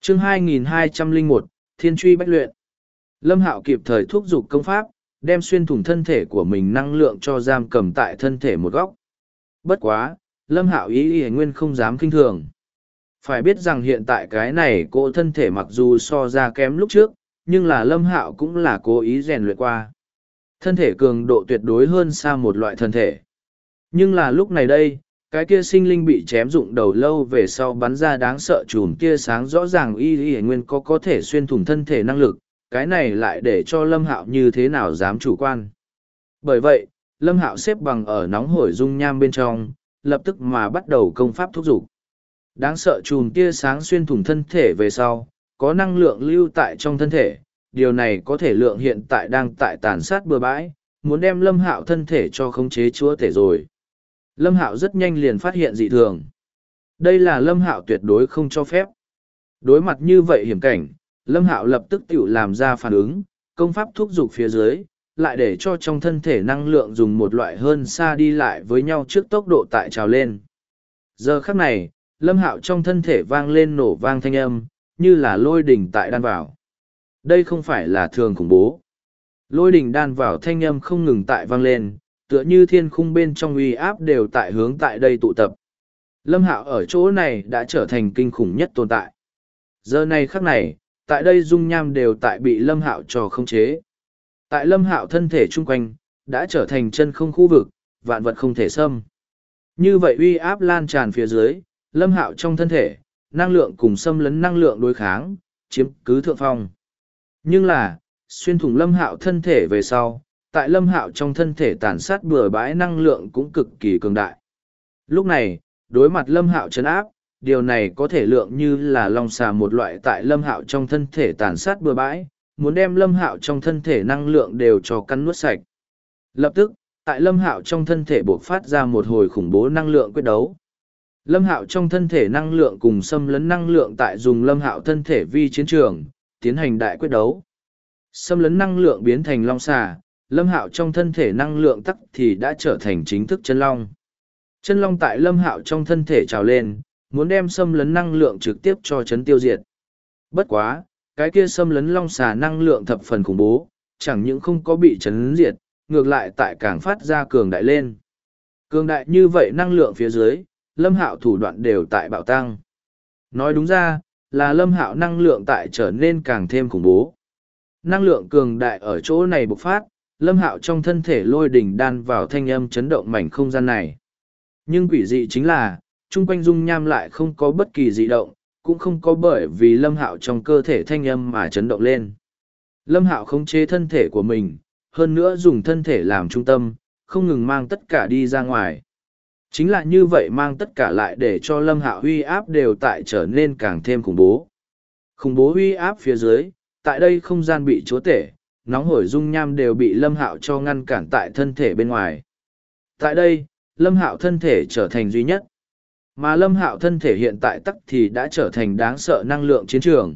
Chương 2201, Thiên truy bách luyện. Lâm Hạo kịp thời thúc giục công pháp, đem xuyên thủng thân thể của mình năng lượng cho giam cầm tại thân thể một góc. Bất quá, Lâm Hạo ý nguyên không dám kinh thường. Phải biết rằng hiện tại cái này cỗ thân thể mặc dù so ra kém lúc trước, nhưng là Lâm Hạo cũng là cố ý rèn luyện qua. Thân thể cường độ tuyệt đối hơn xa một loại thân thể. Nhưng là lúc này đây, cái kia sinh linh bị chém rụng đầu lâu về sau bắn ra đáng sợ chùm tia sáng rõ ràng y nguyên có thể xuyên thủng thân thể năng lực, cái này lại để cho Lâm Hạo như thế nào dám chủ quan. Bởi vậy, Lâm Hạo xếp bằng ở nóng hổi dung nham bên trong, lập tức mà bắt đầu công pháp thúc giục. Đáng sợ chùm tia sáng xuyên thủng thân thể về sau, có năng lượng lưu tại trong thân thể, điều này có thể lượng hiện tại đang tại tàn sát bừa bãi, muốn đem Lâm Hạo thân thể cho khống chế chúa tể rồi. Lâm Hạo rất nhanh liền phát hiện dị thường. Đây là Lâm Hạo tuyệt đối không cho phép. Đối mặt như vậy hiểm cảnh, Lâm Hạo lập tức tự làm ra phản ứng, công pháp thúc giục phía dưới, lại để cho trong thân thể năng lượng dùng một loại hơn xa đi lại với nhau trước tốc độ tại trào lên. Giờ khắc này, Lâm Hạo trong thân thể vang lên nổ vang thanh âm, như là lôi đỉnh tại đan vào. Đây không phải là thường khủng bố. Lôi đỉnh đan vào thanh âm không ngừng tại vang lên, tựa như thiên khung bên trong uy áp đều tại hướng tại đây tụ tập. Lâm Hạo ở chỗ này đã trở thành kinh khủng nhất tồn tại. Giờ này khắc này, tại đây dung nham đều tại bị Lâm Hạo cho khống chế. Tại Lâm Hạo thân thể chung quanh, đã trở thành chân không khu vực, vạn vật không thể xâm. Như vậy uy áp lan tràn phía dưới, Lâm Hạo trong thân thể, năng lượng cùng xâm lấn năng lượng đối kháng, chiếm cứ thượng phong. Nhưng là, xuyên thủng Lâm Hạo thân thể về sau, tại Lâm Hạo trong thân thể tàn sát bừa bãi năng lượng cũng cực kỳ cường đại. Lúc này, đối mặt Lâm Hạo trấn áp, điều này có thể lượng như là long xà một loại tại Lâm Hạo trong thân thể tàn sát bừa bãi, muốn đem Lâm Hạo trong thân thể năng lượng đều cho cắn nuốt sạch. Lập tức, tại Lâm Hạo trong thân thể bộc phát ra một hồi khủng bố năng lượng quyết đấu. Lâm Hạo trong thân thể năng lượng cùng xâm lấn năng lượng tại dùng Lâm Hạo thân thể vi chiến trường, tiến hành đại quyết đấu. Xâm lấn năng lượng biến thành long xà, Lâm Hạo trong thân thể năng lượng tắc thì đã trở thành chính thức chân long. Chân long tại Lâm Hạo trong thân thể trào lên, muốn đem xâm lấn năng lượng trực tiếp cho chấn tiêu diệt. Bất quá, cái kia xâm lấn long xà năng lượng thập phần khủng bố, chẳng những không có bị chấn diệt, ngược lại tại càng phát ra cường đại lên. Cường đại như vậy năng lượng phía dưới, Lâm Hạo thủ đoạn đều tại bạo tăng. Nói đúng ra, là Lâm Hạo năng lượng tại trở nên càng thêm khủng bố. Năng lượng cường đại ở chỗ này bộc phát, Lâm Hạo trong thân thể lôi đỉnh đan vào thanh âm chấn động mảnh không gian này. Nhưng quỷ dị chính là, chung quanh dung nham lại không có bất kỳ dị động, cũng không có bởi vì Lâm Hạo trong cơ thể thanh âm mà chấn động lên. Lâm Hạo khống chế thân thể của mình, hơn nữa dùng thân thể làm trung tâm, không ngừng mang tất cả đi ra ngoài. Chính là như vậy mang tất cả lại để cho Lâm Hạo uy áp đều tại trở nên càng thêm khủng bố. Khủng bố uy áp phía dưới, tại đây không gian bị chúa tể, nóng hổi dung nham đều bị Lâm Hạo cho ngăn cản tại thân thể bên ngoài. Tại đây, Lâm Hạo thân thể trở thành duy nhất. Mà Lâm Hạo thân thể hiện tại tắc thì đã trở thành đáng sợ năng lượng chiến trường.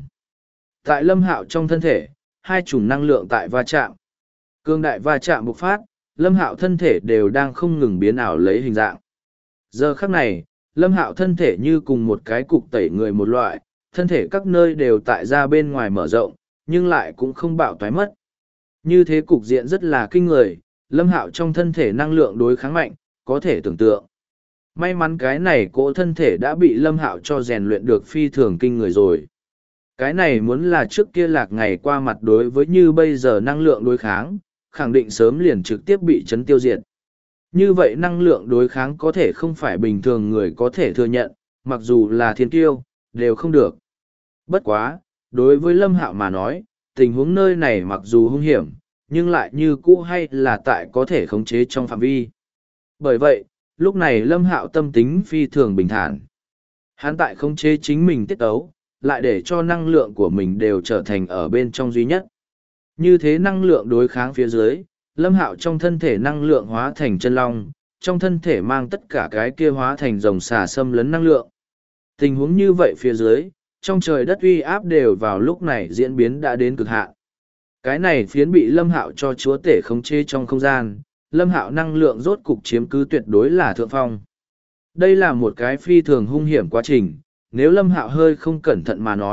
Tại Lâm Hạo trong thân thể, hai chủng năng lượng tại va chạm. Cương đại va chạm bộc phát, Lâm Hạo thân thể đều đang không ngừng biến ảo lấy hình dạng. Giờ khắc này, Lâm Hạo thân thể như cùng một cái cục tẩy người một loại, thân thể các nơi đều tại ra bên ngoài mở rộng, nhưng lại cũng không bạo toái mất. Như thế cục diện rất là kinh người, Lâm Hạo trong thân thể năng lượng đối kháng mạnh, có thể tưởng tượng. May mắn cái này cỗ thân thể đã bị Lâm Hạo cho rèn luyện được phi thường kinh người rồi. Cái này muốn là trước kia Lạc ngày qua mặt đối với như bây giờ năng lượng đối kháng, khẳng định sớm liền trực tiếp bị chấn tiêu diệt. Như vậy năng lượng đối kháng có thể không phải bình thường người có thể thừa nhận, mặc dù là thiên kiêu, đều không được. Bất quá, đối với Lâm Hạo mà nói, tình huống nơi này mặc dù hung hiểm, nhưng lại như cũ hay là tại có thể khống chế trong phạm vi. Bởi vậy, lúc này Lâm Hạo tâm tính phi thường bình thản. Hắn tại khống chế chính mình tiết tấu, lại để cho năng lượng của mình đều trở thành ở bên trong duy nhất. Như thế năng lượng đối kháng phía dưới, Lâm Hạo trong thân thể năng lượng hóa thành chân long, trong thân thể mang tất cả cái kia hóa thành rồng xà xâm lấn năng lượng. Tình huống như vậy phía dưới, trong trời đất uy áp đều vào lúc này diễn biến đã đến cực hạn. Cái này phiến bị Lâm Hạo cho chúa tể khống chế trong không gian, Lâm Hạo năng lượng rốt cục chiếm cứ tuyệt đối là thượng phong. Đây là một cái phi thường hung hiểm quá trình, nếu Lâm Hạo hơi không cẩn thận mà nói,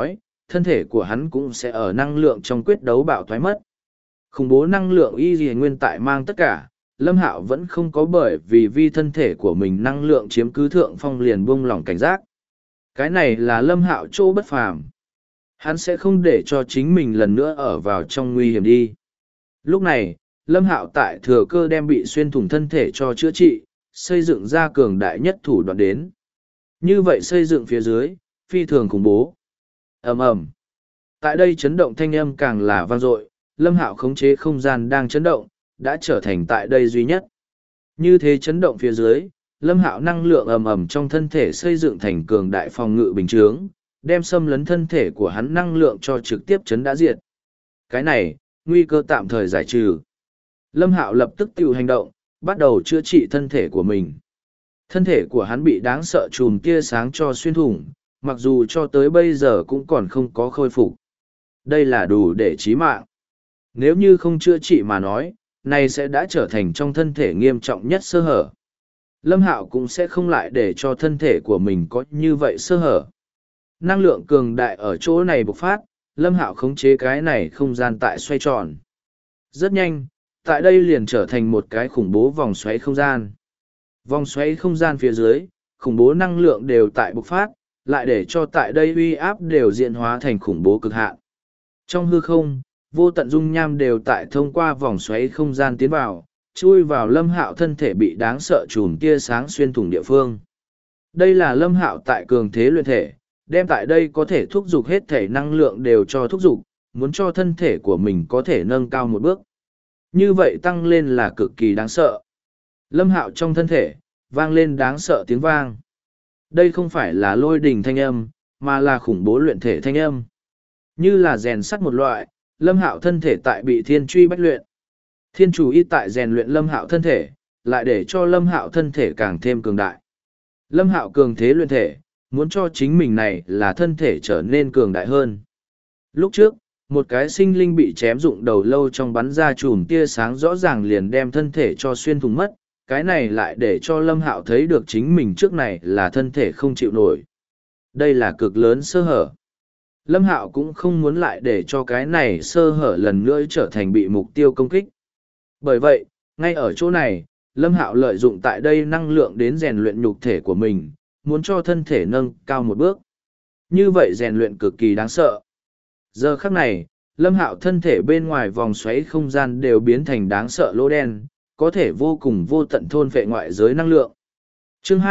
thân thể của hắn cũng sẽ ở năng lượng trong quyết đấu bạo thoái mất. Khủng bố năng lượng y dì nguyên tại mang tất cả, Lâm Hạo vẫn không có bởi vì thân thể của mình năng lượng chiếm cứ thượng phong liền buông lỏng cảnh giác. Cái này là Lâm Hạo chỗ bất phàm. Hắn sẽ không để cho chính mình lần nữa ở vào trong nguy hiểm đi. Lúc này, Lâm Hạo tại thừa cơ đem bị xuyên thủng thân thể cho chữa trị, xây dựng ra cường đại nhất thủ đoạn đến. Như vậy xây dựng phía dưới, phi thường khủng bố. Ầm ầm. Tại đây chấn động thanh âm càng là vang dội, Lâm Hạo khống chế không gian đang chấn động, đã trở thành tại đây duy nhất. Như thế chấn động phía dưới, Lâm Hạo năng lượng ầm ầm trong thân thể xây dựng thành cường đại phòng ngự bình chướng, đem xâm lấn thân thể của hắn năng lượng cho trực tiếp chấn đã diệt. Cái này, nguy cơ tạm thời giải trừ. Lâm Hạo lập tức tự hành động, bắt đầu chữa trị thân thể của mình. Thân thể của hắn bị đáng sợ chùm tia sáng cho xuyên thủng, mặc dù cho tới bây giờ cũng còn không có khôi phục. Đây là đủ để chí mạng. Nếu như không chữa trị mà nói, này sẽ đã trở thành trong thân thể nghiêm trọng nhất sơ hở. Lâm Hạo cũng sẽ không lại để cho thân thể của mình có như vậy sơ hở. Năng lượng cường đại ở chỗ này bộc phát, Lâm Hạo khống chế cái này không gian tại xoay tròn. Rất nhanh, tại đây liền trở thành một cái khủng bố vòng xoáy không gian. Vòng xoáy không gian phía dưới, khủng bố năng lượng đều tại bộc phát, lại để cho tại đây uy áp đều diễn hóa thành khủng bố cực hạn. Trong hư không, vô tận dung nham đều tại thông qua vòng xoáy không gian tiến vào, chui vào Lâm Hạo thân thể bị đáng sợ chùm tia sáng xuyên thủng địa phương. Đây là Lâm Hạo tại cường thế luyện thể, đem tại đây có thể thúc giục hết thể năng lượng đều cho thúc giục, muốn cho thân thể của mình có thể nâng cao một bước. Như vậy tăng lên là cực kỳ đáng sợ. Lâm Hạo trong thân thể, vang lên đáng sợ tiếng vang. Đây không phải là lôi đình thanh âm, mà là khủng bố luyện thể thanh âm. Như là rèn sắt một loại, Lâm Hạo thân thể tại bị thiên truy bách luyện. Thiên chủ y tại rèn luyện Lâm Hạo thân thể, lại để cho Lâm Hạo thân thể càng thêm cường đại. Lâm Hạo cường thế luyện thể, muốn cho chính mình này là thân thể trở nên cường đại hơn. Lúc trước, một cái sinh linh bị chém rụng đầu lâu trong bắn ra chùm tia sáng rõ ràng liền đem thân thể cho xuyên thủng mất, cái này lại để cho Lâm Hạo thấy được chính mình trước này là thân thể không chịu nổi. Đây là cực lớn sơ hở. Lâm Hạo cũng không muốn lại để cho cái này sơ hở lần nữa trở thành bị mục tiêu công kích. Bởi vậy, ngay ở chỗ này, Lâm Hạo lợi dụng tại đây năng lượng đến rèn luyện nhục thể của mình, muốn cho thân thể nâng cao một bước. Như vậy rèn luyện cực kỳ đáng sợ. Giờ khắc này, Lâm Hạo thân thể bên ngoài vòng xoáy không gian đều biến thành đáng sợ lỗ đen, có thể vô cùng vô tận thôn phệ ngoại giới năng lượng. Chương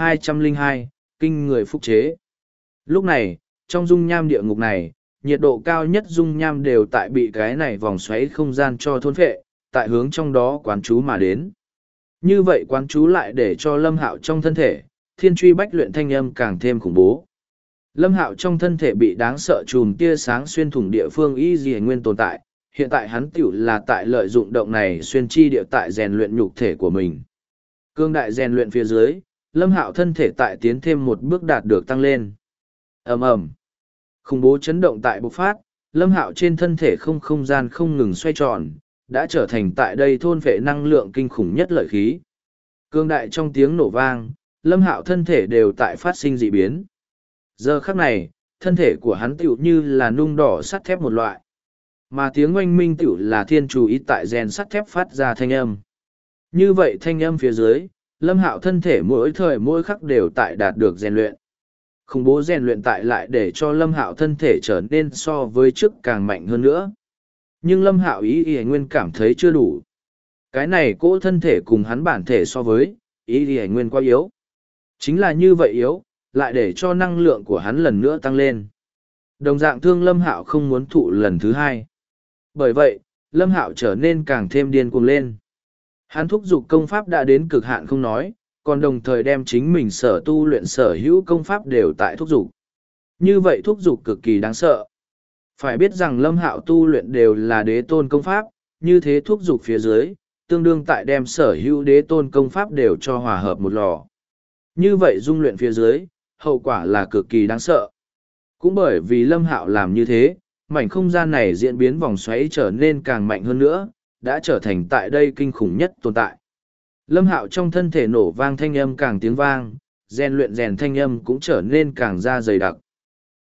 2202, Kinh người phúc chế. Lúc này, trong dung nham địa ngục này, nhiệt độ cao nhất dung nham đều tại bị cái này vòng xoáy không gian cho thôn phệ, tại hướng trong đó quán chú mà đến. Như vậy quán chú lại để cho Lâm Hạo trong thân thể, thiên truy bách luyện thanh âm càng thêm khủng bố. Lâm Hạo trong thân thể bị đáng sợ chùm tia sáng xuyên thủng địa phương y dì nguyên tồn tại, hiện tại hắn tiểu là tại lợi dụng động này xuyên chi địa tại rèn luyện nhục thể của mình. Cương đại rèn luyện phía dưới, Lâm Hạo thân thể tại tiến thêm một bước đạt được tăng lên. Ầm ầm. Khủng bố chấn động tại bộc phát, Lâm Hạo trên thân thể không gian không ngừng xoay tròn, đã trở thành tại đây thôn vệ năng lượng kinh khủng nhất lợi khí. Cương đại trong tiếng nổ vang, Lâm Hạo thân thể đều tại phát sinh dị biến. Giờ khắc này, thân thể của hắn tựu như là nung đỏ sắt thép một loại. Mà tiếng oanh minh tựu là thiên chủ ý tại rèn sắt thép phát ra thanh âm. Như vậy thanh âm phía dưới, Lâm Hạo thân thể mỗi thời mỗi khắc đều tại đạt được rèn luyện. Khủng bố rèn luyện tại lại để cho Lâm Hạo thân thể trở nên so với trước càng mạnh hơn nữa. Nhưng Lâm Hạo ý nguyên cảm thấy chưa đủ. Cái này cỗ thân thể cùng hắn bản thể so với, ý nguyên quá yếu. Chính là như vậy yếu, lại để cho năng lượng của hắn lần nữa tăng lên. Đồng dạng thương Lâm Hạo không muốn thụ lần thứ hai. Bởi vậy, Lâm Hạo trở nên càng thêm điên cuồng lên. Hắn thúc giục công pháp đã đến cực hạn không nói, còn đồng thời đem chính mình sở tu luyện sở hữu công pháp đều tại thúc giục. Như vậy thúc giục cực kỳ đáng sợ. Phải biết rằng Lâm Hạo tu luyện đều là đế tôn công pháp, như thế thúc giục phía dưới, tương đương tại đem sở hữu đế tôn công pháp đều cho hòa hợp một lò. Như vậy dung luyện phía dưới, hậu quả là cực kỳ đáng sợ. Cũng bởi vì Lâm Hạo làm như thế, mảnh không gian này diễn biến vòng xoáy trở nên càng mạnh hơn nữa, đã trở thành tại đây kinh khủng nhất tồn tại. Lâm Hạo trong thân thể nổ vang thanh âm càng tiếng vang, rèn luyện rèn thanh âm cũng trở nên càng ra dày đặc.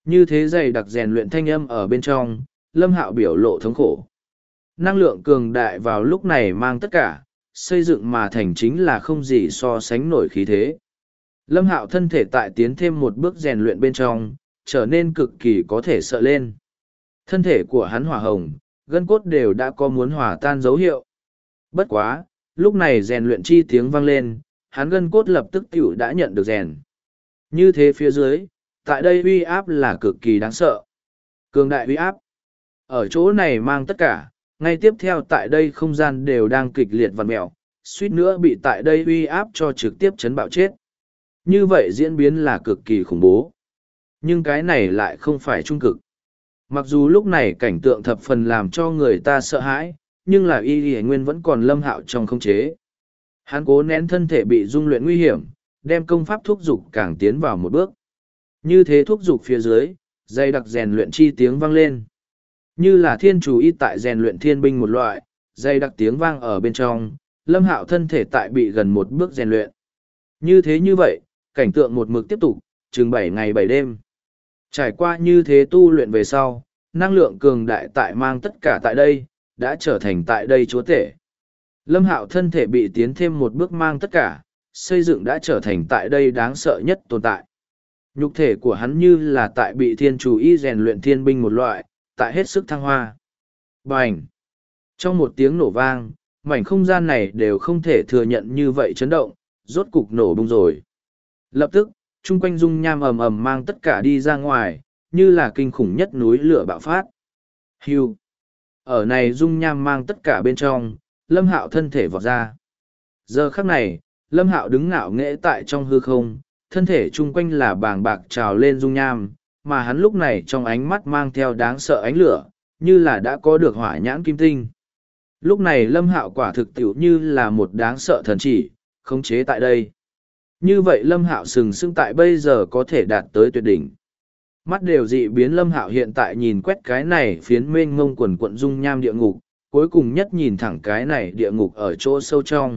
Như thế dày đặc rèn luyện thanh âm ở bên trong, Lâm Hạo biểu lộ thống khổ. Năng lượng cường đại vào lúc này mang tất cả, xây dựng mà thành chính là không gì so sánh nổi khí thế. Lâm Hạo thân thể tại tiến thêm một bước rèn luyện bên trong, trở nên cực kỳ có thể sợ lên. Thân thể của hắn hỏa hồng, gân cốt đều đã có muốn hòa tan dấu hiệu. Bất quá, lúc này rèn luyện chi tiếng vang lên, hắn gân cốt lập tức tiểu đã nhận được rèn. Như thế phía dưới, tại đây uy áp là cực kỳ đáng sợ. Cường đại uy áp. Ở chỗ này mang tất cả, ngay tiếp theo tại đây không gian đều đang kịch liệt vặn mẹo, suýt nữa bị tại đây uy áp cho trực tiếp chấn bạo chết. Như vậy diễn biến là cực kỳ khủng bố. Nhưng cái này lại không phải trung cực. Mặc dù lúc này cảnh tượng thập phần làm cho người ta sợ hãi, nhưng là y nguyên vẫn còn Lâm Hạo trong khống chế. Hắn cố nén thân thể bị dung luyện nguy hiểm, đem công pháp thúc dục càng tiến vào một bước. Như thế thúc dục phía dưới, dây đặc rèn luyện chi tiếng vang lên. Như là thiên chủ y tại rèn luyện thiên binh một loại, dây đặc tiếng vang ở bên trong, Lâm Hạo thân thể tại bị gần một bước rèn luyện. Như thế như vậy, cảnh tượng một mực tiếp tục, chừng 7 ngày 7 đêm. Trải qua như thế tu luyện về sau, năng lượng cường đại tại mang tất cả tại đây, đã trở thành tại đây chúa tể. Lâm Hạo thân thể bị tiến thêm một bước mang tất cả, xây dựng đã trở thành tại đây đáng sợ nhất tồn tại. Nhục thể của hắn như là tại bị thiên chủ y rèn luyện thiên binh một loại, tại hết sức thăng hoa. Bành! Trong một tiếng nổ vang, mảnh không gian này đều không thể thừa nhận như vậy chấn động, rốt cục nổ bung rồi. Lập tức, chung quanh dung nham ầm ầm mang tất cả đi ra ngoài, như là kinh khủng nhất núi lửa bạo phát. Hưu! Ở này dung nham mang tất cả bên trong, Lâm Hạo thân thể vọt ra. Giờ khắc này, Lâm Hạo đứng ngạo nghễ tại trong hư không, thân thể chung quanh là bàng bạc trào lên dung nham, mà hắn lúc này trong ánh mắt mang theo đáng sợ ánh lửa, như là đã có được hỏa nhãn kim tinh. Lúc này Lâm Hạo quả thực tiểu như là một đáng sợ thần chỉ, khống chế tại đây. Như vậy Lâm Hạo sừng sững tại bây giờ có thể đạt tới tuyệt đỉnh. Mắt đều dị biến Lâm Hạo hiện tại nhìn quét cái này phiến mênh mông quần quận dung nham địa ngục, cuối cùng nhất nhìn thẳng cái này địa ngục ở chỗ sâu trong.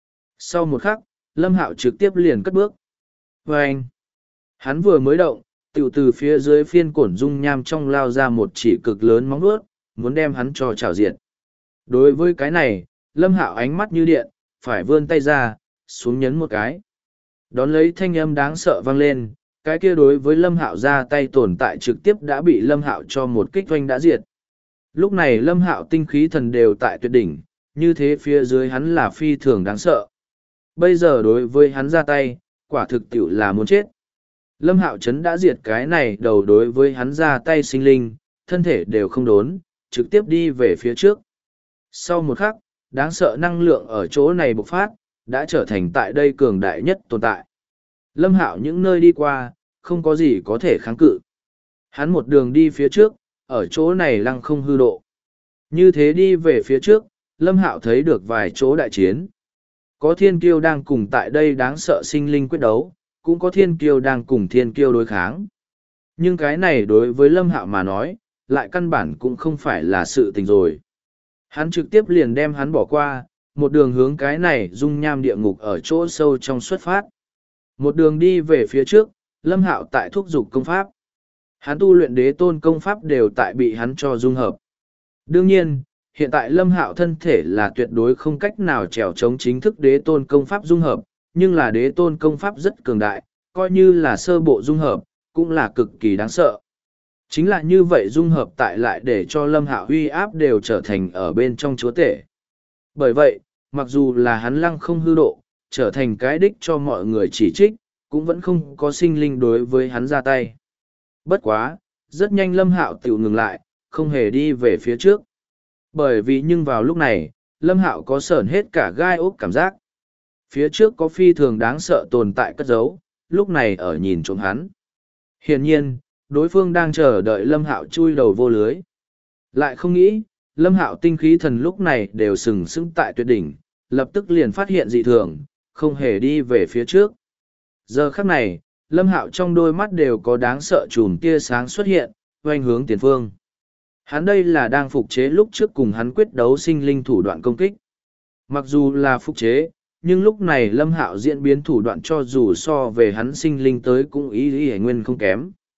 Sau một khắc, Lâm Hạo trực tiếp liền cất bước. Và anh, hắn vừa mới động, tiểu từ phía dưới phiên cổn dung nham trong lao ra một chỉ cực lớn móng vuốt, muốn đem hắn cho trảo diệt. Đối với cái này, Lâm Hạo ánh mắt như điện, phải vươn tay ra, xuống nhấn một cái. Đón lấy thanh âm đáng sợ vang lên, cái kia đối với Lâm Hạo ra tay tồn tại trực tiếp đã bị Lâm Hạo cho một kích oanh đã diệt. Lúc này Lâm Hạo tinh khí thần đều tại tuyệt đỉnh, như thế phía dưới hắn là phi thường đáng sợ. Bây giờ đối với hắn ra tay, quả thực tiểu là muốn chết. Lâm Hạo Trấn đã diệt cái này đầu đối với hắn ra tay sinh linh, thân thể đều không đốn, trực tiếp đi về phía trước. Sau một khắc, đáng sợ năng lượng ở chỗ này bộc phát, đã trở thành tại đây cường đại nhất tồn tại. Lâm Hạo những nơi đi qua, không có gì có thể kháng cự. Hắn một đường đi phía trước, ở chỗ này lăng không hư độ. Như thế đi về phía trước, Lâm Hạo thấy được vài chỗ đại chiến. Có thiên kiêu đang cùng tại đây đáng sợ sinh linh quyết đấu, cũng có thiên kiêu đang cùng thiên kiêu đối kháng. Nhưng cái này đối với Lâm Hạo mà nói, lại căn bản cũng không phải là sự tình rồi. Hắn trực tiếp liền đem hắn bỏ qua, một đường hướng cái này dung nham địa ngục ở chỗ sâu trong xuất phát. Một đường đi về phía trước, Lâm Hạo tại thúc dục công pháp. Hắn tu luyện đế tôn công pháp đều tại bị hắn cho dung hợp. Đương nhiên, hiện tại Lâm Hạo thân thể là tuyệt đối không cách nào trèo chống chính thức đế tôn công pháp dung hợp, nhưng là đế tôn công pháp rất cường đại, coi như là sơ bộ dung hợp, cũng là cực kỳ đáng sợ. Chính là như vậy dung hợp tại lại để cho Lâm Hạo uy áp đều trở thành ở bên trong chúa tể. Bởi vậy, mặc dù là hắn lăng không hư độ, trở thành cái đích cho mọi người chỉ trích, cũng vẫn không có sinh linh đối với hắn ra tay. Bất quá, rất nhanh Lâm Hạo tiểu ngừng lại, không hề đi về phía trước. Bởi vì nhưng vào lúc này, Lâm Hạo có sởn hết cả gai ốc cảm giác. Phía trước có phi thường đáng sợ tồn tại cất giấu, lúc này ở nhìn trộm hắn. Hiển nhiên, đối phương đang chờ đợi Lâm Hạo chui đầu vô lưới. Lại không nghĩ, Lâm Hạo tinh khí thần lúc này đều sừng sững tại tuyệt đỉnh, lập tức liền phát hiện dị thường, không hề đi về phía trước. Giờ khắc này, Lâm Hạo trong đôi mắt đều có đáng sợ chùm tia sáng xuất hiện, oanh hướng tiền phương. Hắn đây là đang phục chế lúc trước cùng hắn quyết đấu sinh linh thủ đoạn công kích. Mặc dù là phục chế, nhưng lúc này Lâm Hạo diễn biến thủ đoạn cho dù so về hắn sinh linh tới cũng ý nguyên không kém.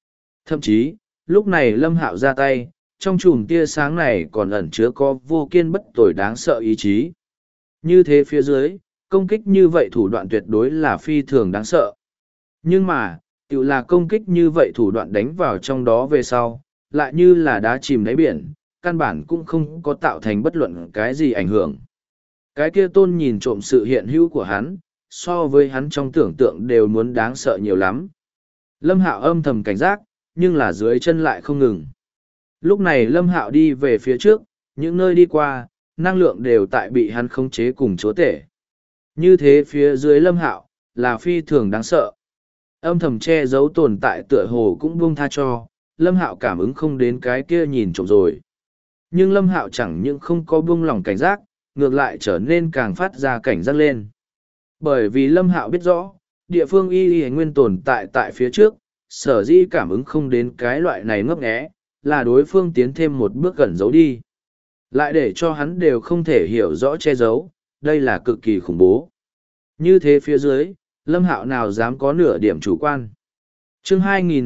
Thậm chí, lúc này Lâm Hạo ra tay, trong chùm tia sáng này còn ẩn chứa có vô kiên bất tồi đáng sợ ý chí. Như thế phía dưới, công kích như vậy thủ đoạn tuyệt đối là phi thường đáng sợ. Nhưng mà, tự là công kích như vậy thủ đoạn đánh vào trong đó về sau, lại như là đá chìm đáy biển, căn bản cũng không có tạo thành bất luận cái gì ảnh hưởng. Cái kia tôn nhìn trộm sự hiện hữu của hắn, so với hắn trong tưởng tượng đều muốn đáng sợ nhiều lắm. Lâm Hạo âm thầm cảnh giác, nhưng là dưới chân lại không ngừng. Lúc này Lâm Hạo đi về phía trước, những nơi đi qua, năng lượng đều tại bị hắn khống chế cùng chúa tể. Như thế phía dưới Lâm Hạo, là phi thường đáng sợ. Âm thầm che giấu tồn tại tựa hồ cũng buông tha cho, Lâm Hạo cảm ứng không đến cái kia nhìn trộm rồi. Nhưng Lâm Hạo chẳng những không có buông lỏng cảnh giác, ngược lại trở nên càng phát ra cảnh giác lên. Bởi vì Lâm Hạo biết rõ, địa phương y nguyên tồn tại phía trước, sở dĩ cảm ứng không đến cái loại này ngấp nghé, là đối phương tiến thêm một bước gần giấu đi. Lại để cho hắn đều không thể hiểu rõ che giấu, đây là cực kỳ khủng bố. Như thế phía dưới, Lâm Hạo nào dám có nửa điểm chủ quan. Chương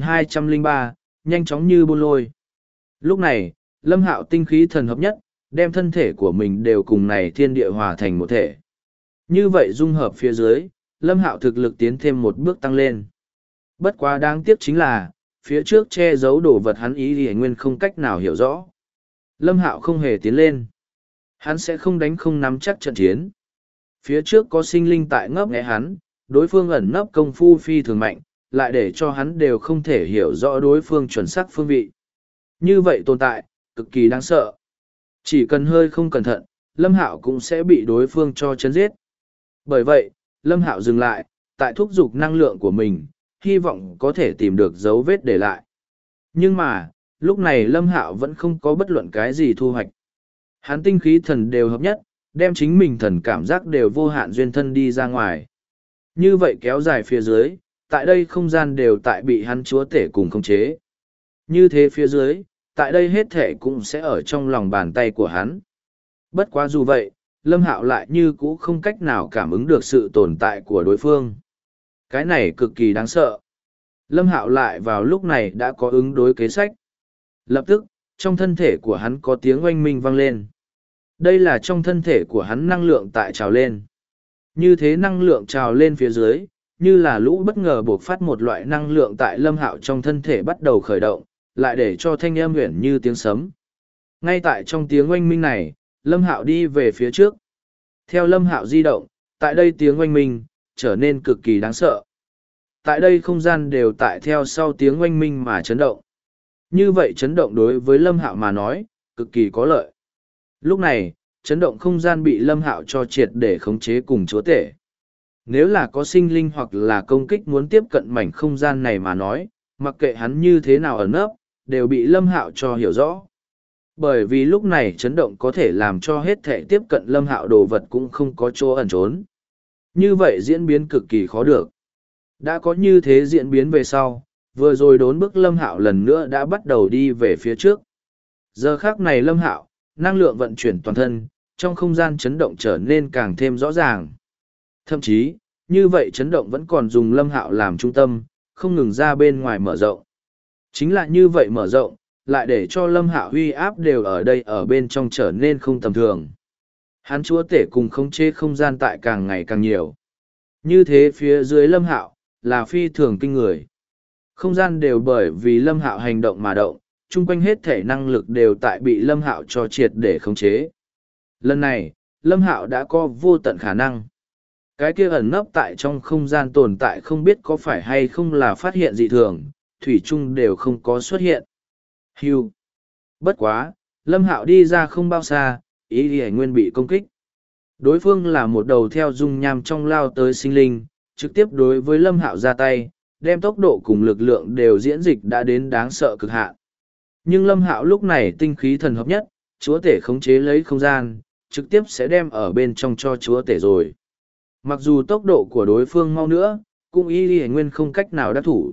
2203, nhanh chóng như bôn lôi. Lúc này, Lâm Hạo tinh khí thần hợp nhất, đem thân thể của mình đều cùng này thiên địa hòa thành một thể. Như vậy dung hợp phía dưới, Lâm Hạo thực lực tiến thêm một bước tăng lên. Bất quá đáng tiếc chính là, phía trước che giấu đồ vật hắn ý thì nguyên không cách nào hiểu rõ. Lâm Hạo không hề tiến lên. Hắn sẽ không đánh không nắm chắc trận chiến. Phía trước có sinh linh tại ngấp nghé hắn, đối phương ẩn nấp công phu phi thường mạnh, lại để cho hắn đều không thể hiểu rõ đối phương chuẩn xác phương vị. Như vậy tồn tại, cực kỳ đáng sợ. Chỉ cần hơi không cẩn thận, Lâm Hạo cũng sẽ bị đối phương cho chấn giết. Bởi vậy, Lâm Hạo dừng lại, tại thúc giục năng lượng của mình, hy vọng có thể tìm được dấu vết để lại. Nhưng mà, lúc này Lâm Hạo vẫn không có bất luận cái gì thu hoạch. Hắn tinh khí thần đều hợp nhất, đem chính mình thần cảm giác đều vô hạn duyên thân đi ra ngoài. Như vậy kéo dài phía dưới, tại đây không gian đều tại bị hắn chúa tể cùng khống chế. Như thế phía dưới, tại đây hết thể cũng sẽ ở trong lòng bàn tay của hắn. Bất quá dù vậy, Lâm Hạo lại như cũ không cách nào cảm ứng được sự tồn tại của đối phương. Cái này cực kỳ đáng sợ. Lâm Hạo lại vào lúc này đã có ứng đối kế sách. Lập tức, trong thân thể của hắn có tiếng oanh minh vang lên. Đây là trong thân thể của hắn năng lượng tại trào lên. Như thế năng lượng trào lên phía dưới, như là lũ bất ngờ buộc phát một loại năng lượng tại Lâm Hạo trong thân thể bắt đầu khởi động, lại để cho thanh âm huyền như tiếng sấm. Ngay tại trong tiếng oanh minh này, Lâm Hạo đi về phía trước. Theo Lâm Hạo di động, tại đây tiếng oanh minh trở nên cực kỳ đáng sợ. Tại đây không gian đều tại theo sau tiếng oanh minh mà chấn động. Như vậy chấn động đối với Lâm Hạo mà nói, cực kỳ có lợi. Lúc này, chấn động không gian bị Lâm Hạo cho triệt để khống chế cùng chúa tể. Nếu là có sinh linh hoặc là công kích muốn tiếp cận mảnh không gian này mà nói, mặc kệ hắn như thế nào ẩn nấp, đều bị Lâm Hạo cho hiểu rõ. Bởi vì lúc này chấn động có thể làm cho hết thể tiếp cận Lâm Hạo đồ vật cũng không có chỗ ẩn trốn. Như vậy diễn biến cực kỳ khó được. Đã có như thế diễn biến về sau, vừa rồi đốn bước Lâm Hạo lần nữa đã bắt đầu đi về phía trước. Giờ khác này Lâm Hạo, năng lượng vận chuyển toàn thân, trong không gian chấn động trở nên càng thêm rõ ràng. Thậm chí, như vậy chấn động vẫn còn dùng Lâm Hạo làm trung tâm, không ngừng ra bên ngoài mở rộng. Chính là như vậy mở rộng, lại để cho Lâm Hạo huy áp đều ở đây ở bên trong trở nên không tầm thường. Hắn chúa tể cùng khống chế không gian tại càng ngày càng nhiều. Như thế phía dưới Lâm Hạo, là phi thường kinh người. Không gian đều bởi vì Lâm Hạo hành động mà động, chung quanh hết thể năng lực đều tại bị Lâm Hạo cho triệt để khống chế. Lần này, Lâm Hạo đã có vô tận khả năng. Cái kia ẩn nấp tại trong không gian tồn tại không biết có phải hay không là phát hiện dị thường, thủy chung đều không có xuất hiện. Hưu. Bất quá, Lâm Hạo đi ra không bao xa, ý thì nguyên bị công kích. Đối phương là một đầu theo dung nham trong lao tới sinh linh, trực tiếp đối với Lâm Hạo ra tay, đem tốc độ cùng lực lượng đều diễn dịch đã đến đáng sợ cực hạn. Nhưng Lâm Hạo lúc này tinh khí thần hợp nhất, chúa tể khống chế lấy không gian, trực tiếp sẽ đem ở bên trong cho chúa tể rồi. Mặc dù tốc độ của đối phương mau nữa, cũng y nguyên không cách nào đắc thủ.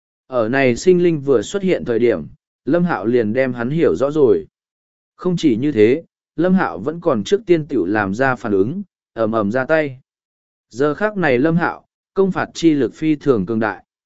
Ở này sinh linh vừa xuất hiện thời điểm, Lâm Hạo liền đem hắn hiểu rõ rồi. Không chỉ như thế, Lâm Hạo vẫn còn trước tiên tiểu làm ra phản ứng, ầm ầm ra tay. Giờ khác này Lâm Hạo, công phạt chi lực phi thường cường đại.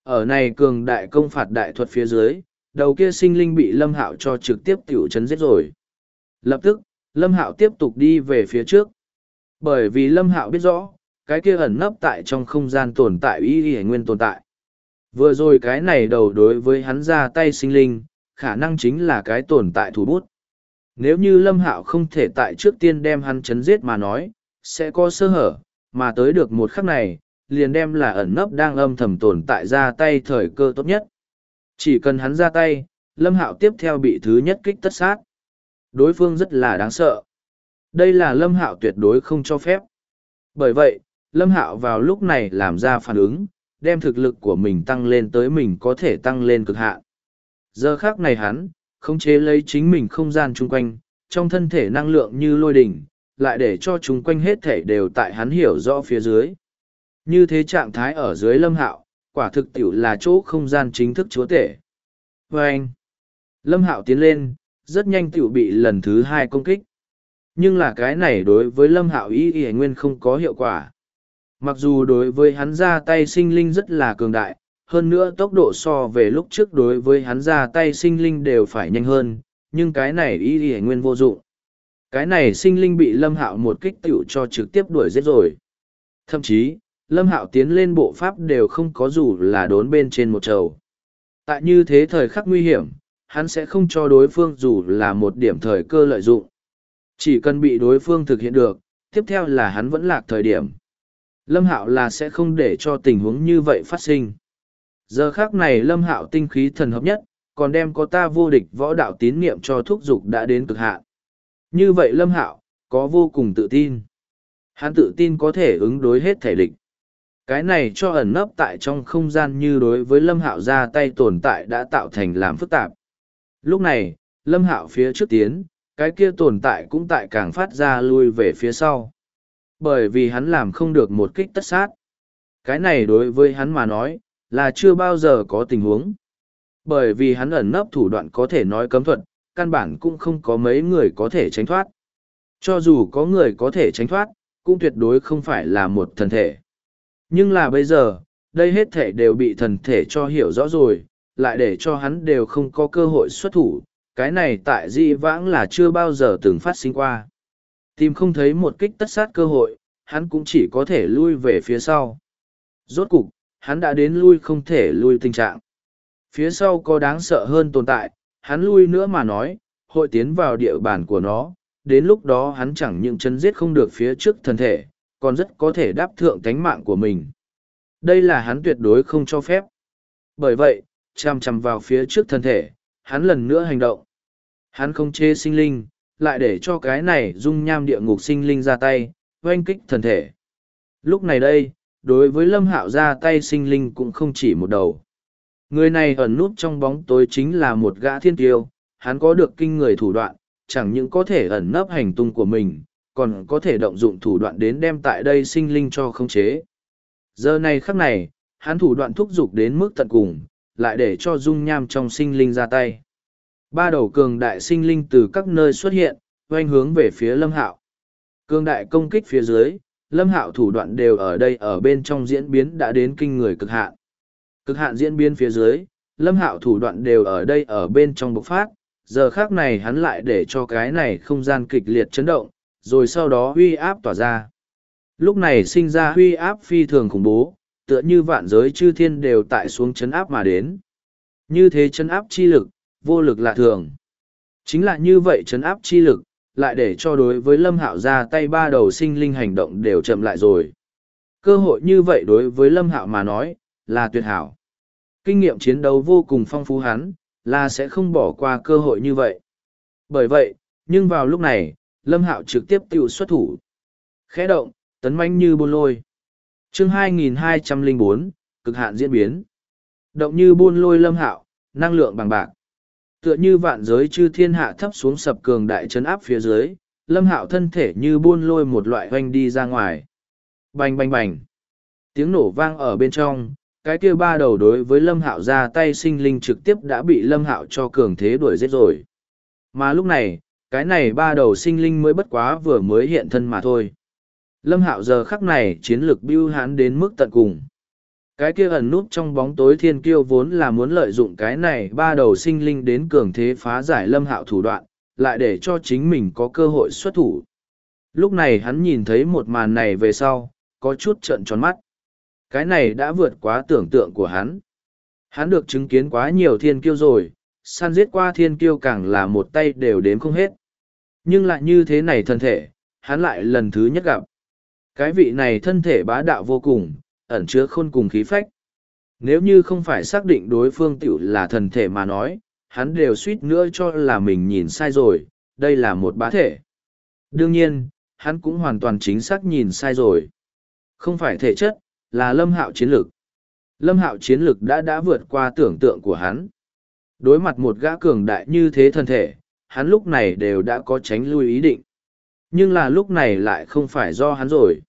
Ở này cường đại công phạt đại thuật phía dưới, đầu kia sinh linh bị Lâm Hạo cho trực tiếp tiểu chấn giết rồi. Lập tức, Lâm Hạo tiếp tục đi về phía trước. Bởi vì Lâm Hạo biết rõ, cái kia ẩn nấp tại trong không gian tồn tại y nguyên tồn tại. Vừa rồi cái này đầu đối với hắn ra tay sinh linh, khả năng chính là cái tồn tại thủ bút. Nếu như Lâm Hạo không thể tại trước tiên đem hắn chấn giết mà nói, sẽ có sơ hở, mà tới được một khắc này, liền đem là ẩn nấp đang âm thầm tồn tại ra tay thời cơ tốt nhất. Chỉ cần hắn ra tay, Lâm Hạo tiếp theo bị thứ nhất kích tất sát. Đối phương rất là đáng sợ. Đây là Lâm Hạo tuyệt đối không cho phép. Bởi vậy, Lâm Hạo vào lúc này làm ra phản ứng, đem thực lực của mình tăng lên tới mình có thể tăng lên cực hạn. Giờ khác này hắn, khống chế lấy chính mình không gian chung quanh, trong thân thể năng lượng như lôi đỉnh, lại để cho chúng quanh hết thể đều tại hắn hiểu rõ phía dưới. Như thế trạng thái ở dưới Lâm Hạo, quả thực tiểu là chỗ không gian chính thức chúa tể. Và anh, Lâm Hạo tiến lên, rất nhanh tiểu bị lần thứ hai công kích. Nhưng là cái này đối với Lâm Hạo y nguyên không có hiệu quả. Mặc dù đối với hắn ra tay sinh linh rất là cường đại, hơn nữa tốc độ so về lúc trước đối với hắn ra tay sinh linh đều phải nhanh hơn, nhưng cái này y nguyên vô dụng. Cái này sinh linh bị Lâm Hạo một kích tiểu cho trực tiếp đuổi giết rồi. Thậm chí, Lâm Hạo tiến lên bộ pháp đều không có dù là đốn bên trên một trầu. Tại như thế thời khắc nguy hiểm, hắn sẽ không cho đối phương dù là một điểm thời cơ lợi dụng. Chỉ cần bị đối phương thực hiện được, tiếp theo là hắn vẫn lạc thời điểm. Lâm Hạo là sẽ không để cho tình huống như vậy phát sinh. Giờ khắc này Lâm Hạo tinh khí thần hợp nhất, còn đem có ta vô địch võ đạo tín niệm cho thúc dục đã đến cực hạn. Như vậy Lâm Hạo có vô cùng tự tin. Hắn tự tin có thể ứng đối hết thể địch. Cái này cho ẩn nấp tại trong không gian như đối với Lâm Hạo ra tay tồn tại đã tạo thành làm phức tạp. Lúc này, Lâm Hạo phía trước tiến, cái kia tồn tại cũng tại càng phát ra lui về phía sau. Bởi vì hắn làm không được một kích tất sát. Cái này đối với hắn mà nói, là chưa bao giờ có tình huống. Bởi vì hắn ẩn nấp thủ đoạn có thể nói cấm thuật, căn bản cũng không có mấy người có thể tránh thoát. Cho dù có người có thể tránh thoát, cũng tuyệt đối không phải là một thần thể. Nhưng là bây giờ, đây hết thể đều bị thần thể cho hiểu rõ rồi, lại để cho hắn đều không có cơ hội xuất thủ. Cái này tại dĩ vãng là chưa bao giờ từng phát sinh qua. Tìm không thấy một kích tất sát cơ hội, hắn cũng chỉ có thể lui về phía sau. Rốt cục, hắn đã đến lui không thể lui tình trạng. Phía sau có đáng sợ hơn tồn tại, hắn lui nữa mà nói, hội tiến vào địa bàn của nó, đến lúc đó hắn chẳng những chân giết không được phía trước thân thể, còn rất có thể đáp thượng tánh mạng của mình. Đây là hắn tuyệt đối không cho phép. Bởi vậy, chằm chằm vào phía trước thân thể, hắn lần nữa hành động. Hắn không chê sinh linh, lại để cho cái này dung nham địa ngục sinh linh ra tay, oanh kích thân thể. Lúc này đây, đối với Lâm Hạo ra tay sinh linh cũng không chỉ một đầu. Người này ẩn núp trong bóng tối chính là một gã thiên tiêu, hắn có được kinh người thủ đoạn, chẳng những có thể ẩn nấp hành tung của mình, còn có thể động dụng thủ đoạn đến đem tại đây sinh linh cho khống chế. Giờ này khắc này, hắn thủ đoạn thúc giục đến mức tận cùng, lại để cho dung nham trong sinh linh ra tay. Ba đầu cường đại sinh linh từ các nơi xuất hiện, oanh hướng về phía Lâm Hạo. Cường đại công kích phía dưới, Lâm Hạo thủ đoạn đều ở đây ở bên trong diễn biến đã đến kinh người cực hạn. Cực hạn diễn biến phía dưới, Lâm Hạo thủ đoạn đều ở đây ở bên trong bộc phát, giờ khác này hắn lại để cho cái này không gian kịch liệt chấn động, rồi sau đó huy áp tỏa ra. Lúc này sinh ra huy áp phi thường khủng bố, tựa như vạn giới chư thiên đều tại xuống chấn áp mà đến. Như thế chấn áp chi lực, vô lực lạ thường. Chính là như vậy chấn áp chi lực, lại để cho đối với Lâm Hạo ra tay ba đầu sinh linh hành động đều chậm lại rồi. Cơ hội như vậy đối với Lâm Hạo mà nói, là tuyệt hảo. Kinh nghiệm chiến đấu vô cùng phong phú hắn, là sẽ không bỏ qua cơ hội như vậy. Bởi vậy, nhưng vào lúc này, Lâm Hạo trực tiếp tiêu xuất thủ. Khẽ động, tấn mãnh như buôn lôi. Chương 2204, cực hạn diễn biến. Động như buôn lôi Lâm Hạo, năng lượng bằng bạc. Tựa như vạn giới chư thiên hạ thấp xuống sập cường đại trấn áp phía dưới, Lâm Hạo thân thể như buôn lôi một loại hoanh đi ra ngoài. Bành bành bành. Tiếng nổ vang ở bên trong, cái kia ba đầu đối với Lâm Hạo ra tay sinh linh trực tiếp đã bị Lâm Hạo cho cường thế đuổi giết rồi. Mà lúc này, cái này ba đầu sinh linh mới bất quá vừa mới hiện thân mà thôi. Lâm Hạo giờ khắc này chiến lực bưu hãn đến mức tận cùng. Cái kia ẩn núp trong bóng tối thiên kiêu vốn là muốn lợi dụng cái này ba đầu sinh linh đến cường thế phá giải Lâm Hạo thủ đoạn, lại để cho chính mình có cơ hội xuất thủ. Lúc này hắn nhìn thấy một màn này về sau, có chút trợn tròn mắt. Cái này đã vượt quá tưởng tượng của hắn. Hắn được chứng kiến quá nhiều thiên kiêu rồi, săn giết qua thiên kiêu càng là một tay đều đếm không hết. Nhưng lại như thế này thân thể, hắn lại lần thứ nhất gặp. Cái vị này thân thể bá đạo vô cùng, ẩn chứa khôn cùng khí phách. Nếu như không phải xác định đối phương tiểu là thần thể mà nói, hắn đều suýt nữa cho là mình nhìn sai rồi, đây là một bá thể. Đương nhiên, hắn cũng hoàn toàn chính xác nhìn sai rồi. Không phải thể chất, là Lâm Hạo chiến lực. Lâm Hạo chiến lực đã vượt qua tưởng tượng của hắn. Đối mặt một gã cường đại như thế thân thể, hắn lúc này đều đã có tránh lui ý định. Nhưng là lúc này lại không phải do hắn rồi.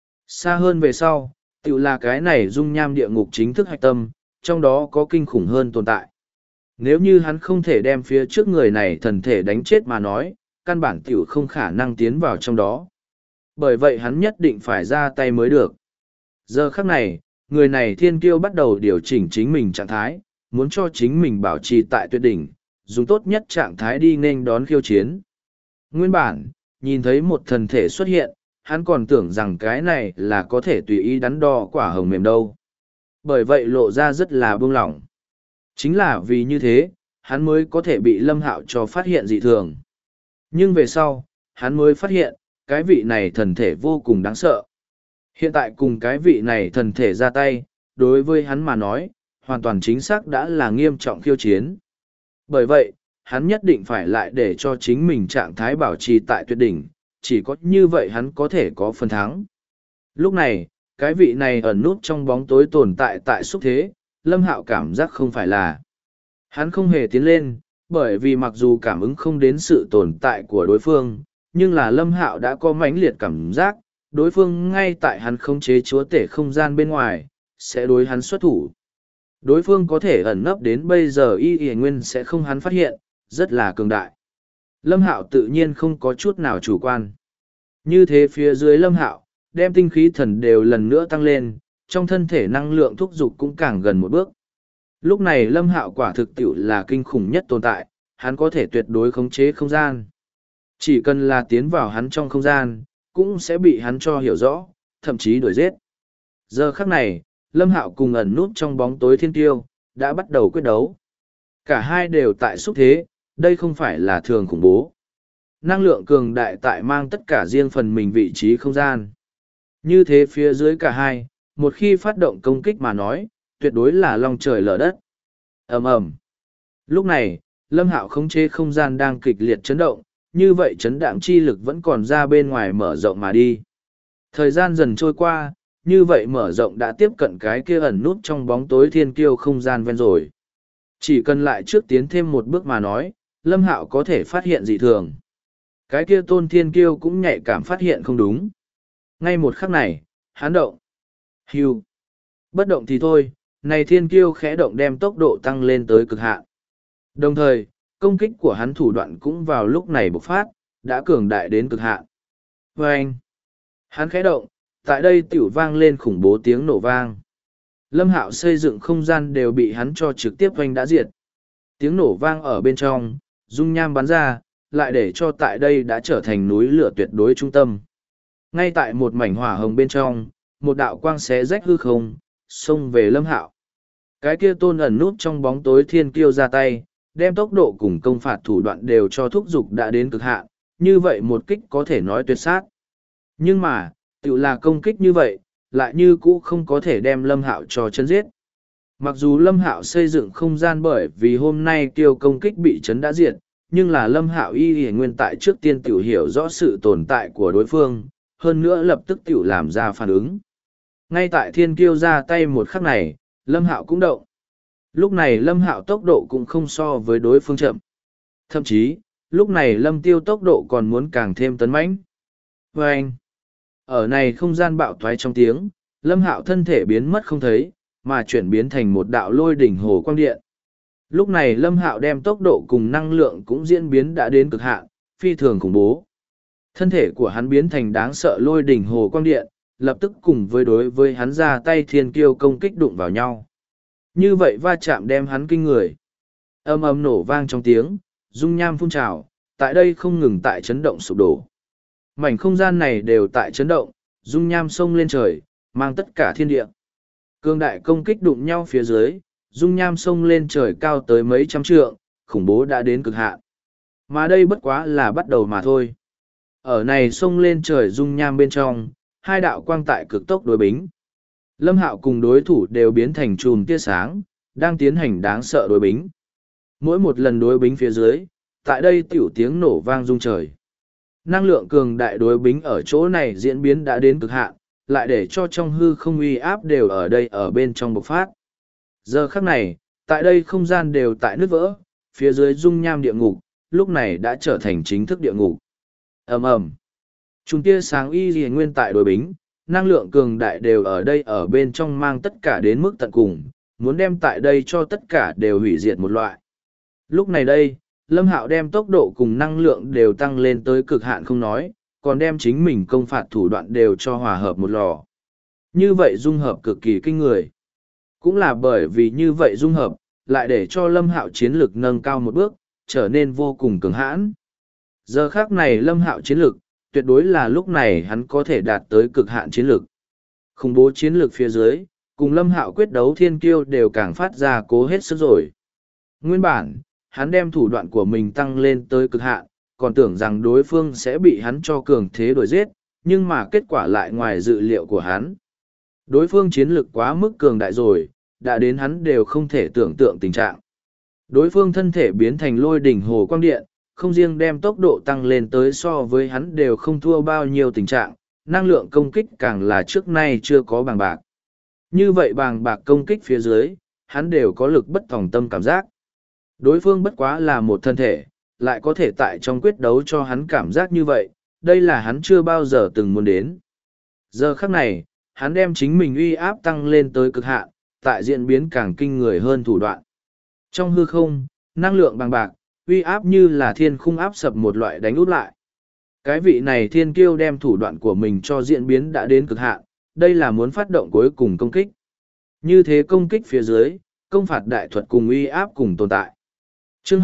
Xa hơn về sau, tự là cái này dung nham địa ngục chính thức hạch tâm, trong đó có kinh khủng hơn tồn tại. Nếu như hắn không thể đem phía trước người này thần thể đánh chết mà nói, căn bản tiểu không khả năng tiến vào trong đó. Bởi vậy hắn nhất định phải ra tay mới được. Giờ khắc này, người này thiên kiêu bắt đầu điều chỉnh chính mình trạng thái, muốn cho chính mình bảo trì tại tuyệt đỉnh, dùng tốt nhất trạng thái đi nên đón khiêu chiến. Nguyên bản, nhìn thấy một thần thể xuất hiện, hắn còn tưởng rằng cái này là có thể tùy ý đắn đo quả hồng mềm đâu. Bởi vậy lộ ra rất là buông lỏng. Chính là vì như thế, hắn mới có thể bị Lâm Hạo cho phát hiện dị thường. Nhưng về sau, hắn mới phát hiện, cái vị này thần thể vô cùng đáng sợ. Hiện tại cùng cái vị này thần thể ra tay, đối với hắn mà nói, hoàn toàn chính xác đã là nghiêm trọng khiêu chiến. Bởi vậy, hắn nhất định phải lại để cho chính mình trạng thái bảo trì tại tuyệt đỉnh, chỉ có như vậy hắn có thể có phần thắng. Lúc này, cái vị này ẩn núp trong bóng tối tồn tại tại xúc thế, Lâm Hạo cảm giác không phải là. Hắn không hề tiến lên, bởi vì mặc dù cảm ứng không đến sự tồn tại của đối phương, nhưng là Lâm Hạo đã có mãnh liệt cảm giác, đối phương ngay tại hắn khống chế chúa tể không gian bên ngoài, sẽ đối hắn xuất thủ. Đối phương có thể ẩn nấp đến bây giờ y nguyên sẽ không hắn phát hiện, rất là cường đại. Lâm Hạo tự nhiên không có chút nào chủ quan. Như thế phía dưới Lâm Hạo, đem tinh khí thần đều lần nữa tăng lên, trong thân thể năng lượng thúc dục cũng càng gần một bước. Lúc này Lâm Hạo quả thực tiệu là kinh khủng nhất tồn tại, hắn có thể tuyệt đối khống chế không gian. Chỉ cần là tiến vào hắn trong không gian, cũng sẽ bị hắn cho hiểu rõ, thậm chí đuổi giết. Giờ khắc này, Lâm Hạo cùng ẩn nút trong bóng tối thiên tiêu, đã bắt đầu quyết đấu. Cả hai đều tại xúc thế, đây không phải là thường khủng bố. Năng lượng cường đại tại mang tất cả riêng phần mình vị trí không gian. Như thế phía dưới cả hai, một khi phát động công kích mà nói, tuyệt đối là long trời lở đất. Ầm ầm. Lúc này, Lâm Hạo khống chế không gian đang kịch liệt chấn động, như vậy chấn đạm chi lực vẫn còn ra bên ngoài mở rộng mà đi. Thời gian dần trôi qua, như vậy mở rộng đã tiếp cận cái kia ẩn nút trong bóng tối thiên kiêu không gian ven rồi. Chỉ cần lại trước tiến thêm một bước mà nói, Lâm Hạo có thể phát hiện dị thường. Cái kia tôn thiên kiêu cũng nhạy cảm phát hiện không đúng. Ngay một khắc này, hắn động. Hưu. Bất động thì thôi, này thiên kiêu khẽ động đem tốc độ tăng lên tới cực hạn. Đồng thời, công kích của hắn thủ đoạn cũng vào lúc này bộc phát, đã cường đại đến cực hạn. Và anh, hắn khẽ động, tại đây tiểu vang lên khủng bố tiếng nổ vang. Lâm Hạo xây dựng không gian đều bị hắn cho trực tiếp oanh đã diệt. Tiếng nổ vang ở bên trong, dung nham bắn ra, lại để cho tại đây đã trở thành núi lửa tuyệt đối trung tâm. Ngay tại một mảnh hỏa hồng bên trong, một đạo quang xé rách hư không, xông về Lâm Hạo. Cái kia tôn ẩn nút trong bóng tối thiên kiêu ra tay, đem tốc độ cùng công phạt thủ đoạn đều cho thúc dục đã đến cực hạn, như vậy một kích có thể nói tuyệt sát. Nhưng mà, tự là công kích như vậy, lại như cũ không có thể đem Lâm Hạo cho chấn giết. Mặc dù Lâm Hạo xây dựng không gian bởi vì hôm nay tiêu công kích bị chấn đã diệt, nhưng là Lâm Hạo y nguyên tại trước tiên tiểu hiểu rõ sự tồn tại của đối phương, hơn nữa lập tức tiểu làm ra phản ứng. Ngay tại thiên kiêu ra tay một khắc này, Lâm Hạo cũng động. Lúc này Lâm Hạo tốc độ cũng không so với đối phương chậm. Thậm chí, lúc này Lâm Tiêu tốc độ còn muốn càng thêm tấn mãnh. Và anh, ở này không gian bạo thoái trong tiếng, Lâm Hạo thân thể biến mất không thấy, mà chuyển biến thành một đạo lôi đỉnh hồ quang điện. Lúc này Lâm Hạo đem tốc độ cùng năng lượng cũng diễn biến đã đến cực hạn, phi thường khủng bố. Thân thể của hắn biến thành đáng sợ lôi đỉnh hồ quang điện, lập tức cùng đối với hắn ra tay thiên kiêu công kích đụng vào nhau. Như vậy va chạm đem hắn kinh người. Âm ầm nổ vang trong tiếng, dung nham phun trào, tại đây không ngừng tại chấn động sụp đổ. Mảnh không gian này đều tại chấn động, dung nham sông lên trời, mang tất cả thiên địa. Cương đại công kích đụng nhau phía dưới, dung nham sông lên trời cao tới mấy trăm trượng, khủng bố đã đến cực hạn. Mà đây bất quá là bắt đầu mà thôi. Ở này sông lên trời dung nham bên trong, hai đạo quang tại cực tốc đối bính. Lâm Hạo cùng đối thủ đều biến thành chùm tia sáng, đang tiến hành đáng sợ đối bính. Mỗi một lần đối bính phía dưới, tại đây tiểu tiếng nổ vang rung trời. Năng lượng cường đại đối bính ở chỗ này diễn biến đã đến cực hạn, lại để cho trong hư không uy áp đều ở đây ở bên trong bộc phát. Giờ khắc này, tại đây không gian đều tại nứt vỡ, phía dưới dung nham địa ngục, lúc này đã trở thành chính thức địa ngục. Ầm ầm. Chúng tia sáng y lìa nguyên tại đối bính, năng lượng cường đại đều ở đây ở bên trong mang tất cả đến mức tận cùng, muốn đem tại đây cho tất cả đều hủy diệt một loại. Lúc này đây, Lâm Hạo đem tốc độ cùng năng lượng đều tăng lên tới cực hạn không nói, còn đem chính mình công phạt thủ đoạn đều cho hòa hợp một lò. Như vậy dung hợp cực kỳ kinh người. Cũng là bởi vì như vậy dung hợp, lại để cho Lâm Hạo chiến lực nâng cao một bước, trở nên vô cùng cường hãn. Giờ khác này Lâm Hạo chiến lực, tuyệt đối là lúc này hắn có thể đạt tới cực hạn chiến lực. Khủng bố chiến lực phía dưới, cùng Lâm Hạo quyết đấu thiên kiêu đều càng phát ra cố hết sức rồi. Nguyên bản, hắn đem thủ đoạn của mình tăng lên tới cực hạn, còn tưởng rằng đối phương sẽ bị hắn cho cường thế đuổi giết, nhưng mà kết quả lại ngoài dự liệu của hắn. Đối phương chiến lực quá mức cường đại rồi, đã đến hắn đều không thể tưởng tượng tình trạng. Đối phương thân thể biến thành lôi đỉnh hồ quang điện, không riêng đem tốc độ tăng lên tới so với hắn đều không thua bao nhiêu tình trạng, năng lượng công kích càng là trước nay chưa có bàng bạc. Như vậy bàng bạc công kích phía dưới, hắn đều có lực bất tòng tâm cảm giác. Đối phương bất quá là một thân thể, lại có thể tại trong quyết đấu cho hắn cảm giác như vậy, đây là hắn chưa bao giờ từng muốn đến. Giờ khắc này, hắn đem chính mình uy áp tăng lên tới cực hạn, tại diễn biến càng kinh người hơn thủ đoạn. Trong hư không, năng lượng bằng bạc, uy áp như là thiên khung áp sập một loại đánh út lại. Cái vị này thiên kiêu đem thủ đoạn của mình cho diễn biến đã đến cực hạn, đây là muốn phát động cuối cùng công kích. Như thế công kích phía dưới, công phạt đại thuật cùng uy áp cùng tồn tại. Chương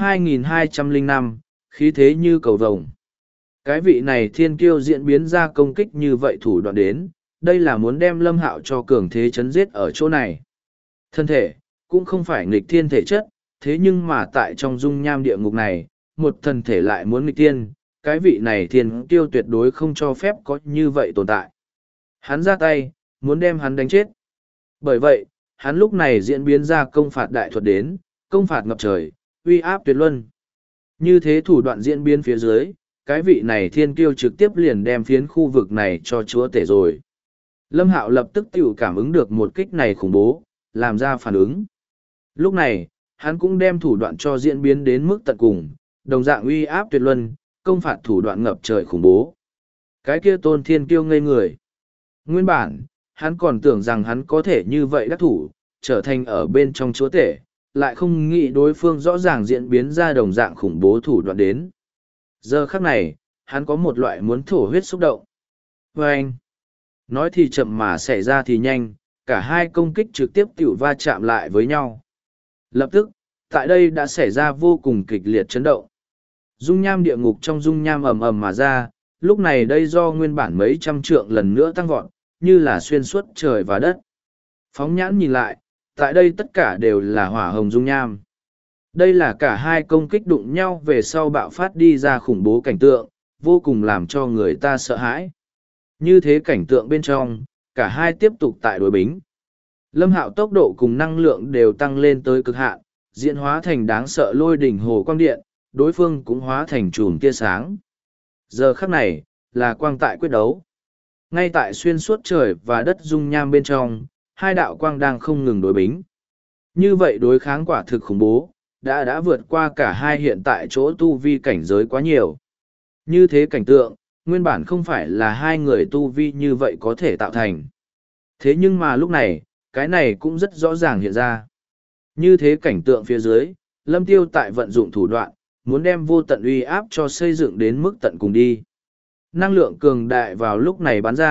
2205, khí thế như cầu vồng. Cái vị này thiên kiêu diễn biến ra công kích như vậy thủ đoạn đến, đây là muốn đem Lâm Hạo cho cường thế chấn giết ở chỗ này. Thân thể, cũng không phải nghịch thiên thể chất, thế nhưng mà tại trong dung nham địa ngục này, một thân thể lại muốn nghịch thiên, cái vị này thiên kiêu tuyệt đối không cho phép có như vậy tồn tại. Hắn ra tay, muốn đem hắn đánh chết. Bởi vậy, hắn lúc này diễn biến ra công phạt đại thuật đến, công phạt ngập trời, uy áp tuyệt luân. Như thế thủ đoạn diễn biến phía dưới, cái vị này thiên kiêu trực tiếp liền đem phiến khu vực này cho chúa tể rồi. Lâm Hạo lập tức tự cảm ứng được một kích này khủng bố, làm ra phản ứng. Lúc này, hắn cũng đem thủ đoạn cho diễn biến đến mức tận cùng, đồng dạng uy áp tuyệt luân, công phạt thủ đoạn ngập trời khủng bố. Cái kia tôn thiên kiêu ngây người. Nguyên bản, hắn còn tưởng rằng hắn có thể như vậy đắc thủ, trở thành ở bên trong chúa tể, lại không nghĩ đối phương rõ ràng diễn biến ra đồng dạng khủng bố thủ đoạn đến. Giờ khắc này, hắn có một loại muốn thổ huyết xúc động. Và anh, nói thì chậm mà xảy ra thì nhanh, cả hai công kích trực tiếp tiểu va chạm lại với nhau. Lập tức, tại đây đã xảy ra vô cùng kịch liệt chấn động. Dung nham địa ngục trong dung nham ầm ầm mà ra, lúc này đây do nguyên bản mấy trăm trượng lần nữa tăng vọt, như là xuyên suốt trời và đất. Phóng nhãn nhìn lại, tại đây tất cả đều là hỏa hồng dung nham. Đây là cả hai công kích đụng nhau về sau bạo phát đi ra khủng bố cảnh tượng, vô cùng làm cho người ta sợ hãi. Như thế cảnh tượng bên trong, cả hai tiếp tục tại đối bính. Lâm Hạo tốc độ cùng năng lượng đều tăng lên tới cực hạn, diễn hóa thành đáng sợ lôi đỉnh hồ quang điện, đối phương cũng hóa thành chùm tia sáng. Giờ khắc này, là quang tại quyết đấu. Ngay tại xuyên suốt trời và đất dung nham bên trong, hai đạo quang đang không ngừng đối bính. Như vậy đối kháng quả thực khủng bố, đã vượt qua cả hai hiện tại chỗ tu vi cảnh giới quá nhiều. Như thế cảnh tượng, nguyên bản không phải là hai người tu vi như vậy có thể tạo thành. Thế nhưng mà lúc này, cái này cũng rất rõ ràng hiện ra. Như thế cảnh tượng phía dưới, Lâm Tiêu tại vận dụng thủ đoạn, muốn đem vô tận uy áp cho xây dựng đến mức tận cùng đi. Năng lượng cường đại vào lúc này bắn ra,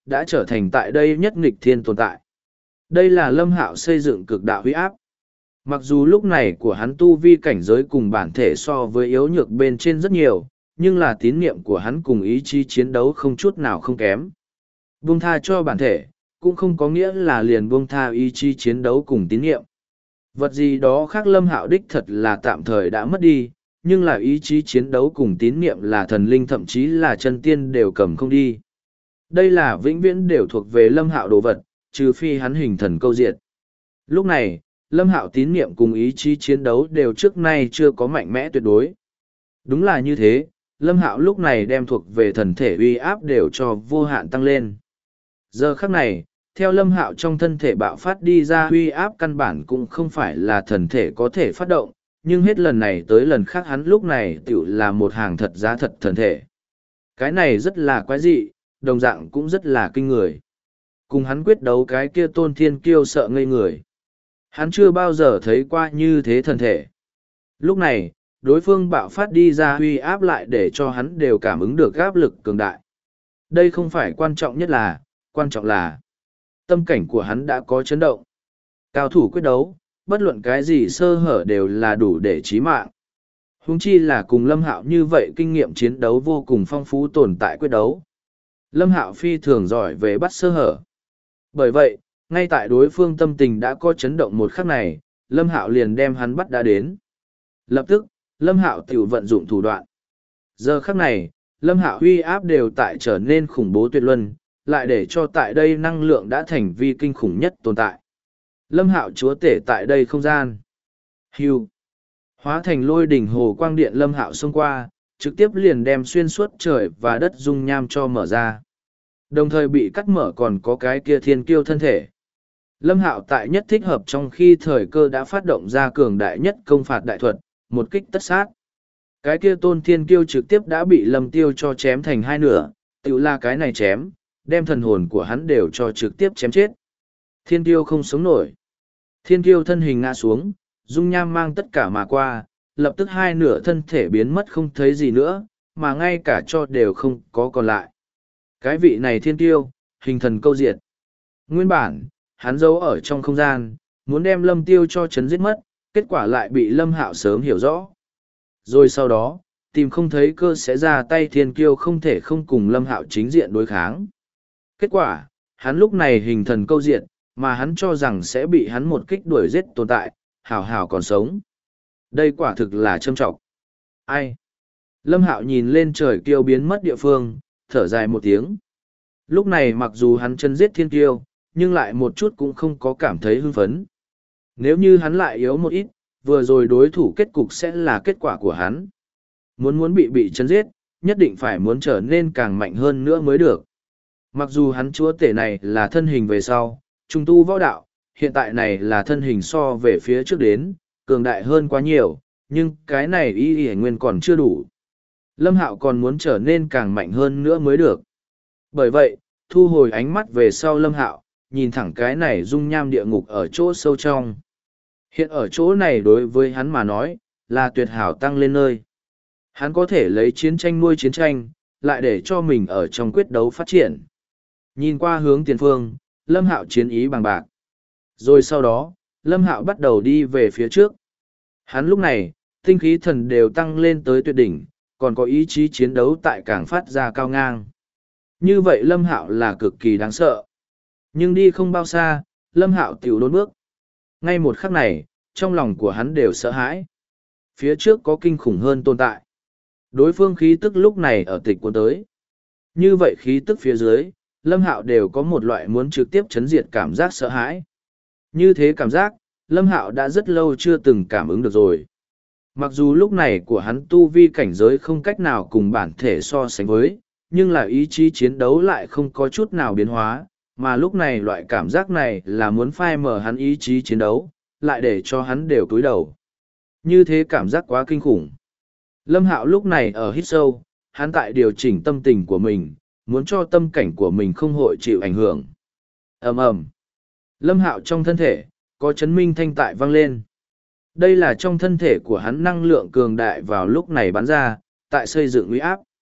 đã trở thành tại đây nhất nghịch thiên tồn tại. Đây là Lâm Hạo xây dựng cực đạo huy áp. Mặc dù lúc này của hắn tu vi cảnh giới cùng bản thể so với yếu nhược bên trên rất nhiều, nhưng là tín niệm của hắn cùng ý chí chiến đấu không chút nào không kém. Buông tha cho bản thể, cũng không có nghĩa là liền buông tha ý chí chiến đấu cùng tín niệm. Vật gì đó khác Lâm Hạo đích thật là tạm thời đã mất đi, nhưng là ý chí chiến đấu cùng tín niệm là thần linh thậm chí là chân tiên đều cầm không đi. Đây là vĩnh viễn đều thuộc về Lâm Hạo đồ vật, trừ phi hắn hình thần câu diệt. Lúc này, Lâm Hạo tín niệm cùng ý chí chiến đấu đều trước nay chưa có mạnh mẽ tuyệt đối. Đúng là như thế, Lâm Hạo lúc này đem thuộc về thần thể uy áp đều cho vô hạn tăng lên. Giờ khắc này, theo Lâm Hạo trong thân thể bạo phát đi ra uy áp căn bản cũng không phải là thần thể có thể phát động, nhưng hết lần này tới lần khác hắn lúc này tựu là một hàng thật giá thật thần thể. Cái này rất là quái dị, đồng dạng cũng rất là kinh người. Cùng hắn quyết đấu cái kia Tôn Thiên Kiêu sợ ngây người. Hắn chưa bao giờ thấy qua như thế thần thể. Lúc này, đối phương bạo phát đi ra uy áp lại để cho hắn đều cảm ứng được áp lực cường đại. Đây không phải quan trọng nhất là, quan trọng là tâm cảnh của hắn đã có chấn động. Cao thủ quyết đấu, bất luận cái gì sơ hở đều là đủ để chí mạng. Huống chi là cùng Lâm Hạo như vậy kinh nghiệm chiến đấu vô cùng phong phú tồn tại quyết đấu. Lâm Hạo phi thường giỏi về bắt sơ hở. Bởi vậy, ngay tại đối phương tâm tình đã có chấn động một khắc này, Lâm Hạo liền đem hắn bắt đã đến. Lập tức, Lâm Hạo tiểu vận dụng thủ đoạn. Giờ khắc này, Lâm Hạo uy áp đều tại trở nên khủng bố tuyệt luân, lại để cho tại đây năng lượng đã thành vi kinh khủng nhất tồn tại. Lâm Hạo chúa tể tại đây không gian. Hưu. Hóa thành lôi đỉnh hồ quang điện Lâm Hạo xông qua, trực tiếp liền đem xuyên suốt trời và đất dung nham cho mở ra. Đồng thời bị cắt mở còn có cái kia thiên kiêu thân thể. Lâm Hạo tại nhất thích hợp trong khi thời cơ đã phát động ra cường đại nhất công phạt đại thuật, một kích tất sát. Cái kia Tôn Thiên Kiêu trực tiếp đã bị Lâm Tiêu cho chém thành hai nửa, tự là cái này chém, đem thần hồn của hắn đều cho trực tiếp chém chết. Thiên Kiêu không sống nổi. Thiên Kiêu thân hình ngã xuống, dung nham mang tất cả mà qua, lập tức hai nửa thân thể biến mất không thấy gì nữa, mà ngay cả cho đều không có còn lại. Cái vị này Thiên Kiêu, hình thần câu diệt. Nguyên bản, hắn giấu ở trong không gian, muốn đem Lâm Tiêu cho chấn giết mất, kết quả lại bị Lâm Hạo sớm hiểu rõ. Rồi sau đó, tìm không thấy cơ sẽ ra tay Thiên Kiêu không thể không cùng Lâm Hạo chính diện đối kháng. Kết quả, hắn lúc này hình thần câu diệt, mà hắn cho rằng sẽ bị hắn một kích đuổi giết tồn tại, hảo hảo còn sống. Đây quả thực là châm trọng. Ai? Lâm Hạo nhìn lên trời kiêu biến mất địa phương, thở dài một tiếng. Lúc này mặc dù hắn chân giết Thiên Kiêu, nhưng lại một chút cũng không có cảm thấy hưng phấn. Nếu như hắn lại yếu một ít, vừa rồi đối thủ kết cục sẽ là kết quả của hắn. Muốn bị chấn giết, nhất định phải muốn trở nên càng mạnh hơn nữa mới được. Mặc dù hắn chúa tể này là thân hình về sau, trung tu võ đạo, hiện tại này là thân hình so về phía trước đến, cường đại hơn quá nhiều, nhưng cái này y nguyên còn chưa đủ. Lâm Hạo còn muốn trở nên càng mạnh hơn nữa mới được. Bởi vậy, thu hồi ánh mắt về sau Lâm Hạo, nhìn thẳng cái này dung nham địa ngục ở chỗ sâu trong. Hiện ở chỗ này đối với hắn mà nói, là tuyệt hảo tăng lên nơi. Hắn có thể lấy chiến tranh nuôi chiến tranh, lại để cho mình ở trong quyết đấu phát triển. Nhìn qua hướng tiền phương, Lâm Hạo chiến ý bằng bạc. Rồi sau đó, Lâm Hạo bắt đầu đi về phía trước. Hắn lúc này, tinh khí thần đều tăng lên tới tuyệt đỉnh, còn có ý chí chiến đấu tại càng phát ra cao ngang. Như vậy Lâm Hạo là cực kỳ đáng sợ. Nhưng đi không bao xa, Lâm Hạo tiểu đốn bước. Ngay một khắc này, trong lòng của hắn đều sợ hãi. Phía trước có kinh khủng hơn tồn tại. Đối phương khí tức lúc này ở tịch cuốn tới. Như vậy khí tức phía dưới, Lâm Hạo đều có một loại muốn trực tiếp chấn diệt cảm giác sợ hãi. Như thế cảm giác, Lâm Hạo đã rất lâu chưa từng cảm ứng được rồi. Mặc dù lúc này của hắn tu vi cảnh giới không cách nào cùng bản thể so sánh với, nhưng là ý chí chiến đấu lại không có chút nào biến hóa, mà lúc này loại cảm giác này là muốn phai mờ hắn ý chí chiến đấu, lại để cho hắn đều cúi đầu. Như thế cảm giác quá kinh khủng. Lâm Hạo lúc này ở hít sâu, hắn tại điều chỉnh tâm tình của mình, muốn cho tâm cảnh của mình không hội chịu ảnh hưởng. Ầm ầm. Lâm Hạo trong thân thể, có chấn minh thanh tại vang lên. Đây là trong thân thể của hắn năng lượng cường đại vào lúc này bắn ra, tại xây dựng uy áp.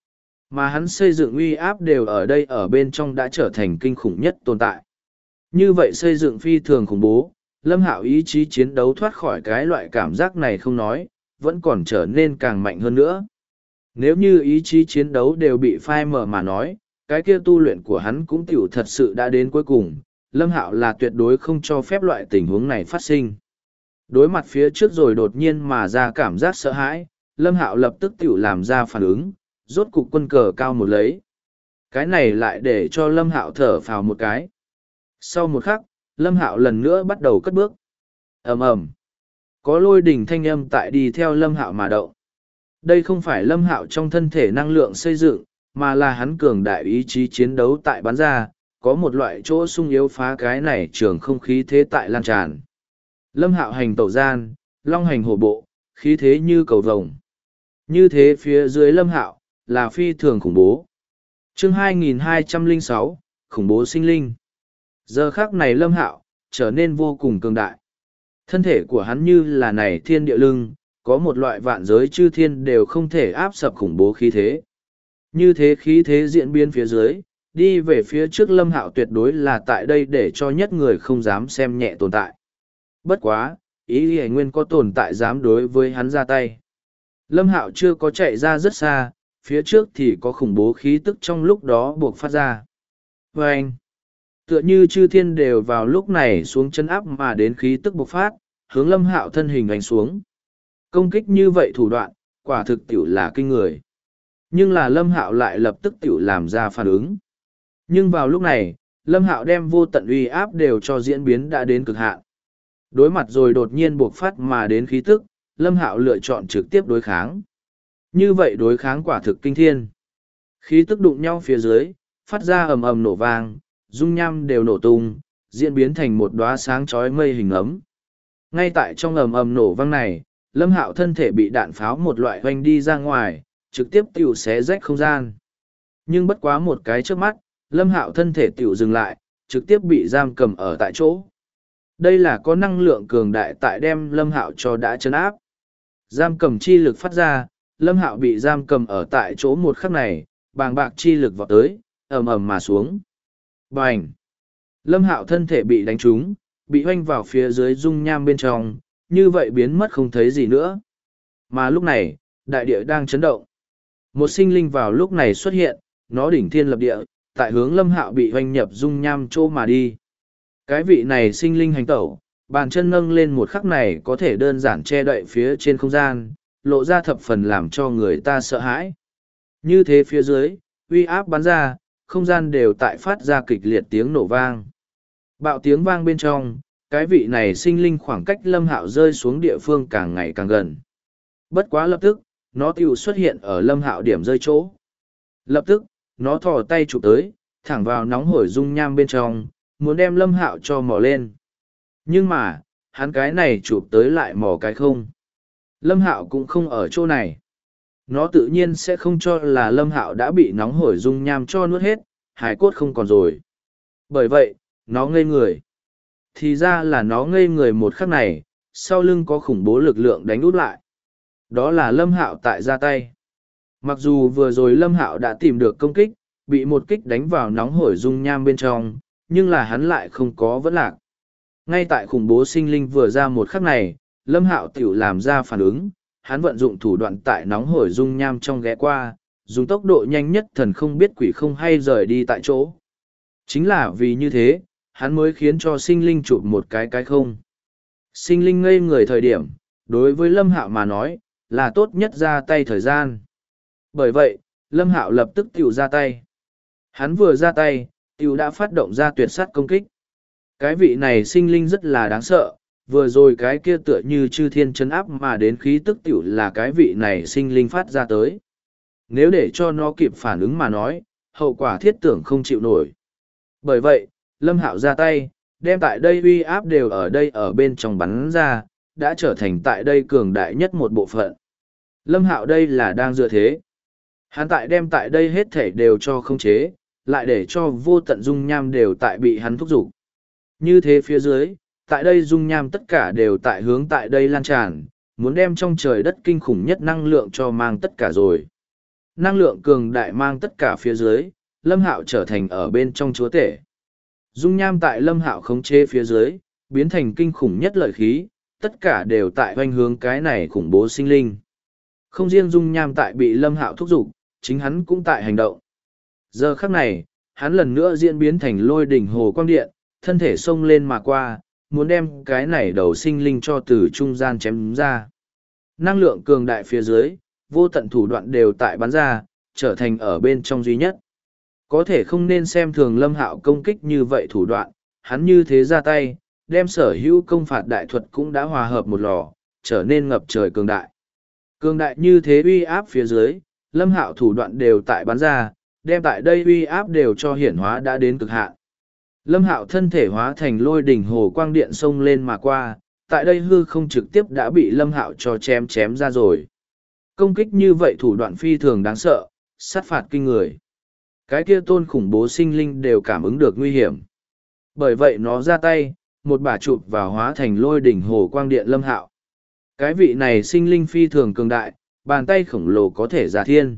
Mà hắn xây dựng uy áp đều ở đây ở bên trong đã trở thành kinh khủng nhất tồn tại. Như vậy xây dựng phi thường khủng bố, Lâm Hạo ý chí chiến đấu thoát khỏi cái loại cảm giác này không nói, vẫn còn trở nên càng mạnh hơn nữa. Nếu như ý chí chiến đấu đều bị phai mờ mà nói, cái kia tu luyện của hắn cũng tiểu thật sự đã đến cuối cùng, Lâm Hạo là tuyệt đối không cho phép loại tình huống này phát sinh. Đối mặt phía trước rồi đột nhiên mà ra cảm giác sợ hãi, Lâm Hạo lập tức tiểu làm ra phản ứng, rốt cục quân cờ cao một lấy. Cái này lại để cho Lâm Hạo thở phào một cái. Sau một khắc, Lâm Hạo lần nữa bắt đầu cất bước. Ầm ầm. Có lôi đỉnh thanh âm tại đi theo Lâm Hạo mà động. Đây không phải Lâm Hạo trong thân thể năng lượng xây dựng, mà là hắn cường đại ý chí chiến đấu tại bắn ra, có một loại chỗ sung yếu phá cái này trường không khí thế tại lan tràn. Lâm Hạo hành tẩu gian, long hành hổ bộ, khí thế như cầu vồng. Như thế phía dưới Lâm Hạo là phi thường khủng bố. Chương 2206, khủng bố sinh linh. Giờ khắc này Lâm Hạo trở nên vô cùng cường đại. Thân thể của hắn như là này thiên địa lưng, có một loại vạn giới chư thiên đều không thể áp sập khủng bố khí thế. Như thế khí thế diễn biến phía dưới, đi về phía trước Lâm Hạo tuyệt đối là tại đây để cho nhất người không dám xem nhẹ tồn tại. Bất quá, ý Lý Nguyên có tồn tại dám đối với hắn ra tay. Lâm Hạo chưa có chạy ra rất xa, phía trước thì có khủng bố khí tức trong lúc đó buộc phát ra. Và anh, tựa như chư thiên đều vào lúc này xuống chân áp mà đến khí tức bộc phát, hướng Lâm Hạo thân hình đánh xuống. Công kích như vậy thủ đoạn, quả thực tiểu là kinh người. Nhưng là Lâm Hạo lại lập tức tiểu làm ra phản ứng. Nhưng vào lúc này, Lâm Hạo đem vô tận uy áp đều cho diễn biến đã đến cực hạn. Đối mặt rồi đột nhiên buộc phát mà đến khí tức, Lâm Hạo lựa chọn trực tiếp đối kháng. Như vậy đối kháng quả thực kinh thiên. Khí tức đụng nhau phía dưới, phát ra ầm ầm nổ vang, dung nham đều nổ tung, diễn biến thành một đóa sáng chói mây hình ấm. Ngay tại trong ầm ầm nổ vang này, Lâm Hạo thân thể bị đạn pháo một loại hoành đi ra ngoài, trực tiếp tiểu xé rách không gian. Nhưng bất quá một cái trước mắt, Lâm Hạo thân thể tiểu dừng lại, trực tiếp bị giam cầm ở tại chỗ. Đây là có năng lượng cường đại tại đem Lâm Hạo cho đã trấn áp. Giam cầm chi lực phát ra, Lâm Hạo bị giam cầm ở tại chỗ một khắc này, bàng bạc chi lực vọt tới, ầm ầm mà xuống. Bành! Lâm Hạo thân thể bị đánh trúng, bị hoanh vào phía dưới dung nham bên trong, như vậy biến mất không thấy gì nữa. Mà lúc này, đại địa đang chấn động. Một sinh linh vào lúc này xuất hiện, nó đỉnh thiên lập địa, tại hướng Lâm Hạo bị hoanh nhập dung nham chỗ mà đi. Cái vị này sinh linh hành tẩu, bàn chân nâng lên một khắc này có thể đơn giản che đậy phía trên không gian, lộ ra thập phần làm cho người ta sợ hãi. Như thế phía dưới, uy áp bắn ra, không gian đều tại phát ra kịch liệt tiếng nổ vang. Bạo tiếng vang bên trong, cái vị này sinh linh khoảng cách Lâm Hạo rơi xuống địa phương càng ngày càng gần. Bất quá lập tức, nó tiểu xuất hiện ở Lâm Hạo điểm rơi chỗ. Lập tức, nó thò tay chụp tới, thẳng vào nóng hổi dung nham bên trong, muốn đem Lâm Hạo cho mò lên. Nhưng mà, hắn cái này chụp tới lại mò cái không. Lâm Hạo cũng không ở chỗ này. Nó tự nhiên sẽ không cho là Lâm Hạo đã bị nóng hổi dung nham cho nuốt hết, hải cốt không còn rồi. Bởi vậy, nó ngây người. Thì ra là nó ngây người một khắc này, sau lưng có khủng bố lực lượng đánh út lại. Đó là Lâm Hạo tại ra tay. Mặc dù vừa rồi Lâm Hạo đã tìm được công kích, bị một kích đánh vào nóng hổi dung nham bên trong, nhưng là hắn lại không có vẫn lạc. Ngay tại khủng bố sinh linh vừa ra một khắc này, Lâm Hạo tiểu làm ra phản ứng, hắn vận dụng thủ đoạn tại nóng hổi dung nham trong ghé qua, dùng tốc độ nhanh nhất thần không biết quỷ không hay rời đi tại chỗ. Chính là vì như thế, hắn mới khiến cho sinh linh chụp một cái không. Sinh linh ngây người thời điểm, đối với Lâm Hạo mà nói, là tốt nhất ra tay thời gian. Bởi vậy, Lâm Hạo lập tức tiểu ra tay. Hắn vừa ra tay, tiểu đã phát động ra tuyệt sát công kích. Cái vị này sinh linh rất là đáng sợ, vừa rồi cái kia tựa như chư thiên chấn áp mà đến khí tức tiểu là cái vị này sinh linh phát ra tới. Nếu để cho nó kịp phản ứng mà nói, hậu quả thiết tưởng không chịu nổi. Bởi vậy, Lâm Hạo ra tay, đem tại đây uy áp đều ở đây ở bên trong bắn ra, đã trở thành tại đây cường đại nhất một bộ phận. Lâm Hạo đây là đang dựa thế. Hắn tại đem tại đây hết thể đều cho không chế, lại để cho vô tận dung nham đều tại bị hắn thúc giục. Như thế phía dưới, tại đây dung nham tất cả đều tại hướng tại đây lan tràn, muốn đem trong trời đất kinh khủng nhất năng lượng cho mang tất cả rồi. năng lượng cường đại mang tất cả phía dưới, Lâm Hạo trở thành ở bên trong chúa tể. Dung nham tại Lâm Hạo khống chế phía dưới, biến thành kinh khủng nhất lợi khí, tất cả đều tại hoành hướng cái này khủng bố sinh linh. Không riêng dung nham tại bị Lâm Hạo thúc giục, chính hắn cũng tại hành động. Giờ khắc này, hắn lần nữa diễn biến thành lôi đỉnh hồ quang điện, thân thể xông lên mà qua, muốn đem cái này đầu sinh linh cho từ trung gian chém ra. Năng lượng cường đại phía dưới, vô tận thủ đoạn đều tại bắn ra, trở thành ở bên trong duy nhất. Có thể không nên xem thường Lâm Hạo công kích như vậy thủ đoạn, hắn như thế ra tay, đem sở hữu công phạt đại thuật cũng đã hòa hợp một lò, trở nên ngập trời cường đại. Cường đại như thế uy áp phía dưới, Lâm Hạo thủ đoạn đều tại bắn ra, đem tại đây uy áp đều cho hiển hóa đã đến cực hạn. Lâm Hạo thân thể hóa thành lôi đỉnh hồ quang điện xông lên mà qua, tại đây hư không trực tiếp đã bị Lâm Hạo cho chém ra rồi. Công kích như vậy thủ đoạn phi thường đáng sợ, sát phạt kinh người. Cái kia tôn khủng bố sinh linh đều cảm ứng được nguy hiểm. Bởi vậy nó ra tay, một bả chụp vào hóa thành lôi đỉnh hồ quang điện Lâm Hạo. Cái vị này sinh linh phi thường cường đại, bàn tay khổng lồ có thể giả thiên.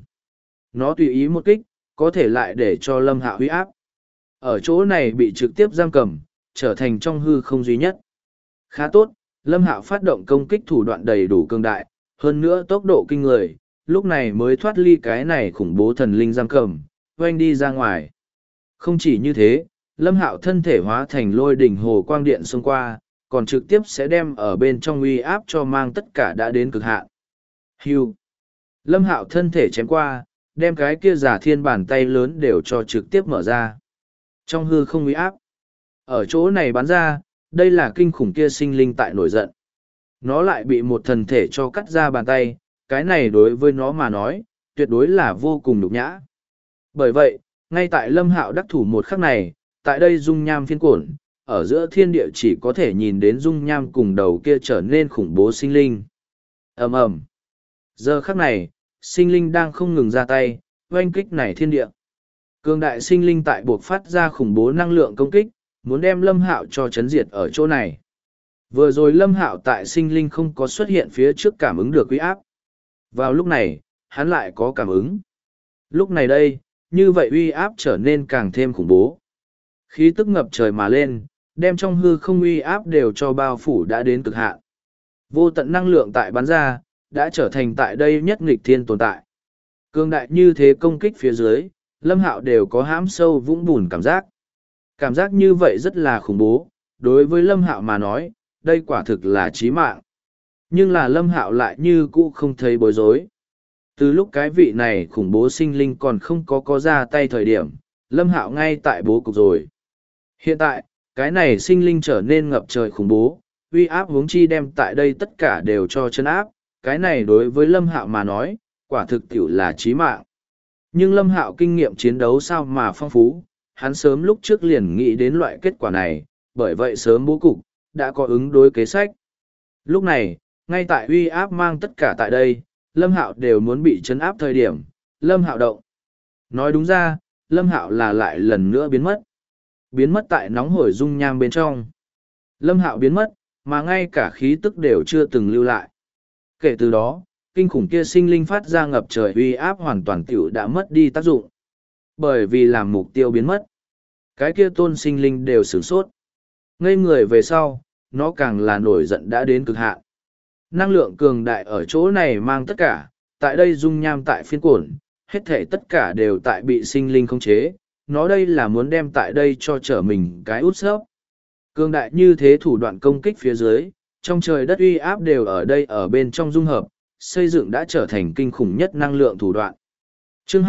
Nó tùy ý một kích, có thể lại để cho Lâm Hạo uy áp. Ở chỗ này bị trực tiếp giam cầm, trở thành trong hư không duy nhất. Khá tốt, Lâm Hạo phát động công kích thủ đoạn đầy đủ cường đại, hơn nữa tốc độ kinh người, lúc này mới thoát ly cái này khủng bố thần linh giam cầm, oanh đi ra ngoài. Không chỉ như thế, Lâm Hạo thân thể hóa thành lôi đỉnh hồ quang điện xông qua, còn trực tiếp sẽ đem ở bên trong uy áp cho mang tất cả đã đến cực hạn. Hưu. Lâm Hạo thân thể chém qua, đem cái kia giả thiên bàn tay lớn đều cho trực tiếp mở ra. Trong hư không uy áp. Ở chỗ này bắn ra, đây là kinh khủng kia sinh linh tại nổi giận. Nó lại bị một thần thể cho cắt ra bàn tay, cái này đối với nó mà nói, tuyệt đối là vô cùng nhục nhã. Bởi vậy, ngay tại Lâm Hạo đắc thủ một khắc này, tại đây dung nham phiên cổn, ở giữa thiên địa chỉ có thể nhìn đến dung nham cùng đầu kia trở nên khủng bố sinh linh. Ầm ầm. Giờ khắc này, sinh linh đang không ngừng ra tay, oanh kích này thiên địa. Cường đại sinh linh tại buộc phát ra khủng bố năng lượng công kích, muốn đem Lâm Hạo cho chấn diệt ở chỗ này. Vừa rồi Lâm Hạo tại sinh linh không có xuất hiện phía trước cảm ứng được uy áp. Vào lúc này, hắn lại có cảm ứng. Lúc này đây, như vậy uy áp trở nên càng thêm khủng bố. Khí tức ngập trời mà lên, đem trong hư không uy áp đều cho bao phủ đã đến cực hạn. Vô tận năng lượng tại bắn ra, đã trở thành tại đây nhất nghịch thiên tồn tại. Cường đại như thế công kích phía dưới, Lâm Hạo đều có hãm sâu vũng bùn cảm giác. Cảm giác như vậy rất là khủng bố, đối với Lâm Hạo mà nói, đây quả thực là chí mạng. Nhưng là Lâm Hạo lại như cũ không thấy bối rối. Từ lúc cái vị này khủng bố sinh linh còn không có ra tay thời điểm, Lâm Hạo ngay tại bố cục rồi. Hiện tại, cái này sinh linh trở nên ngập trời khủng bố, uy áp huống chi đem tại đây tất cả đều cho chân áp, cái này đối với Lâm Hạo mà nói, quả thực tiểu là chí mạng. Nhưng Lâm Hạo kinh nghiệm chiến đấu sao mà phong phú, hắn sớm lúc trước liền nghĩ đến loại kết quả này, bởi vậy sớm bố cục, đã có ứng đối kế sách. Lúc này, ngay tại uy áp mang tất cả tại đây, Lâm Hạo đều muốn bị chấn áp thời điểm, Lâm Hạo động. Nói đúng ra, Lâm Hạo là lại lần nữa biến mất. Biến mất tại nóng hổi dung nham bên trong. Lâm Hạo biến mất, mà ngay cả khí tức đều chưa từng lưu lại. Kể từ đó, kinh khủng kia sinh linh phát ra ngập trời uy áp hoàn toàn tiểu đã mất đi tác dụng. Bởi vì làm mục tiêu biến mất. Cái kia tôn sinh linh đều sửng sốt. Ngây người về sau, nó càng là nổi giận đã đến cực hạn. Năng lượng cường đại ở chỗ này mang tất cả, tại đây dung nham tại phiên cổn, hết thể tất cả đều tại bị sinh linh khống chế, nó đây là muốn đem tại đây cho trở mình cái út xớp. Cường đại như thế thủ đoạn công kích phía dưới, trong trời đất uy áp đều ở đây ở bên trong dung hợp, xây dựng đã trở thành kinh khủng nhất năng lượng thủ đoạn. Chương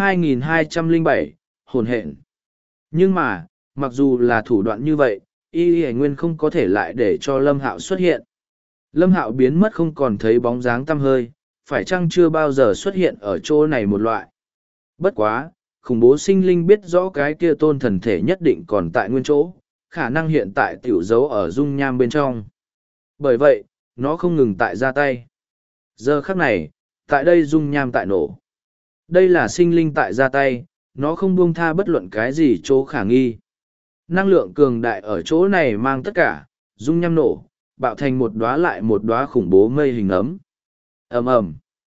2207, hồn hện. Nhưng mà, mặc dù là thủ đoạn như vậy, Y Nguyên không có thể lại để cho Lâm Hạo xuất hiện. Lâm Hạo biến mất không còn thấy bóng dáng tăm hơi, phải chăng chưa bao giờ xuất hiện ở chỗ này một loại. Bất quá, khủng bố sinh linh biết rõ cái kia tôn thần thể nhất định còn tại nguyên chỗ, khả năng hiện tại tiểu dấu ở dung nham bên trong. Bởi vậy, nó không ngừng tại ra tay. Giờ khắc này, tại đây dung nham tại nổ. Đây là sinh linh tại ra tay, nó không buông tha bất luận cái gì chỗ khả nghi. Năng lượng cường đại ở chỗ này mang tất cả, dung nham nổ, bạo thành một đóa lại một đóa khủng bố mây hình ấm. Ầm ầm.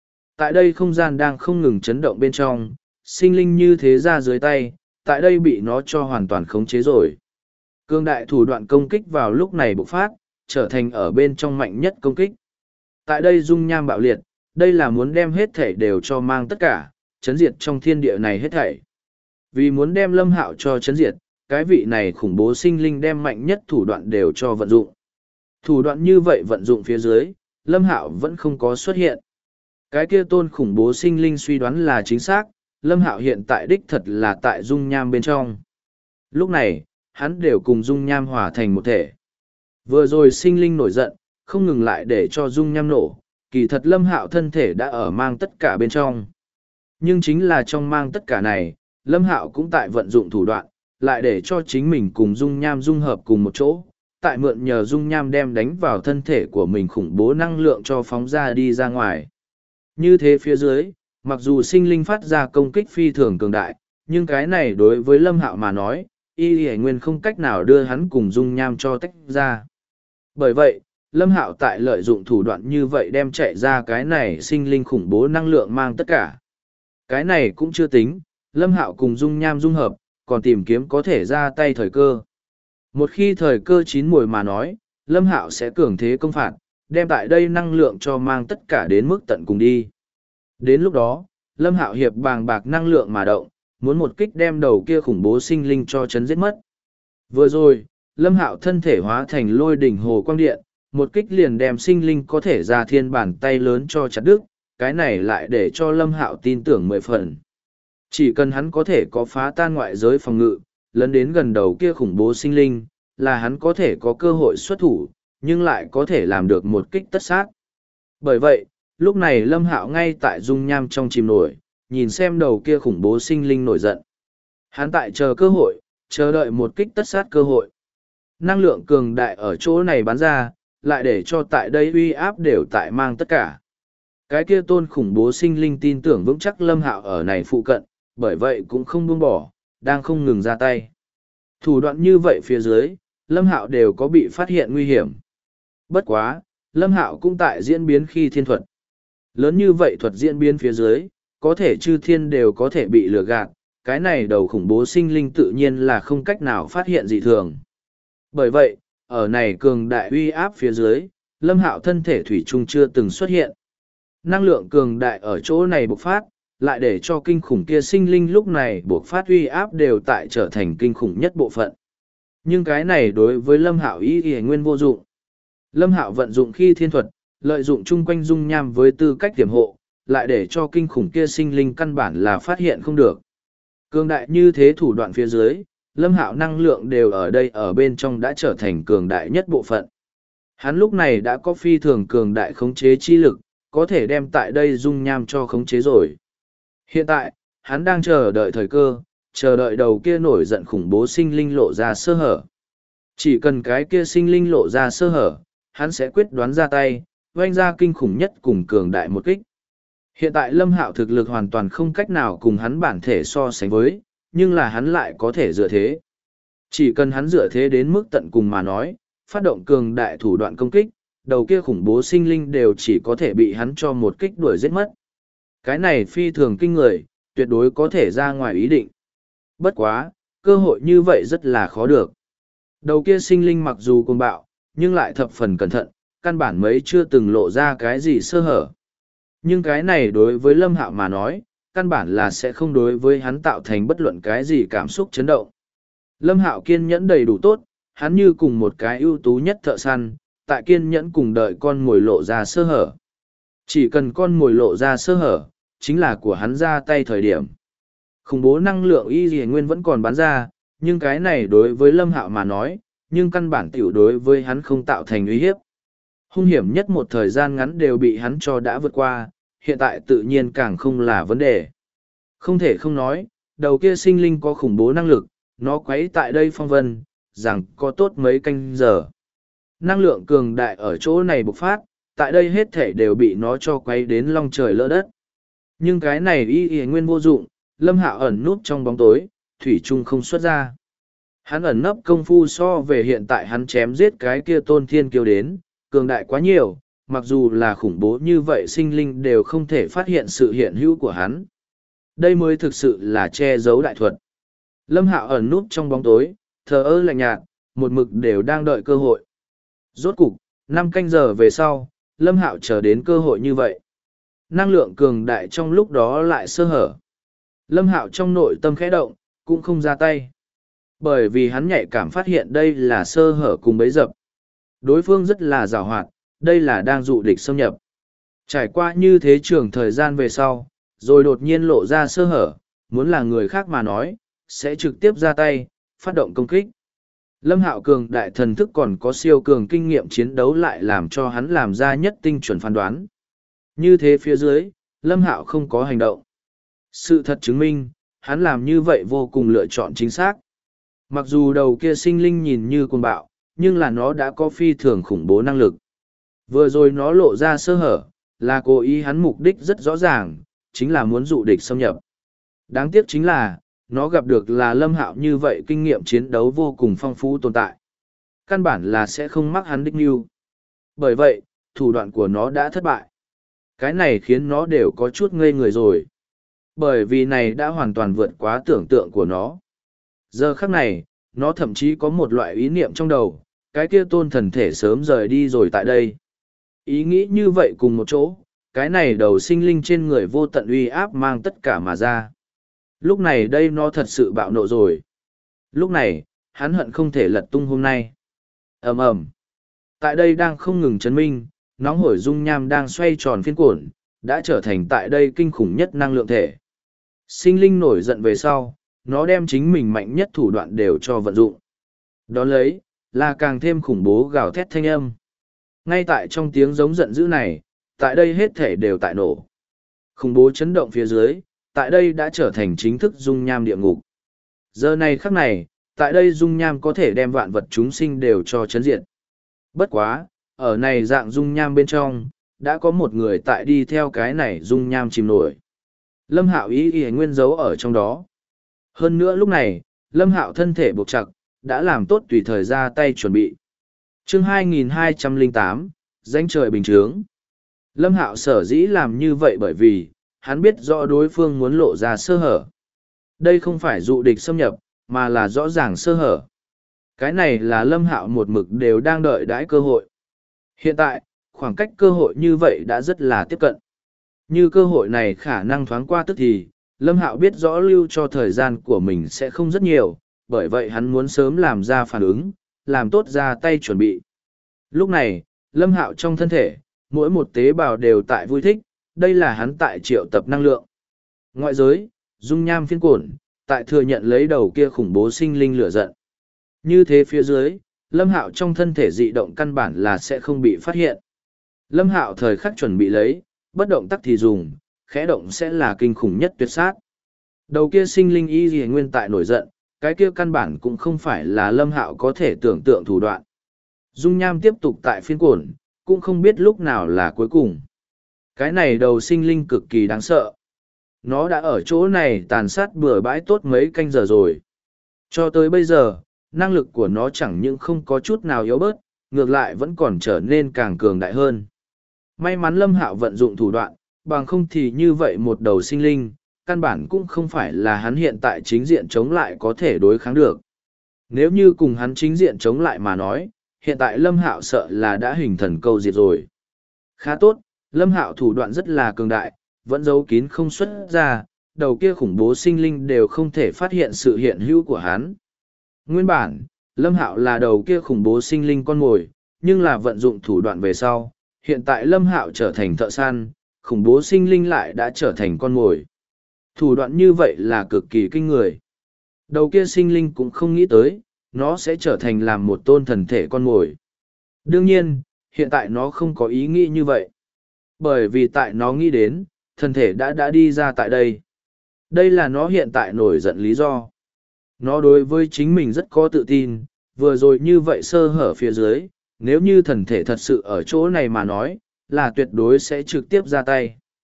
Tại đây không gian đang không ngừng chấn động bên trong, sinh linh như thế ra dưới tay, tại đây bị nó cho hoàn toàn khống chế rồi. Cương đại thủ đoạn công kích vào lúc này bộc phát, trở thành ở bên trong mạnh nhất công kích. Tại đây dung nham bạo liệt, đây là muốn đem hết thể đều cho mang tất cả, chấn diệt trong thiên địa này hết thảy. Vì muốn đem Lâm Hạo cho chấn diệt, cái vị này khủng bố sinh linh đem mạnh nhất thủ đoạn đều cho vận dụng. Thủ đoạn như vậy vận dụng phía dưới, Lâm Hạo vẫn không có xuất hiện. Cái kia tôn khủng bố sinh linh suy đoán là chính xác, Lâm Hạo hiện tại đích thật là tại dung nham bên trong. Lúc này, hắn đều cùng dung nham hòa thành một thể. Vừa rồi sinh linh nổi giận, không ngừng lại để cho dung nham nổ, kỳ thật Lâm Hạo thân thể đã ở mang tất cả bên trong. Nhưng chính là trong mang tất cả này, Lâm Hạo cũng tại vận dụng thủ đoạn, lại để cho chính mình cùng dung nham dung hợp cùng một chỗ, tại mượn nhờ dung nham đem đánh vào thân thể của mình khủng bố năng lượng cho phóng ra đi ra ngoài. Như thế phía dưới, mặc dù sinh linh phát ra công kích phi thường cường đại, nhưng cái này đối với Lâm Hạo mà nói, y hải nguyên không cách nào đưa hắn cùng dung nham cho tách ra. Bởi vậy, Lâm Hạo tại lợi dụng thủ đoạn như vậy đem chạy ra cái này sinh linh khủng bố năng lượng mang tất cả. Cái này cũng chưa tính, Lâm Hạo cùng dung nham dung hợp, còn tìm kiếm có thể ra tay thời cơ. Một khi thời cơ chín muồi mà nói, Lâm Hạo sẽ cường thế công phạt, đem tại đây năng lượng cho mang tất cả đến mức tận cùng đi. Đến lúc đó, Lâm Hạo hiệp bàng bạc năng lượng mà động, muốn một kích đem đầu kia khủng bố sinh linh cho chấn giết mất. Vừa rồi, Lâm Hạo thân thể hóa thành lôi đỉnh hồ quang điện, một kích liền đem sinh linh có thể ra thiên bản tay lớn cho chặt đứt, cái này lại để cho Lâm Hạo tin tưởng 10 phần. Chỉ cần hắn có thể có phá tan ngoại giới phòng ngự, lấn đến gần đầu kia khủng bố sinh linh, là hắn có thể có cơ hội xuất thủ, nhưng lại có thể làm được một kích tất sát. Bởi vậy, lúc này Lâm Hạo ngay tại dung nham trong chìm nổi, nhìn xem đầu kia khủng bố sinh linh nổi giận. Hắn tại chờ cơ hội, chờ đợi một kích tất sát cơ hội. Năng lượng cường đại ở chỗ này bắn ra, lại để cho tại đây uy áp đều tại mang tất cả. Cái kia tôn khủng bố sinh linh tin tưởng vững chắc Lâm Hạo ở này phụ cận, bởi vậy cũng không buông bỏ, đang không ngừng ra tay. Thủ đoạn như vậy phía dưới, Lâm Hạo đều có bị phát hiện nguy hiểm. Bất quá, Lâm Hạo cũng tại diễn biến khi thiên thuật. Lớn như vậy thuật diễn biến phía dưới, có thể chư thiên đều có thể bị lừa gạt, cái này đầu khủng bố sinh linh tự nhiên là không cách nào phát hiện dị thường. Bởi vậy, ở này cường đại uy áp phía dưới, Lâm Hạo thân thể thủy chung chưa từng xuất hiện. Năng lượng cường đại ở chỗ này bộc phát, lại để cho kinh khủng kia sinh linh lúc này bộc phát uy áp đều tại trở thành kinh khủng nhất bộ phận. Nhưng cái này đối với Lâm Hạo ý nguyên vô dụng. Lâm Hạo vận dụng khi thiên thuật, lợi dụng chung quanh dung nham với tư cách tiềm hộ, lại để cho kinh khủng kia sinh linh căn bản là phát hiện không được. Cường đại như thế thủ đoạn phía dưới, Lâm Hạo năng lượng đều ở đây ở bên trong đã trở thành cường đại nhất bộ phận. Hắn lúc này đã có phi thường cường đại khống chế chi lực, có thể đem tại đây dung nham cho khống chế rồi. Hiện tại, hắn đang chờ đợi thời cơ, chờ đợi đầu kia nổi giận khủng bố sinh linh lộ ra sơ hở. Chỉ cần cái kia sinh linh lộ ra sơ hở, hắn sẽ quyết đoán ra tay, oanh ra kinh khủng nhất cùng cường đại một kích. Hiện tại Lâm Hạo thực lực hoàn toàn không cách nào cùng hắn bản thể so sánh với, nhưng là hắn lại có thể dựa thế. Chỉ cần hắn dựa thế đến mức tận cùng mà nói, phát động cường đại thủ đoạn công kích, đầu kia khủng bố sinh linh đều chỉ có thể bị hắn cho một kích đuổi giết mất. Cái này phi thường kinh người, tuyệt đối có thể ra ngoài ý định. Bất quá, cơ hội như vậy rất là khó được. Đầu kia sinh linh mặc dù cuồng bạo, nhưng lại thập phần cẩn thận, căn bản mấy chưa từng lộ ra cái gì sơ hở. Nhưng cái này đối với Lâm Hạo mà nói, căn bản là sẽ không đối với hắn tạo thành bất luận cái gì cảm xúc chấn động. Lâm Hạo kiên nhẫn đầy đủ tốt, hắn như cùng một cái ưu tú nhất thợ săn, tại kiên nhẫn cùng đợi con mồi lộ ra sơ hở. Chỉ cần con mồi lộ ra sơ hở, chính là của hắn ra tay thời điểm. Khủng bố năng lượng y dì nguyên vẫn còn bắn ra, nhưng cái này đối với Lâm Hạo mà nói, nhưng căn bản tiểu đối với hắn không tạo thành uy hiếp. Hung hiểm nhất một thời gian ngắn đều bị hắn cho đã vượt qua, hiện tại tự nhiên càng không là vấn đề. Không thể không nói, đầu kia sinh linh có khủng bố năng lực, nó quấy tại đây phong vân, rằng có tốt mấy canh giờ. Năng lượng cường đại ở chỗ này bộc phát, tại đây hết thể đều bị nó cho quấy đến long trời lỡ đất. Nhưng cái này y nguyên vô dụng, Lâm Hạo ẩn núp trong bóng tối, thủy chung không xuất ra. Hắn ẩn nấp công phu so về hiện tại hắn chém giết cái kia tôn thiên kiêu đến, cường đại quá nhiều, mặc dù là khủng bố như vậy sinh linh đều không thể phát hiện sự hiện hữu của hắn. Đây mới thực sự là che giấu đại thuật. Lâm Hạo ẩn núp trong bóng tối, thờ ơ lạnh nhạt, một mực đều đang đợi cơ hội. Rốt cục, 5 canh giờ về sau, Lâm Hạo chờ đến cơ hội như vậy. Năng lượng cường đại trong lúc đó lại sơ hở. Lâm Hạo trong nội tâm khẽ động, cũng không ra tay. Bởi vì hắn nhạy cảm phát hiện đây là sơ hở cùng bấy dập. Đối phương rất là giàu hoạt, đây là đang dụ địch xâm nhập. Trải qua như thế trường thời gian về sau, rồi đột nhiên lộ ra sơ hở, muốn là người khác mà nói, sẽ trực tiếp ra tay, phát động công kích. Lâm Hạo cường đại thần thức còn có siêu cường kinh nghiệm chiến đấu lại làm cho hắn làm ra nhất tinh chuẩn phán đoán. Như thế phía dưới, Lâm Hạo không có hành động. Sự thật chứng minh, hắn làm như vậy vô cùng lựa chọn chính xác. Mặc dù đầu kia sinh linh nhìn như cuồng bạo, nhưng là nó đã có phi thường khủng bố năng lực. Vừa rồi nó lộ ra sơ hở, là cố ý hắn mục đích rất rõ ràng, chính là muốn dụ địch xâm nhập. Đáng tiếc chính là, nó gặp được là Lâm Hạo như vậy kinh nghiệm chiến đấu vô cùng phong phú tồn tại. Căn bản là sẽ không mắc hắn đích mưu. Bởi vậy, thủ đoạn của nó đã thất bại. Cái này khiến nó đều có chút ngây người rồi. Bởi vì này đã hoàn toàn vượt quá tưởng tượng của nó. Giờ khắc này, nó thậm chí có một loại ý niệm trong đầu, cái kia tôn thần thể sớm rời đi rồi tại đây. Ý nghĩ như vậy cùng một chỗ, cái này đầu sinh linh trên người vô tận uy áp mang tất cả mà ra. Lúc này đây nó thật sự bạo nộ rồi. Lúc này, hắn hận không thể lật tung hôm nay. Ầm ầm. Tại đây đang không ngừng chấn minh, nóng hổi dung nham đang xoay tròn phiên cuộn, đã trở thành tại đây kinh khủng nhất năng lượng thể. Sinh linh nổi giận về sau, nó đem chính mình mạnh nhất thủ đoạn đều cho vận dụng. Đón lấy, là càng thêm khủng bố gào thét thanh âm. Ngay tại trong tiếng giống giận dữ này, tại đây hết thể đều tại nổ. Khủng bố chấn động phía dưới, tại đây đã trở thành chính thức dung nham địa ngục. Giờ này khắc này, tại đây dung nham có thể đem vạn vật chúng sinh đều cho chấn diệt. Bất quá, ở này dạng dung nham bên trong, đã có một người tại đi theo cái này dung nham chìm nổi. Lâm Hạo ý ý nguyên dấu ở trong đó. Hơn nữa lúc này, Lâm Hạo thân thể buộc chặt, đã làm tốt tùy thời ra tay chuẩn bị. Chương 2208, danh trời bình chướng. Lâm Hạo sở dĩ làm như vậy bởi vì, hắn biết rõ đối phương muốn lộ ra sơ hở. Đây không phải dụ địch xâm nhập, mà là rõ ràng sơ hở. Cái này là Lâm Hạo một mực đều đang đợi đãi cơ hội. Hiện tại, khoảng cách cơ hội như vậy đã rất là tiếp cận. Như cơ hội này khả năng thoáng qua tức thì, Lâm Hạo biết rõ lưu cho thời gian của mình sẽ không rất nhiều, bởi vậy hắn muốn sớm làm ra phản ứng, làm tốt ra tay chuẩn bị. Lúc này, Lâm Hạo trong thân thể, mỗi một tế bào đều tại vui thích, đây là hắn tại triệu tập năng lượng. Ngoại giới, dung nham phiên cuộn, tại thừa nhận lấy đầu kia khủng bố sinh linh lửa giận. Như thế phía dưới, Lâm Hạo trong thân thể dị động căn bản là sẽ không bị phát hiện. Lâm Hạo thời khắc chuẩn bị lấy, bất động tắc thì dùng, khẽ động sẽ là kinh khủng nhất tuyệt sát. Đầu kia sinh linh y gì nguyên tại nổi giận, cái kia căn bản cũng không phải là Lâm Hạo có thể tưởng tượng thủ đoạn. Dung nham tiếp tục tại phiên cuộn, cũng không biết lúc nào là cuối cùng. Cái này đầu sinh linh cực kỳ đáng sợ. Nó đã ở chỗ này tàn sát bừa bãi tốt mấy canh giờ rồi. Cho tới bây giờ, năng lực của nó chẳng những không có chút nào yếu bớt, ngược lại vẫn còn trở nên càng cường đại hơn. May mắn Lâm Hạo vận dụng thủ đoạn, bằng không thì như vậy một đầu sinh linh, căn bản cũng không phải là hắn hiện tại chính diện chống lại có thể đối kháng được. Nếu như cùng hắn chính diện chống lại mà nói, hiện tại Lâm Hạo sợ là đã hình thần câu diệt rồi. Khá tốt, Lâm Hạo thủ đoạn rất là cường đại, vẫn giấu kín không xuất ra, đầu kia khủng bố sinh linh đều không thể phát hiện sự hiện hữu của hắn. Nguyên bản, Lâm Hạo là đầu kia khủng bố sinh linh con mồi, nhưng là vận dụng thủ đoạn về sau, hiện tại Lâm Hạo trở thành thợ săn, khủng bố sinh linh lại đã trở thành con mồi. Thủ đoạn như vậy là cực kỳ kinh người. Đầu kia sinh linh cũng không nghĩ tới, nó sẽ trở thành làm một tôn thần thể con mồi. Đương nhiên, hiện tại nó không có ý nghĩ như vậy. Bởi vì tại nó nghĩ đến, thần thể đã đi ra tại đây. Đây là nó hiện tại nổi giận lý do. Nó đối với chính mình rất có tự tin, vừa rồi như vậy sơ hở phía dưới, nếu như thần thể thật sự ở chỗ này mà nói, là tuyệt đối sẽ trực tiếp ra tay.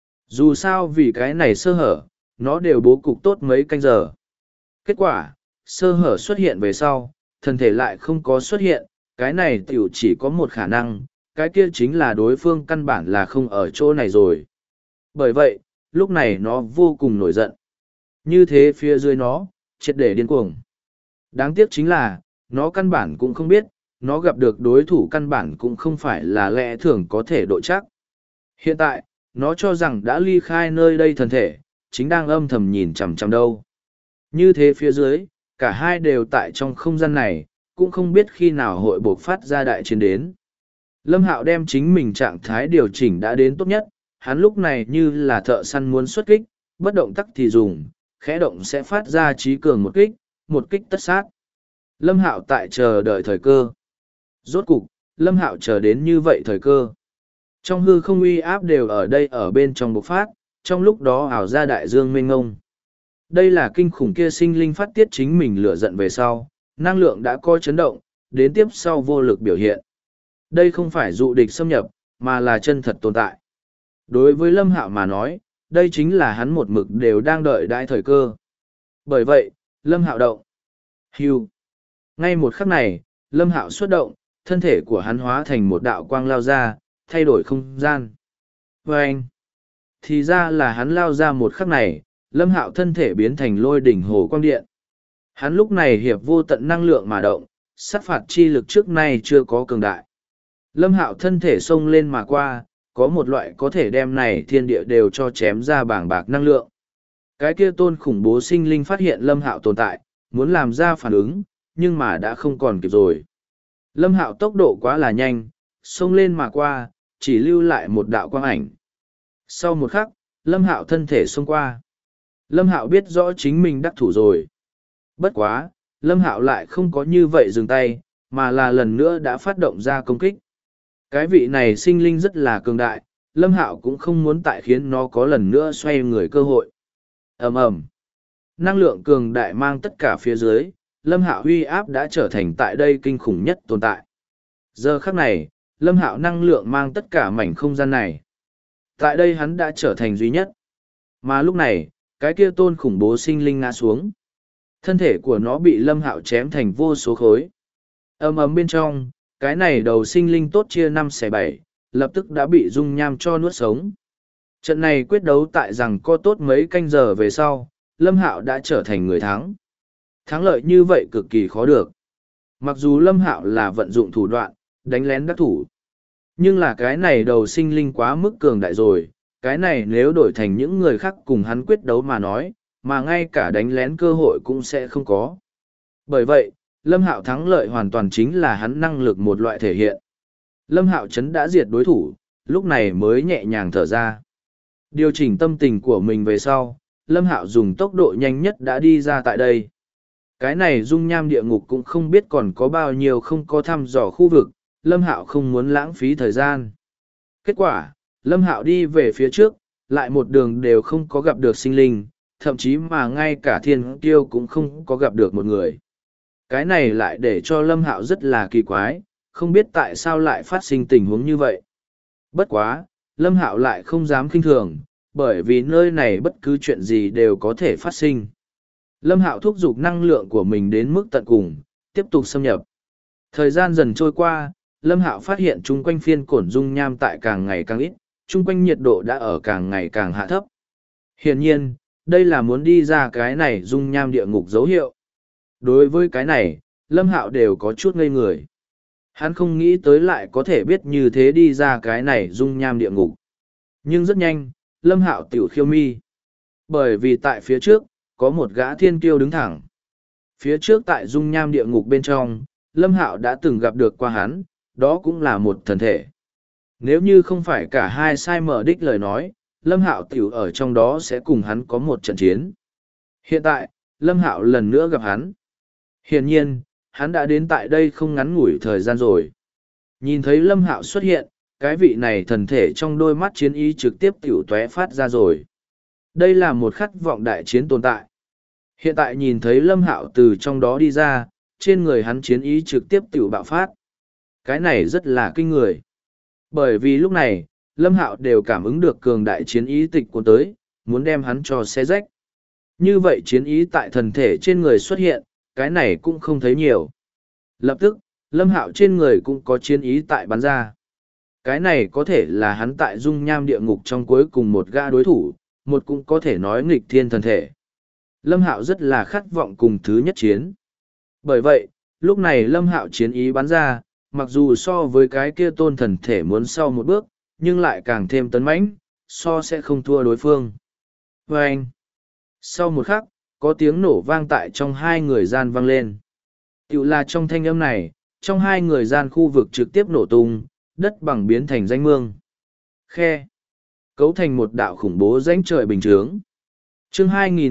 Dù sao vì cái này sơ hở, nó đều bố cục tốt mấy canh giờ. Kết quả, sơ hở xuất hiện về sau, thần thể lại không có xuất hiện, cái này tiểu chỉ có một khả năng, cái kia chính là đối phương căn bản là không ở chỗ này rồi. Bởi vậy, lúc này nó vô cùng nổi giận. Như thế phía dưới nó, triệt để điên cuồng. Đáng tiếc chính là, nó căn bản cũng không biết, nó gặp được đối thủ căn bản cũng không phải là lẽ thường có thể độ chắc. Hiện tại, nó cho rằng đã ly khai nơi đây thân thể, chính đang âm thầm nhìn chằm chằm đâu. Như thế phía dưới, cả hai đều tại trong không gian này, cũng không biết khi nào hội buộc phát ra đại chiến đến. Lâm Hạo đem chính mình trạng thái điều chỉnh đã đến tốt nhất, hắn lúc này như là thợ săn muốn xuất kích, bất động tắc thì dùng, khẽ động sẽ phát ra trí cường một kích tất sát. Lâm Hạo tại chờ đợi thời cơ. Rốt cục, Lâm Hạo chờ đến như vậy thời cơ. Trong hư không uy áp đều ở đây ở bên trong bộc phát, trong lúc đó ảo ra đại dương mênh ngông. Đây là kinh khủng kia sinh linh phát tiết chính mình lửa giận về sau, năng lượng đã coi chấn động, đến tiếp sau vô lực biểu hiện. Đây không phải dụ địch xâm nhập, mà là chân thật tồn tại. Đối với Lâm Hạo mà nói, đây chính là hắn một mực đều đang đợi đại thời cơ. Bởi vậy, Lâm Hạo động. Hưu. Ngay một khắc này, Lâm Hạo xuất động, thân thể của hắn hóa thành một đạo quang lao ra, thay đổi không gian. Và anh. Thì ra là hắn lao ra một khắc này, Lâm Hạo thân thể biến thành lôi đỉnh hồ quang điện. Hắn lúc này hiệp vô tận năng lượng mà động, sát phạt chi lực trước nay chưa có cường đại. Lâm Hạo thân thể xông lên mà qua, có một loại có thể đem này thiên địa đều cho chém ra bảng bạc năng lượng. Cái kia tôn khủng bố sinh linh phát hiện Lâm Hạo tồn tại, muốn làm ra phản ứng, nhưng mà đã không còn kịp rồi. Lâm Hạo tốc độ quá là nhanh, xông lên mà qua, chỉ lưu lại một đạo quang ảnh. Sau một khắc, Lâm Hạo thân thể xông qua. Lâm Hạo biết rõ chính mình đắc thủ rồi. Bất quá, Lâm Hạo lại không có như vậy dừng tay, mà là lần nữa đã phát động ra công kích. Cái vị này sinh linh rất là cường đại, Lâm Hạo cũng không muốn tại khiến nó có lần nữa xoay người cơ hội. Ầm ầm. Năng lượng cường đại mang tất cả phía dưới, Lâm Hạo uy áp đã trở thành tại đây kinh khủng nhất tồn tại. Giờ khắc này, Lâm Hạo năng lượng mang tất cả mảnh không gian này. Tại đây hắn đã trở thành duy nhất. Mà lúc này, cái kia tôn khủng bố sinh linh ngã xuống. Thân thể của nó bị Lâm Hạo chém thành vô số khối. Ầm ầm bên trong, cái này đầu sinh linh tốt chia 5/7, lập tức đã bị dung nham cho nuốt sống. Trận này quyết đấu tại rằng có tốt mấy canh giờ về sau, Lâm Hạo đã trở thành người thắng. Thắng lợi như vậy cực kỳ khó được. Mặc dù Lâm Hạo là vận dụng thủ đoạn, đánh lén đắc thủ. Nhưng là cái này đầu sinh linh quá mức cường đại rồi, cái này nếu đổi thành những người khác cùng hắn quyết đấu mà nói, mà ngay cả đánh lén cơ hội cũng sẽ không có. Bởi vậy, Lâm Hạo thắng lợi hoàn toàn chính là hắn năng lực một loại thể hiện. Lâm Hạo chấn đã diệt đối thủ, lúc này mới nhẹ nhàng thở ra. Điều chỉnh tâm tình của mình về sau, Lâm Hạo dùng tốc độ nhanh nhất đã đi ra tại đây. Cái này dung nham địa ngục cũng không biết còn có bao nhiêu không có thăm dò khu vực, Lâm Hạo không muốn lãng phí thời gian. Kết quả, Lâm Hạo đi về phía trước, lại một đường đều không có gặp được sinh linh, thậm chí mà ngay cả thiên kiêu cũng không có gặp được một người. Cái này lại để cho Lâm Hạo rất là kỳ quái, không biết tại sao lại phát sinh tình huống như vậy. Bất quá, Lâm Hạo lại không dám khinh thường, bởi vì nơi này bất cứ chuyện gì đều có thể phát sinh. Lâm Hạo thúc giục năng lượng của mình đến mức tận cùng, tiếp tục xâm nhập. Thời gian dần trôi qua, Lâm Hạo phát hiện chung quanh phiên cổn dung nham tại càng ngày càng ít, chung quanh nhiệt độ đã ở càng ngày càng hạ thấp. Hiển nhiên, đây là muốn đi ra cái này dung nham địa ngục dấu hiệu. Đối với cái này, Lâm Hạo đều có chút ngây người. Hắn không nghĩ tới lại có thể biết như thế đi ra cái này dung nham địa ngục. Nhưng rất nhanh, Lâm Hạo tiểu khiêu mi. Bởi vì tại phía trước, có một gã thiên kiêu đứng thẳng. Phía trước tại dung nham địa ngục bên trong, Lâm Hạo đã từng gặp được qua hắn, đó cũng là một thần thể. Nếu như không phải cả hai sai mở đích lời nói, Lâm Hạo tiểu ở trong đó sẽ cùng hắn có một trận chiến. Hiện tại, Lâm Hạo lần nữa gặp hắn. Hiển nhiên, hắn đã đến tại đây không ngắn ngủi thời gian rồi. Nhìn thấy Lâm Hạo xuất hiện, cái vị này thần thể trong đôi mắt chiến ý trực tiếp tiểu tóe phát ra rồi. Đây là một khát vọng đại chiến tồn tại. Hiện tại nhìn thấy Lâm Hạo từ trong đó đi ra, trên người hắn chiến ý trực tiếp tiểu bạo phát. Cái này rất là kinh người. Bởi vì lúc này, Lâm Hạo đều cảm ứng được cường đại chiến ý tịch cuốn tới, muốn đem hắn cho xé rách. Như vậy chiến ý tại thần thể trên người xuất hiện, cái này cũng không thấy nhiều. Lập tức, Lâm Hạo trên người cũng có chiến ý tại bắn ra. Cái này có thể là hắn tại dung nham địa ngục trong cuối cùng một gã đối thủ, một cũng có thể nói nghịch thiên thần thể. Lâm Hạo rất là khát vọng cùng thứ nhất chiến. Bởi vậy, lúc này Lâm Hạo chiến ý bắn ra, mặc dù so với cái kia tôn thần thể muốn sau một bước, nhưng lại càng thêm tấn mãnh, so sẽ không thua đối phương. Và anh, sau một khắc, có tiếng nổ vang tại trong hai người gian vang lên. Tiểu là trong thanh âm này, trong hai người gian khu vực trực tiếp nổ tung, đất bằng biến thành danh mương. Khe. Cấu thành một đạo khủng bố rãnh trời bình chướng. Chương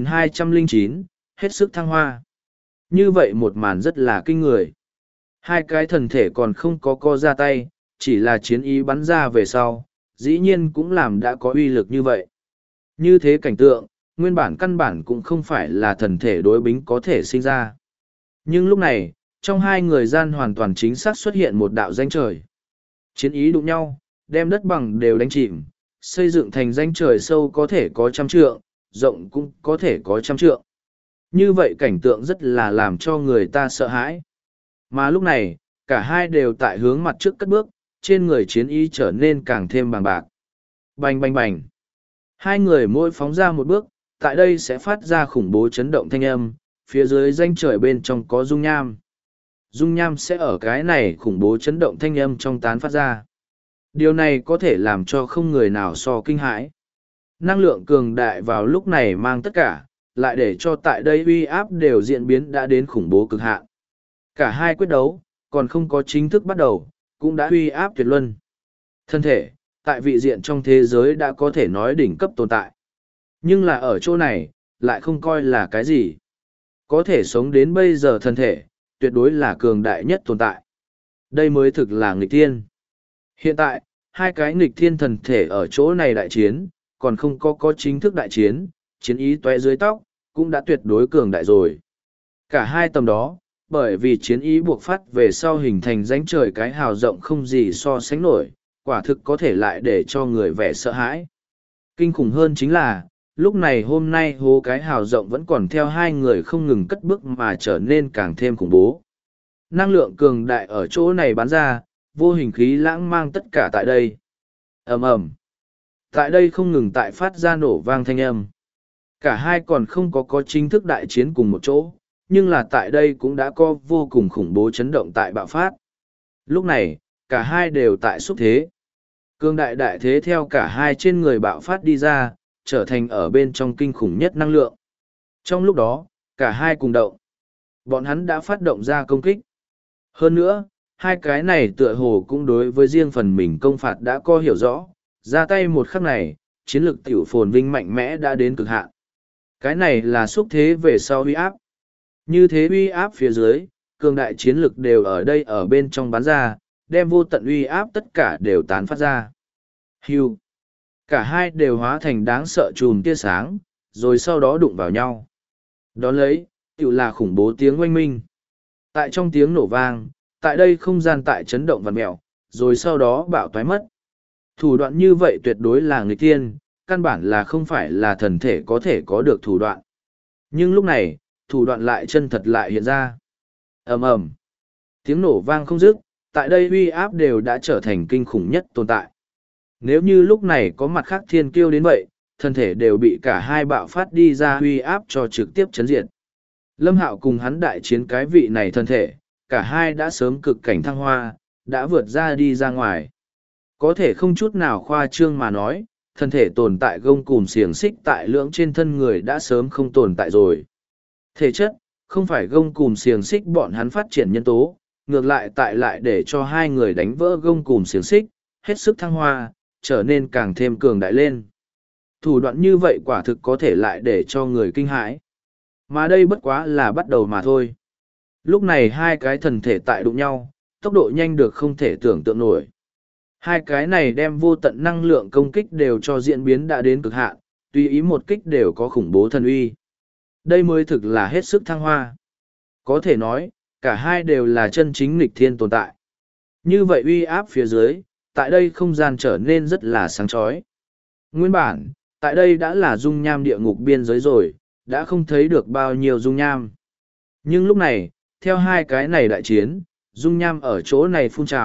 2209, hết sức thăng hoa. Như vậy một màn rất là kinh người. Hai cái thần thể còn không có co ra tay, chỉ là chiến ý bắn ra về sau, dĩ nhiên cũng làm đã có uy lực như vậy. Như thế cảnh tượng, nguyên bản căn bản cũng không phải là thần thể đối bính có thể sinh ra. Nhưng lúc này, trong hai người gian hoàn toàn chính xác xuất hiện một đạo rãnh trời. Chiến ý đụng nhau, đem đất bằng đều đánh chìm, xây dựng thành rãnh trời sâu có thể có 100 trượng, rộng cũng có thể có 100 trượng. Như vậy cảnh tượng rất là làm cho người ta sợ hãi. Mà lúc này, cả hai đều tại hướng mặt trước cất bước, trên người chiến ý trở nên càng thêm bằng bạc. Bành bành bành. Hai người mỗi phóng ra một bước, tại đây sẽ phát ra khủng bố chấn động thanh âm, phía dưới rãnh trời bên trong có dung nham. Dung nham sẽ ở cái này khủng bố chấn động thanh âm trong tán phát ra. Điều này có thể làm cho không người nào so kinh hãi. Năng lượng cường đại vào lúc này mang tất cả, lại để cho tại đây uy áp đều diễn biến đã đến khủng bố cực hạn. Cả hai quyết đấu, còn không có chính thức bắt đầu, cũng đã uy áp tuyệt luân. Thân thể, tại vị diện trong thế giới đã có thể nói đỉnh cấp tồn tại. Nhưng là ở chỗ này, lại không coi là cái gì. Có thể sống đến bây giờ thân thể, tuyệt đối là cường đại nhất tồn tại. Đây mới thực là nghịch thiên. Hiện tại, hai cái nghịch thiên thần thể ở chỗ này đại chiến, còn không có chính thức đại chiến, chiến ý toé dưới tóc, cũng đã tuyệt đối cường đại rồi. Cả hai tầm đó, bởi vì chiến ý buộc phát về sau hình thành rãnh trời cái hào rộng không gì so sánh nổi, quả thực có thể lại để cho người vẻ sợ hãi. Kinh khủng hơn chính là, lúc này hôm nay hố cái hào rộng vẫn còn theo hai người không ngừng cất bước mà trở nên càng thêm khủng bố. Năng lượng cường đại ở chỗ này bắn ra, vô hình khí lãng mang tất cả tại đây. Ầm ầm. Tại đây không ngừng tại phát ra nổ vang thanh âm. Cả hai còn không có chính thức đại chiến cùng một chỗ, nhưng là tại đây cũng đã có vô cùng khủng bố chấn động tại bạo phát. Lúc này, cả hai đều tại xúc thế. Cương đại đại thế theo cả hai trên người bạo phát đi ra, trở thành ở bên trong kinh khủng nhất năng lượng. Trong lúc đó, cả hai cùng động. Bọn hắn đã phát động ra công kích. Hơn nữa, hai cái này tựa hồ cũng đối với riêng phần mình công phạt đã có hiểu rõ, ra tay một khắc này, chiến lược tiểu phồn vinh mạnh mẽ đã đến cực hạn. Cái này là xúc thế về sau uy áp. Như thế uy áp phía dưới, cường đại chiến lực đều ở đây ở bên trong bắn ra, đem vô tận uy áp tất cả đều tán phát ra. Hưu. Cả hai đều hóa thành đáng sợ chùm tia sáng, rồi sau đó đụng vào nhau. Đón lấy, tiểu là khủng bố tiếng oanh minh. Tại trong tiếng nổ vang, tại đây không gian tại chấn động vằn mẹo, rồi sau đó bạo toái mất. Thủ đoạn như vậy tuyệt đối là nghịch thiên, căn bản là không phải là thần thể có thể có được thủ đoạn. Nhưng lúc này, thủ đoạn lại chân thật lại hiện ra. Ầm ầm. Tiếng nổ vang không dứt, tại đây uy áp đều đã trở thành kinh khủng nhất tồn tại. Nếu như lúc này có mặt khác thiên kiêu đến vậy, thân thể đều bị cả hai bạo phát đi ra uy áp cho trực tiếp chấn diệt. Lâm Hạo cùng hắn đại chiến cái vị này thân thể, cả hai đã sớm cực cảnh thăng hoa, đã vượt ra đi ra ngoài. Có thể không chút nào khoa trương mà nói, thân thể tồn tại gông cùm xiềng xích tại lưỡng trên thân người đã sớm không tồn tại rồi. Thể chất, không phải gông cùm xiềng xích bọn hắn phát triển nhân tố, ngược lại tại lại để cho hai người đánh vỡ gông cùm xiềng xích, hết sức thăng hoa, trở nên càng thêm cường đại lên. Thủ đoạn như vậy quả thực có thể lại để cho người kinh hãi. Mà đây bất quá là bắt đầu mà thôi. Lúc này hai cái thần thể tại đụng nhau, tốc độ nhanh được không thể tưởng tượng nổi. Hai cái này đem vô tận năng lượng công kích đều cho diễn biến đã đến cực hạn, tùy ý một kích đều có khủng bố thần uy. Đây mới thực là hết sức thăng hoa. Có thể nói, cả hai đều là chân chính nghịch thiên tồn tại. Như vậy uy áp phía dưới, tại đây không gian trở nên rất là sáng chói. Nguyên bản, tại đây đã là dung nham địa ngục biên giới rồi, đã không thấy được bao nhiêu dung nham. Nhưng lúc này, theo hai cái này đại chiến, dung nham ở chỗ này phun trào,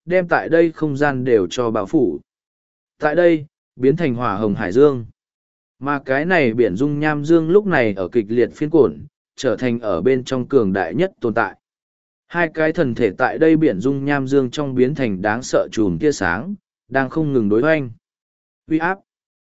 đem tại đây không gian đều cho bao phủ. Tại đây, biến thành hỏa hồng hải dương. Mà cái này biển dung nham dương lúc này ở kịch liệt phiên cổn, trở thành ở bên trong cường đại nhất tồn tại. Hai cái thần thể tại đây biển dung nham dương trong biến thành đáng sợ chùm tia sáng, đang không ngừng đối hoanh. Uy áp.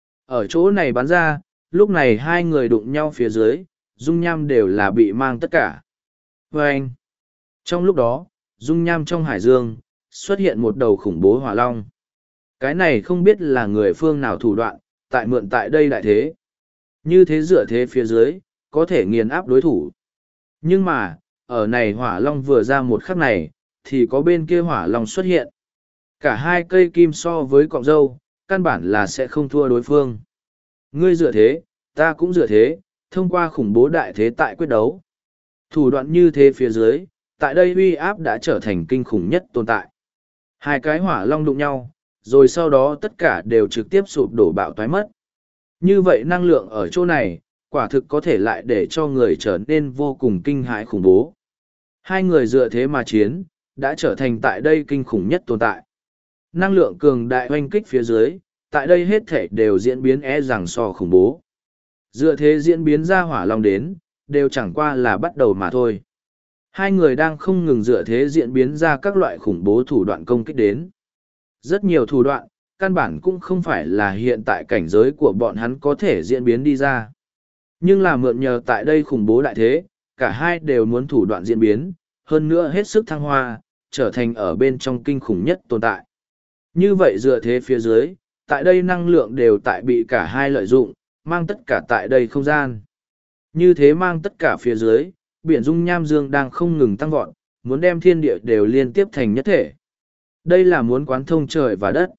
Ở chỗ này bắn ra, lúc này hai người đụng nhau phía dưới, dung nham đều là bị mang tất cả. Hoanh. Trong lúc đó, dung nham trong hải dương, xuất hiện một đầu khủng bố hỏa long. Cái này không biết là người phương nào thủ đoạn, tại mượn tại đây đại thế. Như thế dựa thế phía dưới, có thể nghiền áp đối thủ. Nhưng mà, ở này hỏa long vừa ra một khắc này, thì có bên kia hỏa long xuất hiện. Cả hai cây kim so với cọng dâu, căn bản là sẽ không thua đối phương. Ngươi dựa thế, ta cũng dựa thế, thông qua khủng bố đại thế tại quyết đấu. Thủ đoạn như thế phía dưới, tại đây uy áp đã trở thành kinh khủng nhất tồn tại. Hai cái hỏa long đụng nhau, rồi sau đó tất cả đều trực tiếp sụp đổ bạo toái mất. Như vậy năng lượng ở chỗ này, quả thực có thể lại để cho người trở nên vô cùng kinh hãi khủng bố. Hai người dựa thế mà chiến, đã trở thành tại đây kinh khủng nhất tồn tại. Năng lượng cường đại oanh kích phía dưới, tại đây hết thể đều diễn biến rằng so khủng bố. Dựa thế diễn biến ra hỏa long đến, đều chẳng qua là bắt đầu mà thôi. Hai người đang không ngừng dựa thế diễn biến ra các loại khủng bố thủ đoạn công kích đến. Rất nhiều thủ đoạn, căn bản cũng không phải là hiện tại cảnh giới của bọn hắn có thể diễn biến đi ra. Nhưng là mượn nhờ tại đây khủng bố đại thế, cả hai đều muốn thủ đoạn diễn biến, hơn nữa hết sức thăng hoa, trở thành ở bên trong kinh khủng nhất tồn tại. Như vậy dựa thế phía dưới, tại đây năng lượng đều tại bị cả hai lợi dụng, mang tất cả tại đây không gian. Như thế mang tất cả phía dưới, biển dung nham dương đang không ngừng tăng vọt, muốn đem thiên địa đều liên tiếp thành nhất thể. Đây là muốn quán thông trời và đất.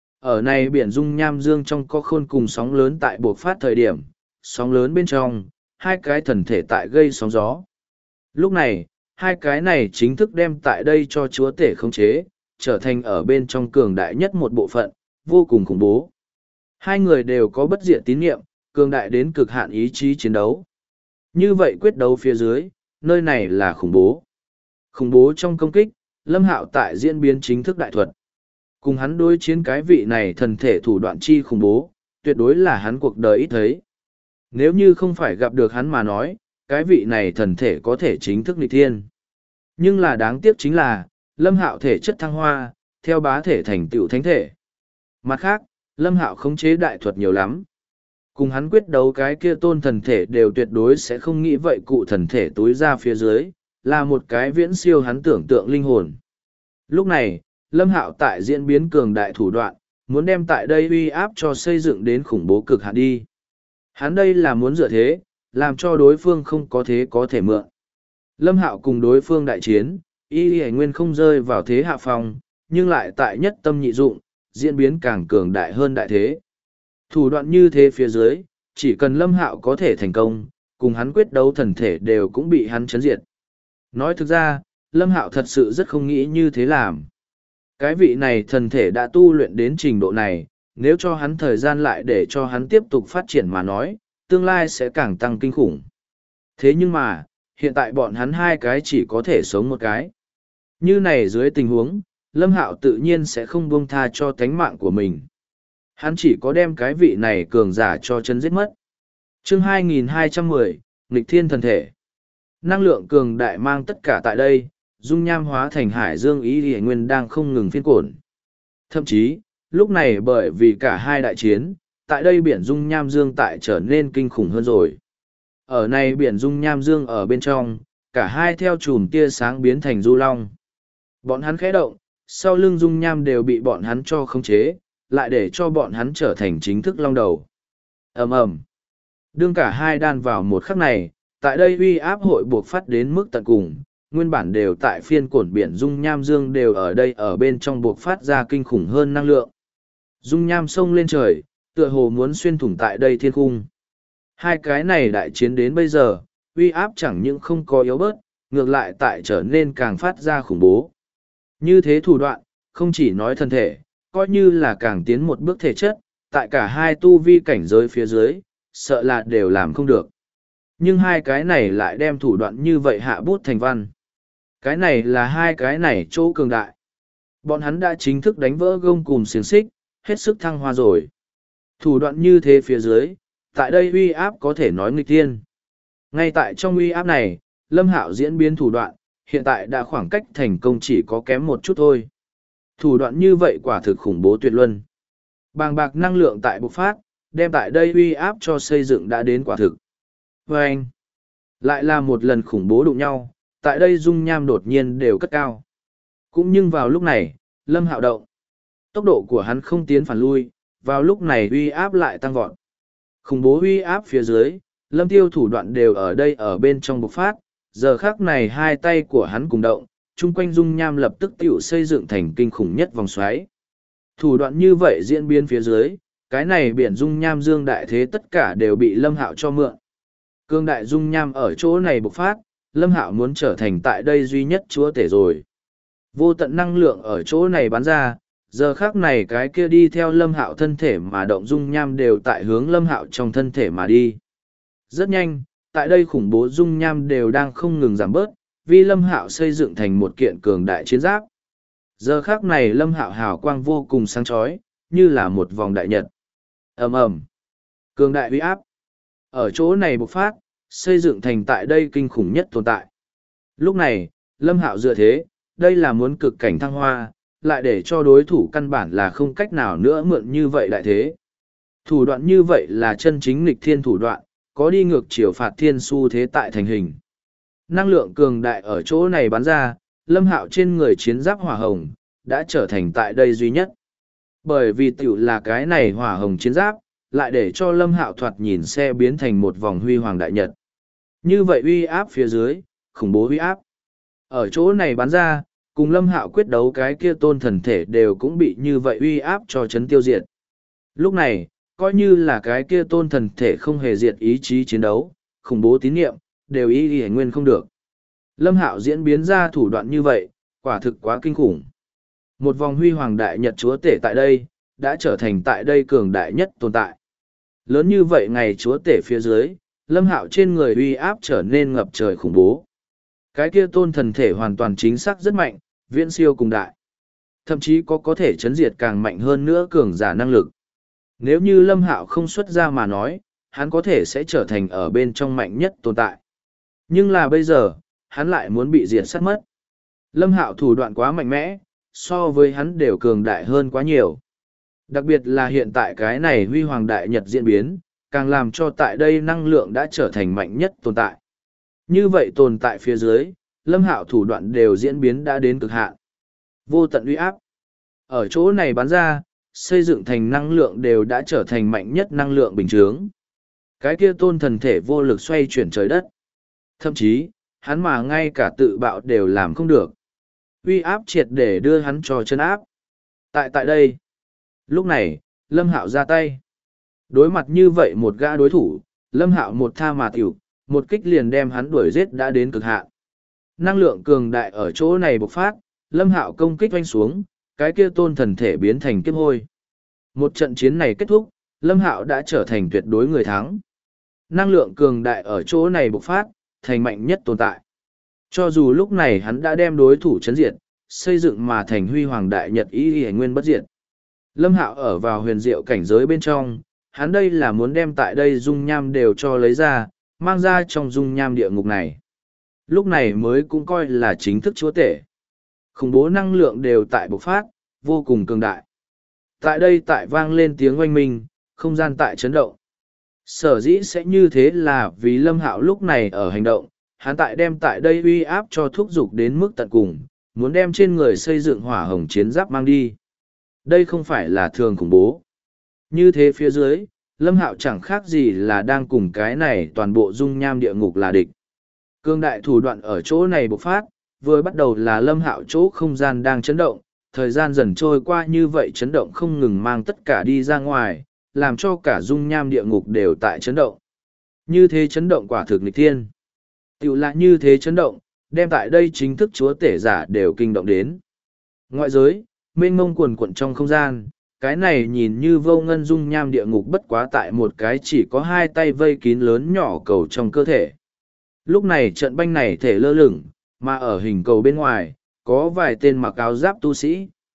Ở này biển dung nham dương trong có khôn cùng sóng lớn tại buộc phát thời điểm, sóng lớn bên trong, hai cái thần thể tại gây sóng gió. Lúc này, hai cái này chính thức đem tại đây cho chúa tể khống chế, trở thành ở bên trong cường đại nhất một bộ phận, vô cùng khủng bố. Hai người đều có bất diệt tín nhiệm, cường đại đến cực hạn ý chí chiến đấu. Như vậy quyết đấu phía dưới, nơi này là khủng bố. Khủng bố trong công kích, Lâm Hạo tại diễn biến chính thức đại thuật. Cùng hắn đối chiến cái vị này thần thể thủ đoạn chi khủng bố, tuyệt đối là hắn cuộc đời ít thấy. Nếu như không phải gặp được hắn mà nói, cái vị này thần thể có thể chính thức nghịch thiên. Nhưng là đáng tiếc chính là, Lâm Hạo thể chất thăng hoa, theo bá thể thành tựu thánh thể. Mặt khác, Lâm Hạo khống chế đại thuật nhiều lắm. Cùng hắn quyết đấu cái kia tôn thần thể đều tuyệt đối sẽ không nghĩ vậy cụ thần thể túi ra phía dưới, là một cái viễn siêu hắn tưởng tượng linh hồn. Lúc này, Lâm Hạo tại diễn biến cường đại thủ đoạn, muốn đem tại đây uy áp cho xây dựng đến khủng bố cực hạn đi. Hắn đây là muốn dựa thế, làm cho đối phương không có thế có thể mượn. Lâm Hạo cùng đối phương đại chiến, y nguyên không rơi vào thế hạ phong, nhưng lại tại nhất tâm nhị dụng, diễn biến càng cường đại hơn đại thế. Thủ đoạn như thế phía dưới, chỉ cần Lâm Hạo có thể thành công, cùng hắn quyết đấu thần thể đều cũng bị hắn chấn diệt. Nói thực ra, Lâm Hạo thật sự rất không nghĩ như thế làm. Cái vị này thần thể đã tu luyện đến trình độ này, nếu cho hắn thời gian lại để cho hắn tiếp tục phát triển mà nói, tương lai sẽ càng tăng kinh khủng. Thế nhưng mà, hiện tại bọn hắn hai cái chỉ có thể sống một cái. Như này dưới tình huống, Lâm Hạo tự nhiên sẽ không buông tha cho tánh mạng của mình. Hắn chỉ có đem cái vị này cường giả cho chân giết mất. Chương 2210, Nghịch Thiên Thần Thể. Năng lượng cường đại mang tất cả tại đây, dung nham hóa thành hải dương ý địa nguyên đang không ngừng phiên cổn. Thậm chí, lúc này bởi vì cả hai đại chiến, tại đây biển dung nham dương tại trở nên kinh khủng hơn rồi. Ở này biển dung nham dương ở bên trong, cả hai theo chùm tia sáng biến thành du long. Bọn hắn khẽ động, sau lưng dung nham đều bị bọn hắn cho khống chế, lại để cho bọn hắn trở thành chính thức long đầu. Ầm ầm. Đương cả hai đan vào một khắc này, tại đây uy áp hội buộc phát đến mức tận cùng, nguyên bản đều tại phiên cổn biển dung nham dương đều ở đây ở bên trong buộc phát ra kinh khủng hơn năng lượng. Dung nham sông lên trời, tựa hồ muốn xuyên thủng tại đây thiên cung. Hai cái này đại chiến đến bây giờ, uy áp chẳng những không có yếu bớt, ngược lại tại trở nên càng phát ra khủng bố. Như thế thủ đoạn, không chỉ nói thân thể, coi như là càng tiến một bước thể chất, tại cả hai tu vi cảnh giới phía dưới, sợ là đều làm không được. Nhưng hai cái này lại đem thủ đoạn như vậy hạ bút thành văn. Cái này là hai cái này chỗ cường đại. Bọn hắn đã chính thức đánh vỡ gông cùm xiềng xích, hết sức thăng hoa rồi. Thủ đoạn như thế phía dưới, tại đây uy áp có thể nói nghịch thiên. Ngay tại trong uy áp này, Lâm Hạo diễn biến thủ đoạn, hiện tại đã khoảng cách thành công chỉ có kém một chút thôi. Thủ đoạn như vậy quả thực khủng bố tuyệt luân. Bàng bạc năng lượng tại bộc phát, đem tại đây uy áp cho xây dựng đã đến quả thực. Và anh, lại là một lần khủng bố đụng nhau, tại đây dung nham đột nhiên đều cất cao. Cũng nhưng vào lúc này, Lâm Hạo động. Tốc độ của hắn không tiến phản lui, vào lúc này uy áp lại tăng vọt. Khủng bố uy áp phía dưới, Lâm Tiêu thủ đoạn đều ở đây ở bên trong bộc phát, giờ khắc này hai tay của hắn cùng động, chung quanh dung nham lập tức tiểu xây dựng thành kinh khủng nhất vòng xoáy. Thủ đoạn như vậy diễn biến phía dưới, cái này biển dung nham dương đại thế tất cả đều bị Lâm Hạo cho mượn. Cương đại dung nham ở chỗ này bộc phát, Lâm Hạo muốn trở thành tại đây duy nhất chúa tể rồi. Vô tận năng lượng ở chỗ này bắn ra, giờ khác này cái kia đi theo Lâm Hạo thân thể mà động dung nham đều tại hướng Lâm Hạo trong thân thể mà đi. Rất nhanh, tại đây khủng bố dung nham đều đang không ngừng giảm bớt, vì Lâm Hạo xây dựng thành một kiện cường đại chiến giáp. Giờ khác này Lâm Hạo hào quang vô cùng sáng chói, như là một vòng đại nhật. Ầm ầm, cường đại uy áp ở chỗ này bộc phát, xây dựng thành tại đây kinh khủng nhất tồn tại. Lúc này, Lâm Hạo dựa thế, đây là muốn cực cảnh thăng hoa, lại để cho đối thủ căn bản là không cách nào nữa mượn như vậy đại thế. Thủ đoạn như vậy là chân chính nghịch thiên thủ đoạn, có đi ngược chiều phạt thiên xu thế tại thành hình. Năng lượng cường đại ở chỗ này bắn ra, Lâm Hạo trên người chiến giáp hỏa hồng, đã trở thành tại đây duy nhất. Bởi vì tiểu là cái này hỏa hồng chiến giáp, lại để cho Lâm Hạo thoạt nhìn xe biến thành một vòng huy hoàng đại nhật. Như vậy uy áp phía dưới, khủng bố uy áp. Ở chỗ này bắn ra, cùng Lâm Hạo quyết đấu cái kia tôn thần thể đều cũng bị như vậy uy áp cho chấn tiêu diệt. Lúc này, coi như là cái kia tôn thần thể không hề diệt ý chí chiến đấu, khủng bố tín nhiệm, đều y nguyên không được. Lâm Hạo diễn biến ra thủ đoạn như vậy, quả thực quá kinh khủng. Một vòng huy hoàng đại nhật chúa tể tại đây, đã trở thành tại đây cường đại nhất tồn tại. Lớn như vậy ngày chúa tể phía dưới, Lâm Hạo trên người uy áp trở nên ngập trời khủng bố. Cái kia tôn thần thể hoàn toàn chính xác rất mạnh, viễn siêu cùng đại. Thậm chí có thể chấn diệt càng mạnh hơn nữa cường giả năng lực. Nếu như Lâm Hạo không xuất ra mà nói, hắn có thể sẽ trở thành ở bên trong mạnh nhất tồn tại. Nhưng là bây giờ, hắn lại muốn bị diệt sát mất. Lâm Hạo thủ đoạn quá mạnh mẽ, so với hắn đều cường đại hơn quá nhiều. Đặc biệt là hiện tại cái này huy hoàng đại nhật diễn biến, càng làm cho tại đây năng lượng đã trở thành mạnh nhất tồn tại. Như vậy tồn tại phía dưới, Lâm Hạo thủ đoạn đều diễn biến đã đến cực hạn. Vô tận uy áp. Ở chỗ này bắn ra, xây dựng thành năng lượng đều đã trở thành mạnh nhất năng lượng bình chướng. Cái kia tôn thần thể vô lực xoay chuyển trời đất. Thậm chí, hắn mà ngay cả tự bạo đều làm không được. Uy áp triệt để đưa hắn cho chân áp. Tại đây, lúc này, Lâm Hạo ra tay. Đối mặt như vậy một gã đối thủ, Lâm Hạo một tha mà tiểu, một kích liền đem hắn đuổi giết đã đến cực hạn. Năng lượng cường đại ở chỗ này bộc phát, Lâm Hạo công kích oanh xuống, cái kia tôn thần thể biến thành kiếp hôi. Một trận chiến này kết thúc, Lâm Hạo đã trở thành tuyệt đối người thắng. Năng lượng cường đại ở chỗ này bộc phát, thành mạnh nhất tồn tại. Cho dù lúc này hắn đã đem đối thủ chấn diệt, xây dựng mà thành huy hoàng đại nhật y nguyên bất diệt. Lâm Hạo ở vào huyền diệu cảnh giới bên trong, hắn đây là muốn đem tại đây dung nham đều cho lấy ra, mang ra trong dung nham địa ngục này. Lúc này mới cũng coi là chính thức chúa tể. Khủng bố năng lượng đều tại bộc phát, vô cùng cường đại. Tại đây tại vang lên tiếng oanh minh, không gian tại chấn động. Sở dĩ sẽ như thế là vì Lâm Hạo lúc này ở hành động, hắn tại đem tại đây uy áp cho thúc dục đến mức tận cùng, muốn đem trên người xây dựng hỏa hồng chiến giáp mang đi. Đây không phải là thường khủng bố. Như thế phía dưới, Lâm Hạo chẳng khác gì là đang cùng cái này toàn bộ dung nham địa ngục là địch. Cương đại thủ đoạn ở chỗ này bộc phát, vừa bắt đầu là Lâm Hạo chỗ không gian đang chấn động, thời gian dần trôi qua như vậy chấn động không ngừng mang tất cả đi ra ngoài, làm cho cả dung nham địa ngục đều tại chấn động. Như thế chấn động quả thực nghịch thiên. Tiểu là như thế chấn động, đem tại đây chính thức chúa tể giả đều kinh động đến. Ngoại giới, mênh mông quần quận trong không gian, cái này nhìn như vô ngân dung nham địa ngục bất quá tại một cái chỉ có hai tay vây kín lớn nhỏ cầu trong cơ thể. Lúc này trận banh này thể lơ lửng, mà ở hình cầu bên ngoài, có vài tên mặc áo giáp tu sĩ.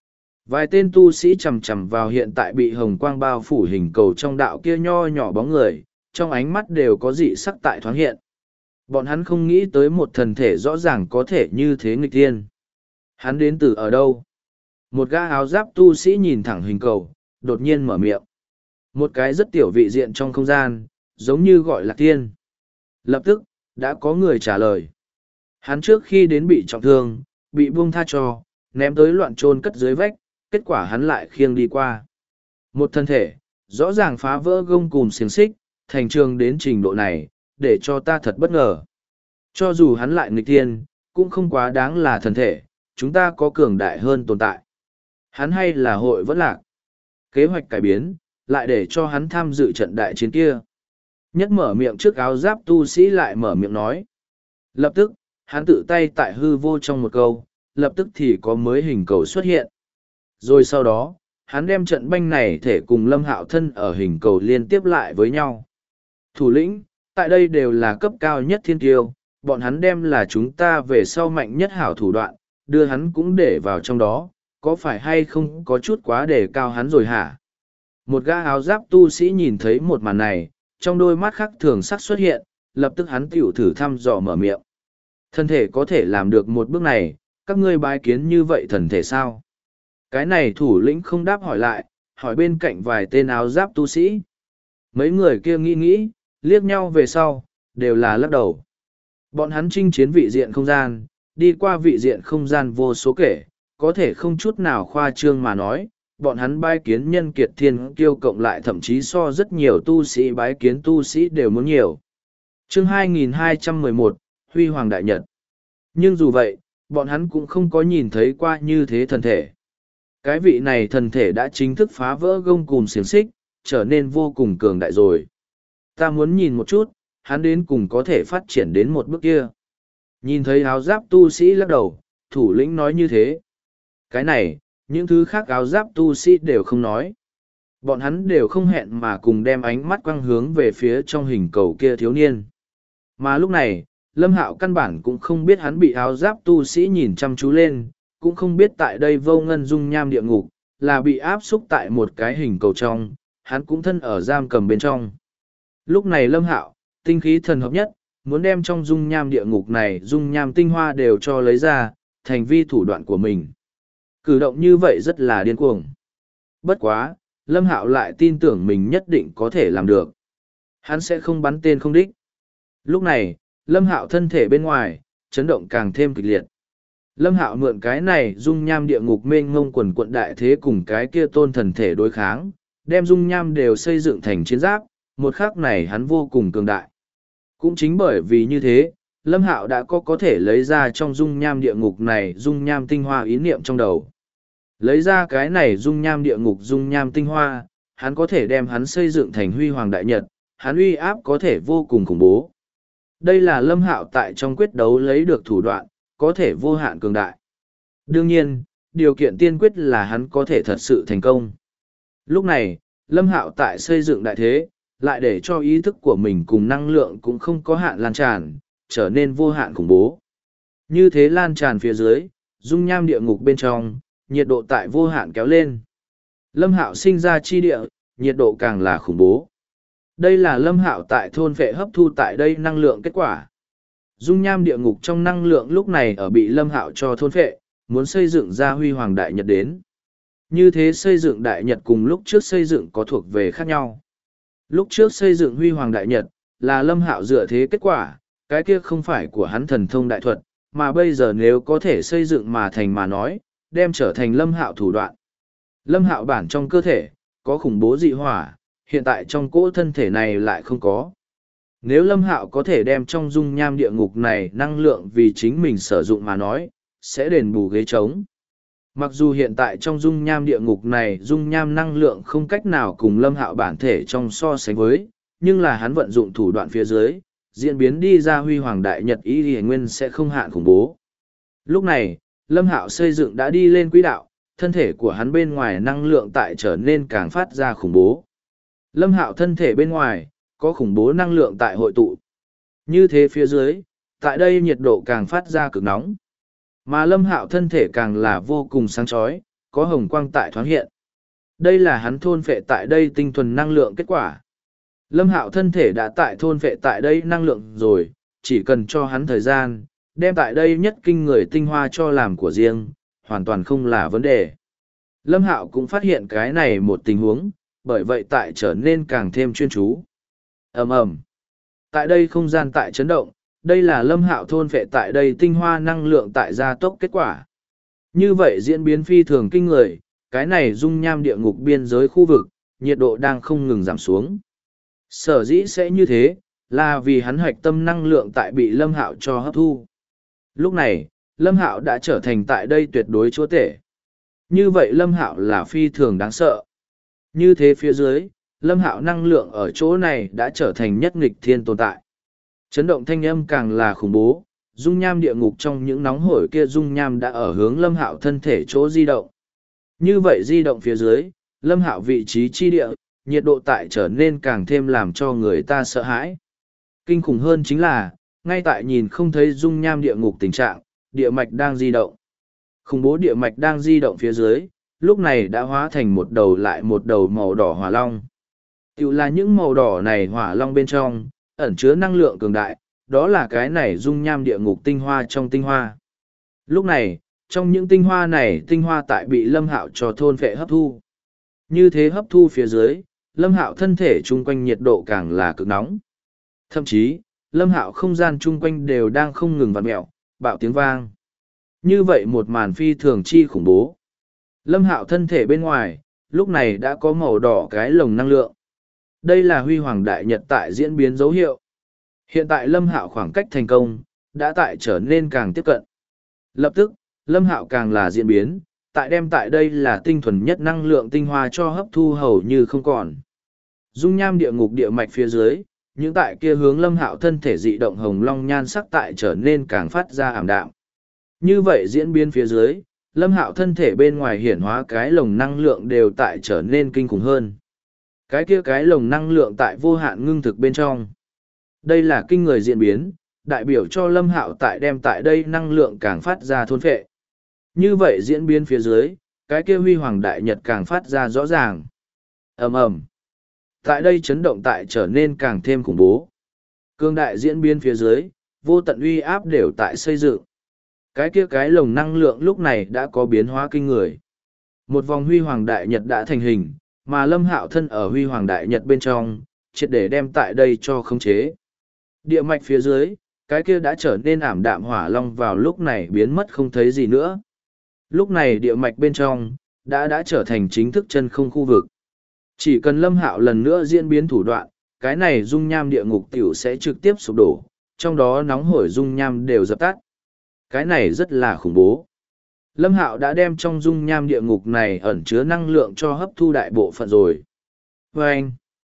Vài tên tu sĩ chằm chằm vào hiện tại bị hồng quang bao phủ hình cầu trong đạo kia nho nhỏ bóng người, trong ánh mắt đều có dị sắc tại thoáng hiện. Bọn hắn không nghĩ tới một thần thể rõ ràng có thể như thế nghịch thiên. Hắn đến từ ở đâu? Một gã áo giáp tu sĩ nhìn thẳng hình cầu, đột nhiên mở miệng. Một cái rất tiểu vị diện trong không gian, giống như gọi là thiên. Lập tức, đã có người trả lời. Hắn trước khi đến bị trọng thương, bị buông tha cho, ném tới loạn trôn cất dưới vách, kết quả hắn lại khiêng đi qua. Một thân thể, rõ ràng phá vỡ gông cùm xiềng xích, thành trường đến trình độ này, để cho ta thật bất ngờ. Cho dù hắn lại nghịch thiên, cũng không quá đáng là thần thể, chúng ta có cường đại hơn tồn tại. Hắn hay là hội vẫn lạc. Kế hoạch cải biến, lại để cho hắn tham dự trận đại chiến kia. Nhất mở miệng trước áo giáp tu sĩ lại mở miệng nói. Lập tức, hắn tự tay tại hư vô trong một câu, lập tức thì có mới hình cầu xuất hiện. Rồi sau đó, hắn đem trận banh này thể cùng Lâm Hạo thân ở hình cầu liên tiếp lại với nhau. Thủ lĩnh, tại đây đều là cấp cao nhất thiên tiêu, bọn hắn đem là chúng ta về sau mạnh nhất hảo thủ đoạn, đưa hắn cũng để vào trong đó, có phải hay không có chút quá để cao hắn rồi hả? Một gã áo giáp tu sĩ nhìn thấy một màn này, trong đôi mắt khác thường sắc xuất hiện, lập tức hắn tiểu thử thăm dò mở miệng. Thân thể có thể làm được một bước này, các ngươi bái kiến như vậy thần thể sao? Cái này thủ lĩnh không đáp hỏi lại, hỏi bên cạnh vài tên áo giáp tu sĩ. Mấy người kia nghĩ, liếc nhau về sau, đều là lắc đầu. Bọn hắn chinh chiến vị diện không gian, đi qua vị diện không gian vô số kể, có thể không chút nào khoa trương mà nói, bọn hắn bái kiến nhân kiệt thiên kiêu cộng lại thậm chí so rất nhiều tu sĩ bái kiến tu sĩ đều muốn nhiều. Chương 2211, Huy Hoàng Đại Nhật. Nhưng dù vậy, bọn hắn cũng không có nhìn thấy qua như thế thần thể. Cái vị này thần thể đã chính thức phá vỡ gông cùm xiềng xích, trở nên vô cùng cường đại rồi. Ta muốn nhìn một chút, hắn đến cùng có thể phát triển đến một bước kia. Nhìn thấy áo giáp tu sĩ lắc đầu, thủ lĩnh nói như thế. Cái này, những thứ khác áo giáp tu sĩ đều không nói. Bọn hắn đều không hẹn mà cùng đem ánh mắt quăng hướng về phía trong hình cầu kia thiếu niên. Mà lúc này, Lâm Hạo căn bản cũng không biết hắn bị áo giáp tu sĩ nhìn chăm chú lên, cũng không biết tại đây vô ngân dung nham địa ngục, là bị áp xúc tại một cái hình cầu trong, hắn cũng thân ở giam cầm bên trong. Lúc này Lâm Hạo, tinh khí thần hợp nhất, muốn đem trong dung nham địa ngục này dung nham tinh hoa đều cho lấy ra, thành vi thủ đoạn của mình. Cử động như vậy rất là điên cuồng. Bất quá, Lâm Hạo lại tin tưởng mình nhất định có thể làm được. Hắn sẽ không bắn tên không đích. Lúc này, Lâm Hạo thân thể bên ngoài, chấn động càng thêm kịch liệt. Lâm Hạo mượn cái này dung nham địa ngục mênh ngông quần quận đại thế cùng cái kia tôn thần thể đối kháng, đem dung nham đều xây dựng thành chiến giáp, một khắc này hắn vô cùng cường đại. Cũng chính bởi vì như thế, Lâm Hạo đã có thể lấy ra trong dung nham địa ngục này dung nham tinh hoa ý niệm trong đầu. Lấy ra cái này dung nham địa ngục dung nham tinh hoa, hắn có thể đem hắn xây dựng thành huy hoàng đại nhật, hắn uy áp có thể vô cùng khủng bố. Đây là Lâm Hạo tại trong quyết đấu lấy được thủ đoạn, có thể vô hạn cường đại. Đương nhiên, điều kiện tiên quyết là hắn có thể thật sự thành công. Lúc này, Lâm Hạo tại xây dựng đại thế, lại để cho ý thức của mình cùng năng lượng cũng không có hạn lan tràn, trở nên vô hạn khủng bố. Như thế lan tràn phía dưới, dung nham địa ngục bên trong, nhiệt độ tại vô hạn kéo lên. Lâm Hạo sinh ra chi địa, nhiệt độ càng là khủng bố. Đây là Lâm Hạo tại thôn vệ hấp thu tại đây năng lượng kết quả. Dung nham địa ngục trong năng lượng lúc này ở bị Lâm Hạo cho thôn vệ, muốn xây dựng ra huy hoàng đại nhật đến. Như thế xây dựng đại nhật cùng lúc trước xây dựng có thuộc về khác nhau. Lúc trước xây dựng huy hoàng đại nhật, là Lâm Hạo dựa thế kết quả, cái kia không phải của hắn thần thông đại thuật, mà bây giờ nếu có thể xây dựng mà thành mà nói, đem trở thành Lâm Hạo thủ đoạn. Lâm Hạo bản trong cơ thể, có khủng bố dị hỏa, hiện tại trong cỗ thân thể này lại không có. Nếu Lâm Hạo có thể đem trong dung nham địa ngục này năng lượng vì chính mình sử dụng mà nói, sẽ đền bù ghế trống. Mặc dù hiện tại trong dung nham địa ngục này dung nham năng lượng không cách nào cùng Lâm Hạo bản thể trong so sánh với, nhưng là hắn vận dụng thủ đoạn phía dưới, diễn biến đi ra huy hoàng đại nhật ý thì nguyên sẽ không hạn khủng bố. Lúc này, Lâm Hạo xây dựng đã đi lên quỹ đạo, thân thể của hắn bên ngoài năng lượng tại trở nên càng phát ra khủng bố. Lâm Hạo thân thể bên ngoài, có khủng bố năng lượng tại hội tụ. Như thế phía dưới, tại đây nhiệt độ càng phát ra cực nóng. Mà Lâm Hạo thân thể càng là vô cùng sáng chói, có hồng quang tại thoáng hiện. Đây là hắn thôn phệ tại đây tinh thuần năng lượng kết quả. Lâm Hạo thân thể đã tại thôn phệ tại đây năng lượng rồi, chỉ cần cho hắn thời gian, đem tại đây nhất kinh người tinh hoa cho làm của riêng, hoàn toàn không là vấn đề. Lâm Hạo cũng phát hiện cái này một tình huống, bởi vậy tại trở nên càng thêm chuyên chú. Ầm ầm. Tại đây không gian tại chấn động, đây là Lâm Hạo thôn phệ tại đây tinh hoa năng lượng tại gia tốc kết quả. Như vậy diễn biến phi thường kinh người, cái này dung nham địa ngục biên giới khu vực, nhiệt độ đang không ngừng giảm xuống. Sở dĩ sẽ như thế, là vì hắn hoạch tâm năng lượng tại bị Lâm Hạo cho hấp thu. Lúc này, Lâm Hạo đã trở thành tại đây tuyệt đối chúa tể. Như vậy Lâm Hạo là phi thường đáng sợ. Như thế phía dưới, Lâm Hạo năng lượng ở chỗ này đã trở thành nhất nghịch thiên tồn tại. Chấn động thanh âm càng là khủng bố, dung nham địa ngục trong những nóng hổi kia dung nham đã ở hướng Lâm Hạo thân thể chỗ di động. Như vậy di động phía dưới, Lâm Hạo vị trí chi địa, nhiệt độ tại trở nên càng thêm làm cho người ta sợ hãi. Kinh khủng hơn chính là, ngay tại nhìn không thấy dung nham địa ngục tình trạng, địa mạch đang di động. Khủng bố địa mạch đang di động phía dưới, lúc này đã hóa thành một đầu lại một đầu màu đỏ hỏa long. Tiểu là những màu đỏ này hỏa long bên trong, ẩn chứa năng lượng cường đại, đó là cái này dung nham địa ngục tinh hoa trong tinh hoa. Lúc này, trong những tinh hoa này tinh hoa tại bị Lâm Hạo cho thôn phệ hấp thu. Như thế hấp thu phía dưới, Lâm Hạo thân thể chung quanh nhiệt độ càng là cực nóng. Thậm chí, Lâm Hạo không gian chung quanh đều đang không ngừng vặn mẹo, bạo tiếng vang. Như vậy một màn phi thường chi khủng bố. Lâm Hạo thân thể bên ngoài, lúc này đã có màu đỏ cái lồng năng lượng. Đây là huy hoàng đại nhật tại diễn biến dấu hiệu. Hiện tại Lâm Hạo khoảng cách thành công, đã tại trở nên càng tiếp cận. Lập tức, Lâm Hạo càng là diễn biến, tại đem tại đây là tinh thuần nhất năng lượng tinh hoa cho hấp thu hầu như không còn. Dung nham địa ngục địa mạch phía dưới, những tại kia hướng Lâm Hạo thân thể dị động hồng long nhan sắc tại trở nên càng phát ra ảm đạm. Như vậy diễn biến phía dưới, Lâm Hạo thân thể bên ngoài hiển hóa cái lồng năng lượng đều tại trở nên kinh khủng hơn. Cái kia cái lồng năng lượng tại vô hạn ngưng thực bên trong. Đây là kinh người diễn biến, đại biểu cho Lâm Hạo tại đem tại đây năng lượng càng phát ra thôn phệ. Như vậy diễn biến phía dưới, cái kia huy hoàng đại nhật càng phát ra rõ ràng. Ầm ầm. Tại đây chấn động tại trở nên càng thêm khủng bố. Cương đại diễn biến phía dưới, vô tận uy áp đều tại xây dựng. Cái kia cái lồng năng lượng lúc này đã có biến hóa kinh người. Một vòng huy hoàng đại nhật đã thành hình, mà Lâm Hạo thân ở huy hoàng đại nhật bên trong, triệt để đem tại đây cho khống chế. Địa mạch phía dưới, cái kia đã trở nên ảm đạm hỏa long vào lúc này biến mất không thấy gì nữa. Lúc này địa mạch bên trong, đã trở thành chính thức chân không khu vực. Chỉ cần Lâm Hạo lần nữa diễn biến thủ đoạn, cái này dung nham địa ngục tiểu sẽ trực tiếp sụp đổ, trong đó nóng hổi dung nham đều dập tắt. Cái này rất là khủng bố. Lâm Hạo đã đem trong dung nham địa ngục này ẩn chứa năng lượng cho hấp thu đại bộ phận rồi. Vâng!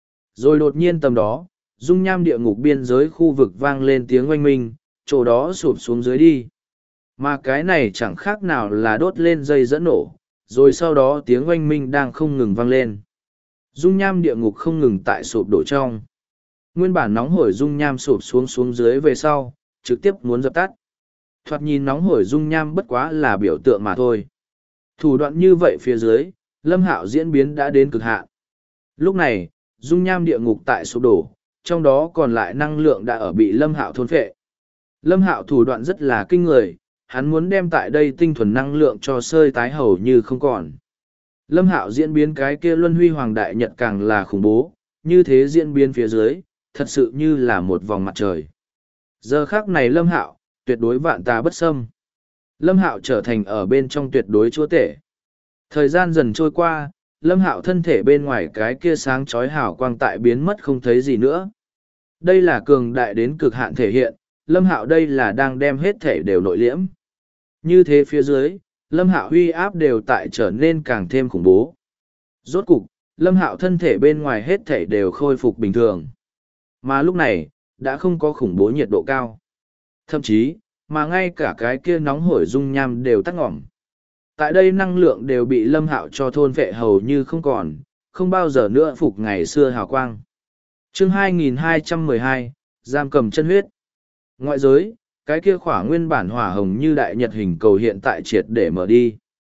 Rồi đột nhiên tầm đó, dung nham địa ngục biên giới khu vực vang lên tiếng oanh minh, chỗ đó sụp xuống dưới đi. Mà cái này chẳng khác nào là đốt lên dây dẫn nổ, rồi sau đó tiếng oanh minh đang không ngừng vang lên. Dung nham địa ngục không ngừng tại sụp đổ trong. Nguyên bản nóng hổi dung nham sụp xuống dưới về sau, trực tiếp muốn dập tắt. Thoạt nhìn nóng hổi dung nham bất quá là biểu tượng mà thôi. Thủ đoạn như vậy phía dưới, Lâm Hạo diễn biến đã đến cực hạn. Lúc này, dung nham địa ngục tại sụp đổ, trong đó còn lại năng lượng đã ở bị Lâm Hạo thôn phệ. Lâm Hạo thủ đoạn rất là kinh người, hắn muốn đem tại đây tinh thuần năng lượng cho sơi tái hầu như không còn. Lâm Hạo diễn biến cái kia luân huy hoàng đại nhật càng là khủng bố, như thế diễn biến phía dưới, thật sự như là một vòng mặt trời. Giờ khắc này Lâm Hạo, tuyệt đối vạn tà bất xâm. Lâm Hạo trở thành ở bên trong tuyệt đối chúa tể. Thời gian dần trôi qua, Lâm Hạo thân thể bên ngoài cái kia sáng chói hào quang tại biến mất không thấy gì nữa. Đây là cường đại đến cực hạn thể hiện, Lâm Hạo đây là đang đem hết thể đều nội liễm. Như thế phía dưới, Lâm Hạo huy áp đều tại trở nên càng thêm khủng bố. Rốt cục, Lâm Hạo thân thể bên ngoài hết thể đều khôi phục bình thường. Mà lúc này, đã không có khủng bố nhiệt độ cao. Thậm chí, mà ngay cả cái kia nóng hổi dung nham đều tắt ngỏm. Tại đây năng lượng đều bị Lâm Hạo cho thôn vệ hầu như không còn, không bao giờ nữa phục ngày xưa hào quang. Chương 2212, giam cầm chân huyết. Ngoại giới, cái kia khỏa nguyên bản hỏa hồng như đại nhật hình cầu hiện tại triệt để mở đi.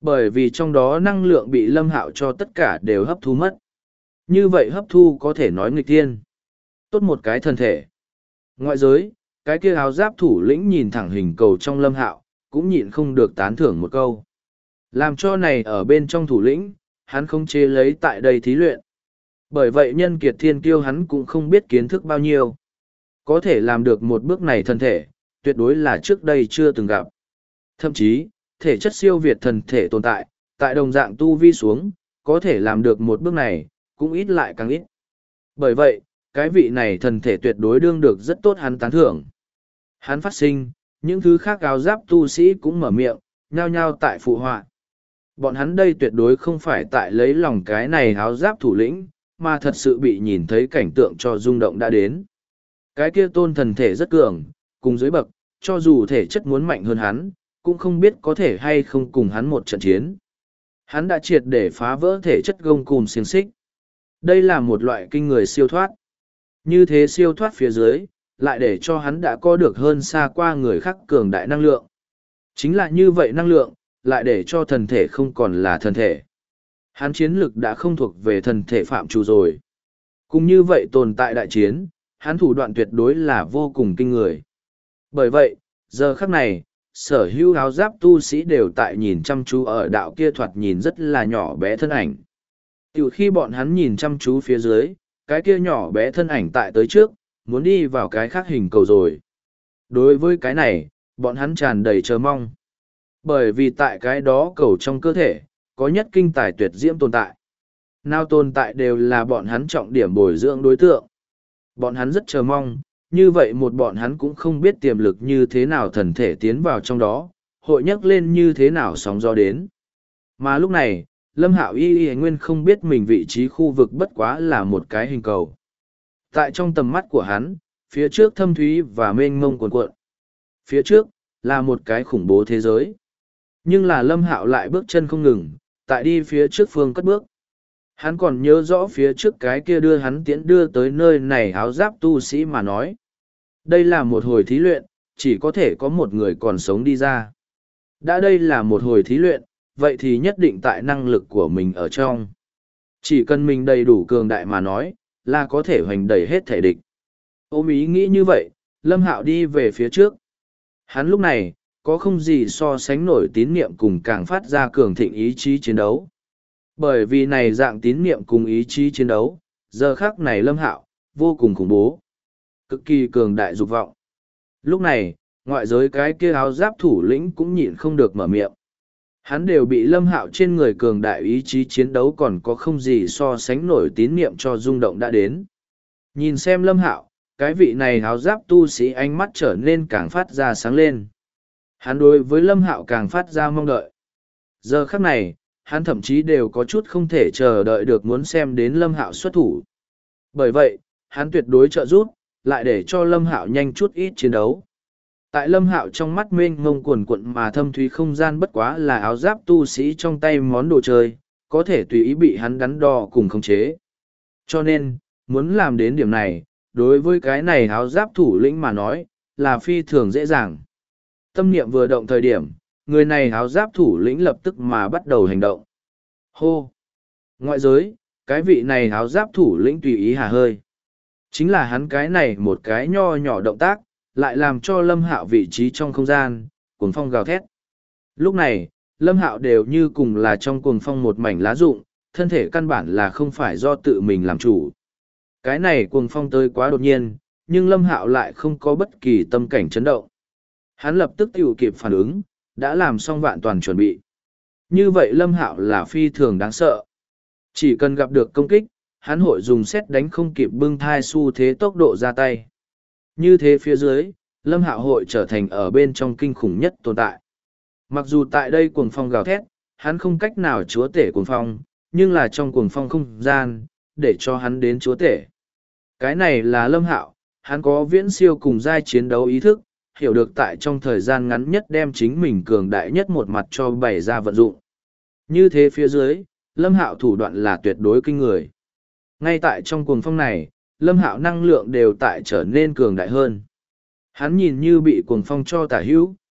Bởi vì trong đó năng lượng bị Lâm Hạo cho tất cả đều hấp thu mất. Như vậy hấp thu có thể nói nghịch thiên. Tốt một cái thân thể. Ngoại giới, cái kia áo giáp thủ lĩnh nhìn thẳng hình cầu trong Lâm Hạo, cũng nhịn không được tán thưởng một câu. Làm cho này ở bên trong thủ lĩnh, hắn không chế lấy tại đây thí luyện. Bởi vậy nhân kiệt thiên kiêu hắn cũng không biết kiến thức bao nhiêu. Có thể làm được một bước này thân thể, tuyệt đối là trước đây chưa từng gặp. Thậm chí, thể chất siêu việt thần thể tồn tại, tại đồng dạng tu vi xuống, có thể làm được một bước này, cũng ít lại càng ít. Bởi vậy, cái vị này thần thể tuyệt đối đương được rất tốt hắn tán thưởng. Hắn phát sinh, những thứ khác áo giáp tu sĩ cũng mở miệng, nhao nhao tại phụ họa. Bọn hắn đây tuyệt đối không phải tại lấy lòng cái này áo giáp thủ lĩnh, mà thật sự bị nhìn thấy cảnh tượng cho rung động đã đến. Cái kia tôn thần thể rất cường, cùng dưới bậc, cho dù thể chất muốn mạnh hơn hắn, cũng không biết có thể hay không cùng hắn một trận chiến. Hắn đã triệt để phá vỡ thể chất gông cùm xiềng xích. Đây là một loại kinh người siêu thoát. Như thế siêu thoát phía dưới, lại để cho hắn đã có được hơn xa qua người khác cường đại năng lượng. Chính là như vậy năng lượng, lại để cho thần thể không còn là thần thể. Hắn chiến lực đã không thuộc về thần thể phạm trù rồi. Cũng như vậy tồn tại đại chiến, hắn thủ đoạn tuyệt đối là vô cùng kinh người. Bởi vậy, giờ khắc này, sở hữu áo giáp tu sĩ đều tại nhìn chăm chú ở đạo kia thoạt nhìn rất là nhỏ bé thân ảnh. Từ khi bọn hắn nhìn chăm chú phía dưới, cái kia nhỏ bé thân ảnh tại tới trước, muốn đi vào cái khác hình cầu rồi. Đối với cái này, bọn hắn tràn đầy chờ mong. Bởi vì tại cái đó cầu trong cơ thể, có nhất kinh tài tuyệt diễm tồn tại. Nào tồn tại đều là bọn hắn trọng điểm bồi dưỡng đối tượng. Bọn hắn rất chờ mong, như vậy một bọn hắn cũng không biết tiềm lực như thế nào thần thể tiến vào trong đó, hội nhấc lên như thế nào sóng gió đến. Mà lúc này, Lâm Hạo y nguyên không biết mình vị trí khu vực bất quá là một cái hình cầu. Tại trong tầm mắt của hắn, phía trước thâm thúy và mênh mông cuồn cuộn. Phía trước, là một cái khủng bố thế giới. Nhưng là Lâm Hạo lại bước chân không ngừng, tại đi phía trước phương cất bước. Hắn còn nhớ rõ phía trước cái kia đưa hắn tiễn đưa tới nơi này áo giáp tu sĩ mà nói. Đây là một hồi thí luyện, chỉ có thể có một người còn sống đi ra. Đã đây là một hồi thí luyện, vậy thì nhất định tại năng lực của mình ở trong. Chỉ cần mình đầy đủ cường đại mà nói, là có thể hoành đẩy hết thể địch. Ôm ý nghĩ như vậy, Lâm Hạo đi về phía trước. Hắn lúc này, có không gì so sánh nổi tín niệm cùng càng phát ra cường thịnh ý chí chiến đấu. Bởi vì này dạng tín niệm cùng ý chí chiến đấu, giờ khắc này Lâm Hạo, vô cùng khủng bố. Cực kỳ cường đại dục vọng. Lúc này, ngoại giới cái kia áo giáp thủ lĩnh cũng nhịn không được mở miệng. Hắn đều bị Lâm Hạo trên người cường đại ý chí chiến đấu còn có không gì so sánh nổi tín niệm cho rung động đã đến. Nhìn xem Lâm Hạo, cái vị này áo giáp tu sĩ ánh mắt trở nên càng phát ra sáng lên. Hắn đối với Lâm Hạo càng phát ra mong đợi. Giờ khắc này, hắn thậm chí đều có chút không thể chờ đợi được muốn xem đến Lâm Hạo xuất thủ. Bởi vậy, hắn tuyệt đối trợ giúp, lại để cho Lâm Hạo nhanh chút ít chiến đấu. Tại Lâm Hạo trong mắt mênh mông cuồn cuộn mà thâm thúy không gian bất quá là áo giáp tu sĩ trong tay món đồ chơi, có thể tùy ý bị hắn đắn đo cùng khống chế. Cho nên, muốn làm đến điểm này, đối với cái này áo giáp thủ lĩnh mà nói, là phi thường dễ dàng. Tâm niệm vừa động thời điểm, người này áo giáp thủ lĩnh lập tức mà bắt đầu hành động. Hô! Ngoại giới, cái vị này áo giáp thủ lĩnh tùy ý hà hơi. Chính là hắn cái này một cái nho nhỏ động tác, lại làm cho Lâm Hạo vị trí trong không gian, cuồng phong gào thét. Lúc này, Lâm Hạo đều như cùng là trong cuồng phong một mảnh lá rụng, thân thể căn bản là không phải do tự mình làm chủ. Cái này cuồng phong tới quá đột nhiên, nhưng Lâm Hạo lại không có bất kỳ tâm cảnh chấn động. Hắn lập tức tiểu kịp phản ứng, đã làm xong vạn toàn chuẩn bị. Như vậy Lâm Hạo là phi thường đáng sợ. Chỉ cần gặp được công kích, hắn hội dùng xét đánh không kịp bưng thai xu thế tốc độ ra tay. Như thế phía dưới, Lâm Hạo hội trở thành ở bên trong kinh khủng nhất tồn tại. Mặc dù tại đây cuồng phong gào thét, hắn không cách nào chúa tể cuồng phong, nhưng là trong cuồng phong không gian, để cho hắn đến chúa tể. Cái này là Lâm Hạo, hắn có viễn siêu cùng giai chiến đấu ý thức, hiểu được tại trong thời gian ngắn nhất đem chính mình cường đại nhất một mặt cho bày ra vận dụng. Như thế phía dưới, Lâm Hạo thủ đoạn là tuyệt đối kinh người. Ngay tại trong cuồng phong này, Lâm Hạo năng lượng đều tại trở nên cường đại hơn. Hắn nhìn như bị cuồng phong cho tả hữu,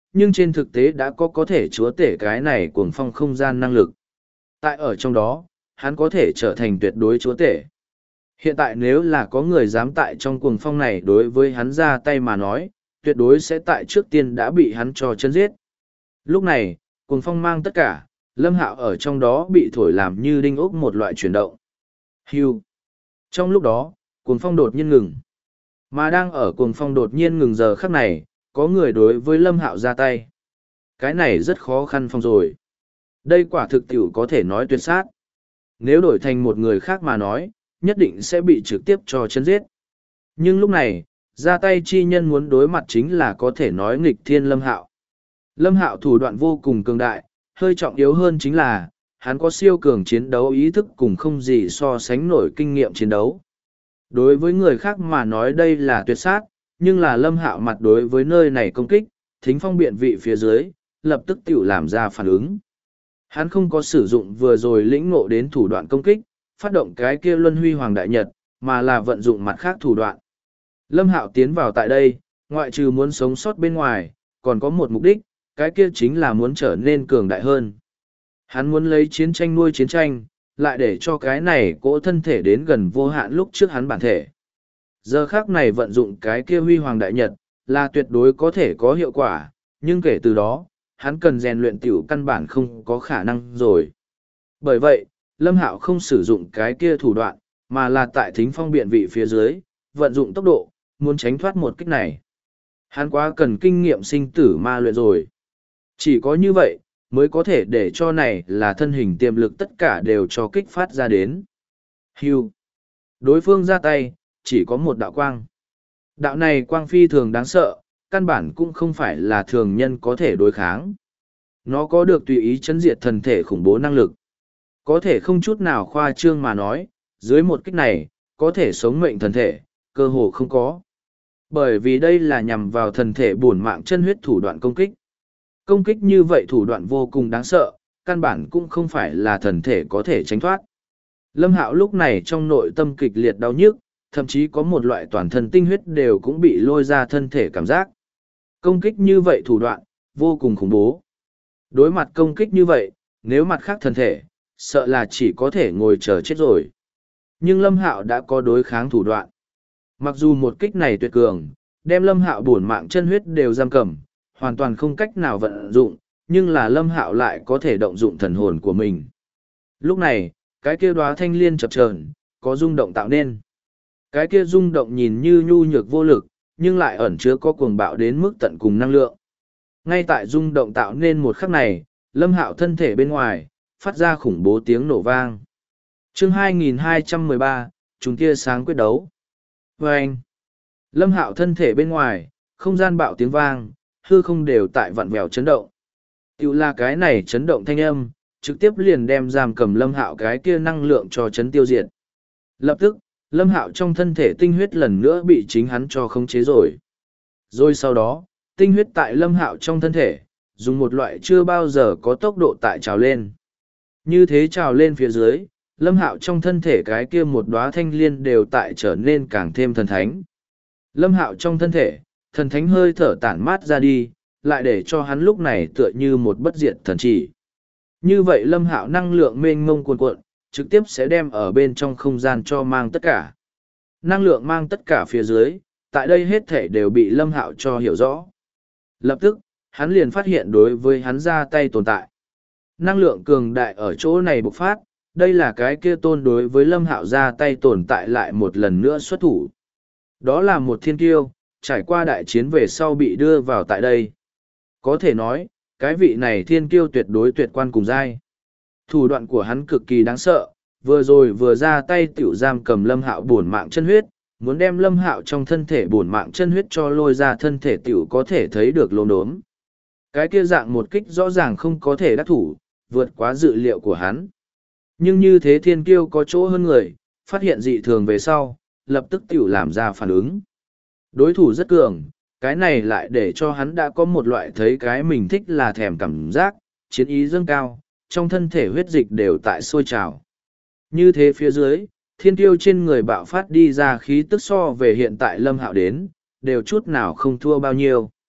nhưng trên thực tế đã có thể chúa tể cái này cuồng phong không gian năng lực. Tại ở trong đó, hắn có thể trở thành tuyệt đối chúa tể. Hiện tại nếu là có người dám tại trong cuồng phong này đối với hắn ra tay mà nói, tuyệt đối sẽ tại trước tiên đã bị hắn cho chân giết. Lúc này, cuồng phong mang tất cả, Lâm Hạo ở trong đó bị thổi làm như đinh ốc một loại chuyển động. Hưu. Trong lúc đó, cuồng phong đột nhiên ngừng. Mà đang ở cuồng phong đột nhiên ngừng giờ khắc này, có người đối với Lâm Hạo ra tay. Cái này rất khó khăn phong rồi. Đây quả thực tiểu có thể nói tuyệt sát. Nếu đổi thành một người khác mà nói, nhất định sẽ bị trực tiếp cho chân giết. Nhưng lúc này, ra tay chi nhân muốn đối mặt chính là có thể nói nghịch thiên Lâm Hạo. Lâm Hạo thủ đoạn vô cùng cường đại, hơi trọng yếu hơn chính là, hắn có siêu cường chiến đấu ý thức cùng không gì so sánh nổi kinh nghiệm chiến đấu. Đối với người khác mà nói đây là tuyệt sát, nhưng là Lâm Hạo mặt đối với nơi này công kích, thính phong biện vị phía dưới, lập tức tiểu làm ra phản ứng. Hắn không có sử dụng vừa rồi lĩnh ngộ đến thủ đoạn công kích, phát động cái kia luân huy hoàng đại nhật, mà là vận dụng mặt khác thủ đoạn. Lâm Hạo tiến vào tại đây, ngoại trừ muốn sống sót bên ngoài, còn có một mục đích, cái kia chính là muốn trở nên cường đại hơn. Hắn muốn lấy chiến tranh nuôi chiến tranh, lại để cho cái này cỗ thân thể đến gần vô hạn lúc trước hắn bản thể. Giờ khác này vận dụng cái kia huy hoàng đại nhật, là tuyệt đối có thể có hiệu quả, nhưng kể từ đó, hắn cần rèn luyện tiểu căn bản không có khả năng rồi. Bởi vậy, Lâm Hạo không sử dụng cái kia thủ đoạn, mà là tại thính phong biện vị phía dưới, vận dụng tốc độ, muốn tránh thoát một kích này. Hắn quá cần kinh nghiệm sinh tử ma luyện rồi. Chỉ có như vậy, mới có thể để cho này là thân hình tiềm lực tất cả đều cho kích phát ra đến. Hưu. Đối phương ra tay, chỉ có một đạo quang. Đạo này quang phi thường đáng sợ, căn bản cũng không phải là thường nhân có thể đối kháng. Nó có được tùy ý chấn diệt thần thể khủng bố năng lực. Có thể không chút nào khoa trương mà nói, dưới một kích này, có thể sống mệnh thần thể, cơ hồ không có. Bởi vì đây là nhằm vào thần thể bổn mạng chân huyết thủ đoạn công kích. Công kích như vậy thủ đoạn vô cùng đáng sợ, căn bản cũng không phải là thần thể có thể tránh thoát. Lâm Hạo lúc này trong nội tâm kịch liệt đau nhức, thậm chí có một loại toàn thân tinh huyết đều cũng bị lôi ra thân thể cảm giác. Công kích như vậy thủ đoạn, vô cùng khủng bố. Đối mặt công kích như vậy, nếu mặt khác thần thể, sợ là chỉ có thể ngồi chờ chết rồi. Nhưng Lâm Hạo đã có đối kháng thủ đoạn. Mặc dù một kích này tuyệt cường, đem Lâm Hạo bổn mạng chân huyết đều giam cầm, hoàn toàn không cách nào vận dụng, nhưng là Lâm Hạo lại có thể động dụng thần hồn của mình. Lúc này, cái kia đóa thanh liên chập chờn, có rung động tạo nên. Cái kia rung động nhìn như nhu nhược vô lực, nhưng lại ẩn chứa có cuồng bạo đến mức tận cùng năng lượng. Ngay tại rung động tạo nên một khắc này, Lâm Hạo thân thể bên ngoài, phát ra khủng bố tiếng nổ vang. Chương 2213, chúng tia sáng quyết đấu. Vâng! Lâm Hạo thân thể bên ngoài, không gian bạo tiếng vang, hư không đều tại vặn vẹo chấn động. Tiểu là cái này chấn động thanh âm, trực tiếp liền đem giam cầm Lâm Hạo cái kia năng lượng cho chấn tiêu diệt. Lập tức, Lâm Hạo trong thân thể tinh huyết lần nữa bị chính hắn cho khống chế rồi. Rồi sau đó, tinh huyết tại Lâm Hạo trong thân thể, dùng một loại chưa bao giờ có tốc độ tại trào lên. Như thế trào lên phía dưới, Lâm Hạo trong thân thể cái kia một đóa thanh liên đều tại trở nên càng thêm thần thánh. Lâm Hạo trong thân thể, thần thánh hơi thở tản mát ra đi, lại để cho hắn lúc này tựa như một bất diệt thần chỉ. Như vậy Lâm Hạo năng lượng mênh mông cuồn cuộn, trực tiếp sẽ đem ở bên trong không gian cho mang tất cả. Năng lượng mang tất cả phía dưới, tại đây hết thể đều bị Lâm Hạo cho hiểu rõ. Lập tức, hắn liền phát hiện đối với hắn ra tay tồn tại. Năng lượng cường đại ở chỗ này bộc phát, đây là cái kia tôn đối với Lâm Hạo ra tay tồn tại lại một lần nữa xuất thủ. Đó là một thiên kiêu, trải qua đại chiến về sau bị đưa vào tại đây. Có thể nói, cái vị này thiên kiêu tuyệt đối tuyệt quan cùng giai. Thủ đoạn của hắn cực kỳ đáng sợ, vừa rồi vừa ra tay tiểu giam cầm Lâm Hạo bổn mạng chân huyết, muốn đem Lâm Hạo trong thân thể bổn mạng chân huyết cho lôi ra thân thể tiểu có thể thấy được lồn đốm. Cái kia dạng một kích rõ ràng không có thể đắc thủ, vượt quá dự liệu của hắn. Nhưng như thế thiên kiêu có chỗ hơn người, phát hiện dị thường về sau, lập tức tiểu làm ra phản ứng. Đối thủ rất cường, cái này lại để cho hắn đã có một loại thấy cái mình thích là thèm cảm giác, chiến ý dâng cao, trong thân thể huyết dịch đều tại sôi trào. Như thế phía dưới, thiên kiêu trên người bạo phát đi ra khí tức so về hiện tại Lâm Hạo đến, đều chút nào không thua bao nhiêu.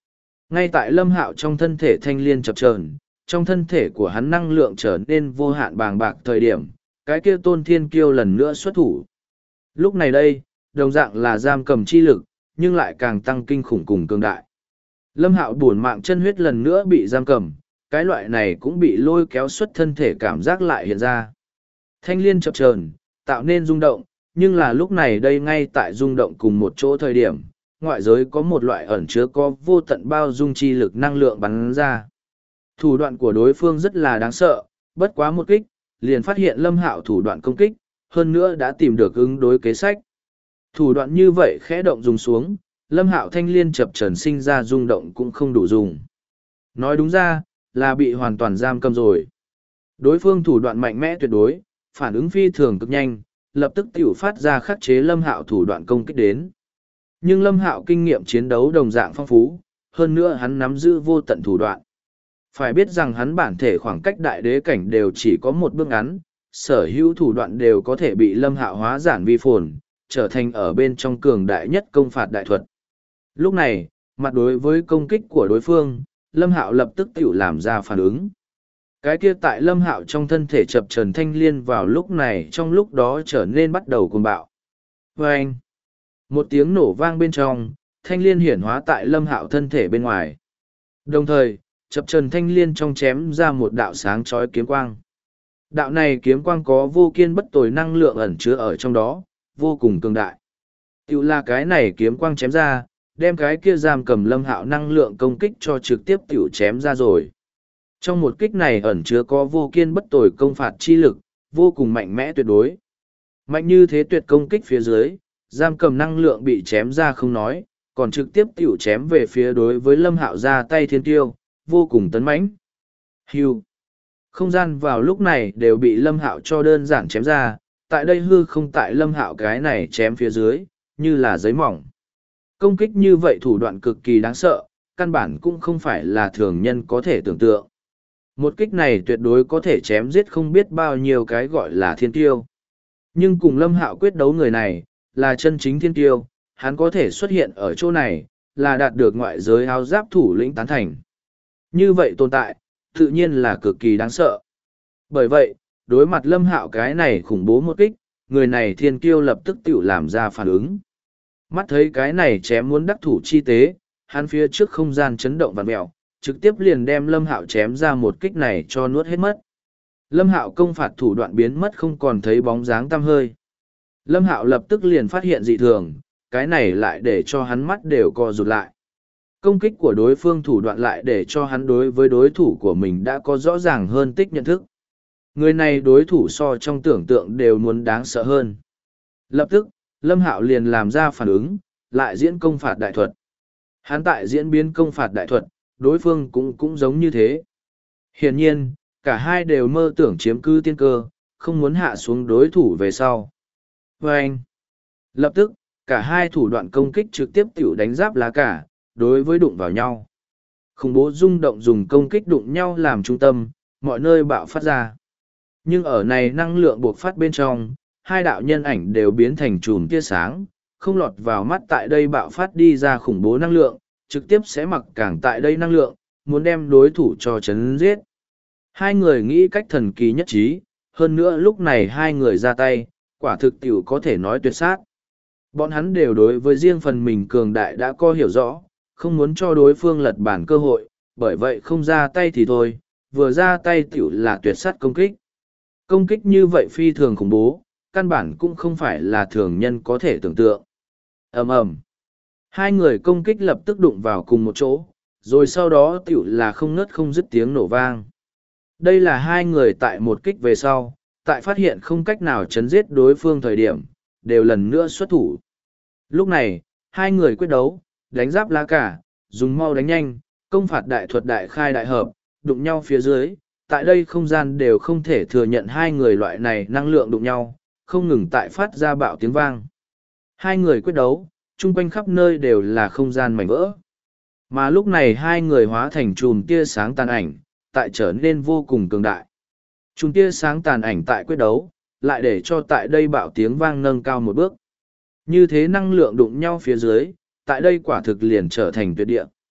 Ngay tại Lâm Hạo trong thân thể thanh liên chập chờn, trong thân thể của hắn năng lượng trở nên vô hạn bàng bạc thời điểm, cái kia Tôn Thiên Kiêu lần nữa xuất thủ. Lúc này đây, đồng dạng là giam cầm chi lực, nhưng lại càng tăng kinh khủng cùng cường đại. Lâm Hạo buồn mạng chân huyết lần nữa bị giam cầm, cái loại này cũng bị lôi kéo xuất thân thể cảm giác lại hiện ra. Thanh liên chập chờn, tạo nên rung động, nhưng là lúc này đây ngay tại rung động cùng một chỗ thời điểm, ngoại giới có một loại ẩn chứa có vô tận bao dung chi lực năng lượng bắn ra. Thủ đoạn của đối phương rất là đáng sợ, bất quá một kích, liền phát hiện Lâm Hạo thủ đoạn công kích, hơn nữa đã tìm được ứng đối kế sách. Thủ đoạn như vậy khẽ động dùng xuống, Lâm Hạo thanh liên chập chờn sinh ra rung động cũng không đủ dùng. Nói đúng ra, là bị hoàn toàn giam cầm rồi. Đối phương thủ đoạn mạnh mẽ tuyệt đối, phản ứng phi thường cực nhanh, lập tức tiểu phát ra khắc chế Lâm Hạo thủ đoạn công kích đến. Nhưng Lâm Hạo kinh nghiệm chiến đấu đồng dạng phong phú, hơn nữa hắn nắm giữ vô tận thủ đoạn. Phải biết rằng hắn bản thể khoảng cách đại đế cảnh đều chỉ có một bước ngắn, sở hữu thủ đoạn đều có thể bị Lâm Hạo hóa giản vi phồn, trở thành ở bên trong cường đại nhất công phạt đại thuật. Lúc này, mặt đối với công kích của đối phương, Lâm Hạo lập tức tiểu làm ra phản ứng. Cái kia tại Lâm Hạo trong thân thể chập chờn thanh liên vào lúc này trong lúc đó trở nên bắt đầu cuồng bạo. Vâng! Một tiếng nổ vang bên trong, thanh liên hiển hóa tại Lâm Hạo thân thể bên ngoài. Đồng thời, chập chờn thanh liên trong chém ra một đạo sáng chói kiếm quang. Đạo này kiếm quang có vô kiên bất tồi năng lượng ẩn chứa ở trong đó, vô cùng cường đại. Tiểu là cái này kiếm quang chém ra, đem cái kia giam cầm Lâm Hạo năng lượng công kích cho trực tiếp tiểu chém ra rồi. Trong một kích này ẩn chứa có vô kiên bất tồi công phạt chi lực, vô cùng mạnh mẽ tuyệt đối. Mạnh như thế tuyệt công kích phía dưới, giam cầm năng lượng bị chém ra không nói, còn trực tiếp tiểu chém về phía đối với Lâm Hạo ra tay thiên tiêu, vô cùng tấn mãnh. Hưu. Không gian vào lúc này đều bị Lâm Hạo cho đơn giản chém ra, tại đây hư không tại Lâm Hạo cái này chém phía dưới, như là giấy mỏng. Công kích như vậy thủ đoạn cực kỳ đáng sợ, căn bản cũng không phải là thường nhân có thể tưởng tượng. Một kích này tuyệt đối có thể chém giết không biết bao nhiêu cái gọi là thiên tiêu. Nhưng cùng Lâm Hạo quyết đấu người này, là chân chính thiên tiêu, hắn có thể xuất hiện ở chỗ này, là đạt được ngoại giới áo giáp thủ lĩnh tán thành. Như vậy tồn tại, tự nhiên là cực kỳ đáng sợ. Bởi vậy, đối mặt Lâm Hạo cái này khủng bố một kích, người này thiên kiêu lập tức tự làm ra phản ứng. Mắt thấy cái này chém muốn đắc thủ chi tế, hắn phía trước không gian chấn động vặn mèo, trực tiếp liền đem Lâm Hạo chém ra một kích này cho nuốt hết mất. Lâm Hạo công phạt thủ đoạn biến mất không còn thấy bóng dáng tăm hơi. Lâm Hạo lập tức liền phát hiện dị thường, cái này lại để cho hắn mắt đều co rụt lại. Công kích của đối phương thủ đoạn lại để cho hắn đối với đối thủ của mình đã có rõ ràng hơn tích nhận thức. Người này đối thủ so trong tưởng tượng đều muốn đáng sợ hơn. Lập tức, Lâm Hạo liền làm ra phản ứng, lại diễn công phạt đại thuật. Hắn tại diễn biến công phạt đại thuật, đối phương cũng giống như thế. Hiển nhiên, cả hai đều mơ tưởng chiếm cứ tiên cơ, không muốn hạ xuống đối thủ về sau. Và anh, lập tức, cả hai thủ đoạn công kích trực tiếp tiểu đánh giáp lá cả, đối với đụng vào nhau. Khủng bố rung động dùng công kích đụng nhau làm trung tâm, mọi nơi bạo phát ra. Nhưng ở này năng lượng buộc phát bên trong, hai đạo nhân ảnh đều biến thành chùm tia sáng, không lọt vào mắt tại đây bạo phát đi ra khủng bố năng lượng, trực tiếp sẽ mặc càng tại đây năng lượng, muốn đem đối thủ cho chấn giết. Hai người nghĩ cách thần kỳ nhất trí, hơn nữa lúc này hai người ra tay, quả thực tiểu có thể nói tuyệt sát. Bọn hắn đều đối với riêng phần mình cường đại đã có hiểu rõ, không muốn cho đối phương lật bản cơ hội, bởi vậy không ra tay thì thôi, vừa ra tay tiểu là tuyệt sát công kích. Công kích như vậy phi thường khủng bố, căn bản cũng không phải là thường nhân có thể tưởng tượng. Ầm ầm. Hai người công kích lập tức đụng vào cùng một chỗ, rồi sau đó tiểu là không ngớt không dứt tiếng nổ vang. Đây là hai người tại một kích về sau, tại phát hiện không cách nào chấn giết đối phương thời điểm, đều lần nữa xuất thủ. Lúc này, hai người quyết đấu, đánh giáp lá cả, dùng mau đánh nhanh, công phạt đại thuật đại khai đại hợp, đụng nhau phía dưới, tại đây không gian đều không thể thừa nhận hai người loại này năng lượng đụng nhau, không ngừng tại phát ra bạo tiếng vang. Hai người quyết đấu, chung quanh khắp nơi đều là không gian mảnh vỡ. Mà lúc này hai người hóa thành chùm tia sáng tàn ảnh, tại trở nên vô cùng cường đại. Chùm tia sáng tàn ảnh tại quyết đấu, lại để cho tại đây bạo tiếng vang nâng cao một bước. Như thế năng lượng đụng nhau phía dưới, tại đây quả thực liền trở thành tuyệt địa.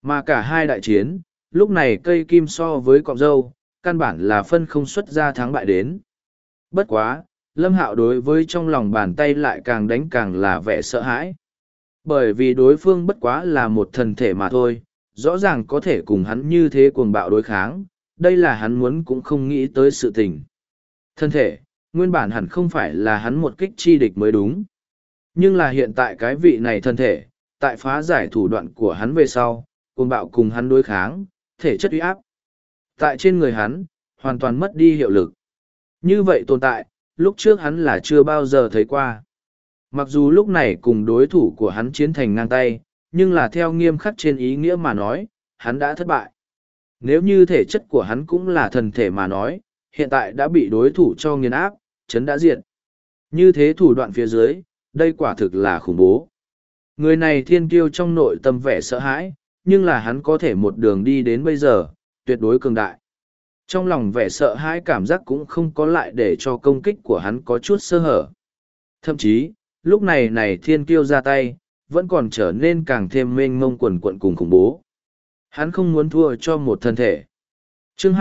Mà cả hai đại chiến, lúc này cây kim so với cọng dâu, căn bản là phân không xuất ra thắng bại đến. Bất quá, Lâm Hạo đối với trong lòng bàn tay lại càng đánh càng là vẻ sợ hãi. Bởi vì đối phương bất quá là một thần thể mà thôi, rõ ràng có thể cùng hắn như thế cuồng bạo đối kháng, đây là hắn muốn cũng không nghĩ tới sự tình. Thân thể, nguyên bản hẳn không phải là hắn một kích chi địch mới đúng. Nhưng là hiện tại cái vị này thân thể, tại phá giải thủ đoạn của hắn về sau, cuồng bạo cùng hắn đối kháng, thể chất uy áp. Tại trên người hắn, hoàn toàn mất đi hiệu lực. Như vậy tồn tại, lúc trước hắn là chưa bao giờ thấy qua. Mặc dù lúc này cùng đối thủ của hắn chiến thành ngang tay, nhưng là theo nghiêm khắc trên ý nghĩa mà nói, hắn đã thất bại. Nếu như thể chất của hắn cũng là thần thể mà nói, hiện tại đã bị đối thủ cho nghiền áp, chấn đã diệt. Như thế thủ đoạn phía dưới, đây quả thực là khủng bố. Người này thiên kiêu trong nội tâm vẻ sợ hãi, nhưng là hắn có thể một đường đi đến bây giờ, tuyệt đối cường đại. Trong lòng vẻ sợ hãi cảm giác cũng không có lại để cho công kích của hắn có chút sơ hở. Thậm chí, lúc này thiên kiêu ra tay, vẫn còn trở nên càng thêm mênh mông quần quận cùng khủng bố. Hắn không muốn thua cho một thân thể. Chương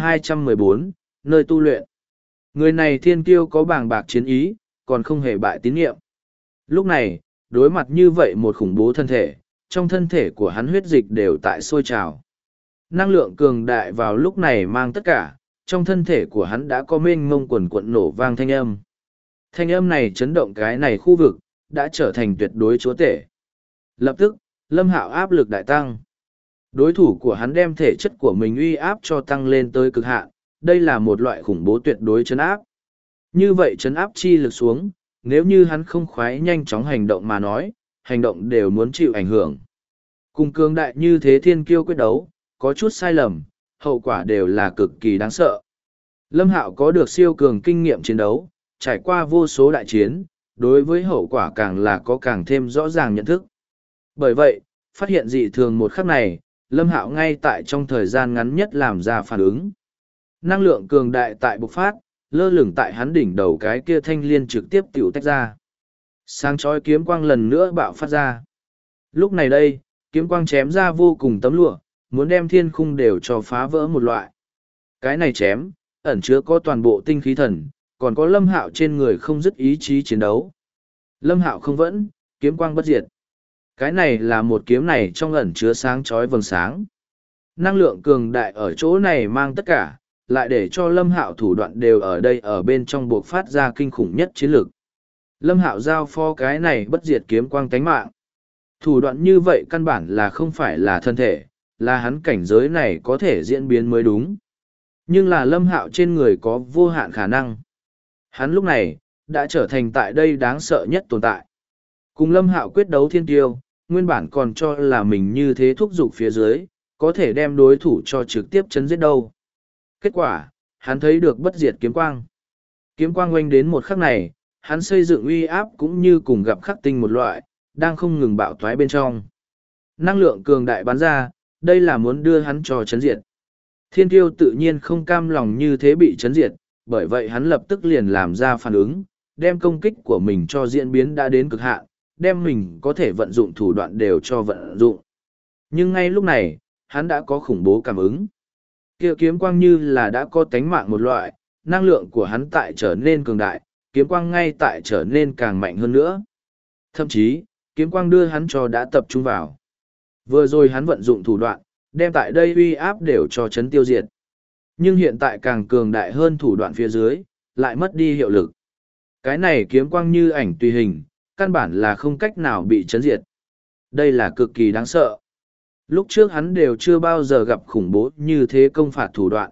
2214, nơi tu luyện. Người này thiên kiêu có bàng bạc chiến ý, còn không hề bại tín nhiệm. Lúc này, đối mặt như vậy một khủng bố thân thể, trong thân thể của hắn huyết dịch đều tại sôi trào. Năng lượng cường đại vào lúc này mang tất cả, trong thân thể của hắn đã có mênh mông quần quận nổ vang thanh âm. Thanh âm này chấn động cái này khu vực, đã trở thành tuyệt đối chúa tể. Lập tức, Lâm Hạo áp lực đại tăng. Đối thủ của hắn đem thể chất của mình uy áp cho tăng lên tới cực hạn, đây là một loại khủng bố tuyệt đối chấn áp. Như vậy chấn áp chi lực xuống, nếu như hắn không khoái nhanh chóng hành động mà nói, hành động đều muốn chịu ảnh hưởng. Cùng cường đại như thế thiên kiêu quyết đấu, có chút sai lầm, hậu quả đều là cực kỳ đáng sợ. Lâm Hạo có được siêu cường kinh nghiệm chiến đấu, trải qua vô số đại chiến, đối với hậu quả càng là có càng thêm rõ ràng nhận thức. Bởi vậy, phát hiện dị thường một khắc này, Lâm Hạo ngay tại trong thời gian ngắn nhất làm ra phản ứng. Năng lượng cường đại tại bộc phát, lơ lửng tại hắn đỉnh đầu cái kia thanh liên trực tiếp tiểu tách ra. Sáng chói kiếm quang lần nữa bạo phát ra. Lúc này đây, kiếm quang chém ra vô cùng tấm lụa, muốn đem thiên khung đều cho phá vỡ một loại. Cái này chém, ẩn chứa có toàn bộ tinh khí thần, còn có Lâm Hạo trên người không dứt ý chí chiến đấu. Lâm Hạo không vẫn, kiếm quang bất diệt. Cái này là một kiếm này trong ẩn chứa sáng chói vầng sáng. Năng lượng cường đại ở chỗ này mang tất cả, lại để cho Lâm Hạo thủ đoạn đều ở đây ở bên trong buộc phát ra kinh khủng nhất chiến lực. Lâm Hạo giao phó cái này bất diệt kiếm quang tánh mạng. Thủ đoạn như vậy căn bản là không phải là thân thể, là hắn cảnh giới này có thể diễn biến mới đúng. Nhưng là Lâm Hạo trên người có vô hạn khả năng. Hắn lúc này, đã trở thành tại đây đáng sợ nhất tồn tại. Cùng Lâm Hạo quyết đấu thiên tiêu, nguyên bản còn cho là mình như thế thúc giục phía dưới, có thể đem đối thủ cho trực tiếp chấn giết đâu. Kết quả, hắn thấy được bất diệt kiếm quang. Kiếm quang oanh đến một khắc này, hắn xây dựng uy áp cũng như cùng gặp khắc tinh một loại, đang không ngừng bạo thoái bên trong. Năng lượng cường đại bắn ra, đây là muốn đưa hắn cho chấn diệt. Thiên tiêu tự nhiên không cam lòng như thế bị chấn diệt, bởi vậy hắn lập tức liền làm ra phản ứng, đem công kích của mình cho diễn biến đã đến cực hạn, đem mình có thể vận dụng thủ đoạn đều cho vận dụng. Nhưng ngay lúc này, hắn đã có khủng bố cảm ứng. Kia kiếm quang như là đã có tánh mạng một loại, năng lượng của hắn tại trở nên cường đại, kiếm quang ngay tại trở nên càng mạnh hơn nữa. Thậm chí, kiếm quang đưa hắn cho đã tập trung vào. Vừa rồi hắn vận dụng thủ đoạn, đem tại đây uy áp đều cho chấn tiêu diệt. Nhưng hiện tại càng cường đại hơn thủ đoạn phía dưới, lại mất đi hiệu lực. Cái này kiếm quang như ảnh tùy hình, căn bản là không cách nào bị chấn diệt. Đây là cực kỳ đáng sợ. Lúc trước hắn đều chưa bao giờ gặp khủng bố như thế công phạt thủ đoạn.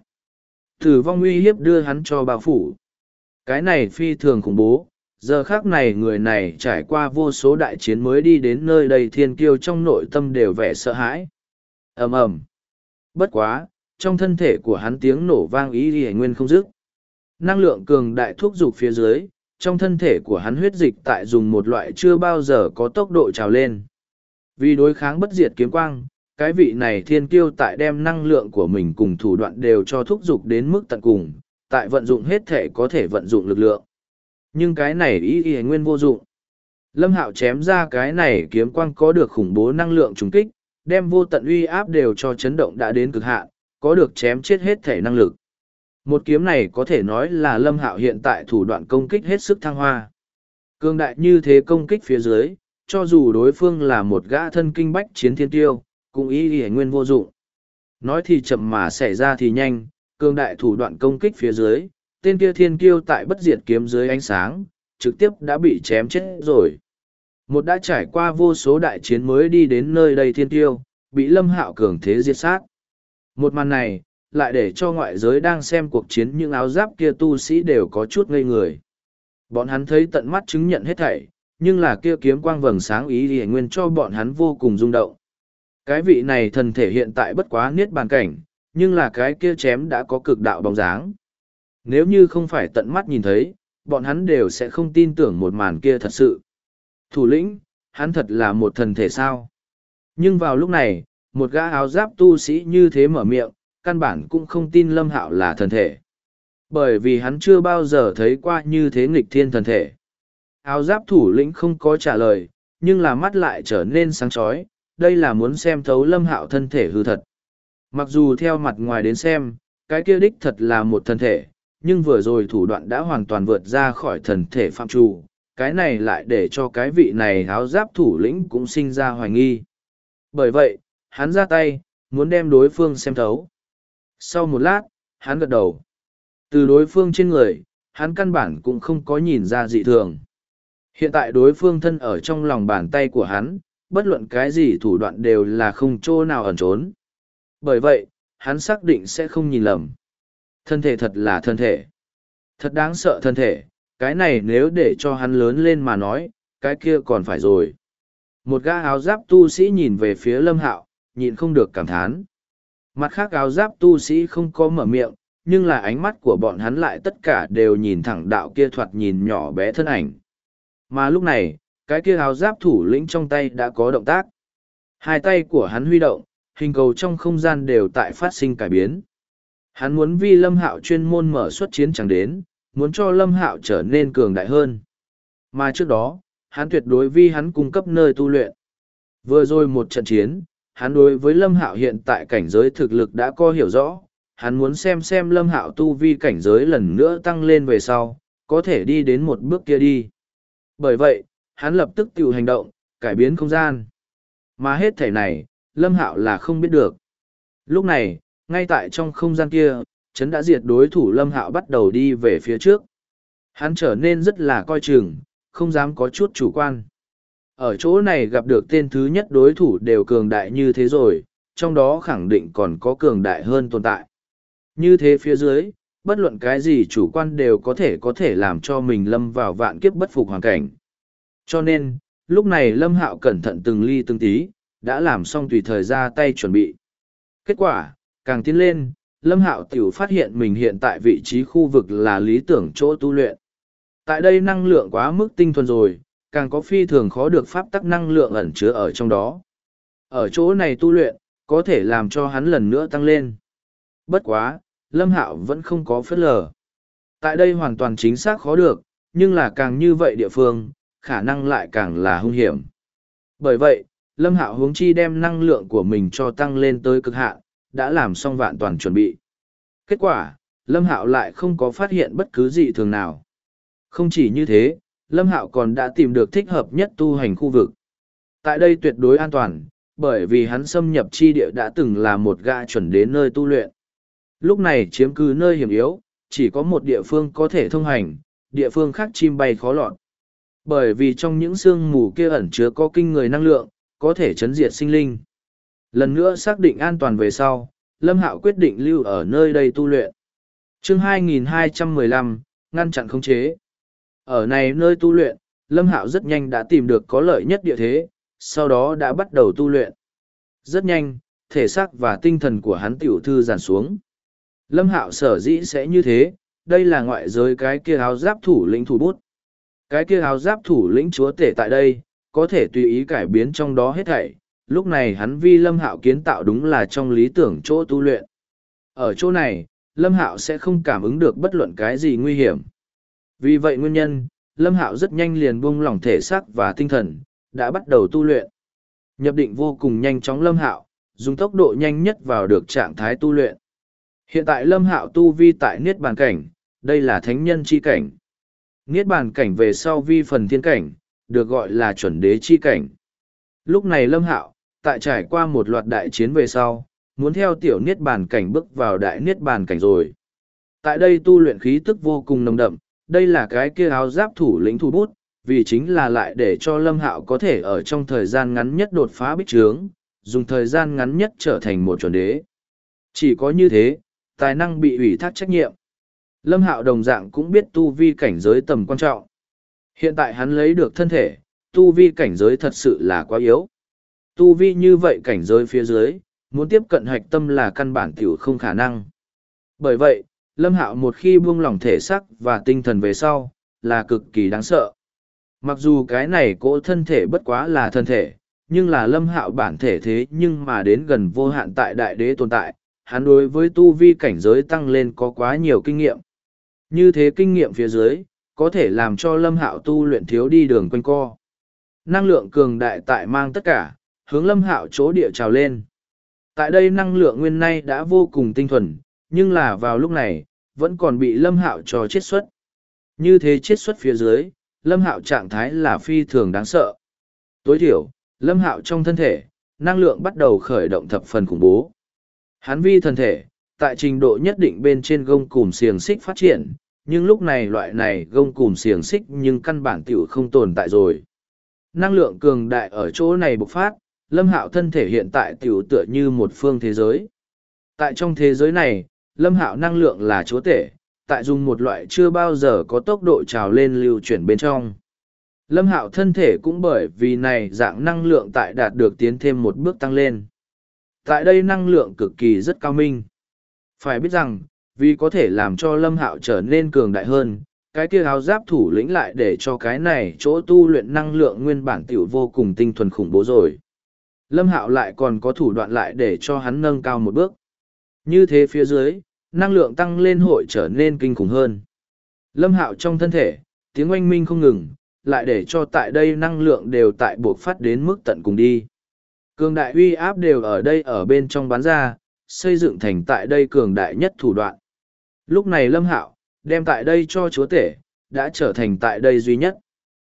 Tử vong uy hiếp đưa hắn cho bao phủ. Cái này phi thường khủng bố. Giờ khác này người này trải qua vô số đại chiến mới đi đến nơi đây thiên kiêu trong nội tâm đều vẻ sợ hãi. Ầm ầm. Bất quá, trong thân thể của hắn tiếng nổ vang ý y nguyên không dứt. Năng lượng cường đại thúc giục phía dưới, trong thân thể của hắn huyết dịch tại dùng một loại chưa bao giờ có tốc độ trào lên. Vì đối kháng bất diệt kiếm quang, cái vị này thiên kiêu tại đem năng lượng của mình cùng thủ đoạn đều cho thúc giục đến mức tận cùng, tại vận dụng hết thể có thể vận dụng lực lượng. Nhưng cái này ý y nguyên vô dụng. Lâm Hạo chém ra cái này kiếm quang có được khủng bố năng lượng trùng kích, đem vô tận uy áp đều cho chấn động đã đến cực hạn, có được chém chết hết thể năng lực. Một kiếm này có thể nói là Lâm Hạo hiện tại thủ đoạn công kích hết sức thăng hoa. Cường đại như thế công kích phía dưới, cho dù đối phương là một gã thân kinh bách chiến thiên tiêu, cũng ý y nguyên vô dụng. Nói thì chậm mà xảy ra thì nhanh, cường đại thủ đoạn công kích phía dưới, tên kia thiên kiêu tại bất diệt kiếm dưới ánh sáng, trực tiếp đã bị chém chết rồi. Một đã trải qua vô số đại chiến mới đi đến nơi đây thiên kiêu, bị Lâm Hạo cường thế diệt sát. Một màn này, lại để cho ngoại giới đang xem cuộc chiến những áo giáp kia tu sĩ đều có chút ngây người. Bọn hắn thấy tận mắt chứng nhận hết thảy, nhưng là kia kiếm quang vầng sáng ý thì nguyên cho bọn hắn vô cùng rung động. Cái vị này thần thể hiện tại bất quá niết bàn cảnh, nhưng là cái kia chém đã có cực đạo bóng dáng. Nếu như không phải tận mắt nhìn thấy, bọn hắn đều sẽ không tin tưởng một màn kia thật sự. Thủ lĩnh, hắn thật là một thần thể sao? Nhưng vào lúc này, một gã áo giáp tu sĩ như thế mở miệng, căn bản cũng không tin Lâm Hạo là thần thể. Bởi vì hắn chưa bao giờ thấy qua như thế nghịch thiên thần thể. Áo giáp thủ lĩnh không có trả lời, nhưng là mắt lại trở nên sáng chói, đây là muốn xem thấu Lâm Hạo thân thể hư thật. Mặc dù theo mặt ngoài đến xem, cái kia đích thật là một thần thể, nhưng vừa rồi thủ đoạn đã hoàn toàn vượt ra khỏi thần thể phạm trù, cái này lại để cho cái vị này áo giáp thủ lĩnh cũng sinh ra hoài nghi. Bởi vậy, hắn ra tay, muốn đem đối phương xem thấu. Sau một lát, hắn gật đầu. Từ đối phương trên người, hắn căn bản cũng không có nhìn ra dị thường. Hiện tại đối phương thân ở trong lòng bàn tay của hắn, bất luận cái gì thủ đoạn đều là không chỗ nào ẩn trốn. Bởi vậy, hắn xác định sẽ không nhìn lầm. Thân thể thật là thân thể. Thật đáng sợ thân thể, cái này nếu để cho hắn lớn lên mà nói, cái kia còn phải rồi. Một gã áo giáp tu sĩ nhìn về phía Lâm Hạo, nhịn không được cảm thán. Mặt khác áo giáp tu sĩ không có mở miệng, nhưng là ánh mắt của bọn hắn lại tất cả đều nhìn thẳng đạo kia thoạt nhìn nhỏ bé thân ảnh. Mà lúc này, cái kia áo giáp thủ lĩnh trong tay đã có động tác. Hai tay của hắn huy động, hình cầu trong không gian đều tại phát sinh cải biến. Hắn muốn vì Lâm Hạo chuyên môn mở xuất chiến chẳng đến, muốn cho Lâm Hạo trở nên cường đại hơn. Mà trước đó, hắn tuyệt đối vì hắn cung cấp nơi tu luyện. Vừa rồi một trận chiến, hắn đối với Lâm Hạo hiện tại cảnh giới thực lực đã có hiểu rõ, hắn muốn xem Lâm Hạo tu vi cảnh giới lần nữa tăng lên về sau, có thể đi đến một bước kia đi. Bởi vậy, hắn lập tức tự hành động, cải biến không gian. Mà hết thể này, Lâm Hạo là không biết được. Lúc này, ngay tại trong không gian kia, Trấn đã diệt đối thủ Lâm Hạo bắt đầu đi về phía trước. Hắn trở nên rất là coi chừng, không dám có chút chủ quan. Ở chỗ này gặp được tên thứ nhất đối thủ đều cường đại như thế rồi, trong đó khẳng định còn có cường đại hơn tồn tại. Như thế phía dưới, bất luận cái gì chủ quan đều có thể làm cho mình lâm vào vạn kiếp bất phục hoàn cảnh. Cho nên, lúc này Lâm Hạo cẩn thận từng ly từng tí, đã làm xong tùy thời ra tay chuẩn bị. Kết quả, càng tiến lên, Lâm Hạo tiểu phát hiện mình hiện tại vị trí khu vực là lý tưởng chỗ tu luyện. Tại đây năng lượng quá mức tinh thuần rồi, càng có phi thường khó được pháp tắc năng lượng ẩn chứa ở trong đó. Ở chỗ này tu luyện, có thể làm cho hắn lần nữa tăng lên. Bất quá, Lâm Hạo vẫn không có phớt lờ. Tại đây hoàn toàn chính xác khó được, nhưng là càng như vậy địa phương, khả năng lại càng là hung hiểm. Bởi vậy, Lâm Hạo huống chi đem năng lượng của mình cho tăng lên tới cực hạn, đã làm xong vạn toàn chuẩn bị. Kết quả, Lâm Hạo lại không có phát hiện bất cứ dị thường nào. Không chỉ như thế, Lâm Hạo còn đã tìm được thích hợp nhất tu hành khu vực. Tại đây tuyệt đối an toàn, bởi vì hắn xâm nhập chi địa đã từng là một gã chuẩn đến nơi tu luyện. Lúc này chiếm cứ nơi hiểm yếu, chỉ có một địa phương có thể thông hành, địa phương khác chim bay khó lọt. Bởi vì trong những sương mù kia ẩn chứa có kinh người năng lượng, có thể chấn diệt sinh linh. Lần nữa xác định an toàn về sau, Lâm Hạo quyết định lưu ở nơi đây tu luyện. Chương 2215, ngăn chặn khống chế. Ở này nơi tu luyện, Lâm Hạo rất nhanh đã tìm được có lợi nhất địa thế, sau đó đã bắt đầu tu luyện. Rất nhanh, thể xác và tinh thần của hắn tiểu thư giàn xuống. Lâm Hạo sở dĩ sẽ như thế, đây là ngoại giới cái kia áo giáp thủ lĩnh thủ bút. Cái kia áo giáp thủ lĩnh chúa tể tại đây, có thể tùy ý cải biến trong đó hết thảy. Lúc này hắn vi Lâm Hạo kiến tạo đúng là trong lý tưởng chỗ tu luyện. Ở chỗ này, Lâm Hạo sẽ không cảm ứng được bất luận cái gì nguy hiểm. Vì vậy nguyên nhân, Lâm Hạo rất nhanh liền buông lỏng thể xác và tinh thần, đã bắt đầu tu luyện. Nhập định vô cùng nhanh chóng Lâm Hạo, dùng tốc độ nhanh nhất vào được trạng thái tu luyện. Hiện tại Lâm Hạo tu vi tại Niết Bàn cảnh, đây là thánh nhân chi cảnh. Niết Bàn cảnh về sau vi phần thiên cảnh, được gọi là chuẩn đế chi cảnh. Lúc này Lâm Hạo, tại trải qua một loạt đại chiến về sau, muốn theo tiểu Niết Bàn cảnh bước vào đại Niết Bàn cảnh rồi. Tại đây tu luyện khí tức vô cùng nồng đậm, đây là cái kia áo giáp thủ lĩnh thủ bút, vì chính là lại để cho Lâm Hạo có thể ở trong thời gian ngắn nhất đột phá bích trướng, dùng thời gian ngắn nhất trở thành một chuẩn đế. Chỉ có như thế, tài năng bị ủy thác trách nhiệm. Lâm Hạo đồng dạng cũng biết tu vi cảnh giới tầm quan trọng. Hiện tại hắn lấy được thân thể, tu vi cảnh giới thật sự là quá yếu. Tu vi như vậy cảnh giới phía dưới, muốn tiếp cận hạch tâm là căn bản tiểu không khả năng. Bởi vậy, Lâm Hạo một khi buông lỏng thể xác và tinh thần về sau, là cực kỳ đáng sợ. Mặc dù cái này cỗ thân thể bất quá là thân thể, nhưng là Lâm Hạo bản thể thế nhưng mà đến gần vô hạn tại đại đế tồn tại, hắn đối với tu vi cảnh giới tăng lên có quá nhiều kinh nghiệm. Như thế kinh nghiệm phía dưới, có thể làm cho Lâm Hạo tu luyện thiếu đi đường quanh co. Năng lượng cường đại tại mang tất cả, hướng Lâm Hạo chỗ địa trào lên. Tại đây năng lượng nguyên nay đã vô cùng tinh thuần, nhưng là vào lúc này, vẫn còn bị Lâm Hạo cho chiết xuất. Như thế chiết xuất phía dưới, Lâm Hạo trạng thái là phi thường đáng sợ. Tối thiểu, Lâm Hạo trong thân thể, năng lượng bắt đầu khởi động thập phần khủng bố. Hắn vi thân thể, tại trình độ nhất định bên trên gông cùm xiềng xích phát triển, nhưng lúc này loại này gông cùm xiềng xích nhưng căn bản tiểu không tồn tại rồi. Năng lượng cường đại ở chỗ này bộc phát, Lâm Hạo thân thể hiện tại tiểu tựa như một phương thế giới. Tại trong thế giới này, Lâm Hạo năng lượng là chúa tể, tại dùng một loại chưa bao giờ có tốc độ trào lên lưu chuyển bên trong. Lâm Hạo thân thể cũng bởi vì này dạng năng lượng tại đạt được tiến thêm một bước tăng lên. Tại đây năng lượng cực kỳ rất cao minh. Phải biết rằng, vì có thể làm cho Lâm Hạo trở nên cường đại hơn, cái kia áo giáp thủ lĩnh lại để cho cái này chỗ tu luyện năng lượng nguyên bản tiểu vô cùng tinh thuần khủng bố rồi. Lâm Hạo lại còn có thủ đoạn lại để cho hắn nâng cao một bước. Như thế phía dưới, năng lượng tăng lên hội trở nên kinh khủng hơn. Lâm Hạo trong thân thể, tiếng oanh minh không ngừng, lại để cho tại đây năng lượng đều tại buộc phát đến mức tận cùng đi. Cường đại uy áp đều ở đây ở bên trong bán ra, xây dựng thành tại đây cường đại nhất thủ đoạn. Lúc này Lâm Hạo, đem tại đây cho chúa tể, đã trở thành tại đây duy nhất.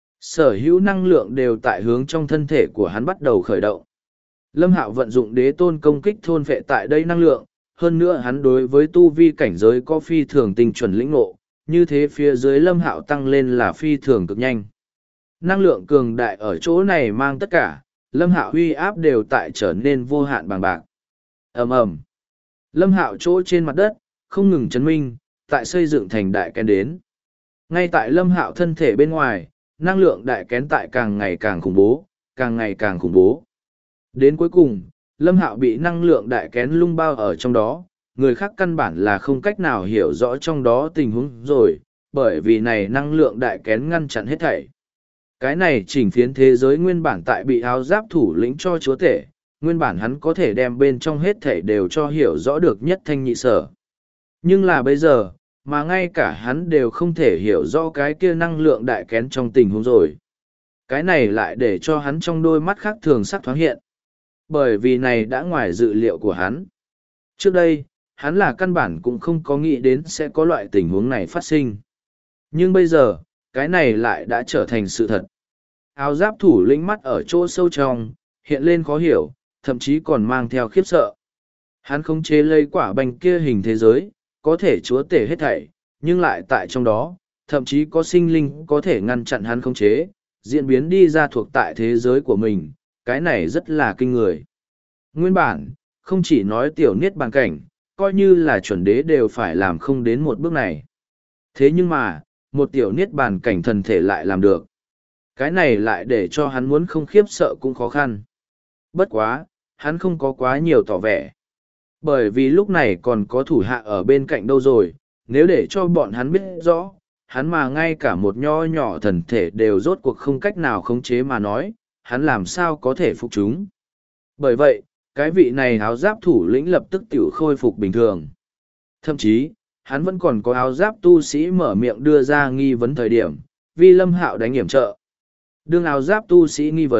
Sở hữu năng lượng đều tại hướng trong thân thể của hắn bắt đầu khởi động. Lâm Hạo vận dụng đế tôn công kích thôn phệ tại đây năng lượng, hơn nữa hắn đối với tu vi cảnh giới có phi thường tinh chuẩn lĩnh ngộ, như thế phía dưới Lâm Hạo tăng lên là phi thường cực nhanh. Năng lượng cường đại ở chỗ này mang tất cả, Lâm Hạo uy áp đều tại trở nên vô hạn bằng bạc. Ầm ầm. Lâm Hạo chỗ trên mặt đất, không ngừng chấn minh, tại xây dựng thành đại kén đến. Ngay tại Lâm Hạo thân thể bên ngoài, năng lượng đại kén tại càng ngày càng khủng bố, càng ngày càng khủng bố. Đến cuối cùng, Lâm Hạo bị năng lượng đại kén lung bao ở trong đó, người khác căn bản là không cách nào hiểu rõ trong đó tình huống rồi, bởi vì này năng lượng đại kén ngăn chặn hết thảy. Cái này chỉnh phiến thế giới nguyên bản tại bị áo giáp thủ lĩnh cho chúa tể, nguyên bản hắn có thể đem bên trong hết thảy đều cho hiểu rõ được nhất thanh nhị sở. Nhưng là bây giờ, mà ngay cả hắn đều không thể hiểu rõ cái kia năng lượng đại kén trong tình huống rồi. Cái này lại để cho hắn trong đôi mắt khác thường sắc thoáng hiện. Bởi vì này đã ngoài dự liệu của hắn. Trước đây, hắn là căn bản cũng không có nghĩ đến sẽ có loại tình huống này phát sinh. Nhưng bây giờ, cái này lại đã trở thành sự thật. Áo giáp thủ lĩnh mắt ở chỗ sâu trong, hiện lên khó hiểu, thậm chí còn mang theo khiếp sợ. Hắn không chế lấy quả banh kia hình thế giới, có thể chúa tể hết thảy, nhưng lại tại trong đó, thậm chí có sinh linh có thể ngăn chặn hắn không chế, diễn biến đi ra thuộc tại thế giới của mình, cái này rất là kinh người. Nguyên bản, không chỉ nói tiểu niết bàn cảnh, coi như là chuẩn đế đều phải làm không đến một bước này. Thế nhưng mà, một tiểu niết bàn cảnh thần thể lại làm được. Cái này lại để cho hắn muốn không khiếp sợ cũng khó khăn. Bất quá, hắn không có quá nhiều tỏ vẻ. Bởi vì lúc này còn có thủ hạ ở bên cạnh đâu rồi, nếu để cho bọn hắn biết rõ, hắn mà ngay cả một nho nhỏ thần thể đều rốt cuộc không cách nào khống chế mà nói, hắn làm sao có thể phục chúng. Bởi vậy, cái vị này áo giáp thủ lĩnh lập tức tiểu khôi phục bình thường. Thậm chí, hắn vẫn còn có áo giáp tu sĩ mở miệng đưa ra nghi vấn thời điểm, vì Lâm Hạo đánh hiểm trợ. Đương áo giáp tu sĩ nghi vấn,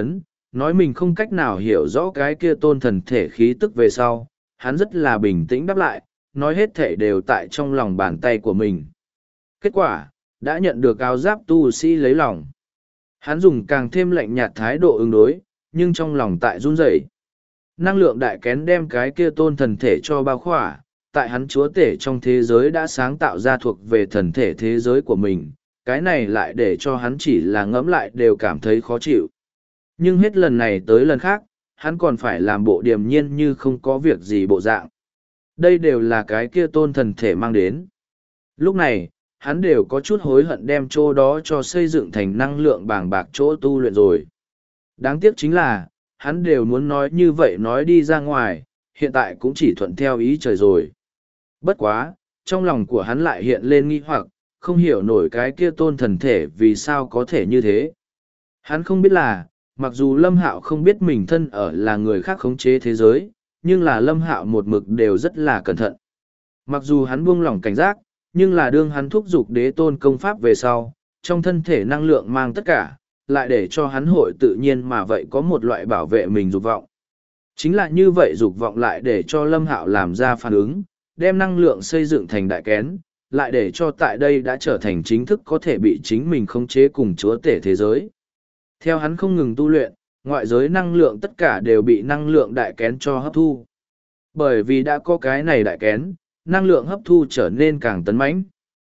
nói mình không cách nào hiểu rõ cái kia tôn thần thể khí tức về sau, hắn rất là bình tĩnh đáp lại, nói hết thể đều tại trong lòng bàn tay của mình. Kết quả, đã nhận được áo giáp tu sĩ lấy lòng. Hắn dùng càng thêm lạnh nhạt thái độ ứng đối, nhưng trong lòng tại run rẩy. Năng lượng đại kén đem cái kia tôn thần thể cho bao khỏa, tại hắn chúa tể trong thế giới đã sáng tạo ra thuộc về thần thể thế giới của mình, cái này lại để cho hắn chỉ là ngẫm lại đều cảm thấy khó chịu. Nhưng hết lần này tới lần khác, hắn còn phải làm bộ điềm nhiên như không có việc gì bộ dạng. Đây đều là cái kia tôn thần thể mang đến. Lúc này, hắn đều có chút hối hận đem chỗ đó cho xây dựng thành năng lượng bàng bạc chỗ tu luyện rồi. Đáng tiếc chính là, hắn đều muốn nói như vậy nói đi ra ngoài, hiện tại cũng chỉ thuận theo ý trời rồi. Bất quá, trong lòng của hắn lại hiện lên nghi hoặc, không hiểu nổi cái kia tôn thần thể vì sao có thể như thế. Hắn không biết là, mặc dù Lâm Hạo không biết mình thân ở là người khác khống chế thế giới, nhưng là Lâm Hạo một mực đều rất là cẩn thận. Mặc dù hắn buông lỏng cảnh giác, nhưng là đương hắn thúc giục đế tôn công pháp về sau, trong thân thể năng lượng mang tất cả, lại để cho hắn hội tự nhiên mà vậy có một loại bảo vệ mình dục vọng. Chính là như vậy dục vọng lại để cho Lâm Hạo làm ra phản ứng, đem năng lượng xây dựng thành đại kén, lại để cho tại đây đã trở thành chính thức có thể bị chính mình khống chế cùng chúa tể thế giới. Theo hắn không ngừng tu luyện, ngoại giới năng lượng tất cả đều bị năng lượng đại kén cho hấp thu. Bởi vì đã có cái này đại kén, năng lượng hấp thu trở nên càng tấn mãnh.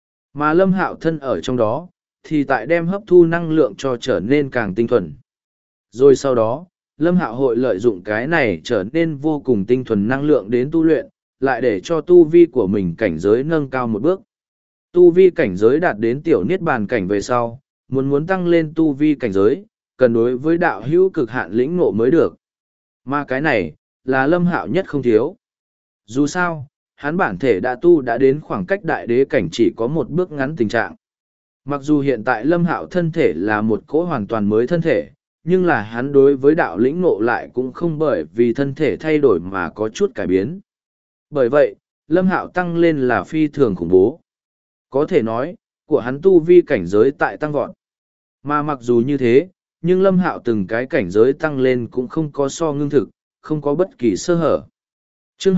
Mà Lâm Hạo thân ở trong đó, thì tại đem hấp thu năng lượng cho trở nên càng tinh thuần. Rồi sau đó, Lâm Hạo hội lợi dụng cái này trở nên vô cùng tinh thuần năng lượng đến tu luyện, lại để cho tu vi của mình cảnh giới nâng cao một bước. Tu vi cảnh giới đạt đến tiểu niết bàn cảnh về sau, muốn tăng lên tu vi cảnh giới, cần đối với đạo hữu cực hạn lĩnh ngộ mới được. Mà cái này, là Lâm Hạo nhất không thiếu. Dù sao, hắn bản thể đã tu đã đến khoảng cách đại đế cảnh chỉ có một bước ngắn tình trạng. Mặc dù hiện tại Lâm Hạo thân thể là một cỗ hoàn toàn mới thân thể, nhưng là hắn đối với đạo lĩnh ngộ lại cũng không bởi vì thân thể thay đổi mà có chút cải biến. Bởi vậy, Lâm Hạo tăng lên là phi thường khủng bố. Có thể nói, của hắn tu vi cảnh giới tại tăng vọt. Mà mặc dù như thế, nhưng Lâm Hạo từng cái cảnh giới tăng lên cũng không có so ngưng thực, không có bất kỳ sơ hở. Chương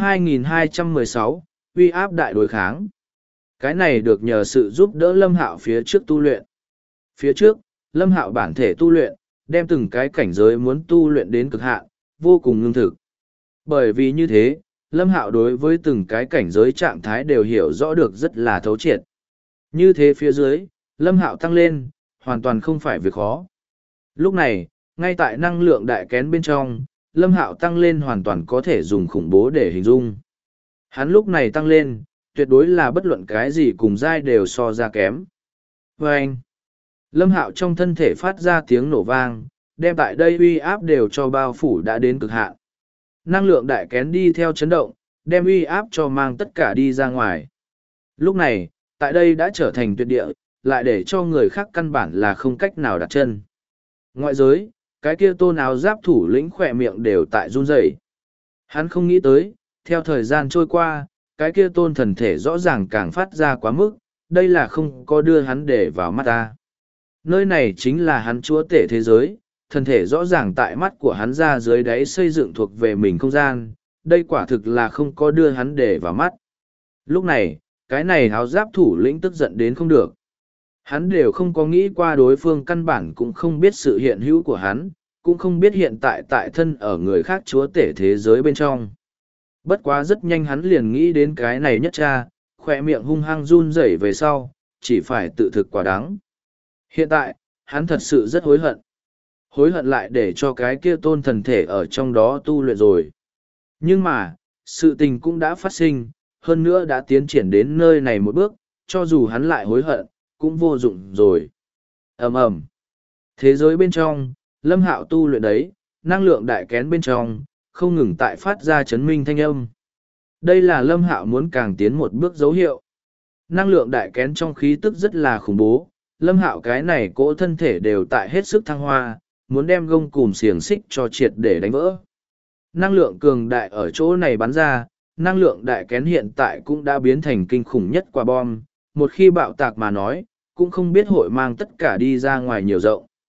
2216, uy áp đại đối kháng. Cái này được nhờ sự giúp đỡ Lâm Hạo phía trước tu luyện. Phía trước, Lâm Hạo bản thể tu luyện, đem từng cái cảnh giới muốn tu luyện đến cực hạn, vô cùng ngưng thực. Bởi vì như thế, Lâm Hạo đối với từng cái cảnh giới trạng thái đều hiểu rõ được rất là thấu triệt. Như thế phía dưới, Lâm Hạo tăng lên, hoàn toàn không phải việc khó. Lúc này, ngay tại năng lượng đại kén bên trong, Lâm Hạo tăng lên hoàn toàn có thể dùng khủng bố để hình dung. Hắn lúc này tăng lên, tuyệt đối là bất luận cái gì cùng giai đều so ra kém. Và anh, Lâm Hạo trong thân thể phát ra tiếng nổ vang, đem tại đây uy áp đều cho bao phủ đã đến cực hạn. Năng lượng đại kén đi theo chấn động, đem uy áp cho mang tất cả đi ra ngoài. Lúc này, tại đây đã trở thành tuyệt địa, lại để cho người khác căn bản là không cách nào đặt chân. Ngoại giới, cái kia tôn áo giáp thủ lĩnh khỏe miệng đều tại run rẩy. Hắn không nghĩ tới, theo thời gian trôi qua, cái kia tôn thần thể rõ ràng càng phát ra quá mức, đây là không có đưa hắn để vào mắt ta. Nơi này chính là hắn chúa tể thế giới, thần thể rõ ràng tại mắt của hắn ra dưới đáy xây dựng thuộc về mình không gian, đây quả thực là không có đưa hắn để vào mắt. Lúc này, cái này áo giáp thủ lĩnh tức giận đến không được. Hắn đều không có nghĩ qua đối phương căn bản cũng không biết sự hiện hữu của hắn, cũng không biết hiện tại tại thân ở người khác chúa tể thế giới bên trong. Bất quá rất nhanh hắn liền nghĩ đến cái này nhất cha, khỏe miệng hung hăng run rẩy về sau, chỉ phải tự thực quả đắng. Hiện tại, hắn thật sự rất hối hận. Hối hận lại để cho cái kia tôn thần thể ở trong đó tu luyện rồi. Nhưng mà, sự tình cũng đã phát sinh, hơn nữa đã tiến triển đến nơi này một bước, cho dù hắn lại hối hận, cũng vô dụng rồi. Ầm ầm. Thế giới bên trong, Lâm Hạo tu luyện đấy, năng lượng đại kén bên trong, không ngừng tại phát ra chấn minh thanh âm. Đây là Lâm Hạo muốn càng tiến một bước dấu hiệu. Năng lượng đại kén trong khí tức rất là khủng bố, Lâm Hạo cái này cỗ thân thể đều tại hết sức thăng hoa, muốn đem gông cùm xiềng xích cho triệt để đánh vỡ. Năng lượng cường đại ở chỗ này bắn ra, năng lượng đại kén hiện tại cũng đã biến thành kinh khủng nhất quả bom, một khi bạo tạc mà nói, cũng không biết hội mang tất cả đi ra ngoài nhiều rộng.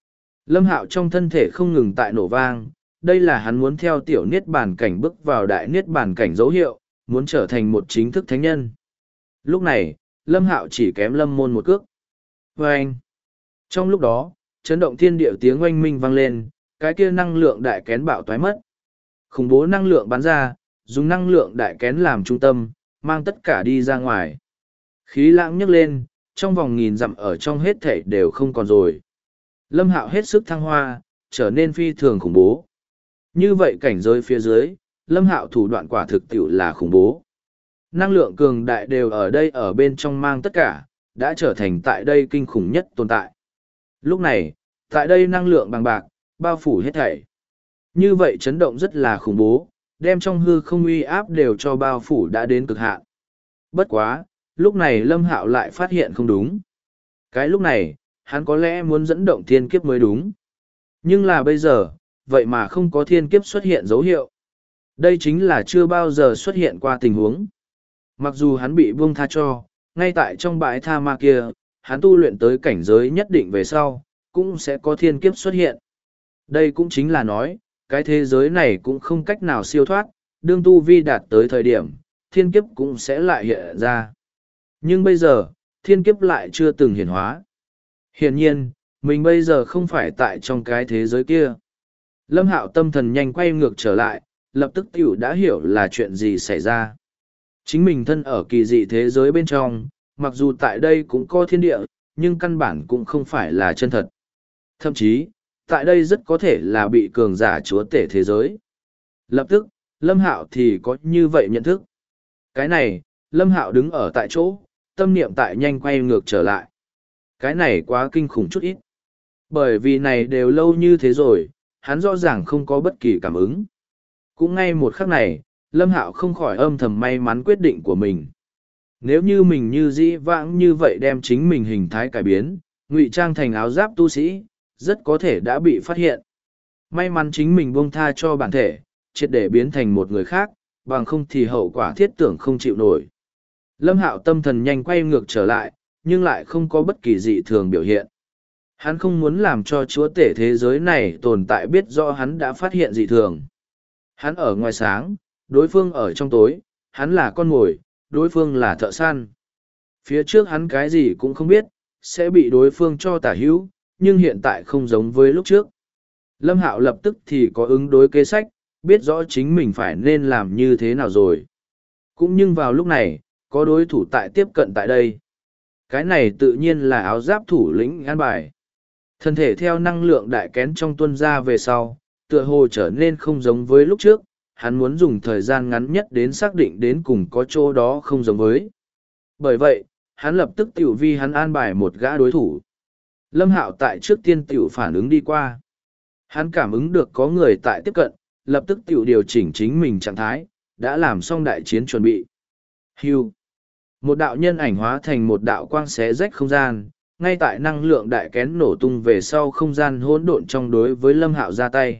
Lâm Hạo trong thân thể không ngừng tại nổ vang, đây là hắn muốn theo tiểu niết bàn cảnh bước vào đại niết bàn cảnh dấu hiệu, muốn trở thành một chính thức thánh nhân. Lúc này, Lâm Hạo chỉ kém Lâm Môn một cước. Vâng! Trong lúc đó, chấn động thiên địa tiếng oanh minh vang lên, cái kia năng lượng đại kén bạo toái mất. Khủng bố năng lượng bắn ra, dùng năng lượng đại kén làm trung tâm, mang tất cả đi ra ngoài. Khí lãng nhấc lên, trong vòng nghìn dặm ở trong hết thảy đều không còn rồi. Lâm Hạo hết sức thăng hoa, trở nên phi thường khủng bố. Như vậy cảnh giới phía dưới, Lâm Hạo thủ đoạn quả thực tiệu là khủng bố. Năng lượng cường đại đều ở đây ở bên trong mang tất cả, đã trở thành tại đây kinh khủng nhất tồn tại. Lúc này, tại đây năng lượng bằng bạc, bao phủ hết thảy. Như vậy chấn động rất là khủng bố, đem trong hư không uy áp đều cho bao phủ đã đến cực hạn. Bất quá, lúc này Lâm Hạo lại phát hiện không đúng. Cái lúc này, hắn có lẽ muốn dẫn động thiên kiếp mới đúng. Nhưng là bây giờ, vậy mà không có thiên kiếp xuất hiện dấu hiệu. Đây chính là chưa bao giờ xuất hiện qua tình huống. Mặc dù hắn bị buông tha cho, ngay tại trong bãi tha ma kia, hắn tu luyện tới cảnh giới nhất định về sau, cũng sẽ có thiên kiếp xuất hiện. Đây cũng chính là nói, cái thế giới này cũng không cách nào siêu thoát, đương tu vi đạt tới thời điểm, thiên kiếp cũng sẽ lại hiện ra. Nhưng bây giờ, thiên kiếp lại chưa từng hiển hóa. Hiển nhiên, mình bây giờ không phải tại trong cái thế giới kia. Lâm Hạo tâm thần nhanh quay ngược trở lại, lập tức tiểu đã hiểu là chuyện gì xảy ra. Chính mình thân ở kỳ dị thế giới bên trong, mặc dù tại đây cũng có thiên địa, nhưng căn bản cũng không phải là chân thật. Thậm chí, tại đây rất có thể là bị cường giả chúa tể thế giới. Lập tức, Lâm Hạo thì có như vậy nhận thức. Cái này, Lâm Hạo đứng ở tại chỗ, tâm niệm tại nhanh quay ngược trở lại. Cái này quá kinh khủng chút ít. Bởi vì này đều lâu như thế rồi, hắn rõ ràng không có bất kỳ cảm ứng. Cũng ngay một khắc này, Lâm Hạo không khỏi âm thầm may mắn quyết định của mình. Nếu như mình như dĩ vãng như vậy đem chính mình hình thái cải biến, ngụy trang thành áo giáp tu sĩ, rất có thể đã bị phát hiện. May mắn chính mình buông tha cho bản thể, triệt để biến thành một người khác, bằng không thì hậu quả thiết tưởng không chịu nổi. Lâm Hạo tâm thần nhanh quay ngược trở lại, nhưng lại không có bất kỳ dị thường biểu hiện. Hắn không muốn làm cho chúa tể thế giới này tồn tại biết rõ hắn đã phát hiện dị thường. Hắn ở ngoài sáng, đối phương ở trong tối, hắn là con mồi, đối phương là thợ săn. Phía trước hắn cái gì cũng không biết, sẽ bị đối phương cho tả hữu, nhưng hiện tại không giống với lúc trước. Lâm Hạo lập tức thì có ứng đối kế sách, biết rõ chính mình phải nên làm như thế nào rồi. Cũng nhưng vào lúc này, có đối thủ tại tiếp cận tại đây. Cái này tự nhiên là áo giáp thủ lĩnh an bài. Thân thể theo năng lượng đại kén trong tuân ra về sau, tựa hồ trở nên không giống với lúc trước, hắn muốn dùng thời gian ngắn nhất đến xác định đến cùng có chỗ đó không giống với. Bởi vậy, hắn lập tức tiểu vi hắn an bài một gã đối thủ. Lâm Hạo tại trước tiên tiểu phản ứng đi qua. Hắn cảm ứng được có người tại tiếp cận, lập tức tiểu điều chỉnh chính mình trạng thái, đã làm xong đại chiến chuẩn bị. Hưu. Một đạo nhân ảnh hóa thành một đạo quang xé rách không gian, ngay tại năng lượng đại kén nổ tung về sau không gian hỗn độn trong đối với Lâm Hạo ra tay.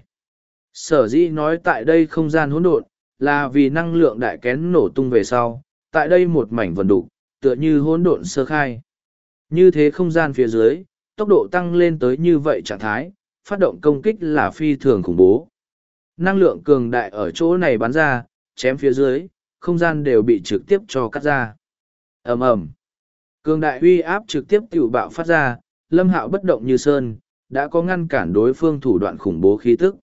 Sở dĩ nói tại đây không gian hỗn độn, là vì năng lượng đại kén nổ tung về sau, tại đây một mảnh vần đục, tựa như hỗn độn sơ khai. Như thế không gian phía dưới, tốc độ tăng lên tới như vậy trạng thái, phát động công kích là phi thường khủng bố. Năng lượng cường đại ở chỗ này bắn ra, chém phía dưới, không gian đều bị trực tiếp cho cắt ra. Ầm ầm. Cường đại uy áp trực tiếp tiểu bạo phát ra, Lâm Hạo bất động như sơn, đã có ngăn cản đối phương thủ đoạn khủng bố khí tức.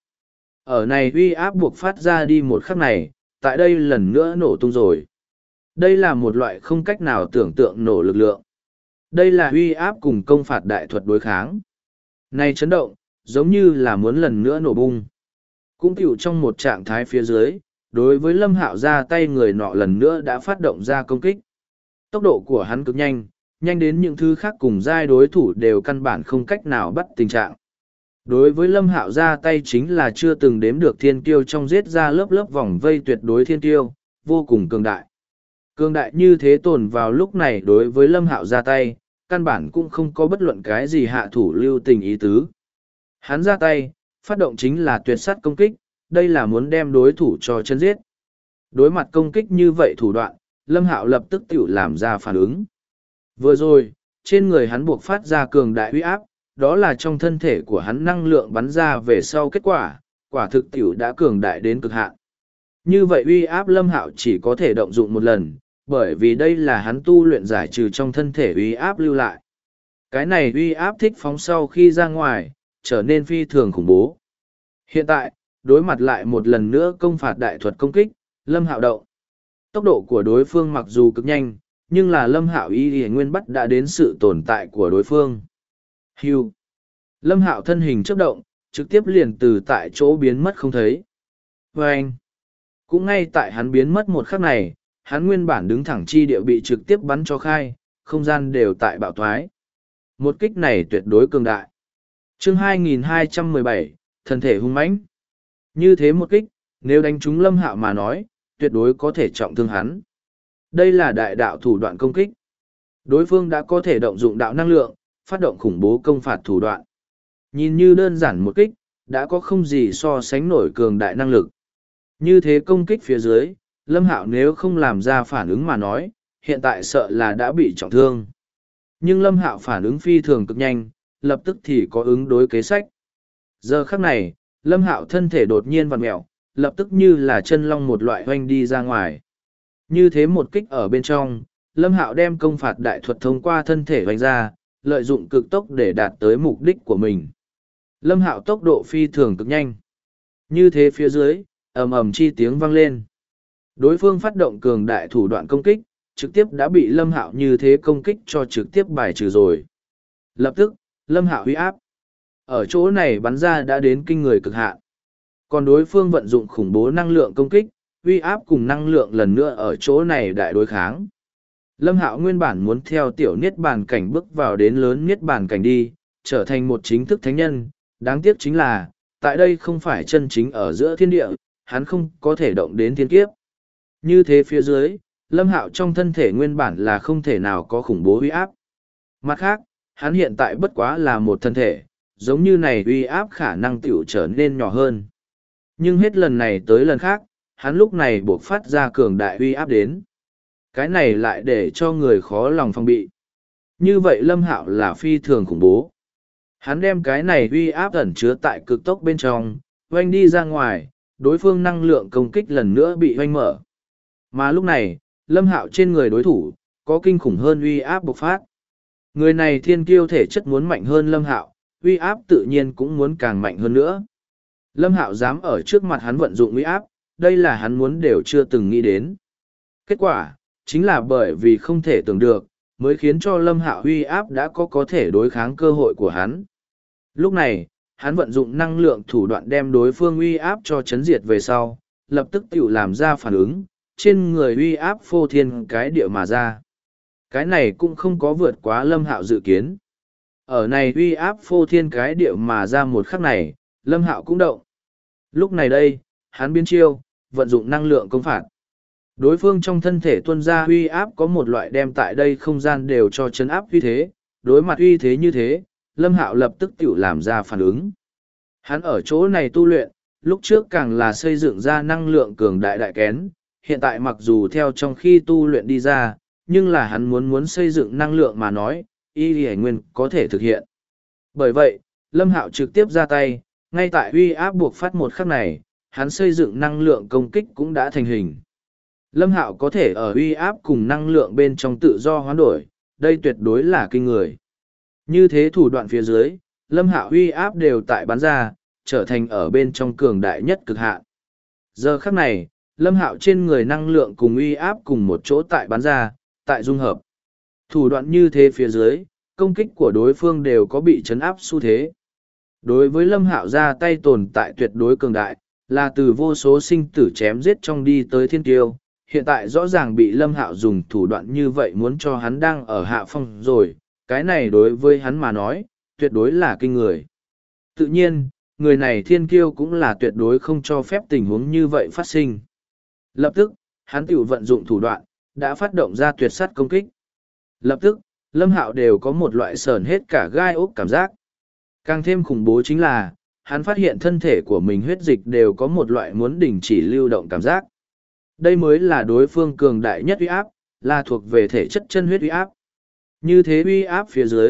Ở này uy áp buộc phát ra đi một khắc này, tại đây lần nữa nổ tung rồi. Đây là một loại không cách nào tưởng tượng nổ lực lượng. Đây là uy áp cùng công phạt đại thuật đối kháng. Này chấn động, giống như là muốn lần nữa nổ bung. Cũng tiểu trong một trạng thái phía dưới, đối với Lâm Hạo ra tay người nọ lần nữa đã phát động ra công kích. Tốc độ của hắn cực nhanh, nhanh đến những thứ khác cùng giai đối thủ đều căn bản không cách nào bắt tình trạng. Đối với Lâm Hạo ra tay chính là chưa từng đếm được thiên kiêu trong giết ra lớp lớp vòng vây tuyệt đối thiên kiêu, vô cùng cường đại. Cường đại như thế tồn vào lúc này đối với Lâm Hạo ra tay, căn bản cũng không có bất luận cái gì hạ thủ lưu tình ý tứ. Hắn ra tay, phát động chính là tuyệt sát công kích, đây là muốn đem đối thủ cho chân giết. Đối mặt công kích như vậy thủ đoạn, Lâm Hạo lập tức tự làm ra phản ứng. Vừa rồi, trên người hắn buộc phát ra cường đại uy áp, đó là trong thân thể của hắn năng lượng bắn ra về sau kết quả, quả thực tiểu đã cường đại đến cực hạn. Như vậy uy áp Lâm Hạo chỉ có thể động dụng một lần, bởi vì đây là hắn tu luyện giải trừ trong thân thể uy áp lưu lại. Cái này uy áp thích phóng sau khi ra ngoài, trở nên phi thường khủng bố. Hiện tại, đối mặt lại một lần nữa công phạt đại thuật công kích, Lâm Hạo động. Tốc độ của đối phương mặc dù cực nhanh, nhưng là Lâm Hạo y nguyên bắt đã đến sự tồn tại của đối phương. Hưu. Lâm Hạo thân hình chớp động, trực tiếp liền từ tại chỗ biến mất không thấy. Và anh. Cũng ngay tại hắn biến mất một khắc này, hắn nguyên bản đứng thẳng chi địa bị trực tiếp bắn cho khai, không gian đều tại bạo thoái. Một kích này tuyệt đối cường đại. Chương 2217, thân thể hung mãnh. Như thế một kích, nếu đánh trúng Lâm Hạo mà nói, tuyệt đối có thể trọng thương hắn. Đây là đại đạo thủ đoạn công kích. Đối phương đã có thể động dụng đạo năng lượng, phát động khủng bố công phạt thủ đoạn. Nhìn như đơn giản một kích, đã có không gì so sánh nổi cường đại năng lực. Như thế công kích phía dưới, Lâm Hạo nếu không làm ra phản ứng mà nói, hiện tại sợ là đã bị trọng thương. Nhưng Lâm Hạo phản ứng phi thường cực nhanh, lập tức thì có ứng đối kế sách. Giờ khắc này, Lâm Hạo thân thể đột nhiên vặn mẹo, lập tức như là chân long một loại hoanh đi ra ngoài. Như thế một kích ở bên trong, Lâm Hạo đem công phạt đại thuật thông qua thân thể hoanh ra, lợi dụng cực tốc để đạt tới mục đích của mình. Lâm Hạo tốc độ phi thường cực nhanh. Như thế phía dưới, ầm ầm chi tiếng vang lên. Đối phương phát động cường đại thủ đoạn công kích, trực tiếp đã bị Lâm Hạo như thế công kích cho trực tiếp bài trừ rồi. Lập tức, Lâm Hạo uy áp ở chỗ này bắn ra đã đến kinh người cực hạn. Còn đối phương vận dụng khủng bố năng lượng công kích, uy áp cùng năng lượng lần nữa ở chỗ này đại đối kháng. Lâm Hạo nguyên bản muốn theo tiểu niết bàn cảnh bước vào đến lớn niết bàn cảnh đi, trở thành một chính thức thánh nhân, đáng tiếc chính là, tại đây không phải chân chính ở giữa thiên địa, hắn không có thể động đến thiên kiếp. Như thế phía dưới, Lâm Hạo trong thân thể nguyên bản là không thể nào có khủng bố uy áp. Mặt khác, hắn hiện tại bất quá là một thân thể, giống như này uy áp khả năng tiểu trở nên nhỏ hơn. Nhưng hết lần này tới lần khác, hắn lúc này buộc phát ra cường đại uy áp đến. Cái này lại để cho người khó lòng phòng bị. Như vậy Lâm Hạo là phi thường khủng bố. Hắn đem cái này uy áp ẩn chứa tại cực tốc bên trong, oanh đi ra ngoài, đối phương năng lượng công kích lần nữa bị oanh mở. Mà lúc này, Lâm Hạo trên người đối thủ, có kinh khủng hơn uy áp bộc phát. Người này thiên kiêu thể chất muốn mạnh hơn Lâm Hạo, uy áp tự nhiên cũng muốn càng mạnh hơn nữa. Lâm Hạo dám ở trước mặt hắn vận dụng uy áp, đây là hắn muốn đều chưa từng nghĩ đến. Kết quả, chính là bởi vì không thể tưởng được, mới khiến cho Lâm Hạo uy áp đã có thể đối kháng cơ hội của hắn. Lúc này, hắn vận dụng năng lượng thủ đoạn đem đối phương uy áp cho chấn diệt về sau, lập tức tự làm ra phản ứng, trên người uy áp phô thiên cái địa mà ra. Cái này cũng không có vượt quá Lâm Hạo dự kiến. Ở này uy áp phô thiên cái địa mà ra một khắc này, Lâm Hạo cũng động. Lúc này đây, hắn biến chiêu, vận dụng năng lượng công phạt. Đối phương trong thân thể tuôn ra uy áp có một loại đem tại đây không gian đều cho chấn áp uy thế, đối mặt uy thế như thế, Lâm Hạo lập tức tự làm ra phản ứng. Hắn ở chỗ này tu luyện, lúc trước càng là xây dựng ra năng lượng cường đại đại kén, hiện tại mặc dù theo trong khi tu luyện đi ra, nhưng là hắn muốn xây dựng năng lượng mà nói, y hải nguyên có thể thực hiện. Bởi vậy, Lâm Hạo trực tiếp ra tay, ngay tại uy áp buộc phát một khắc này, hắn xây dựng năng lượng công kích cũng đã thành hình. Lâm Hạo có thể ở uy áp cùng năng lượng bên trong tự do hoán đổi, đây tuyệt đối là kinh người. Như thế thủ đoạn phía dưới, Lâm Hạo uy áp đều tại bắn ra, trở thành ở bên trong cường đại nhất cực hạn. Giờ khắc này, Lâm Hạo trên người năng lượng cùng uy áp cùng một chỗ tại bắn ra, tại dung hợp. Thủ đoạn như thế phía dưới, công kích của đối phương đều có bị chấn áp xu thế. Đối với Lâm Hạo ra tay tồn tại tuyệt đối cường đại, là từ vô số sinh tử chém giết trong đi tới thiên tiêu, hiện tại rõ ràng bị Lâm Hạo dùng thủ đoạn như vậy muốn cho hắn đang ở hạ phong rồi, cái này đối với hắn mà nói, tuyệt đối là kinh người. Tự nhiên, người này thiên kiêu cũng là tuyệt đối không cho phép tình huống như vậy phát sinh. Lập tức, hắn tự vận dụng thủ đoạn, đã phát động ra tuyệt sắt công kích. Lập tức, Lâm Hạo đều có một loại sờn hết cả gai ốc cảm giác. Càng thêm khủng bố chính là, hắn phát hiện thân thể của mình huyết dịch đều có một loại muốn đình chỉ lưu động cảm giác. Đây mới là đối phương cường đại nhất uy áp, là thuộc về thể chất chân huyết uy áp. Như thế uy áp phía dưới,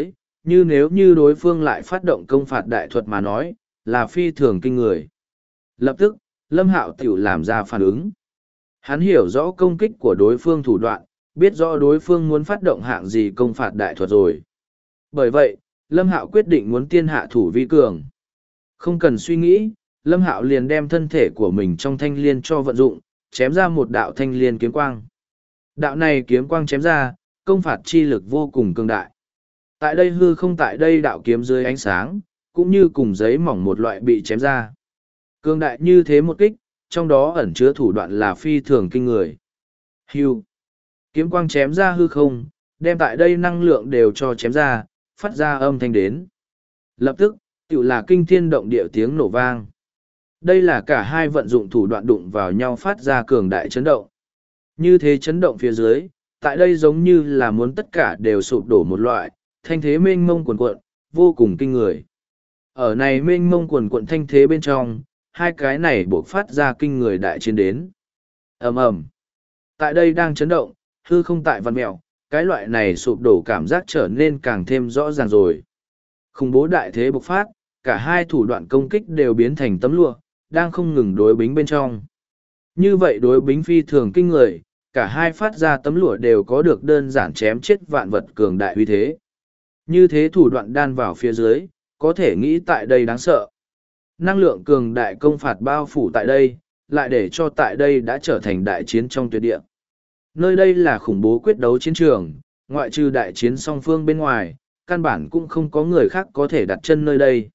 như nếu như đối phương lại phát động công phạt đại thuật mà nói, là phi thường kinh người. Lập tức, Lâm Hạo tiểu làm ra phản ứng. Hắn hiểu rõ công kích của đối phương thủ đoạn, biết rõ đối phương muốn phát động hạng gì công phạt đại thuật rồi. Bởi vậy, Lâm Hạo quyết định muốn tiên hạ thủ vi cường. Không cần suy nghĩ, Lâm Hạo liền đem thân thể của mình trong thanh liên cho vận dụng, chém ra một đạo thanh liên kiếm quang. Đạo này kiếm quang chém ra, công phạt chi lực vô cùng cường đại. Tại đây hư không tại đây đạo kiếm dưới ánh sáng, cũng như cùng giấy mỏng một loại bị chém ra. Cường đại như thế một kích, trong đó ẩn chứa thủ đoạn là phi thường kinh người. Hưu. Kiếm quang chém ra hư không, đem tại đây năng lượng đều cho chém ra, phát ra âm thanh đến. Lập tức, tự là kinh thiên động địa tiếng nổ vang. Đây là cả hai vận dụng thủ đoạn đụng vào nhau phát ra cường đại chấn động. Như thế chấn động phía dưới, tại đây giống như là muốn tất cả đều sụp đổ một loại, thanh thế mênh mông cuồn cuộn, vô cùng kinh người. Ở này mênh mông cuồn cuộn thanh thế bên trong, hai cái này buộc phát ra kinh người đại chiến đến. Ầm ầm. Tại đây đang chấn động, hư không tại văn mèo, cái loại này sụp đổ cảm giác trở nên càng thêm rõ ràng rồi. Khủng bố đại thế bộc phát, cả hai thủ đoạn công kích đều biến thành tấm lụa, đang không ngừng đối bính bên trong. Như vậy đối bính phi thường kinh người, cả hai phát ra tấm lụa đều có được đơn giản chém chết vạn vật cường đại uy thế. Như thế thủ đoạn đan vào phía dưới, có thể nghĩ tại đây đáng sợ. Năng lượng cường đại công phạt bao phủ tại đây, lại để cho tại đây đã trở thành đại chiến trong tuyệt địa. Nơi đây là khủng bố quyết đấu chiến trường, ngoại trừ đại chiến song phương bên ngoài, căn bản cũng không có người khác có thể đặt chân nơi đây.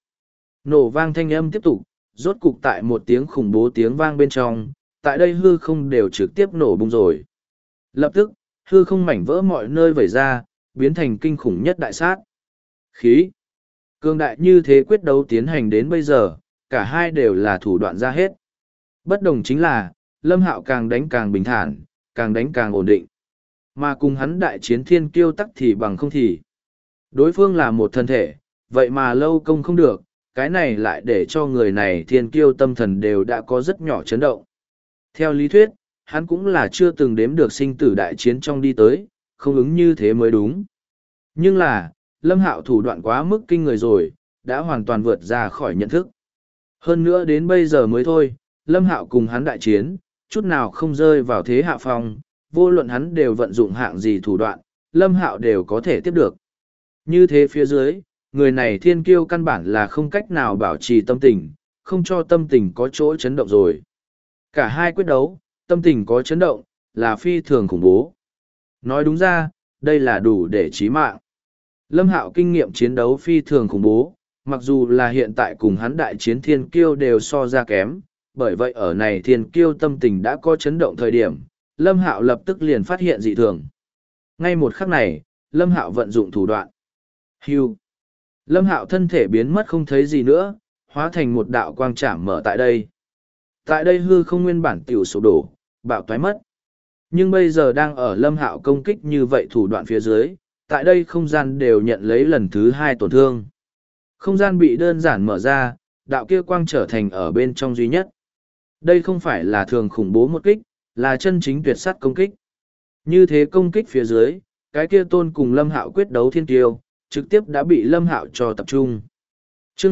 Nổ vang thanh âm tiếp tục, rốt cục tại một tiếng khủng bố tiếng vang bên trong, tại đây hư không đều trực tiếp nổ bung rồi. Lập tức, hư không mảnh vỡ mọi nơi vẩy ra, biến thành kinh khủng nhất đại sát. Khí. Cương đại như thế quyết đấu tiến hành đến bây giờ, cả hai đều là thủ đoạn ra hết. Bất đồng chính là, Lâm Hạo càng đánh càng bình thản, càng đánh càng ổn định. Mà cùng hắn đại chiến thiên kiêu tắc thì bằng không thì. Đối phương là một thân thể, vậy mà lâu công không được, cái này lại để cho người này thiên kiêu tâm thần đều đã có rất nhỏ chấn động. Theo lý thuyết, hắn cũng là chưa từng đếm được sinh tử đại chiến trong đi tới, không ứng như thế mới đúng. Nhưng là, Lâm Hạo thủ đoạn quá mức kinh người rồi, đã hoàn toàn vượt ra khỏi nhận thức. Hơn nữa đến bây giờ mới thôi, Lâm Hạo cùng hắn đại chiến, chút nào không rơi vào thế hạ phong, vô luận hắn đều vận dụng hạng gì thủ đoạn, Lâm Hạo đều có thể tiếp được. Như thế phía dưới, người này thiên kiêu căn bản là không cách nào bảo trì tâm tình, không cho tâm tình có chỗ chấn động rồi. Cả hai quyết đấu, tâm tình có chấn động, là phi thường khủng bố. Nói đúng ra, đây là đủ để chí mạng. Lâm Hạo kinh nghiệm chiến đấu phi thường khủng bố, mặc dù là hiện tại cùng hắn đại chiến thiên kiêu đều so ra kém, bởi vậy ở này thiên kiêu tâm tình đã có chấn động thời điểm, Lâm Hạo lập tức liền phát hiện dị thường. Ngay một khắc này, Lâm Hạo vận dụng thủ đoạn. Hưu. Lâm Hạo thân thể biến mất không thấy gì nữa, hóa thành một đạo quang trảm mở tại đây. Tại đây hư không nguyên bản tiểu sụp đổ, bạo toái mất. Nhưng bây giờ đang ở Lâm Hạo công kích như vậy thủ đoạn phía dưới, tại đây không gian đều nhận lấy lần thứ hai tổn thương. Không gian bị đơn giản mở ra, đạo kia quang trở thành ở bên trong duy nhất. Đây không phải là thường khủng bố một kích, là chân chính tuyệt sát công kích. Như thế công kích phía dưới, cái kia tôn cùng Lâm Hạo quyết đấu thiên tiêu, trực tiếp đã bị Lâm Hạo cho tập trung. Chương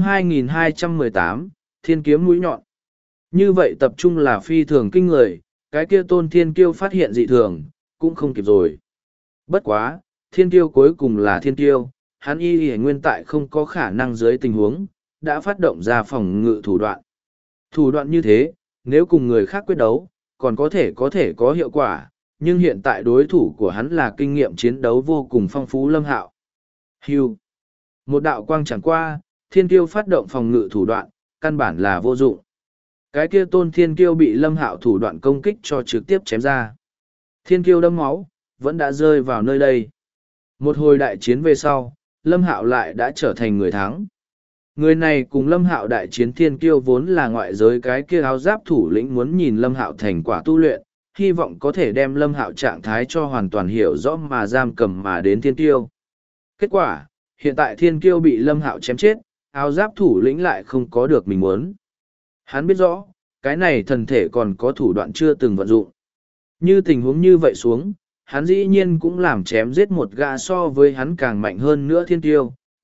2218, Thiên kiếm mũi nhọn. Như vậy tập trung là phi thường kinh người, cái kia tôn thiên kiêu phát hiện dị thường, cũng không kịp rồi. Bất quá, thiên kiêu cuối cùng là thiên kiêu, hắn y nguyên tại không có khả năng dưới tình huống, đã phát động ra phòng ngự thủ đoạn. Thủ đoạn như thế, nếu cùng người khác quyết đấu, còn có thể có hiệu quả, nhưng hiện tại đối thủ của hắn là kinh nghiệm chiến đấu vô cùng phong phú Lâm Hạo. Hưu. Một đạo quang chẳng qua, thiên kiêu phát động phòng ngự thủ đoạn, căn bản là vô dụng. Cái kia tôn thiên kiêu bị Lâm Hạo thủ đoạn công kích cho trực tiếp chém ra. Thiên kiêu đâm máu, vẫn đã rơi vào nơi đây. Một hồi đại chiến về sau, Lâm Hạo lại đã trở thành người thắng. Người này cùng Lâm Hạo đại chiến thiên kiêu vốn là ngoại giới cái kia áo giáp thủ lĩnh muốn nhìn Lâm Hạo thành quả tu luyện, hy vọng có thể đem Lâm Hạo trạng thái cho hoàn toàn hiểu rõ mà giam cầm mà đến thiên kiêu. Kết quả, hiện tại thiên kiêu bị Lâm Hạo chém chết, áo giáp thủ lĩnh lại không có được mình muốn. Hắn biết rõ, cái này thần thể còn có thủ đoạn chưa từng vận dụng. Như tình huống như vậy xuống, hắn dĩ nhiên cũng làm chém giết một gã so với hắn càng mạnh hơn nữa thiên tiêu,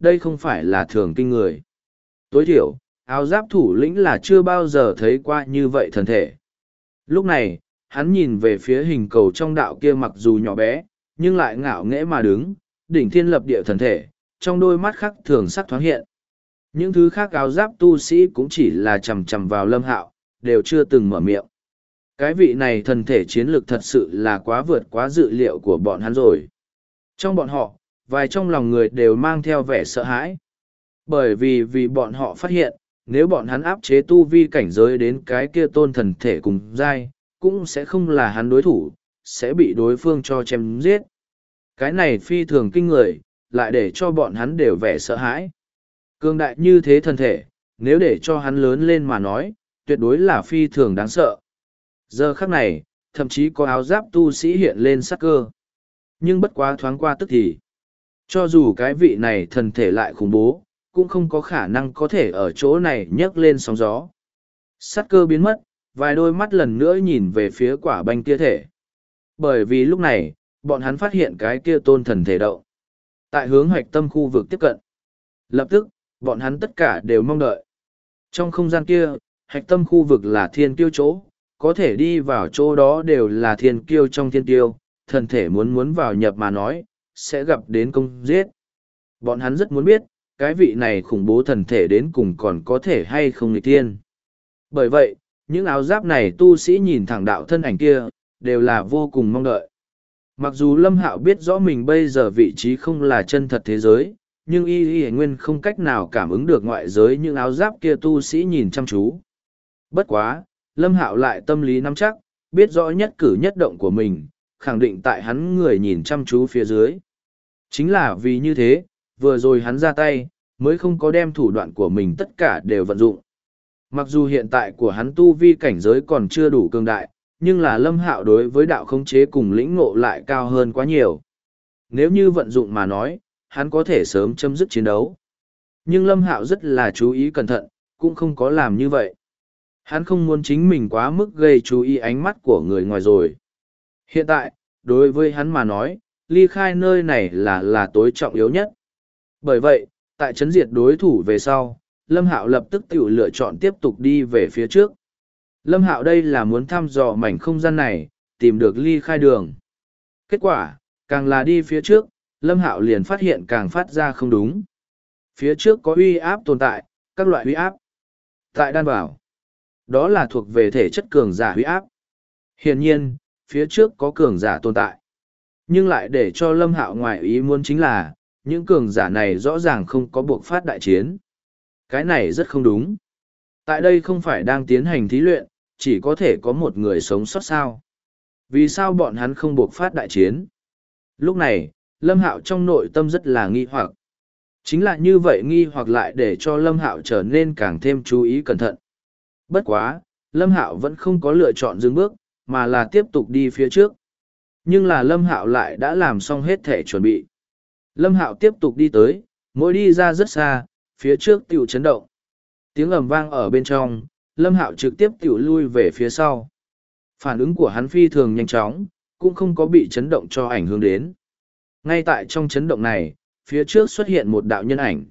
đây không phải là thường kinh người. Tối thiểu, áo giáp thủ lĩnh là chưa bao giờ thấy qua như vậy thần thể. Lúc này, hắn nhìn về phía hình cầu trong đạo kia, mặc dù nhỏ bé, nhưng lại ngạo nghễ mà đứng, đỉnh thiên lập địa thần thể, trong đôi mắt khác thường sắc thoáng hiện. Những thứ khác áo giáp tu sĩ cũng chỉ là chằm chằm vào Lâm Hạo, đều chưa từng mở miệng. Cái vị này thần thể chiến lược thật sự là quá vượt quá dự liệu của bọn hắn rồi. Trong bọn họ, vài trong lòng người đều mang theo vẻ sợ hãi. Bởi vì bọn họ phát hiện, nếu bọn hắn áp chế tu vi cảnh giới đến cái kia tôn thần thể cùng giai, cũng sẽ không là hắn đối thủ, sẽ bị đối phương cho chém giết. Cái này phi thường kinh người, lại để cho bọn hắn đều vẻ sợ hãi. Cường đại như thế thần thể, nếu để cho hắn lớn lên mà nói, tuyệt đối là phi thường đáng sợ. Giờ khắc này, thậm chí có áo giáp tu sĩ hiện lên sắc cơ. Nhưng bất quá thoáng qua tức thì. Cho dù cái vị này thần thể lại khủng bố, cũng không có khả năng có thể ở chỗ này nhấc lên sóng gió. Sắc cơ biến mất, vài đôi mắt lần nữa nhìn về phía quả banh kia thể. Bởi vì lúc này, bọn hắn phát hiện cái kia tôn thần thể đậu. Tại hướng hoạch tâm khu vực tiếp cận. Lập tức, bọn hắn tất cả đều mong đợi. Trong không gian kia, hạch tâm khu vực là thiên kiêu chỗ, có thể đi vào chỗ đó đều là thiên kiêu trong thiên kiêu, thần thể muốn vào nhập mà nói, sẽ gặp đến công giết. Bọn hắn rất muốn biết, cái vị này khủng bố thần thể đến cùng còn có thể hay không nghịch thiên. Bởi vậy, những áo giáp này tu sĩ nhìn thẳng đạo thân ảnh kia, đều là vô cùng mong đợi. Mặc dù Lâm Hạo biết rõ mình bây giờ vị trí không là chân thật thế giới, nhưng y nguyên không cách nào cảm ứng được ngoại giới những áo giáp kia tu sĩ nhìn chăm chú. Bất quá, Lâm Hạo lại tâm lý nắm chắc, biết rõ nhất cử nhất động của mình, khẳng định tại hắn người nhìn chăm chú phía dưới. Chính là vì như thế, vừa rồi hắn ra tay, mới không có đem thủ đoạn của mình tất cả đều vận dụng. Mặc dù hiện tại của hắn tu vi cảnh giới còn chưa đủ cường đại, nhưng là Lâm Hạo đối với đạo khống chế cùng lĩnh ngộ lại cao hơn quá nhiều. Nếu như vận dụng mà nói, hắn có thể sớm chấm dứt chiến đấu. Nhưng Lâm Hạo rất là chú ý cẩn thận, cũng không có làm như vậy. Hắn không muốn chính mình quá mức gây chú ý ánh mắt của người ngoài rồi. Hiện tại, đối với hắn mà nói, ly khai nơi này là tối trọng yếu nhất. Bởi vậy, tại chấn diệt đối thủ về sau, Lâm Hạo lập tức tự lựa chọn tiếp tục đi về phía trước. Lâm Hạo đây là muốn thăm dò mảnh không gian này, tìm được ly khai đường. Kết quả, càng là đi phía trước, Lâm Hạo liền phát hiện càng phát ra không đúng. Phía trước có uy áp tồn tại, các loại uy áp. Tại đan bảo, đó là thuộc về thể chất cường giả uy áp. Hiển nhiên, phía trước có cường giả tồn tại. Nhưng lại để cho Lâm Hạo ngoài ý muốn chính là, những cường giả này rõ ràng không có buộc phát đại chiến. Cái này rất không đúng. Tại đây không phải đang tiến hành thí luyện, chỉ có thể có một người sống sót sao. Vì sao bọn hắn không buộc phát đại chiến? Lúc này, Lâm Hạo trong nội tâm rất là nghi hoặc. Chính là như vậy nghi hoặc lại để cho Lâm Hạo trở nên càng thêm chú ý cẩn thận. Bất quá, Lâm Hạo vẫn không có lựa chọn dừng bước, mà là tiếp tục đi phía trước. Nhưng là Lâm Hạo lại đã làm xong hết thể chuẩn bị. Lâm Hạo tiếp tục đi tới, mỗi đi ra rất xa, phía trước tiểu chấn động. Tiếng ầm vang ở bên trong, Lâm Hạo trực tiếp tiểu lui về phía sau. Phản ứng của hắn phi thường nhanh chóng, cũng không có bị chấn động cho ảnh hưởng đến. Ngay tại trong chấn động này, phía trước xuất hiện một đạo nhân ảnh.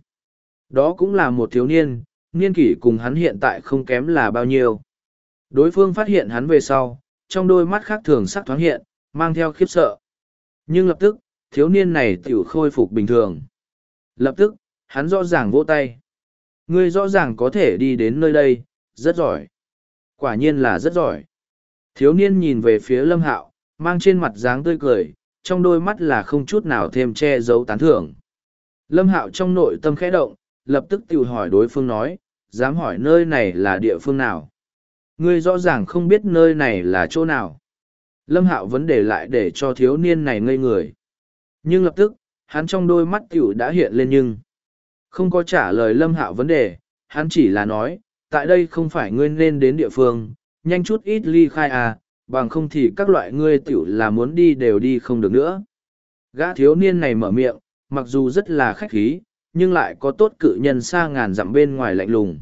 Đó cũng là một thiếu niên, niên kỷ cùng hắn hiện tại không kém là bao nhiêu. Đối phương phát hiện hắn về sau, trong đôi mắt khác thường sắc thoáng hiện, mang theo khiếp sợ. Nhưng lập tức, thiếu niên này tiểu khôi phục bình thường. Lập tức, hắn rõ ràng vỗ tay. Ngươi rõ ràng có thể đi đến nơi đây, rất giỏi. Quả nhiên là rất giỏi. Thiếu niên nhìn về phía Lâm Hạo, mang trên mặt dáng tươi cười, trong đôi mắt là không chút nào thêm che giấu tán thưởng. Lâm Hạo trong nội tâm khẽ động, lập tức tự hỏi đối phương nói, dám hỏi nơi này là địa phương nào. Ngươi rõ ràng không biết nơi này là chỗ nào. Lâm Hạo vấn đề lại để cho thiếu niên này ngây người. Nhưng lập tức, hắn trong đôi mắt tiểu đã hiện lên nhưng. Không có trả lời Lâm Hạo vấn đề, hắn chỉ là nói, tại đây không phải ngươi nên đến địa phương, nhanh chút ít ly khai à, bằng không thì các loại ngươi tiểu là muốn đi đều đi không được nữa. Gã thiếu niên này mở miệng, mặc dù rất là khách khí, nhưng lại có tốt cự nhân xa ngàn dặm bên ngoài lạnh lùng.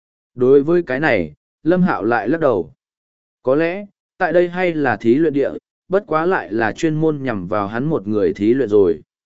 Đối với cái này, Lâm Hạo lại lắc đầu. Có lẽ, tại đây hay là thí luyện địa, bất quá lại là chuyên môn nhằm vào hắn một người thí luyện rồi.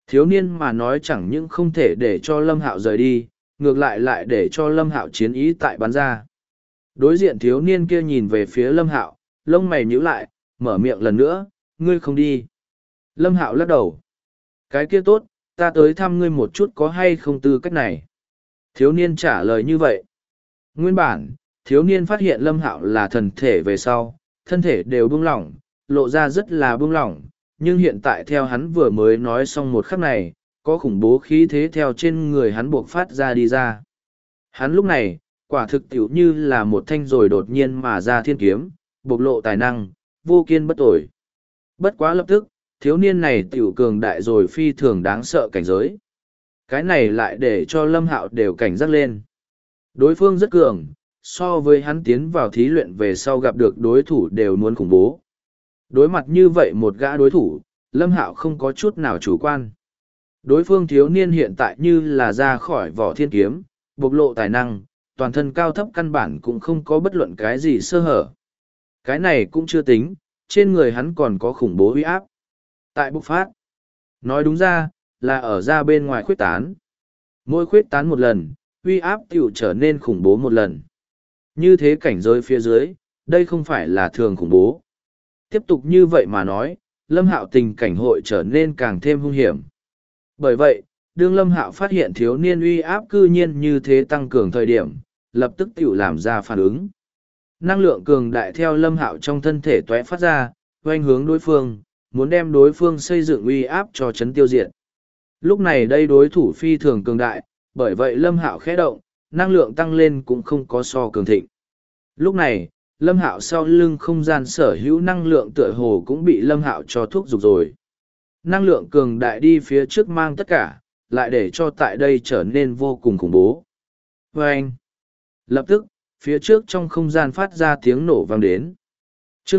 Thiếu niên mà nói chẳng những không thể để cho Lâm Hạo rời đi, ngược lại lại để cho Lâm Hạo chiến ý tại bắn ra. Đối diện thiếu niên kia nhìn về phía Lâm Hạo, lông mày nhíu lại, mở miệng lần nữa, ngươi không đi. Lâm Hạo lắc đầu. Cái kia tốt, ta tới thăm ngươi một chút có hay không tư cách này. Thiếu niên trả lời như vậy. Nguyên bản, thiếu niên phát hiện Lâm Hạo là thần thể về sau, thân thể đều buông lỏng, lộ ra rất là buông lỏng, nhưng hiện tại theo hắn vừa mới nói xong một khắc này, có khủng bố khí thế theo trên người hắn buộc phát ra đi ra. Hắn lúc này, quả thực tiểu như là một thanh rồi đột nhiên mà ra thiên kiếm, bộc lộ tài năng, vô kiên bất tồi. Bất quá lập tức, thiếu niên này tiểu cường đại rồi phi thường đáng sợ cảnh giới. Cái này lại để cho Lâm Hạo đều cảnh giác lên. Đối phương rất cường, so với hắn tiến vào thí luyện về sau gặp được đối thủ đều muốn khủng bố. Đối mặt như vậy một gã đối thủ, Lâm Hạo không có chút nào chủ quan. Đối phương thiếu niên hiện tại như là ra khỏi vỏ thiên kiếm, bộc lộ tài năng, toàn thân cao thấp căn bản cũng không có bất luận cái gì sơ hở. Cái này cũng chưa tính, trên người hắn còn có khủng bố uy áp. Tại bộc phát, nói đúng ra, là ở ra bên ngoài khuyết tán. Mỗi khuyết tán một lần, uy áp tiểu trở nên khủng bố một lần. Như thế cảnh giới phía dưới, đây không phải là thường khủng bố. Tiếp tục như vậy mà nói, Lâm Hạo tình cảnh hội trở nên càng thêm hung hiểm. Bởi vậy, đương Lâm Hạo phát hiện thiếu niên uy áp cư nhiên như thế tăng cường thời điểm, lập tức tiểu làm ra phản ứng. Năng lượng cường đại theo Lâm Hạo trong thân thể tóe phát ra, oanh hướng đối phương, muốn đem đối phương xây dựng uy áp cho chấn tiêu diệt. Lúc này đây đối thủ phi thường cường đại, bởi vậy Lâm Hạo khẽ động, năng lượng tăng lên cũng không có so cường thịnh. Lúc này, Lâm Hạo sau lưng không gian sở hữu năng lượng tựa hồ cũng bị Lâm Hạo cho thuốc dục rồi. Năng lượng cường đại đi phía trước mang tất cả, lại để cho tại đây trở nên vô cùng khủng bố. Vâng! Lập tức, phía trước trong không gian phát ra tiếng nổ vang đến. Chương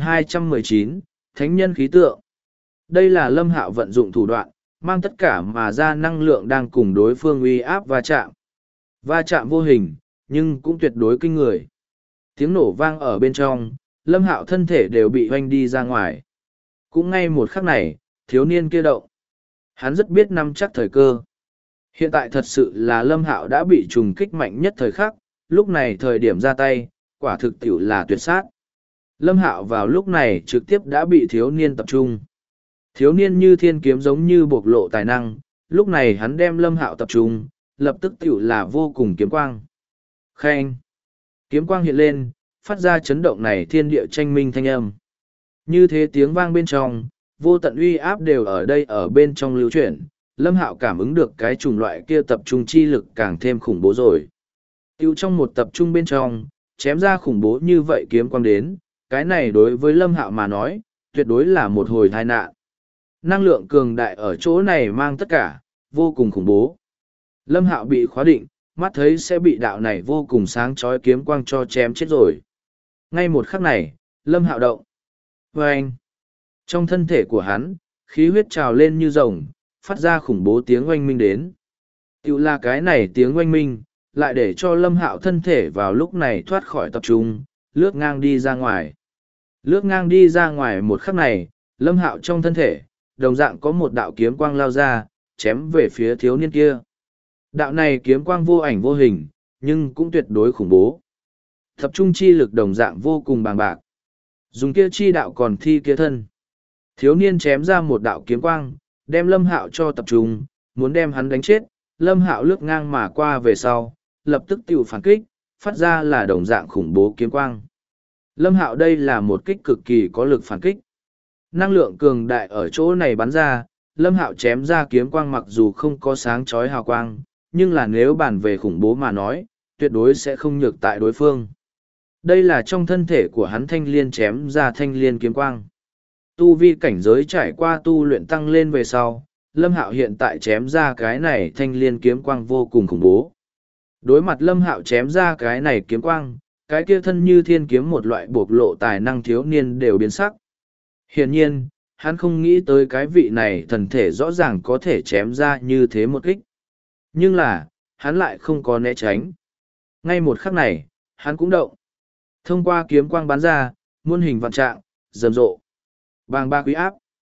2219, Thánh nhân khí tượng. Đây là Lâm Hạo vận dụng thủ đoạn, mang tất cả mà ra năng lượng đang cùng đối phương uy áp va chạm. Va chạm vô hình, nhưng cũng tuyệt đối kinh người. Tiếng nổ vang ở bên trong, Lâm Hạo thân thể đều bị hoanh đi ra ngoài. Cũng ngay một khắc này, thiếu niên kia động. Hắn rất biết nắm chắc thời cơ. Hiện tại thật sự là Lâm Hạo đã bị trùng kích mạnh nhất thời khắc, lúc này thời điểm ra tay, quả thực tiểu là tuyệt sát. Lâm Hạo vào lúc này trực tiếp đã bị thiếu niên tập trung. Thiếu niên như thiên kiếm giống như bộc lộ tài năng, lúc này hắn đem Lâm Hạo tập trung, lập tức tiểu là vô cùng kiếm quang. Khen! Kiếm quang hiện lên, phát ra chấn động này thiên địa tranh minh thanh âm. Như thế tiếng vang bên trong, vô tận uy áp đều ở đây ở bên trong lưu chuyển, Lâm Hạo cảm ứng được cái chủng loại kia tập trung chi lực càng thêm khủng bố rồi. Tiêu trong một tập trung bên trong, chém ra khủng bố như vậy kiếm quang đến, cái này đối với Lâm Hạo mà nói, tuyệt đối là một hồi tai nạn. Năng lượng cường đại ở chỗ này mang tất cả, vô cùng khủng bố. Lâm Hạo bị khóa định, mắt thấy sẽ bị đạo này vô cùng sáng chói kiếm quang cho chém chết rồi. Ngay một khắc này, Lâm Hạo động. Vâng! Trong thân thể của hắn, khí huyết trào lên như rồng, phát ra khủng bố tiếng oanh minh đến. Tiểu là cái này tiếng oanh minh, lại để cho Lâm Hạo thân thể vào lúc này thoát khỏi tập trung, lướt ngang đi ra ngoài. Lướt ngang đi ra ngoài một khắc này, Lâm Hạo trong thân thể, đồng dạng có một đạo kiếm quang lao ra, chém về phía thiếu niên kia. Đạo này kiếm quang vô ảnh vô hình, nhưng cũng tuyệt đối khủng bố. Tập trung chi lực đồng dạng vô cùng bàng bạc. Dùng kia chi đạo còn thi kia thân. Thiếu niên chém ra một đạo kiếm quang, đem Lâm Hạo cho tập trung, muốn đem hắn đánh chết. Lâm Hạo lướt ngang mà qua về sau, lập tức tiểu phản kích, phát ra là đồng dạng khủng bố kiếm quang. Lâm Hạo đây là một kích cực kỳ có lực phản kích. Năng lượng cường đại ở chỗ này bắn ra, Lâm Hạo chém ra kiếm quang mặc dù không có sáng chói hào quang, nhưng là nếu bàn về khủng bố mà nói, tuyệt đối sẽ không nhược tại đối phương. Đây là trong thân thể của hắn thanh liên chém ra thanh liên kiếm quang. Tu vi cảnh giới trải qua tu luyện tăng lên về sau, Lâm Hạo hiện tại chém ra cái này thanh liên kiếm quang vô cùng khủng bố. Đối mặt Lâm Hạo chém ra cái này kiếm quang, cái kia thân như thiên kiếm một loại bộc lộ tài năng thiếu niên đều biến sắc. Hiển nhiên, hắn không nghĩ tới cái vị này thần thể rõ ràng có thể chém ra như thế một kích. Nhưng là, hắn lại không có né tránh. Ngay một khắc này, hắn cũng động. Thông qua kiếm quang bắn ra, muôn hình vạn trạng, rầm rộ. Bàng bạc uy áp.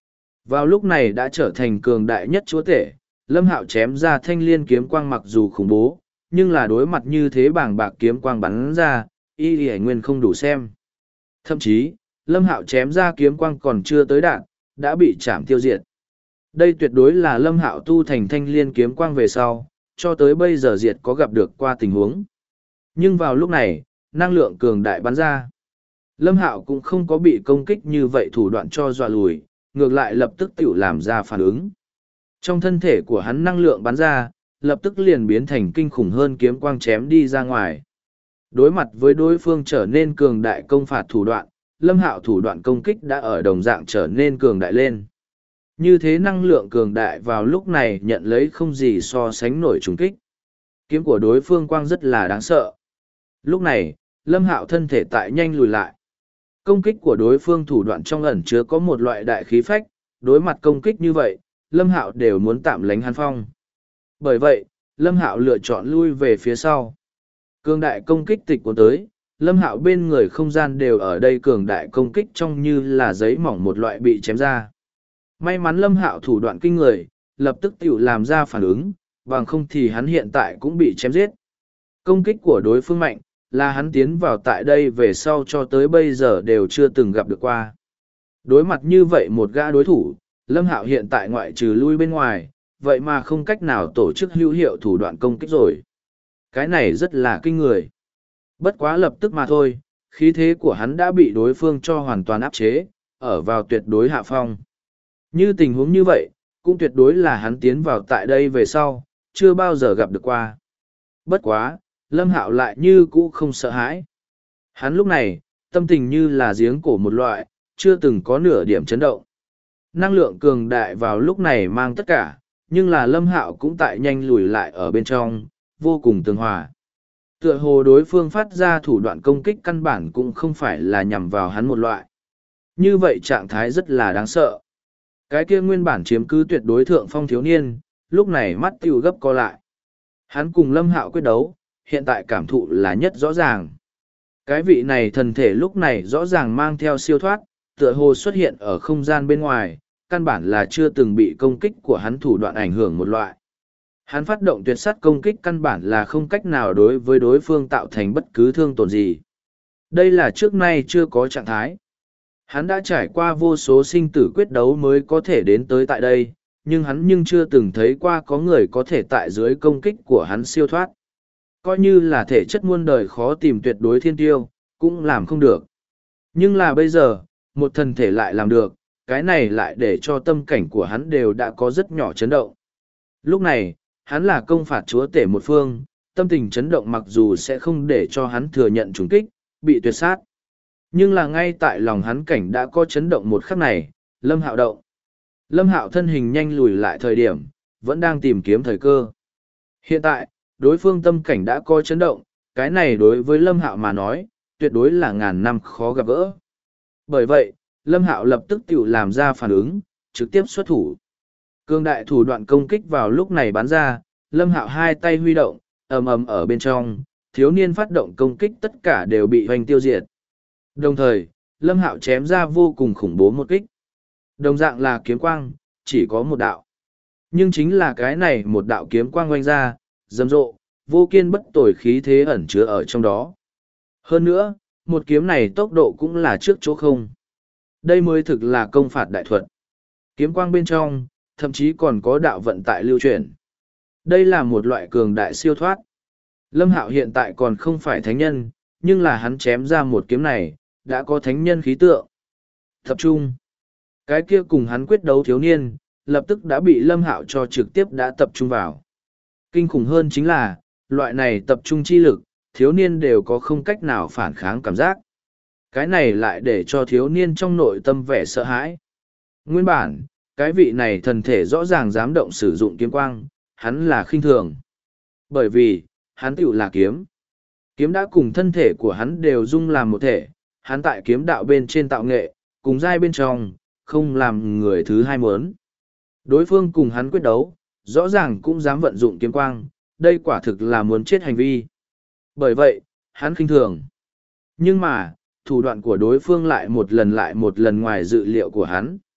Vào lúc này đã trở thành cường đại nhất chúa tể, Lâm Hạo chém ra thanh liên kiếm quang mặc dù khủng bố, nhưng là đối mặt như thế bảng bạc kiếm quang bắn ra, y y nguyên không đủ xem. Thậm chí, Lâm Hạo chém ra kiếm quang còn chưa tới đạn, đã bị chạm tiêu diệt. Đây tuyệt đối là Lâm Hạo tu thành thanh liên kiếm quang về sau, cho tới bây giờ diệt có gặp được qua tình huống. Nhưng vào lúc này, năng lượng cường đại bắn ra. Lâm Hạo cũng không có bị công kích như vậy thủ đoạn cho dọa lùi, ngược lại lập tức tự làm ra phản ứng. Trong thân thể của hắn năng lượng bắn ra, lập tức liền biến thành kinh khủng hơn kiếm quang chém đi ra ngoài. Đối mặt với đối phương trở nên cường đại công phạt thủ đoạn, Lâm Hạo thủ đoạn công kích đã ở đồng dạng trở nên cường đại lên. Như thế năng lượng cường đại vào lúc này nhận lấy không gì so sánh nổi trùng kích. Kiếm của đối phương quang rất là đáng sợ. Lúc này, Lâm Hạo thân thể tại nhanh lùi lại. Công kích của đối phương thủ đoạn trong ẩn chứa có một loại đại khí phách, đối mặt công kích như vậy, Lâm Hạo đều muốn tạm lánh hắn phong. Bởi vậy, Lâm Hạo lựa chọn lui về phía sau. Cường đại công kích tịch cuốn tới, Lâm Hạo bên người không gian đều ở đây cường đại công kích trông như là giấy mỏng một loại bị chém ra. May mắn Lâm Hạo thủ đoạn kinh người, lập tức tự làm ra phản ứng, bằng không thì hắn hiện tại cũng bị chém giết. Công kích của đối phương mạnh, là hắn tiến vào tại đây về sau cho tới bây giờ đều chưa từng gặp được qua. Đối mặt như vậy một gã đối thủ, Lâm Hạo hiện tại ngoại trừ lui bên ngoài, vậy mà không cách nào tổ chức hữu hiệu thủ đoạn công kích rồi. Cái này rất là kinh người. Bất quá lập tức mà thôi, khí thế của hắn đã bị đối phương cho hoàn toàn áp chế, ở vào tuyệt đối hạ phong. Như tình huống như vậy, cũng tuyệt đối là hắn tiến vào tại đây về sau, chưa bao giờ gặp được qua. Bất quá, Lâm Hạo lại như cũ không sợ hãi. Hắn lúc này, tâm tình như là giếng cổ một loại, chưa từng có nửa điểm chấn động. Năng lượng cường đại vào lúc này mang tất cả, nhưng là Lâm Hạo cũng tại nhanh lùi lại ở bên trong, vô cùng tương hòa. Tựa hồ đối phương phát ra thủ đoạn công kích căn bản cũng không phải là nhằm vào hắn một loại. Như vậy trạng thái rất là đáng sợ. Cái kia nguyên bản chiếm cứ tuyệt đối thượng phong thiếu niên, lúc này mắt tiêu gấp co lại. Hắn cùng Lâm Hạo quyết đấu, hiện tại cảm thụ là nhất rõ ràng. Cái vị này thần thể lúc này rõ ràng mang theo siêu thoát, tựa hồ xuất hiện ở không gian bên ngoài, căn bản là chưa từng bị công kích của hắn thủ đoạn ảnh hưởng một loại. Hắn phát động tuyệt sát công kích căn bản là không cách nào đối với đối phương tạo thành bất cứ thương tổn gì. Đây là trước nay chưa có trạng thái. Hắn đã trải qua vô số sinh tử quyết đấu mới có thể đến tới tại đây, nhưng hắn chưa từng thấy qua có người có thể tại dưới công kích của hắn siêu thoát. Coi như là thể chất muôn đời khó tìm tuyệt đối thiên tiêu, cũng làm không được. Nhưng là bây giờ, một thần thể lại làm được, cái này lại để cho tâm cảnh của hắn đều đã có rất nhỏ chấn động. Lúc này, hắn là công phạt chúa tể một phương, tâm tình chấn động mặc dù sẽ không để cho hắn thừa nhận trùng kích, bị tuyệt sát. Nhưng là ngay tại lòng hắn cảnh đã có chấn động một khắc này, Lâm Hạo động. Lâm Hạo thân hình nhanh lùi lại thời điểm, vẫn đang tìm kiếm thời cơ. Hiện tại, đối phương tâm cảnh đã có chấn động, cái này đối với Lâm Hạo mà nói, tuyệt đối là ngàn năm khó gặp gỡ. Bởi vậy, Lâm Hạo lập tức tự làm ra phản ứng, trực tiếp xuất thủ. Cương đại thủ đoạn công kích vào lúc này bắn ra, Lâm Hạo hai tay huy động, ầm ầm ở bên trong, thiếu niên phát động công kích tất cả đều bị hoành tiêu diệt. Đồng thời, Lâm Hạo chém ra vô cùng khủng bố một kích. Đồng dạng là kiếm quang, chỉ có một đạo. Nhưng chính là cái này một đạo kiếm quang oanh ra, rầm rộ, vô kiên bất tồi khí thế ẩn chứa ở trong đó. Hơn nữa, một kiếm này tốc độ cũng là trước chỗ không. Đây mới thực là công phạt đại thuật. Kiếm quang bên trong, thậm chí còn có đạo vận tại lưu chuyển. Đây là một loại cường đại siêu thoát. Lâm Hạo hiện tại còn không phải thánh nhân, nhưng là hắn chém ra một kiếm này, đã có thánh nhân khí tượng. Tập trung. Cái kia cùng hắn quyết đấu thiếu niên, lập tức đã bị Lâm Hạo cho trực tiếp đã tập trung vào. Kinh khủng hơn chính là, loại này tập trung chi lực, thiếu niên đều có không cách nào phản kháng cảm giác. Cái này lại để cho thiếu niên trong nội tâm vẻ sợ hãi. Nguyên bản, cái vị này thần thể rõ ràng dám động sử dụng kiếm quang, hắn là khinh thường. Bởi vì, hắn tựu là kiếm. Kiếm đã cùng thân thể của hắn đều dung làm một thể, hắn tại kiếm đạo bên trên tạo nghệ, cùng giai bên trong, không làm người thứ hai muốn. Đối phương cùng hắn quyết đấu, rõ ràng cũng dám vận dụng kiếm quang, đây quả thực là muốn chết hành vi. Bởi vậy, hắn khinh thường. Nhưng mà, thủ đoạn của đối phương lại một lần ngoài dự liệu của hắn.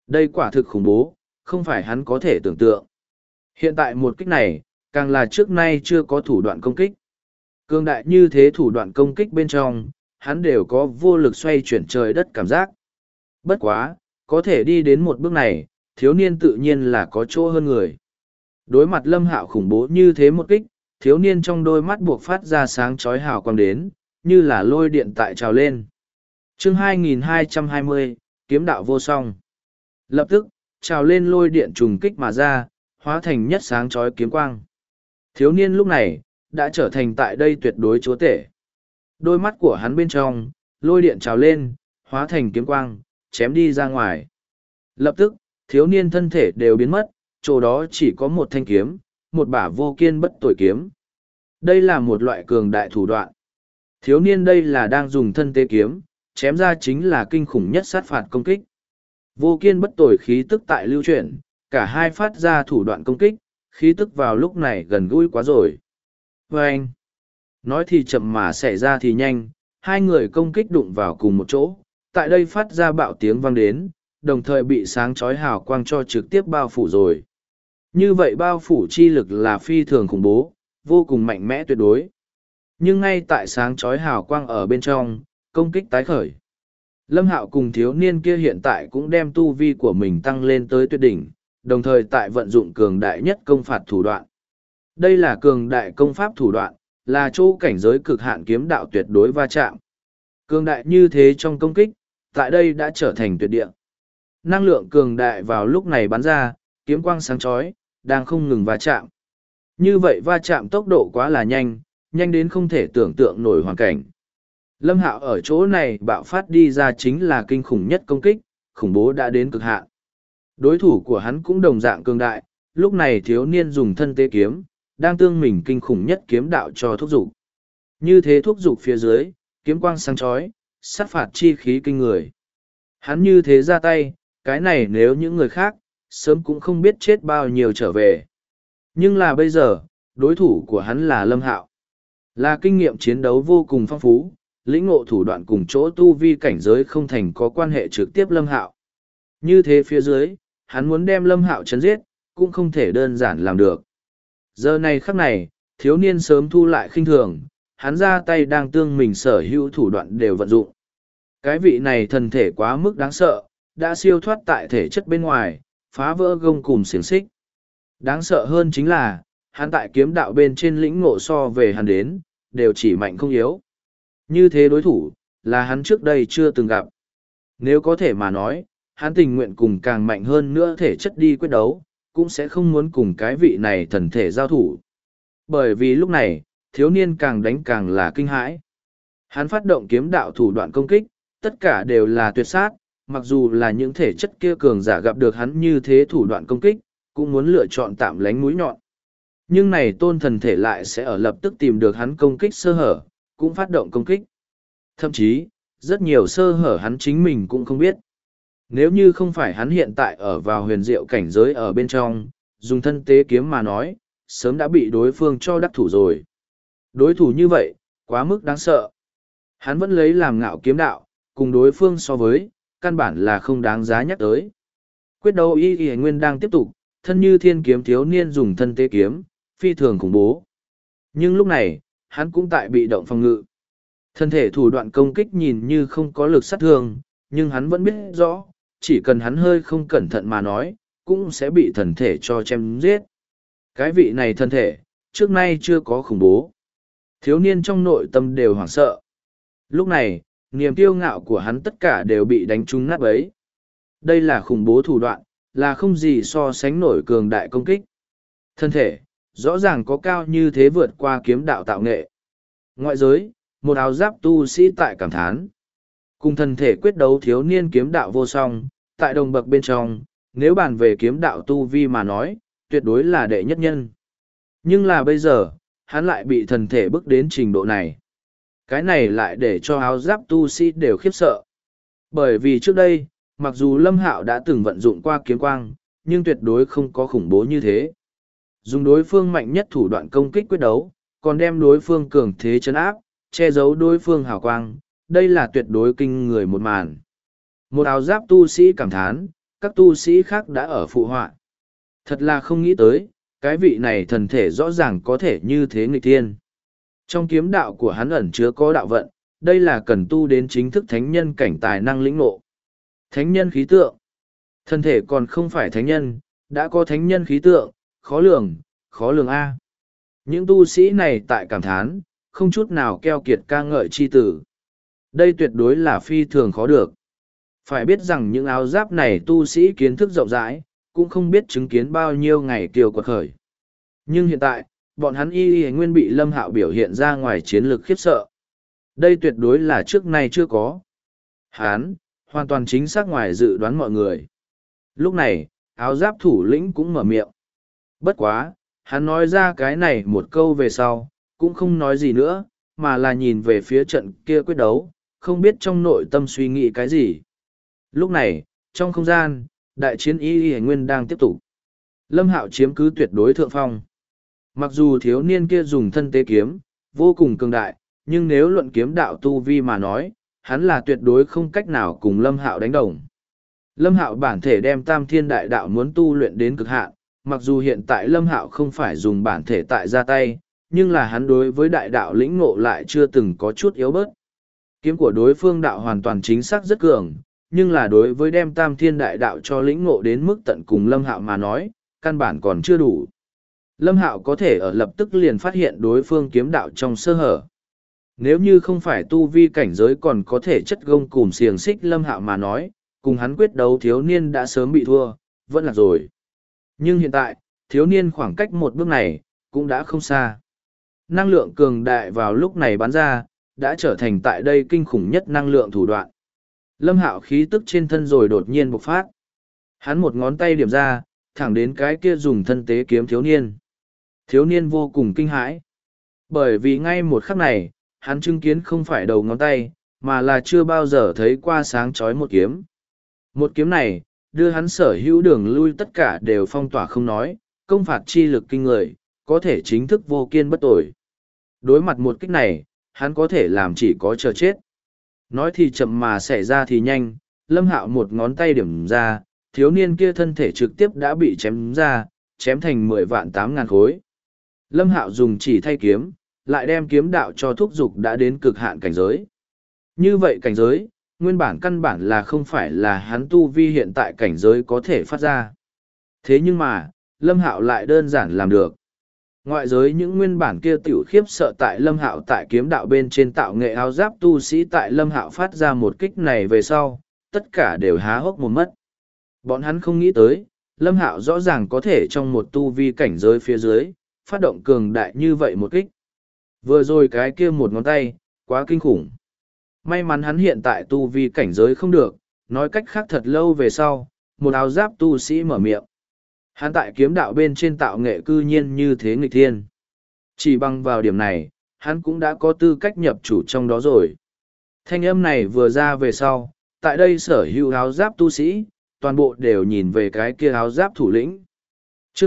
Đây quả thực khủng bố, không phải hắn có thể tưởng tượng. Hiện tại một kích này, càng là trước nay chưa có thủ đoạn công kích. Cương đại như thế thủ đoạn công kích bên trong, hắn đều có vô lực xoay chuyển trời đất cảm giác. Bất quá, có thể đi đến một bước này, thiếu niên tự nhiên là có chỗ hơn người. Đối mặt Lâm Hạo khủng bố như thế một kích, thiếu niên trong đôi mắt buộc phát ra sáng chói hào quang đến, như là lôi điện tại trào lên. Chương 2220, Kiếm đạo vô song. Lập tức, trào lên lôi điện trùng kích mà ra, hóa thành nhất sáng chói kiếm quang. Thiếu niên lúc này, đã trở thành tại đây tuyệt đối chúa tể. Đôi mắt của hắn bên trong, lôi điện trào lên, hóa thành kiếm quang, chém đi ra ngoài. Lập tức, thiếu niên thân thể đều biến mất, chỗ đó chỉ có một thanh kiếm, một bả vô kiên bất tồi kiếm. Đây là một loại cường đại thủ đoạn. Thiếu niên đây là đang dùng thân tế kiếm, chém ra chính là kinh khủng nhất sát phạt công kích. Vô kiên bất tồi khí tức tại lưu chuyển, cả hai phát ra thủ đoạn công kích, khí tức vào lúc này gần gũi quá rồi. Vâng! Nói thì chậm mà xảy ra thì nhanh, hai người công kích đụng vào cùng một chỗ, tại đây phát ra bạo tiếng vang đến, đồng thời bị sáng chói hào quang cho trực tiếp bao phủ rồi. Như vậy bao phủ chi lực là phi thường khủng bố, vô cùng mạnh mẽ tuyệt đối. Nhưng ngay tại sáng chói hào quang ở bên trong, công kích tái khởi. Lâm Hạo cùng thiếu niên kia hiện tại cũng đem tu vi của mình tăng lên tới tuyệt đỉnh, đồng thời tại vận dụng cường đại nhất công phạt thủ đoạn. Đây là cường đại công pháp thủ đoạn, là chỗ cảnh giới cực hạn kiếm đạo tuyệt đối va chạm. Cường đại như thế trong công kích, tại đây đã trở thành tuyệt địa. Năng lượng cường đại vào lúc này bắn ra, kiếm quang sáng chói, đang không ngừng va chạm. Như vậy va chạm tốc độ quá là nhanh, nhanh đến không thể tưởng tượng nổi hoàn cảnh. Lâm Hạo ở chỗ này bạo phát đi ra chính là kinh khủng nhất công kích, khủng bố đã đến cực hạn. Đối thủ của hắn cũng đồng dạng cường đại, lúc này thiếu niên dùng thân tế kiếm, đang tương mình kinh khủng nhất kiếm đạo cho thúc dục. Như thế thúc dục phía dưới, kiếm quang sáng chói, sát phạt chi khí kinh người. Hắn như thế ra tay, cái này nếu những người khác, sớm cũng không biết chết bao nhiêu trở về. Nhưng là bây giờ, đối thủ của hắn là Lâm Hạo. Là kinh nghiệm chiến đấu vô cùng phong phú, lĩnh ngộ thủ đoạn cùng chỗ tu vi cảnh giới không thành có quan hệ trực tiếp Lâm Hạo. Như thế phía dưới, hắn muốn đem Lâm Hạo chấn giết, cũng không thể đơn giản làm được. Giờ này khắc này, thiếu niên sớm thu lại khinh thường, hắn ra tay đang tương mình sở hữu thủ đoạn đều vận dụng. Cái vị này thần thể quá mức đáng sợ, đã siêu thoát tại thể chất bên ngoài, phá vỡ gông cùm xiềng xích. Đáng sợ hơn chính là, hắn tại kiếm đạo bên trên lĩnh ngộ so về hắn đến, đều chỉ mạnh không yếu. Như thế đối thủ, là hắn trước đây chưa từng gặp. Nếu có thể mà nói, hắn tình nguyện cùng càng mạnh hơn nữa thể chất đi quyết đấu, cũng sẽ không muốn cùng cái vị này thần thể giao thủ. Bởi vì lúc này, thiếu niên càng đánh càng là kinh hãi. Hắn phát động kiếm đạo thủ đoạn công kích, tất cả đều là tuyệt sát, mặc dù là những thể chất kia cường giả gặp được hắn như thế thủ đoạn công kích, cũng muốn lựa chọn tạm lánh mũi nhọn. Nhưng này tôn thần thể lại sẽ ở lập tức tìm được hắn công kích sơ hở, cũng phát động công kích. Thậm chí, rất nhiều sơ hở hắn chính mình cũng không biết. Nếu như không phải hắn hiện tại ở vào huyền diệu cảnh giới ở bên trong, dùng thân tế kiếm mà nói, sớm đã bị đối phương cho đắc thủ rồi. Đối thủ như vậy, quá mức đáng sợ. Hắn vẫn lấy làm ngạo kiếm đạo, cùng đối phương so với, căn bản là không đáng giá nhắc tới. Quyết đấu y nguyên đang tiếp tục, thân như thiên kiếm thiếu niên dùng thân tế kiếm, phi thường khủng bố. Nhưng lúc này, hắn cũng tại bị động phòng ngự. Thân thể thủ đoạn công kích nhìn như không có lực sát thương, nhưng hắn vẫn biết rõ, chỉ cần hắn hơi không cẩn thận mà nói, cũng sẽ bị thần thể cho chém giết. Cái vị này thân thể, trước nay chưa có khủng bố. Thiếu niên trong nội tâm đều hoảng sợ. Lúc này, niềm kiêu ngạo của hắn tất cả đều bị đánh trúng nát bấy. Đây là khủng bố thủ đoạn, là không gì so sánh nổi cường đại công kích. Thân thể, rõ ràng có cao như thế vượt qua kiếm đạo tạo nghệ. Ngoại giới, một áo giáp tu sĩ tại cảm thán. Cùng thân thể quyết đấu thiếu niên kiếm đạo vô song, tại đồng bậc bên trong, nếu bàn về kiếm đạo tu vi mà nói, tuyệt đối là đệ nhất nhân. Nhưng là bây giờ, hắn lại bị thần thể bước đến trình độ này. Cái này lại để cho áo giáp tu sĩ đều khiếp sợ. Bởi vì trước đây, mặc dù Lâm Hạo đã từng vận dụng qua kiếm quang, nhưng tuyệt đối không có khủng bố như thế. Dùng đối phương mạnh nhất thủ đoạn công kích quyết đấu, còn đem đối phương cường thế chấn áp, che giấu đối phương hào quang, đây là tuyệt đối kinh người một màn. Một áo giáp tu sĩ cảm thán, các tu sĩ khác đã ở phụ họa. Thật là không nghĩ tới, cái vị này thần thể rõ ràng có thể như thế nghịch thiên. Trong kiếm đạo của hắn ẩn chứa có đạo vận, đây là cần tu đến chính thức thánh nhân cảnh tài năng lĩnh ngộ. Thánh nhân khí tượng. Thân thể còn không phải thánh nhân, đã có thánh nhân khí tượng, khó lường A. Những tu sĩ này tại cảm thán, không chút nào keo kiệt ca ngợi chi tử. Đây tuyệt đối là phi thường khó được. Phải biết rằng những áo giáp này tu sĩ kiến thức rộng rãi, cũng không biết chứng kiến bao nhiêu ngày kiều quật khởi. Nhưng hiện tại, bọn hắn y nguyên bị Lâm Hạo biểu hiện ra ngoài chiến lược khiếp sợ. Đây tuyệt đối là trước nay chưa có. Hắn, hoàn toàn chính xác ngoài dự đoán mọi người. Lúc này, áo giáp thủ lĩnh cũng mở miệng. Bất quá, hắn nói ra cái này một câu về sau, cũng không nói gì nữa, mà là nhìn về phía trận kia quyết đấu, không biết trong nội tâm suy nghĩ cái gì. Lúc này, trong không gian, đại chiến y nguyên đang tiếp tục. Lâm Hạo chiếm cứ tuyệt đối thượng phong. Mặc dù thiếu niên kia dùng thân tế kiếm, vô cùng cường đại, nhưng nếu luận kiếm đạo tu vi mà nói, hắn là tuyệt đối không cách nào cùng Lâm Hạo đánh đồng. Lâm Hạo bản thể đem Tam Thiên Đại Đạo muốn tu luyện đến cực hạn, mặc dù hiện tại Lâm Hạo không phải dùng bản thể tại ra tay, nhưng là hắn đối với đại đạo lĩnh ngộ lại chưa từng có chút yếu bớt. Kiếm của đối phương đạo hoàn toàn chính xác rất cường, nhưng là đối với đem Tam Thiên Đại Đạo cho lĩnh ngộ đến mức tận cùng Lâm Hạo mà nói, căn bản còn chưa đủ. Lâm Hạo có thể ở lập tức liền phát hiện đối phương kiếm đạo trong sơ hở. Nếu như không phải tu vi cảnh giới còn có thể chất gông cùm xiềng xích Lâm Hạo mà nói, cùng hắn quyết đấu thiếu niên đã sớm bị thua, vẫn là rồi. Nhưng hiện tại, thiếu niên khoảng cách một bước này, cũng đã không xa. Năng lượng cường đại vào lúc này bắn ra, đã trở thành tại đây kinh khủng nhất năng lượng thủ đoạn. Lâm Hạo khí tức trên thân rồi đột nhiên bộc phát. Hắn một ngón tay điểm ra, thẳng đến cái kia dùng thân tế kiếm thiếu niên. Thiếu niên vô cùng kinh hãi. Bởi vì ngay một khắc này, hắn chứng kiến không phải đầu ngón tay, mà là chưa bao giờ thấy qua sáng chói một kiếm. Một kiếm này, đưa hắn sở hữu đường lui tất cả đều phong tỏa không nói, công phạt chi lực kinh người, có thể chính thức vô kiên bất tội. Đối mặt một kích này, hắn có thể làm chỉ có chờ chết. Nói thì chậm mà xảy ra thì nhanh, Lâm Hạo một ngón tay điểm ra, thiếu niên kia thân thể trực tiếp đã bị chém ra, chém thành 10.800.000 khối. Lâm Hạo dùng chỉ thay kiếm, lại đem kiếm đạo cho thúc dục đã đến cực hạn cảnh giới. Như vậy cảnh giới, nguyên bản căn bản là không phải là hắn tu vi hiện tại cảnh giới có thể phát ra. Thế nhưng mà, Lâm Hạo lại đơn giản làm được. Ngoại giới những nguyên bản kia tiểu khiếp sợ tại Lâm Hạo tại kiếm đạo bên trên tạo nghệ áo giáp tu sĩ tại Lâm Hạo phát ra một kích này về sau, tất cả đều há hốc mồm mất. Bọn hắn không nghĩ tới, Lâm Hạo rõ ràng có thể trong một tu vi cảnh giới phía dưới, phát động cường đại như vậy một kích. Vừa rồi cái kia một ngón tay, quá kinh khủng. May mắn hắn hiện tại tu vi cảnh giới không được, nói cách khác thật lâu về sau, một áo giáp tu sĩ mở miệng. Hắn tại kiếm đạo bên trên tạo nghệ cư nhiên như thế nghịch thiên. Chỉ bằng vào điểm này, hắn cũng đã có tư cách nhập chủ trong đó rồi. Thanh âm này vừa ra về sau, tại đây sở hữu áo giáp tu sĩ, toàn bộ đều nhìn về cái kia áo giáp thủ lĩnh. Chương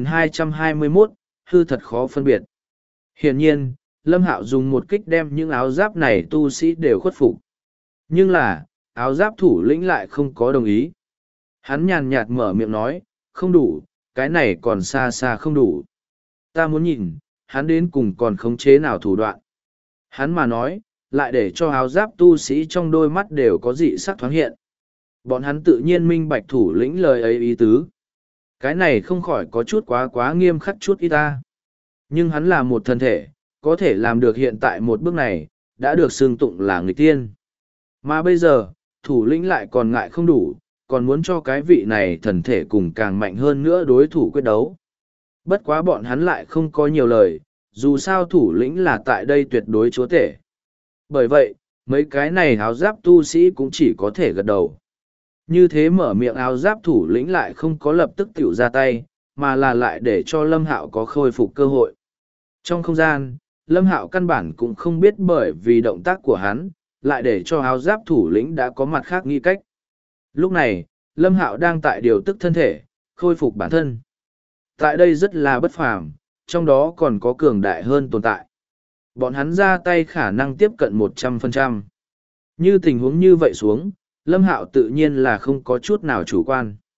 2221, hư thật khó phân biệt. Hiển nhiên, Lâm Hạo dùng một kích đem những áo giáp này tu sĩ đều khuất phục. Nhưng là, áo giáp thủ lĩnh lại không có đồng ý. Hắn nhàn nhạt mở miệng nói, không đủ, cái này còn xa xa không đủ. Ta muốn nhìn, hắn đến cùng còn khống chế nào thủ đoạn. Hắn mà nói, lại để cho áo giáp tu sĩ trong đôi mắt đều có dị sắc thoáng hiện. Bọn hắn tự nhiên minh bạch thủ lĩnh lời ấy ý tứ. Cái này không khỏi có chút quá nghiêm khắc chút ít ta. Nhưng hắn là một thân thể, có thể làm được hiện tại một bước này, đã được xưng tụng là nghịch tiên. Mà bây giờ, thủ lĩnh lại còn ngại không đủ, còn muốn cho cái vị này thần thể cùng càng mạnh hơn nữa đối thủ quyết đấu. Bất quá bọn hắn lại không có nhiều lời, dù sao thủ lĩnh là tại đây tuyệt đối chúa tể. Bởi vậy, mấy cái này áo giáp tu sĩ cũng chỉ có thể gật đầu. Như thế mở miệng áo giáp thủ lĩnh lại không có lập tức tiểu ra tay, mà là lại để cho Lâm Hạo có khôi phục cơ hội. Trong không gian, Lâm Hạo căn bản cũng không biết bởi vì động tác của hắn, lại để cho áo giáp thủ lĩnh đã có mặt khác nghi cách. Lúc này, Lâm Hạo đang tại điều tức thân thể, khôi phục bản thân. Tại đây rất là bất phàm, trong đó còn có cường đại hơn tồn tại. Bọn hắn ra tay khả năng tiếp cận 100%. Như tình huống như vậy xuống, Lâm Hạo tự nhiên là không có chút nào chủ quan.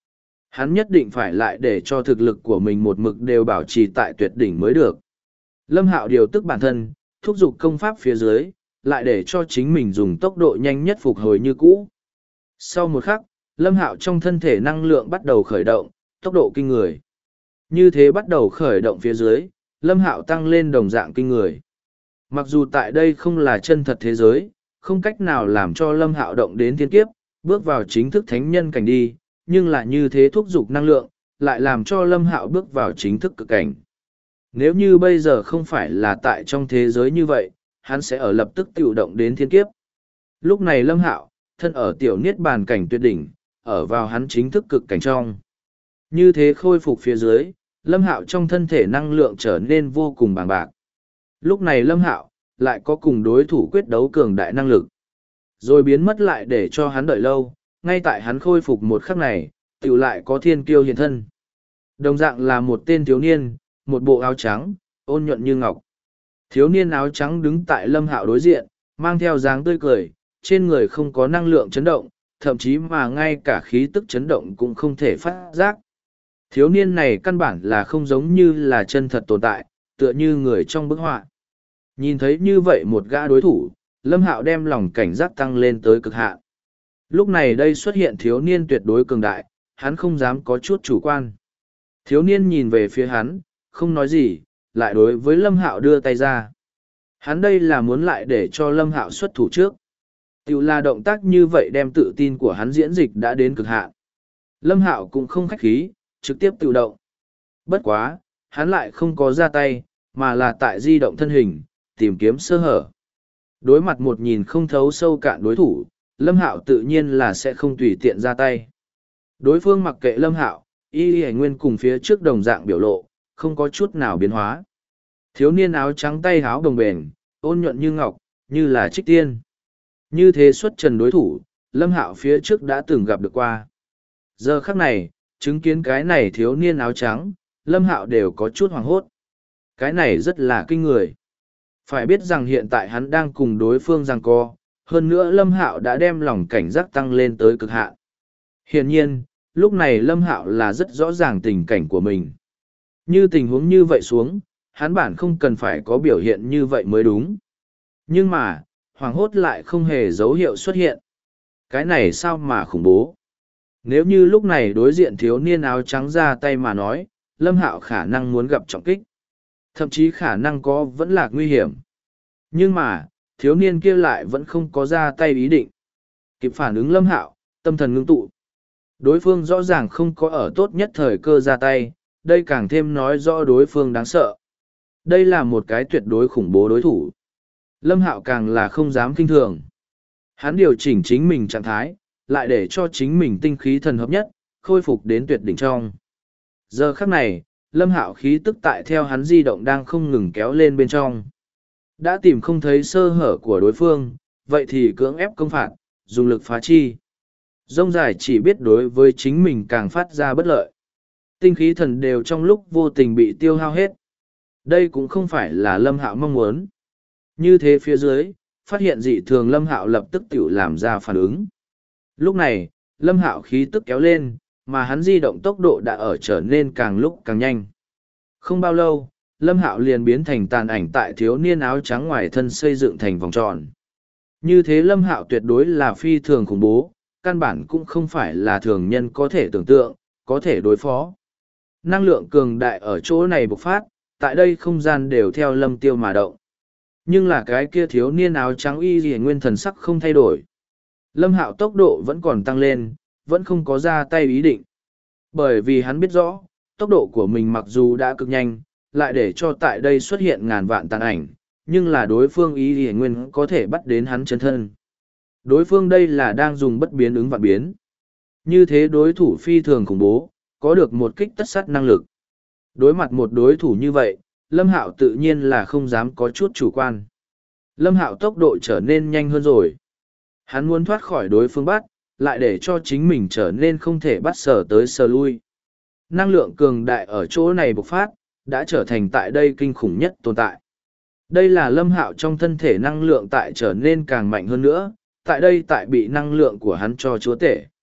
Hắn nhất định phải lại để cho thực lực của mình một mực đều bảo trì tại tuyệt đỉnh mới được. Lâm Hạo điều tức bản thân, thúc giục công pháp phía dưới, lại để cho chính mình dùng tốc độ nhanh nhất phục hồi như cũ. Sau một khắc, Lâm Hạo trong thân thể năng lượng bắt đầu khởi động, tốc độ kinh người. Như thế bắt đầu khởi động phía dưới, Lâm Hạo tăng lên đồng dạng kinh người. Mặc dù tại đây không là chân thật thế giới, không cách nào làm cho Lâm Hạo động đến thiên kiếp, bước vào chính thức thánh nhân cảnh đi, nhưng là như thế thúc giục năng lượng, lại làm cho Lâm Hạo bước vào chính thức cực cảnh. Nếu như bây giờ không phải là tại trong thế giới như vậy, hắn sẽ ở lập tức tự động đến thiên kiếp. Lúc này Lâm Hạo, thân ở tiểu niết bàn cảnh tuyệt đỉnh, ở vào hắn chính thức cực cảnh trong. Như thế khôi phục phía dưới, Lâm Hạo trong thân thể năng lượng trở nên vô cùng bàng bạc. Lúc này Lâm Hạo lại có cùng đối thủ quyết đấu cường đại năng lực. Rồi biến mất lại để cho hắn đợi lâu, ngay tại hắn khôi phục một khắc này, tiểu lại có thiên kiêu hiện thân. Đồng dạng là một tên thiếu niên, một bộ áo trắng, ôn nhuận như ngọc. Thiếu niên áo trắng đứng tại Lâm Hạo đối diện, mang theo dáng tươi cười, trên người không có năng lượng chấn động, thậm chí mà ngay cả khí tức chấn động cũng không thể phát giác. Thiếu niên này căn bản là không giống như là chân thật tồn tại, tựa như người trong bức họa. Nhìn thấy như vậy một gã đối thủ, Lâm Hạo đem lòng cảnh giác tăng lên tới cực hạn. Lúc này đây xuất hiện thiếu niên tuyệt đối cường đại, hắn không dám có chút chủ quan. Thiếu niên nhìn về phía hắn, không nói gì, lại đối với Lâm Hạo đưa tay ra. Hắn đây là muốn lại để cho Lâm Hạo xuất thủ trước. Tiểu là động tác như vậy đem tự tin của hắn diễn dịch đã đến cực hạn. Lâm Hạo cũng không khách khí, trực tiếp tự động. Bất quá, hắn lại không có ra tay, mà là tại di động thân hình, tìm kiếm sơ hở. Đối mặt một nhìn không thấu sâu cạn đối thủ, Lâm Hạo tự nhiên là sẽ không tùy tiện ra tay. Đối phương mặc kệ Lâm Hạo, y nguyên cùng phía trước đồng dạng biểu lộ, không có chút nào biến hóa. Thiếu niên áo trắng tay háo đồng bền, ôn nhuận như ngọc, như là trích tiên. Như thế xuất trần đối thủ, Lâm Hạo phía trước đã từng gặp được qua. Giờ khắc này, chứng kiến cái này thiếu niên áo trắng, Lâm Hạo đều có chút hoảng hốt. Cái này rất là kinh người. Phải biết rằng hiện tại hắn đang cùng đối phương giằng co, hơn nữa Lâm Hạo đã đem lòng cảnh giác tăng lên tới cực hạn. Hiển nhiên, lúc này Lâm Hạo là rất rõ ràng tình cảnh của mình. Như tình huống như vậy xuống, hắn bản không cần phải có biểu hiện như vậy mới đúng. Nhưng mà, hoảng hốt lại không hề dấu hiệu xuất hiện. Cái này sao mà khủng bố? Nếu như lúc này đối diện thiếu niên áo trắng ra tay mà nói, Lâm Hạo khả năng muốn gặp trọng kích. Thậm chí khả năng có vẫn là nguy hiểm. Nhưng mà, thiếu niên kia lại vẫn không có ra tay ý định. Kịp phản ứng Lâm Hạo, tâm thần ngưng tụ. Đối phương rõ ràng không có ở tốt nhất thời cơ ra tay, đây càng thêm nói rõ đối phương đáng sợ. Đây là một cái tuyệt đối khủng bố đối thủ. Lâm Hạo càng là không dám kinh thường. Hắn điều chỉnh chính mình trạng thái, lại để cho chính mình tinh khí thần hợp nhất, khôi phục đến tuyệt đỉnh trong. Giờ khắc này, Lâm Hạo khí tức tại theo hắn di động đang không ngừng kéo lên bên trong. Đã tìm không thấy sơ hở của đối phương, vậy thì cưỡng ép công phạt, dùng lực phá chi. Rông dài chỉ biết đối với chính mình càng phát ra bất lợi. Tinh khí thần đều trong lúc vô tình bị tiêu hao hết. Đây cũng không phải là Lâm Hạo mong muốn. Như thế phía dưới, phát hiện dị thường Lâm Hạo lập tức tự làm ra phản ứng. Lúc này, Lâm Hạo khí tức kéo lên, mà hắn di động tốc độ đã ở trở nên càng lúc càng nhanh. Không bao lâu, Lâm Hạo liền biến thành tàn ảnh tại thiếu niên áo trắng ngoài thân xây dựng thành vòng tròn. Như thế Lâm Hạo tuyệt đối là phi thường khủng bố, căn bản cũng không phải là thường nhân có thể tưởng tượng, có thể đối phó. Năng lượng cường đại ở chỗ này bộc phát, tại đây không gian đều theo Lâm Tiêu mà động. Nhưng là cái kia thiếu niên áo trắng y gì nguyên thần sắc không thay đổi. Lâm Hạo tốc độ vẫn còn tăng lên, vẫn không có ra tay ý định. Bởi vì hắn biết rõ, tốc độ của mình mặc dù đã cực nhanh, lại để cho tại đây xuất hiện ngàn vạn tàn ảnh, nhưng là đối phương y gì nguyên có thể bắt đến hắn chân thân. Đối phương đây là đang dùng bất biến ứng vạn biến. Như thế đối thủ phi thường khủng bố, có được một kích tất sát năng lực. Đối mặt một đối thủ như vậy, Lâm Hạo tự nhiên là không dám có chút chủ quan. Lâm Hạo tốc độ trở nên nhanh hơn rồi. Hắn muốn thoát khỏi đối phương bắt, lại để cho chính mình trở nên không thể bắt sờ tới sờ lui. Năng lượng cường đại ở chỗ này bộc phát, đã trở thành tại đây kinh khủng nhất tồn tại. Đây là Lâm Hạo trong thân thể năng lượng tại trở nên càng mạnh hơn nữa, tại đây tại bị năng lượng của hắn cho chúa tể.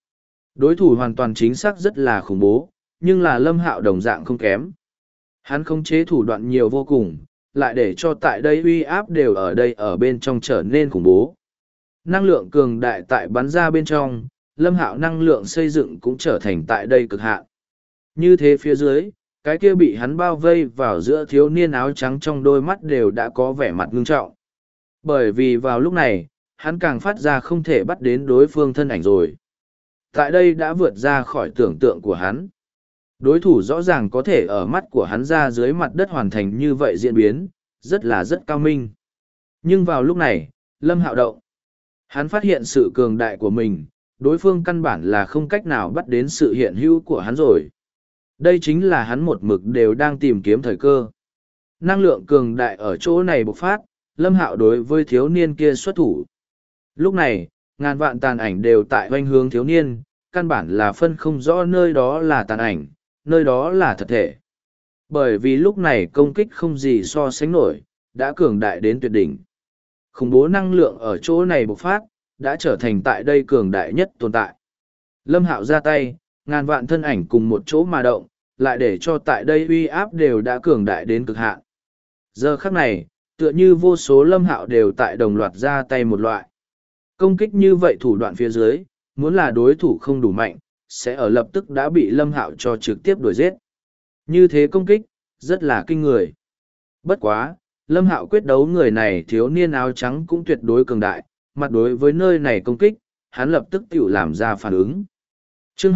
Đối thủ hoàn toàn chính xác rất là khủng bố, nhưng là Lâm Hạo đồng dạng không kém. Hắn khống chế thủ đoạn nhiều vô cùng, lại để cho tại đây uy áp đều ở đây ở bên trong trở nên khủng bố. Năng lượng cường đại tại bắn ra bên trong, Lâm Hạo năng lượng xây dựng cũng trở thành tại đây cực hạn. Như thế phía dưới, cái kia bị hắn bao vây vào giữa thiếu niên áo trắng trong đôi mắt đều đã có vẻ mặt ngưng trọng. Bởi vì vào lúc này, hắn càng phát ra không thể bắt đến đối phương thân ảnh rồi. Tại đây đã vượt ra khỏi tưởng tượng của hắn. Đối thủ rõ ràng có thể ở mắt của hắn ra dưới mặt đất hoàn thành như vậy diễn biến, rất cao minh. Nhưng vào lúc này, Lâm Hạo động. Hắn phát hiện sự cường đại của mình, đối phương căn bản là không cách nào bắt đến sự hiện hữu của hắn rồi. Đây chính là hắn một mực đều đang tìm kiếm thời cơ. Năng lượng cường đại ở chỗ này bộc phát, Lâm Hạo đối với thiếu niên kia xuất thủ. Lúc này, ngàn vạn tàn ảnh đều tại hoành hướng thiếu niên, căn bản là phân không rõ nơi đó là tàn ảnh, nơi đó là thật thể. Bởi vì lúc này công kích không gì so sánh nổi, đã cường đại đến tuyệt đỉnh. Khủng bố năng lượng ở chỗ này bộc phát, đã trở thành tại đây cường đại nhất tồn tại. Lâm Hạo ra tay, ngàn vạn thân ảnh cùng một chỗ mà động, lại để cho tại đây uy áp đều đã cường đại đến cực hạn. Giờ khắc này, tựa như vô số Lâm Hạo đều tại đồng loạt ra tay một loại. Công kích như vậy thủ đoạn phía dưới, muốn là đối thủ không đủ mạnh, sẽ ở lập tức đã bị Lâm Hạo cho trực tiếp đuổi giết. Như thế công kích, rất là kinh người. Bất quá, Lâm Hạo quyết đấu người này thiếu niên áo trắng cũng tuyệt đối cường đại, mặt đối với nơi này công kích, hắn lập tức tự làm ra phản ứng. Chương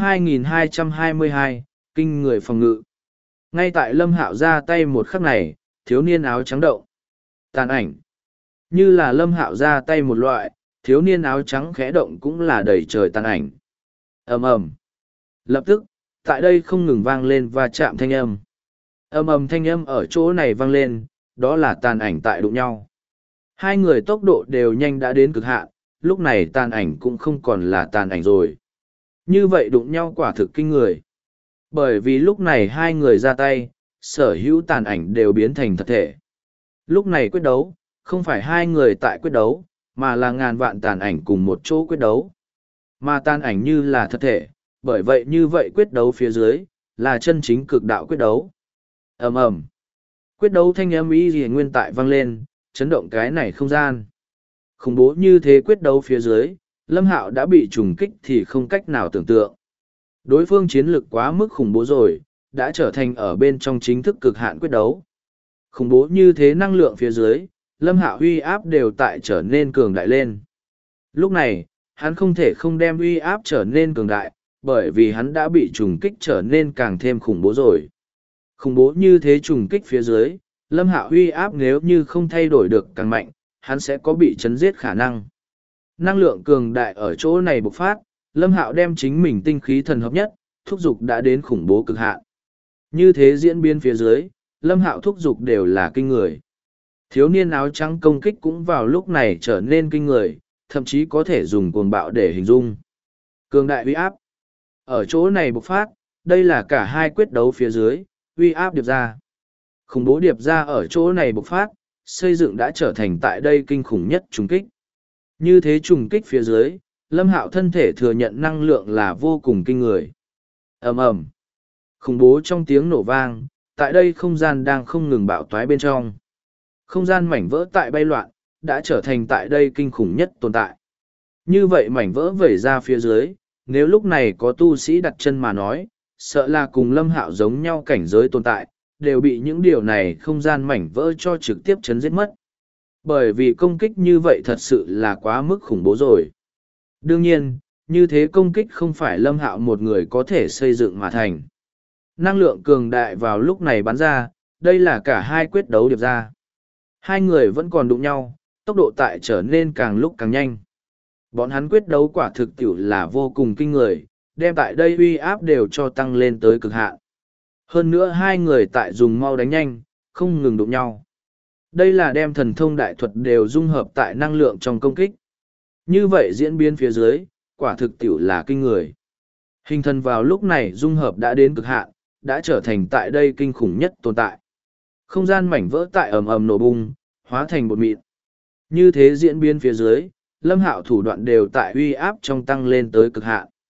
2222, Kinh người phòng ngự. Ngay tại Lâm Hạo ra tay một khắc này, thiếu niên áo trắng động. Tàn ảnh. Như là Lâm Hạo ra tay một loại, thiếu niên áo trắng khẽ động cũng là đầy trời tàn ảnh. Ầm ầm. Lập tức, tại đây không ngừng vang lên và chạm thanh âm. Ầm ầm thanh âm ở chỗ này vang lên, đó là tàn ảnh tại đụng nhau. Hai người tốc độ đều nhanh đã đến cực hạn, lúc này tàn ảnh cũng không còn là tàn ảnh rồi. Như vậy đụng nhau quả thực kinh người. Bởi vì lúc này hai người ra tay, sở hữu tàn ảnh đều biến thành thật thể. Lúc này quyết đấu, không phải hai người tại quyết đấu, mà là ngàn vạn tàn ảnh cùng một chỗ quyết đấu. Mà tàn ảnh như là thật thể, bởi vậy như vậy quyết đấu phía dưới, là chân chính cực đạo quyết đấu. Ầm ầm. Quyết đấu thanh âm y gì nguyên tại vang lên, chấn động cái này không gian. Khủng bố như thế quyết đấu phía dưới, Lâm Hạo đã bị trùng kích thì không cách nào tưởng tượng. Đối phương chiến lực quá mức khủng bố rồi, đã trở thành ở bên trong chính thức cực hạn quyết đấu. Khủng bố như thế năng lượng phía dưới, Lâm Hạo uy áp đều tại trở nên cường đại lên. Lúc này, hắn không thể không đem uy áp trở nên cường đại, bởi vì hắn đã bị trùng kích trở nên càng thêm khủng bố rồi. Khủng bố như thế trùng kích phía dưới, Lâm Hạo uy áp nếu như không thay đổi được càng mạnh, hắn sẽ có bị chấn giết khả năng. Năng lượng cường đại ở chỗ này bộc phát, Lâm Hạo đem chính mình tinh khí thần hợp nhất, thúc dục đã đến khủng bố cực hạn. Như thế diễn biến phía dưới, Lâm Hạo thúc dục đều là kinh người. Thiếu niên áo trắng công kích cũng vào lúc này trở nên kinh người, thậm chí có thể dùng cuồng bạo để hình dung. Cường đại uy áp. Ở chỗ này bộc phát, đây là cả hai quyết đấu phía dưới, uy áp điệp ra. Khủng bố điệp ra ở chỗ này bộc phát, xây dựng đã trở thành tại đây kinh khủng nhất trùng kích. Như thế trùng kích phía dưới, Lâm Hạo thân thể thừa nhận năng lượng là vô cùng kinh người. Ầm ầm. Khủng bố trong tiếng nổ vang, tại đây không gian đang không ngừng bạo toái bên trong. Không gian mảnh vỡ tại bay loạn, đã trở thành tại đây kinh khủng nhất tồn tại. Như vậy mảnh vỡ vẩy ra phía dưới, nếu lúc này có tu sĩ đặt chân mà nói, sợ là cùng Lâm Hạo giống nhau cảnh giới tồn tại, đều bị những điều này không gian mảnh vỡ cho trực tiếp chấn giết mất. Bởi vì công kích như vậy thật sự là quá mức khủng bố rồi. Đương nhiên, như thế công kích không phải Lâm Hạo một người có thể xây dựng mà thành. Năng lượng cường đại vào lúc này bắn ra, đây là cả hai quyết đấu điệp ra. Hai người vẫn còn đụng nhau, tốc độ tại trở nên càng lúc càng nhanh. Bọn hắn quyết đấu quả thực tiểu là vô cùng kinh người, đem tại đây uy áp đều cho tăng lên tới cực hạn. Hơn nữa hai người tại dùng mau đánh nhanh, không ngừng đụng nhau. Đây là đem thần thông đại thuật đều dung hợp tại năng lượng trong công kích. Như vậy diễn biến phía dưới, quả thực tiểu là kinh người. Hình thần vào lúc này dung hợp đã đến cực hạn, đã trở thành tại đây kinh khủng nhất tồn tại. Không gian mảnh vỡ tại ầm ầm nổ bung, hóa thành bột mịn. Như thế diễn biến phía dưới, Lâm Hạo thủ đoạn đều tại uy áp trong tăng lên tới cực hạn.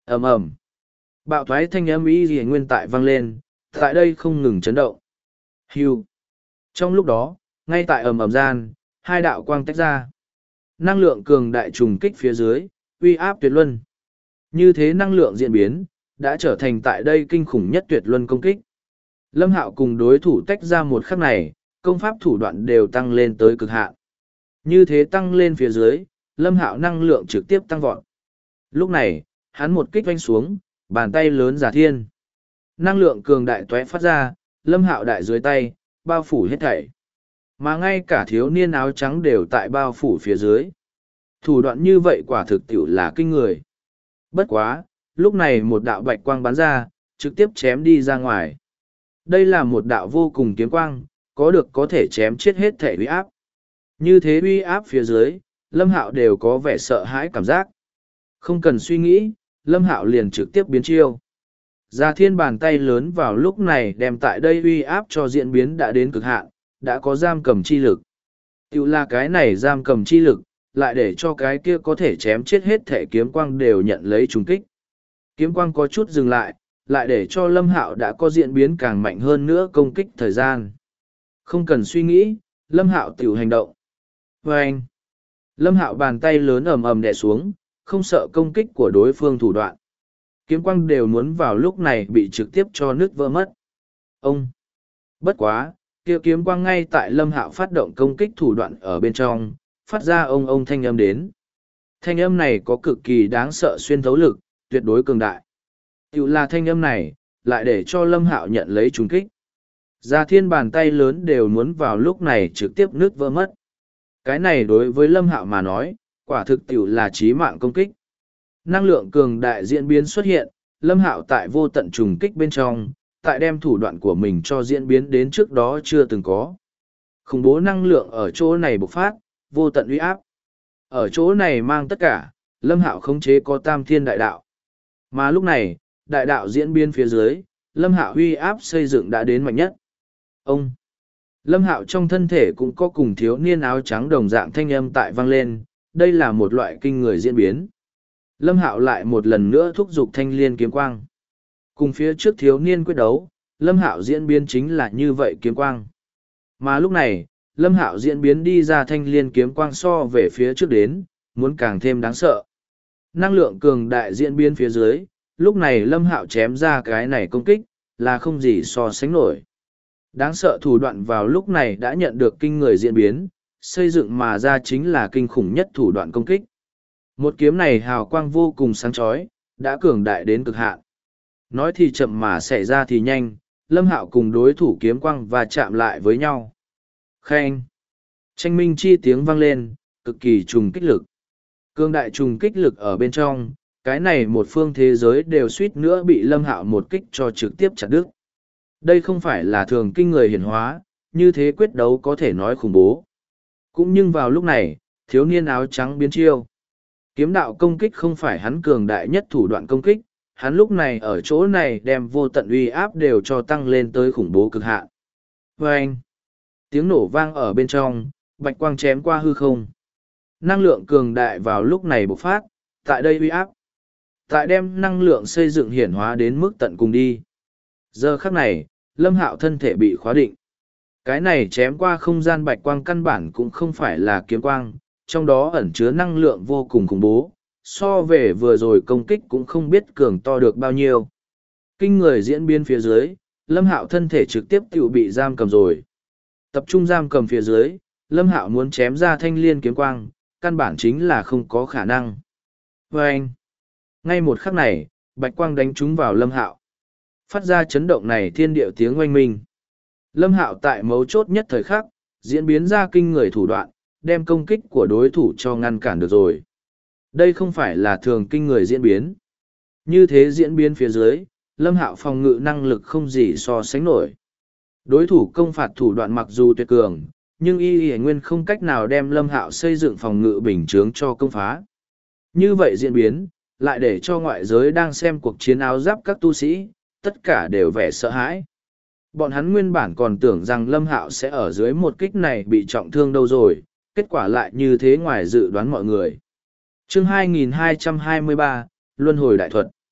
ầm ầm, bạo thoái thanh âm y gì nguyên tại vang lên, tại đây không ngừng chấn động. Hưu. Trong lúc đó, ngay tại ầm ầm gian, hai đạo quang tách ra. Năng lượng cường đại trùng kích phía dưới, uy áp tuyệt luân. Như thế năng lượng diễn biến, đã trở thành tại đây kinh khủng nhất tuyệt luân công kích. Lâm Hạo cùng đối thủ tách ra một khắc này, công pháp thủ đoạn đều tăng lên tới cực hạn. Như thế tăng lên phía dưới, Lâm Hạo năng lượng trực tiếp tăng vọt. Lúc này, hắn một kích vanh xuống, bàn tay lớn giả thiên. Năng lượng cường đại tóe phát ra, Lâm Hạo đại dưới tay, bao phủ hết thảy. Mà ngay cả thiếu niên áo trắng đều tại bao phủ phía dưới. Thủ đoạn như vậy quả thực tiệu là kinh người. Bất quá, lúc này một đạo bạch quang bắn ra, trực tiếp chém đi ra ngoài. Đây là một đạo vô cùng kiếm quang, có thể chém chết hết thể uy áp. Như thế uy áp phía dưới, Lâm Hạo đều có vẻ sợ hãi cảm giác. Không cần suy nghĩ, Lâm Hạo liền trực tiếp biến chiêu. Gia thiên bàn tay lớn vào lúc này đem tại đây uy áp cho diễn biến đã đến cực hạn, đã có giam cầm chi lực. Tiểu là cái này giam cầm chi lực, lại để cho cái kia có thể chém chết hết thể kiếm quang đều nhận lấy trùng kích. Kiếm quang có chút dừng lại, lại để cho Lâm Hạo đã có diễn biến càng mạnh hơn nữa công kích thời gian. Không cần suy nghĩ, Lâm Hạo tiểu hành động. Và anh, Lâm Hạo bàn tay lớn ầm ầm đè xuống, không sợ công kích của đối phương thủ đoạn. Kiếm quang đều muốn vào lúc này bị trực tiếp cho nứt vỡ mất. Ông! Bất quá, kia kiếm quang ngay tại Lâm Hạo phát động công kích thủ đoạn ở bên trong, phát ra ông thanh âm đến. Thanh âm này có cực kỳ đáng sợ xuyên thấu lực, tuyệt đối cường đại. Tiểu là thanh âm này, lại để cho Lâm Hạo nhận lấy trùng kích. Gia thiên bàn tay lớn đều muốn vào lúc này trực tiếp nứt vỡ mất. Cái này đối với Lâm Hạo mà nói, quả thực tiểu là chí mạng công kích. Năng lượng cường đại diễn biến xuất hiện, Lâm Hạo tại vô tận trùng kích bên trong, tại đem thủ đoạn của mình cho diễn biến đến trước đó chưa từng có. Khủng bố năng lượng ở chỗ này bộc phát, vô tận uy áp. Ở chỗ này mang tất cả, Lâm Hạo khống chế có tam thiên đại đạo. Mà lúc này, đại đạo diễn biến phía dưới, Lâm Hạo uy áp xây dựng đã đến mạnh nhất. Ông! Lâm Hạo trong thân thể cũng có cùng thiếu niên áo trắng đồng dạng thanh âm tại vang lên, đây là một loại kinh người diễn biến. Lâm Hạo lại một lần nữa thúc giục thanh liên kiếm quang. Cùng phía trước thiếu niên quyết đấu, Lâm Hạo diễn biến chính là như vậy kiếm quang. Mà lúc này, Lâm Hạo diễn biến đi ra thanh liên kiếm quang so về phía trước đến, muốn càng thêm đáng sợ. Năng lượng cường đại diễn biến phía dưới, lúc này Lâm Hạo chém ra cái này công kích, là không gì so sánh nổi. Đáng sợ thủ đoạn vào lúc này đã nhận được kinh người diễn biến, xây dựng mà ra chính là kinh khủng nhất thủ đoạn công kích. Một kiếm này hào quang vô cùng sáng chói, đã cường đại đến cực hạn. Nói thì chậm mà xảy ra thì nhanh, Lâm Hạo cùng đối thủ kiếm quang và chạm lại với nhau. Khen! Tranh minh chi tiếng vang lên, cực kỳ trùng kích lực. Cường đại trùng kích lực ở bên trong, cái này một phương thế giới đều suýt nữa bị Lâm Hạo một kích cho trực tiếp chặt đứt. Đây không phải là thường kinh người hiển hóa, như thế quyết đấu có thể nói khủng bố. Cũng nhưng vào lúc này, thiếu niên áo trắng biến chiêu. Kiếm đạo công kích không phải hắn cường đại nhất thủ đoạn công kích, hắn lúc này ở chỗ này đem vô tận uy áp đều cho tăng lên tới khủng bố cực hạn. Vâng! Tiếng nổ vang ở bên trong, bạch quang chém qua hư không. Năng lượng cường đại vào lúc này bộc phát, tại đây uy áp. Tại đem năng lượng xây dựng hiển hóa đến mức tận cùng đi. Giờ khắc này, Lâm Hạo thân thể bị khóa định. Cái này chém qua không gian bạch quang căn bản cũng không phải là kiếm quang, trong đó ẩn chứa năng lượng vô cùng khủng bố, so về vừa rồi công kích cũng không biết cường to được bao nhiêu. Kinh người diễn biến phía dưới, Lâm Hạo thân thể trực tiếp tự bị giam cầm rồi. Tập trung giam cầm phía dưới, Lâm Hạo muốn chém ra thanh liên kiếm quang, căn bản chính là không có khả năng. Và anh, ngay một khắc này, bạch quang đánh trúng vào Lâm Hạo. Phát ra chấn động này thiên điệu tiếng oanh minh. Lâm Hạo tại mấu chốt nhất thời khắc, diễn biến ra kinh người thủ đoạn, đem công kích của đối thủ cho ngăn cản được rồi. Đây không phải là thường kinh người diễn biến. Như thế diễn biến phía dưới, Lâm Hạo phòng ngự năng lực không gì so sánh nổi. Đối thủ công phạt thủ đoạn mặc dù tuyệt cường, nhưng y nguyên không cách nào đem Lâm Hạo xây dựng phòng ngự bình chướng cho công phá. Như vậy diễn biến, lại để cho ngoại giới đang xem cuộc chiến áo giáp các tu sĩ, tất cả đều vẻ sợ hãi. Bọn hắn nguyên bản còn tưởng rằng Lâm Hạo sẽ ở dưới một kích này bị trọng thương đâu rồi, kết quả lại như thế ngoài dự đoán mọi người. Chương 2223, Luân hồi đại thuật.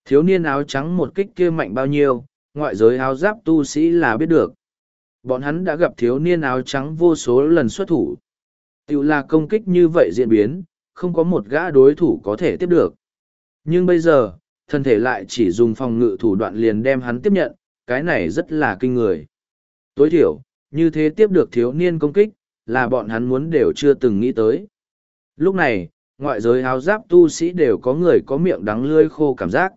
Thiếu niên áo trắng một kích kia mạnh bao nhiêu, ngoại giới áo giáp tu sĩ là biết được. Bọn hắn đã gặp thiếu niên áo trắng vô số lần xuất thủ. Tiểu là công kích như vậy diễn biến, không có một gã đối thủ có thể tiếp được. Nhưng bây giờ, thân thể lại chỉ dùng phòng ngự thủ đoạn liền đem hắn tiếp nhận, cái này rất là kinh người. Tối thiểu, như thế tiếp được thiếu niên công kích, là bọn hắn muốn đều chưa từng nghĩ tới. Lúc này, ngoại giới áo giáp tu sĩ đều có người có miệng đắng lưỡi khô cảm giác.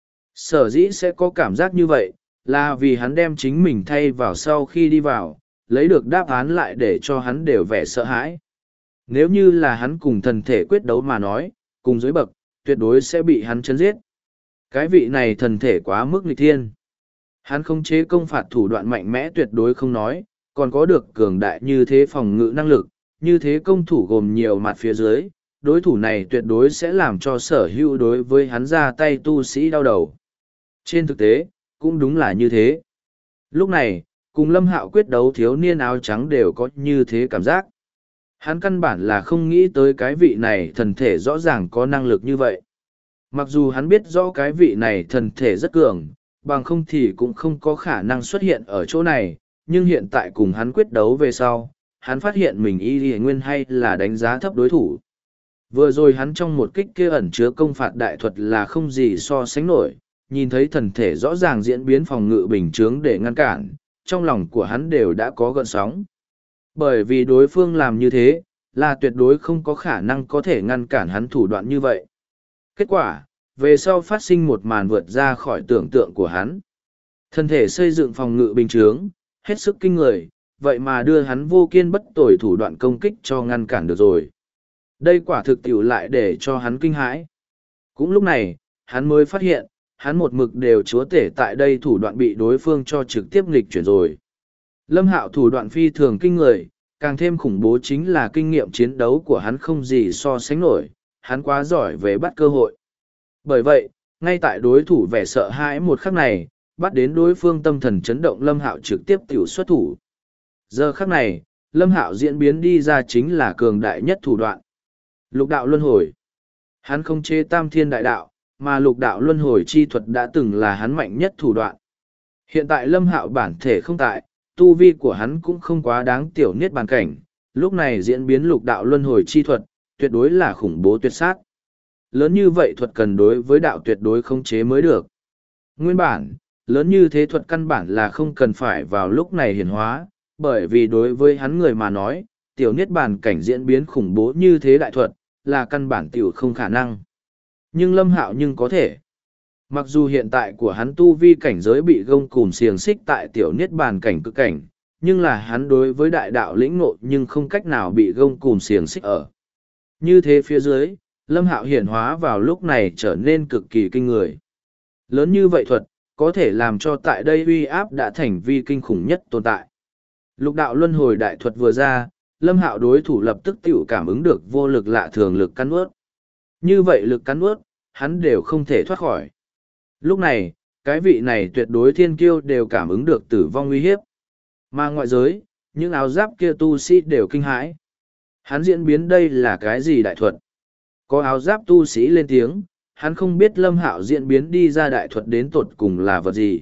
Sở dĩ sẽ có cảm giác như vậy, là vì hắn đem chính mình thay vào sau khi đi vào, lấy được đáp án lại để cho hắn đều vẻ sợ hãi. Nếu như là hắn cùng thần thể quyết đấu mà nói, cùng dưới bậc, tuyệt đối sẽ bị hắn chấn giết. Cái vị này thần thể quá mức nghịch thiên. Hắn không chế công phạt thủ đoạn mạnh mẽ tuyệt đối không nói, còn có được cường đại như thế phòng ngự năng lực, như thế công thủ gồm nhiều mặt phía dưới, đối thủ này tuyệt đối sẽ làm cho sở hữu đối với hắn ra tay tu sĩ đau đầu. Trên thực tế, cũng đúng là như thế. Lúc này, cùng Lâm Hạo quyết đấu thiếu niên áo trắng đều có như thế cảm giác. Hắn căn bản là không nghĩ tới cái vị này thần thể rõ ràng có năng lực như vậy. Mặc dù hắn biết rõ cái vị này thần thể rất cường, bằng không thì cũng không có khả năng xuất hiện ở chỗ này, nhưng hiện tại cùng hắn quyết đấu về sau, hắn phát hiện mình y nguyên hay là đánh giá thấp đối thủ. Vừa rồi hắn trong một kích kia ẩn chứa công phạt đại thuật là không gì so sánh nổi, nhìn thấy thần thể rõ ràng diễn biến phòng ngự bình chướng để ngăn cản, trong lòng của hắn đều đã có gợn sóng. Bởi vì đối phương làm như thế, là tuyệt đối không có khả năng có thể ngăn cản hắn thủ đoạn như vậy. Kết quả, về sau phát sinh một màn vượt ra khỏi tưởng tượng của hắn. Thân thể xây dựng phòng ngự bình chướng, hết sức kinh người, vậy mà đưa hắn vô kiên bất tồi thủ đoạn công kích cho ngăn cản được rồi. Đây quả thực tiểu lại để cho hắn kinh hãi. Cũng lúc này, hắn mới phát hiện, hắn một mực đều chúa tể tại đây thủ đoạn bị đối phương cho trực tiếp nghịch chuyển rồi. Lâm Hạo thủ đoạn phi thường kinh người, càng thêm khủng bố chính là kinh nghiệm chiến đấu của hắn không gì so sánh nổi, hắn quá giỏi về bắt cơ hội. Bởi vậy, ngay tại đối thủ vẻ sợ hãi một khắc này, bắt đến đối phương tâm thần chấn động Lâm Hạo trực tiếp tiểu xuất thủ. Giờ khắc này, Lâm Hạo diễn biến đi ra chính là cường đại nhất thủ đoạn. Lục đạo luân hồi. Hắn không chế tam thiên đại đạo, mà lục đạo luân hồi chi thuật đã từng là hắn mạnh nhất thủ đoạn. Hiện tại Lâm Hạo bản thể không tại, tu vi của hắn cũng không quá đáng tiểu niết bàn cảnh, lúc này diễn biến lục đạo luân hồi chi thuật, tuyệt đối là khủng bố tuyệt sát. Lớn như vậy thuật cần đối với đạo tuyệt đối không chế mới được. Nguyên bản, lớn như thế thuật căn bản là không cần phải vào lúc này hiển hóa, bởi vì đối với hắn người mà nói, tiểu niết bàn cảnh diễn biến khủng bố như thế đại thuật, là căn bản tiểu không khả năng. Nhưng Lâm Hạo nhưng có thể. Mặc dù hiện tại của hắn tu vi cảnh giới bị gông cùm xiềng xích tại tiểu niết bàn cảnh cực cảnh, nhưng là hắn đối với đại đạo lĩnh ngộ nhưng không cách nào bị gông cùm xiềng xích ở. Như thế phía dưới, Lâm Hạo hiển hóa vào lúc này trở nên cực kỳ kinh người. Lớn như vậy thuật, có thể làm cho tại đây uy áp đã thành vi kinh khủng nhất tồn tại. Lục đạo luân hồi đại thuật vừa ra, Lâm Hạo đối thủ lập tức tiểu cảm ứng được vô lực lạ thường lực cắn ướt. Như vậy lực cắn ướt, hắn đều không thể thoát khỏi. Lúc này, cái vị này tuyệt đối thiên kiêu đều cảm ứng được tử vong uy hiếp. Mà ngoại giới, những áo giáp kia tu sĩ đều kinh hãi. Hắn diễn biến đây là cái gì đại thuật? Có áo giáp tu sĩ lên tiếng, hắn không biết Lâm Hạo diễn biến đi ra đại thuật đến tột cùng là vật gì.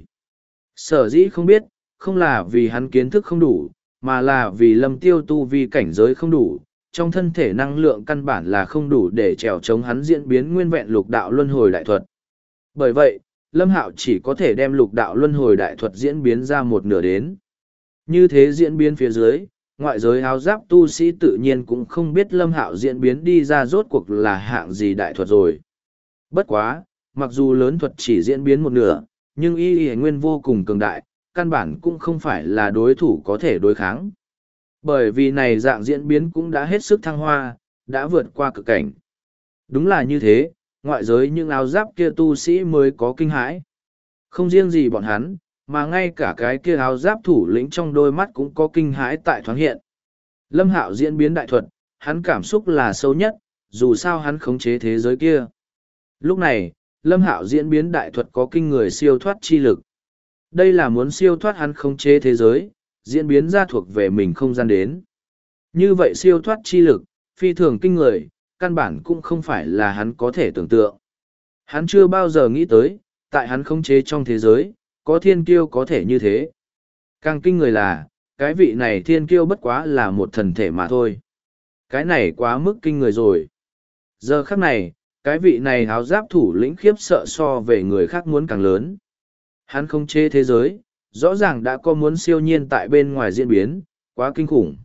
Sở dĩ không biết, không là vì hắn kiến thức không đủ, mà là vì Lâm Tiêu tu vi cảnh giới không đủ, trong thân thể năng lượng căn bản là không đủ để trèo chống hắn diễn biến nguyên vẹn lục đạo luân hồi đại thuật. Bởi vậy, Lâm Hạo chỉ có thể đem lục đạo luân hồi đại thuật diễn biến ra một nửa đến. Như thế diễn biến phía dưới, ngoại giới áo giáp tu sĩ tự nhiên cũng không biết Lâm Hạo diễn biến đi ra rốt cuộc là hạng gì đại thuật rồi. Bất quá, mặc dù lớn thuật chỉ diễn biến một nửa, nhưng y nguyên vô cùng cường đại, căn bản cũng không phải là đối thủ có thể đối kháng. Bởi vì này dạng diễn biến cũng đã hết sức thăng hoa, đã vượt qua cực cảnh. Đúng là như thế, ngoại giới những áo giáp kia tu sĩ mới có kinh hãi. Không riêng gì bọn hắn, mà ngay cả cái kia áo giáp thủ lĩnh trong đôi mắt cũng có kinh hãi tại thoáng hiện. Lâm Hạo diễn biến đại thuật, hắn cảm xúc là sâu nhất, dù sao hắn khống chế thế giới kia. Lúc này, Lâm Hạo diễn biến đại thuật có kinh người siêu thoát chi lực. Đây là muốn siêu thoát hắn khống chế thế giới, diễn biến ra thuộc về mình không gian đến. Như vậy siêu thoát chi lực, phi thường kinh người, căn bản cũng không phải là hắn có thể tưởng tượng. Hắn chưa bao giờ nghĩ tới, tại hắn khống chế trong thế giới, có thiên kiêu có thể như thế. Càng kinh người là, cái vị này thiên kiêu bất quá là một thần thể mà thôi. Cái này quá mức kinh người rồi. Giờ khắc này, cái vị này áo giáp thủ lĩnh khiếp sợ so về người khác muốn càng lớn. Hắn khống chế thế giới, rõ ràng đã có muốn siêu nhiên tại bên ngoài diễn biến, quá kinh khủng.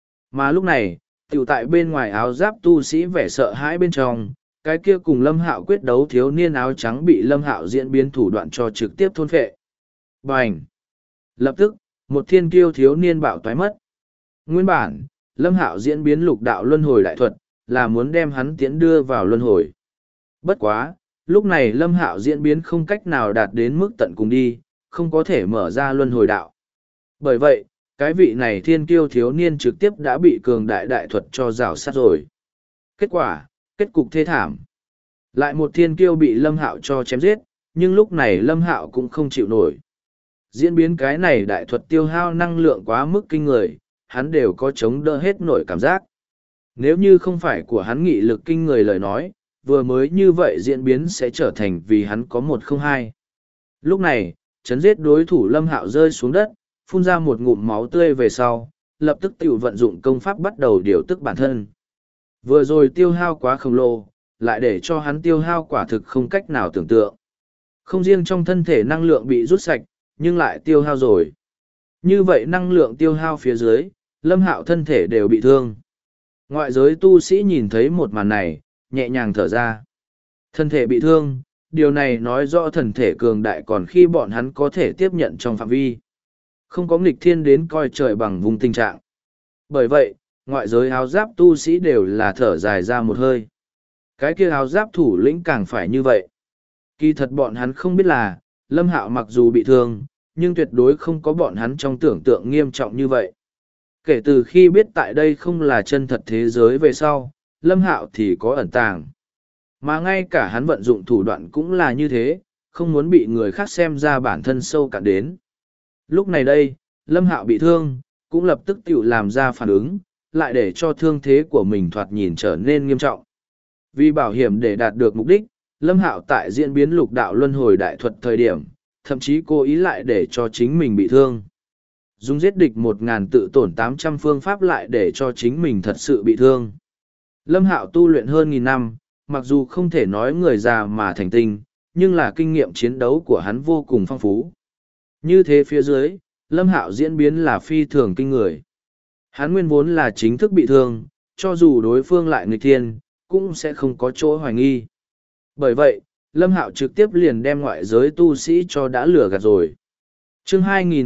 Mà lúc này, tiểu tại bên ngoài áo giáp tu sĩ vẻ sợ hãi bên trong, cái kia cùng Lâm Hạo quyết đấu thiếu niên áo trắng bị Lâm Hạo diễn biến thủ đoạn cho trực tiếp thôn phệ. Bành! Lập tức, một thiên kiêu thiếu niên bạo toái mất. Nguyên bản, Lâm Hạo diễn biến lục đạo luân hồi đại thuật, là muốn đem hắn tiến đưa vào luân hồi. Bất quá, lúc này Lâm Hạo diễn biến không cách nào đạt đến mức tận cùng đi, không có thể mở ra luân hồi đạo. Bởi vậy, cái vị này thiên kiêu thiếu niên trực tiếp đã bị cường đại đại thuật cho rào sát rồi. Kết quả, kết cục thê thảm. Lại một thiên kiêu bị Lâm Hạo cho chém giết, nhưng lúc này Lâm Hạo cũng không chịu nổi. Diễn biến cái này đại thuật tiêu hao năng lượng quá mức kinh người, hắn đều có chống đỡ hết nổi cảm giác. Nếu như không phải của hắn nghị lực kinh người lời nói, vừa mới như vậy diễn biến sẽ trở thành vì hắn có 102. Lúc này, chấn giết đối thủ Lâm Hạo rơi xuống đất, phun ra một ngụm máu tươi về sau, lập tức tiểu vận dụng công pháp bắt đầu điều tức bản thân. Vừa rồi tiêu hao quá khổng lồ, lại để cho hắn tiêu hao quả thực không cách nào tưởng tượng. Không riêng trong thân thể năng lượng bị rút sạch, nhưng lại tiêu hao rồi. Như vậy năng lượng tiêu hao phía dưới, Lâm Hạo thân thể đều bị thương. Ngoại giới tu sĩ nhìn thấy một màn này, nhẹ nhàng thở ra. Thân thể bị thương, điều này nói rõ thần thể cường đại còn khi bọn hắn có thể tiếp nhận trong phạm vi. Không có nghịch thiên đến coi trời bằng vùng tình trạng. Bởi vậy, ngoại giới áo giáp tu sĩ đều là thở dài ra một hơi. Cái kia áo giáp thủ lĩnh càng phải như vậy. Kỳ thật bọn hắn không biết là, Lâm Hạo mặc dù bị thương, nhưng tuyệt đối không có bọn hắn trong tưởng tượng nghiêm trọng như vậy. Kể từ khi biết tại đây không là chân thật thế giới về sau, Lâm Hạo thì có ẩn tàng. Mà ngay cả hắn vận dụng thủ đoạn cũng là như thế, không muốn bị người khác xem ra bản thân sâu cạn đến. Lúc này đây, Lâm Hạo bị thương, cũng lập tức tự làm ra phản ứng, lại để cho thương thế của mình thoạt nhìn trở nên nghiêm trọng. Vì bảo hiểm để đạt được mục đích, Lâm Hạo tại diễn biến lục đạo luân hồi đại thuật thời điểm, thậm chí cố ý lại để cho chính mình bị thương. Dùng giết địch 1.000 tự tổn 800 phương pháp lại để cho chính mình thật sự bị thương. Lâm Hạo tu luyện hơn 1.000 năm, mặc dù không thể nói người già mà thành tinh, nhưng là kinh nghiệm chiến đấu của hắn vô cùng phong phú. Như thế phía dưới, Lâm Hạo diễn biến là phi thường kinh người. Hắn nguyên vốn là chính thức bị thương, cho dù đối phương lại nghịch thiên, cũng sẽ không có chỗ hoài nghi. Bởi vậy, Lâm Hạo trực tiếp liền đem ngoại giới tu sĩ cho đã lừa gạt rồi. Chương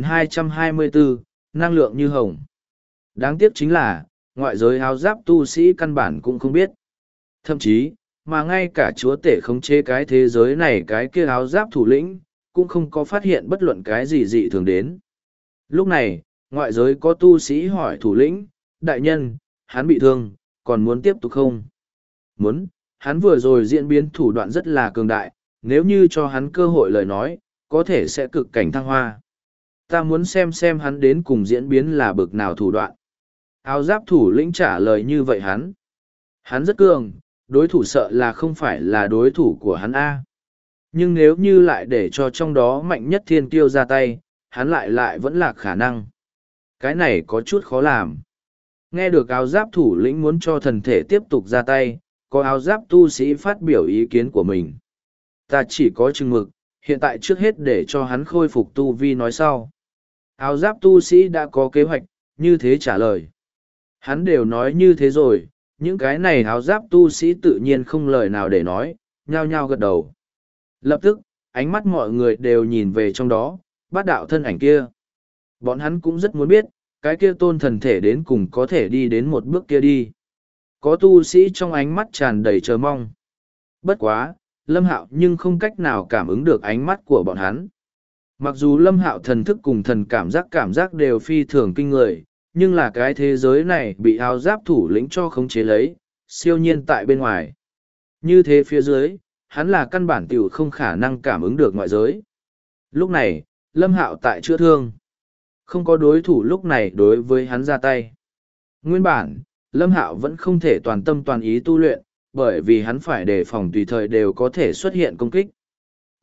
2224, năng lượng như hồng. Đáng tiếc chính là, ngoại giới áo giáp tu sĩ căn bản cũng không biết. Thậm chí, mà ngay cả chúa tể khống chế cái thế giới này cái kia áo giáp thủ lĩnh, cũng không có phát hiện bất luận cái gì dị thường đến. Lúc này, ngoại giới có tu sĩ hỏi thủ lĩnh, đại nhân, hắn bị thương, còn muốn tiếp tục không? Muốn, hắn vừa rồi diễn biến thủ đoạn rất là cường đại, nếu như cho hắn cơ hội lời nói, có thể sẽ cực cảnh thăng hoa. Ta muốn xem hắn đến cùng diễn biến là bực nào thủ đoạn. Áo giáp thủ lĩnh trả lời như vậy hắn. Hắn rất cường, đối thủ sợ là không phải là đối thủ của hắn A. Nhưng nếu như lại để cho trong đó mạnh nhất thiên kiêu ra tay, hắn lại vẫn là khả năng. Cái này có chút khó làm. Nghe được áo giáp thủ lĩnh muốn cho thần thể tiếp tục ra tay, có áo giáp tu sĩ phát biểu ý kiến của mình. Ta chỉ có chừng mực, hiện tại trước hết để cho hắn khôi phục tu vi nói sau. Áo giáp tu sĩ đã có kế hoạch, như thế trả lời. Hắn đều nói như thế rồi, những cái này áo giáp tu sĩ tự nhiên không lời nào để nói, nhao nhao gật đầu. Lập tức, ánh mắt mọi người đều nhìn về trong đó, bát đạo thân ảnh kia. Bọn hắn cũng rất muốn biết, cái kia tôn thần thể đến cùng có thể đi đến một bước kia đi. Có tu sĩ trong ánh mắt tràn đầy chờ mong. Bất quá, Lâm Hạo nhưng không cách nào cảm ứng được ánh mắt của bọn hắn. Mặc dù Lâm Hạo thần thức cùng thần cảm giác đều phi thường kinh người, nhưng là cái thế giới này bị áo giáp thủ lĩnh cho khống chế lấy, siêu nhiên tại bên ngoài. Như thế phía dưới, hắn là căn bản tiểu không khả năng cảm ứng được ngoại giới. Lúc này, Lâm Hạo tại chữa thương. Không có đối thủ lúc này đối với hắn ra tay. Nguyên bản, Lâm Hạo vẫn không thể toàn tâm toàn ý tu luyện, bởi vì hắn phải đề phòng tùy thời đều có thể xuất hiện công kích.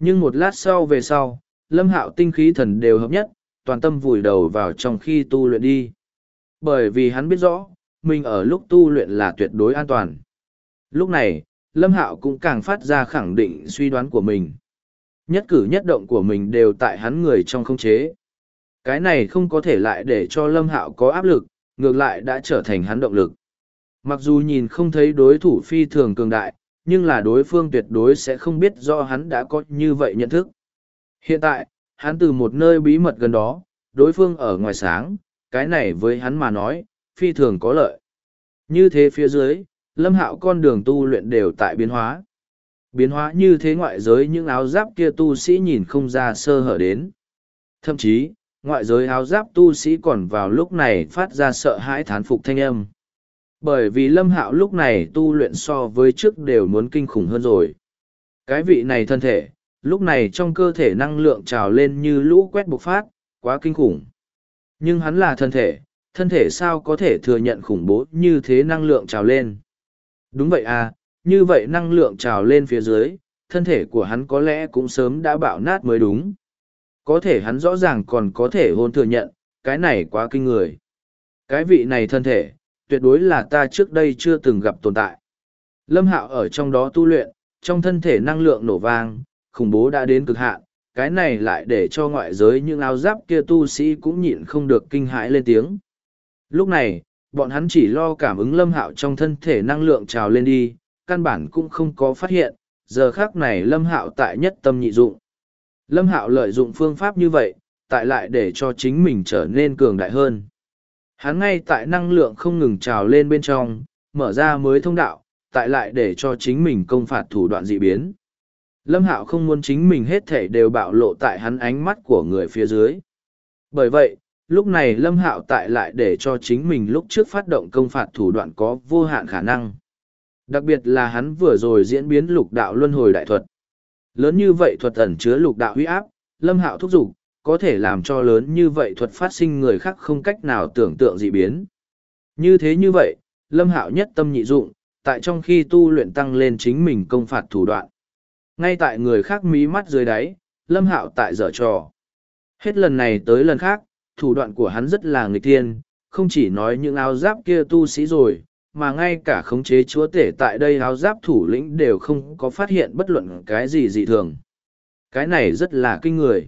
Nhưng một lát sau về sau, Lâm Hạo tinh khí thần đều hợp nhất, toàn tâm vùi đầu vào trong khi tu luyện đi. Bởi vì hắn biết rõ, mình ở lúc tu luyện là tuyệt đối an toàn. Lúc này, Lâm Hạo cũng càng phát ra khẳng định suy đoán của mình. Nhất cử nhất động của mình đều tại hắn người trong khống chế. Cái này không có thể lại để cho Lâm Hạo có áp lực, ngược lại đã trở thành hắn động lực. Mặc dù nhìn không thấy đối thủ phi thường cường đại, nhưng là đối phương tuyệt đối sẽ không biết do hắn đã có như vậy nhận thức. Hiện tại, hắn từ một nơi bí mật gần đó, đối phương ở ngoài sáng, cái này với hắn mà nói, phi thường có lợi. Như thế phía dưới, Lâm Hạo con đường tu luyện đều tại biến hóa. Biến hóa như thế ngoại giới những áo giáp kia tu sĩ nhìn không ra sơ hở đến. Thậm chí, ngoại giới áo giáp tu sĩ còn vào lúc này phát ra sợ hãi thán phục thanh âm. Bởi vì Lâm Hạo lúc này tu luyện so với trước đều muốn kinh khủng hơn rồi. Cái vị này thân thể, lúc này trong cơ thể năng lượng trào lên như lũ quét bộc phát, quá kinh khủng. Nhưng hắn là thân thể sao có thể thừa nhận khủng bố như thế năng lượng trào lên. Đúng vậy à, như vậy năng lượng trào lên phía dưới, thân thể của hắn có lẽ cũng sớm đã bạo nát mới đúng. Có thể hắn rõ ràng còn có thể hôn thừa nhận, cái này quá kinh người. Cái vị này thân thể, tuyệt đối là ta trước đây chưa từng gặp tồn tại. Lâm Hạo ở trong đó tu luyện, trong thân thể năng lượng nổ vang, khủng bố đã đến cực hạn, cái này lại để cho ngoại giới những áo giáp kia tu sĩ cũng nhịn không được kinh hãi lên tiếng. Lúc này, bọn hắn chỉ lo cảm ứng Lâm Hạo trong thân thể năng lượng trào lên đi, căn bản cũng không có phát hiện, giờ khác này Lâm Hạo tại nhất tâm nhị dụng. Lâm Hạo lợi dụng phương pháp như vậy, tại lại để cho chính mình trở nên cường đại hơn. Hắn ngay tại năng lượng không ngừng trào lên bên trong, mở ra mới thông đạo, tại lại để cho chính mình công phạt thủ đoạn dị biến. Lâm Hạo không muốn chính mình hết thể đều bạo lộ tại hắn ánh mắt của người phía dưới. Bởi vậy, lúc này Lâm Hạo tại lại để cho chính mình lúc trước phát động công phạt thủ đoạn có vô hạn khả năng. Đặc biệt là hắn vừa rồi diễn biến lục đạo luân hồi đại thuật. Lớn như vậy thuật ẩn chứa lục đạo huy áp, Lâm Hạo thúc giục, có thể làm cho lớn như vậy thuật phát sinh người khác không cách nào tưởng tượng dị biến. Như thế như vậy, Lâm Hạo nhất tâm nhị dụng, tại trong khi tu luyện tăng lên chính mình công phạt thủ đoạn. Ngay tại người khác mí mắt dưới đáy, Lâm Hạo tại giở trò. Hết lần này tới lần khác, thủ đoạn của hắn rất là nghịch thiên, không chỉ nói những áo giáp kia tu sĩ rồi, mà ngay cả khống chế chúa tể tại đây áo giáp thủ lĩnh đều không có phát hiện bất luận cái gì dị thường. Cái này rất là kinh người.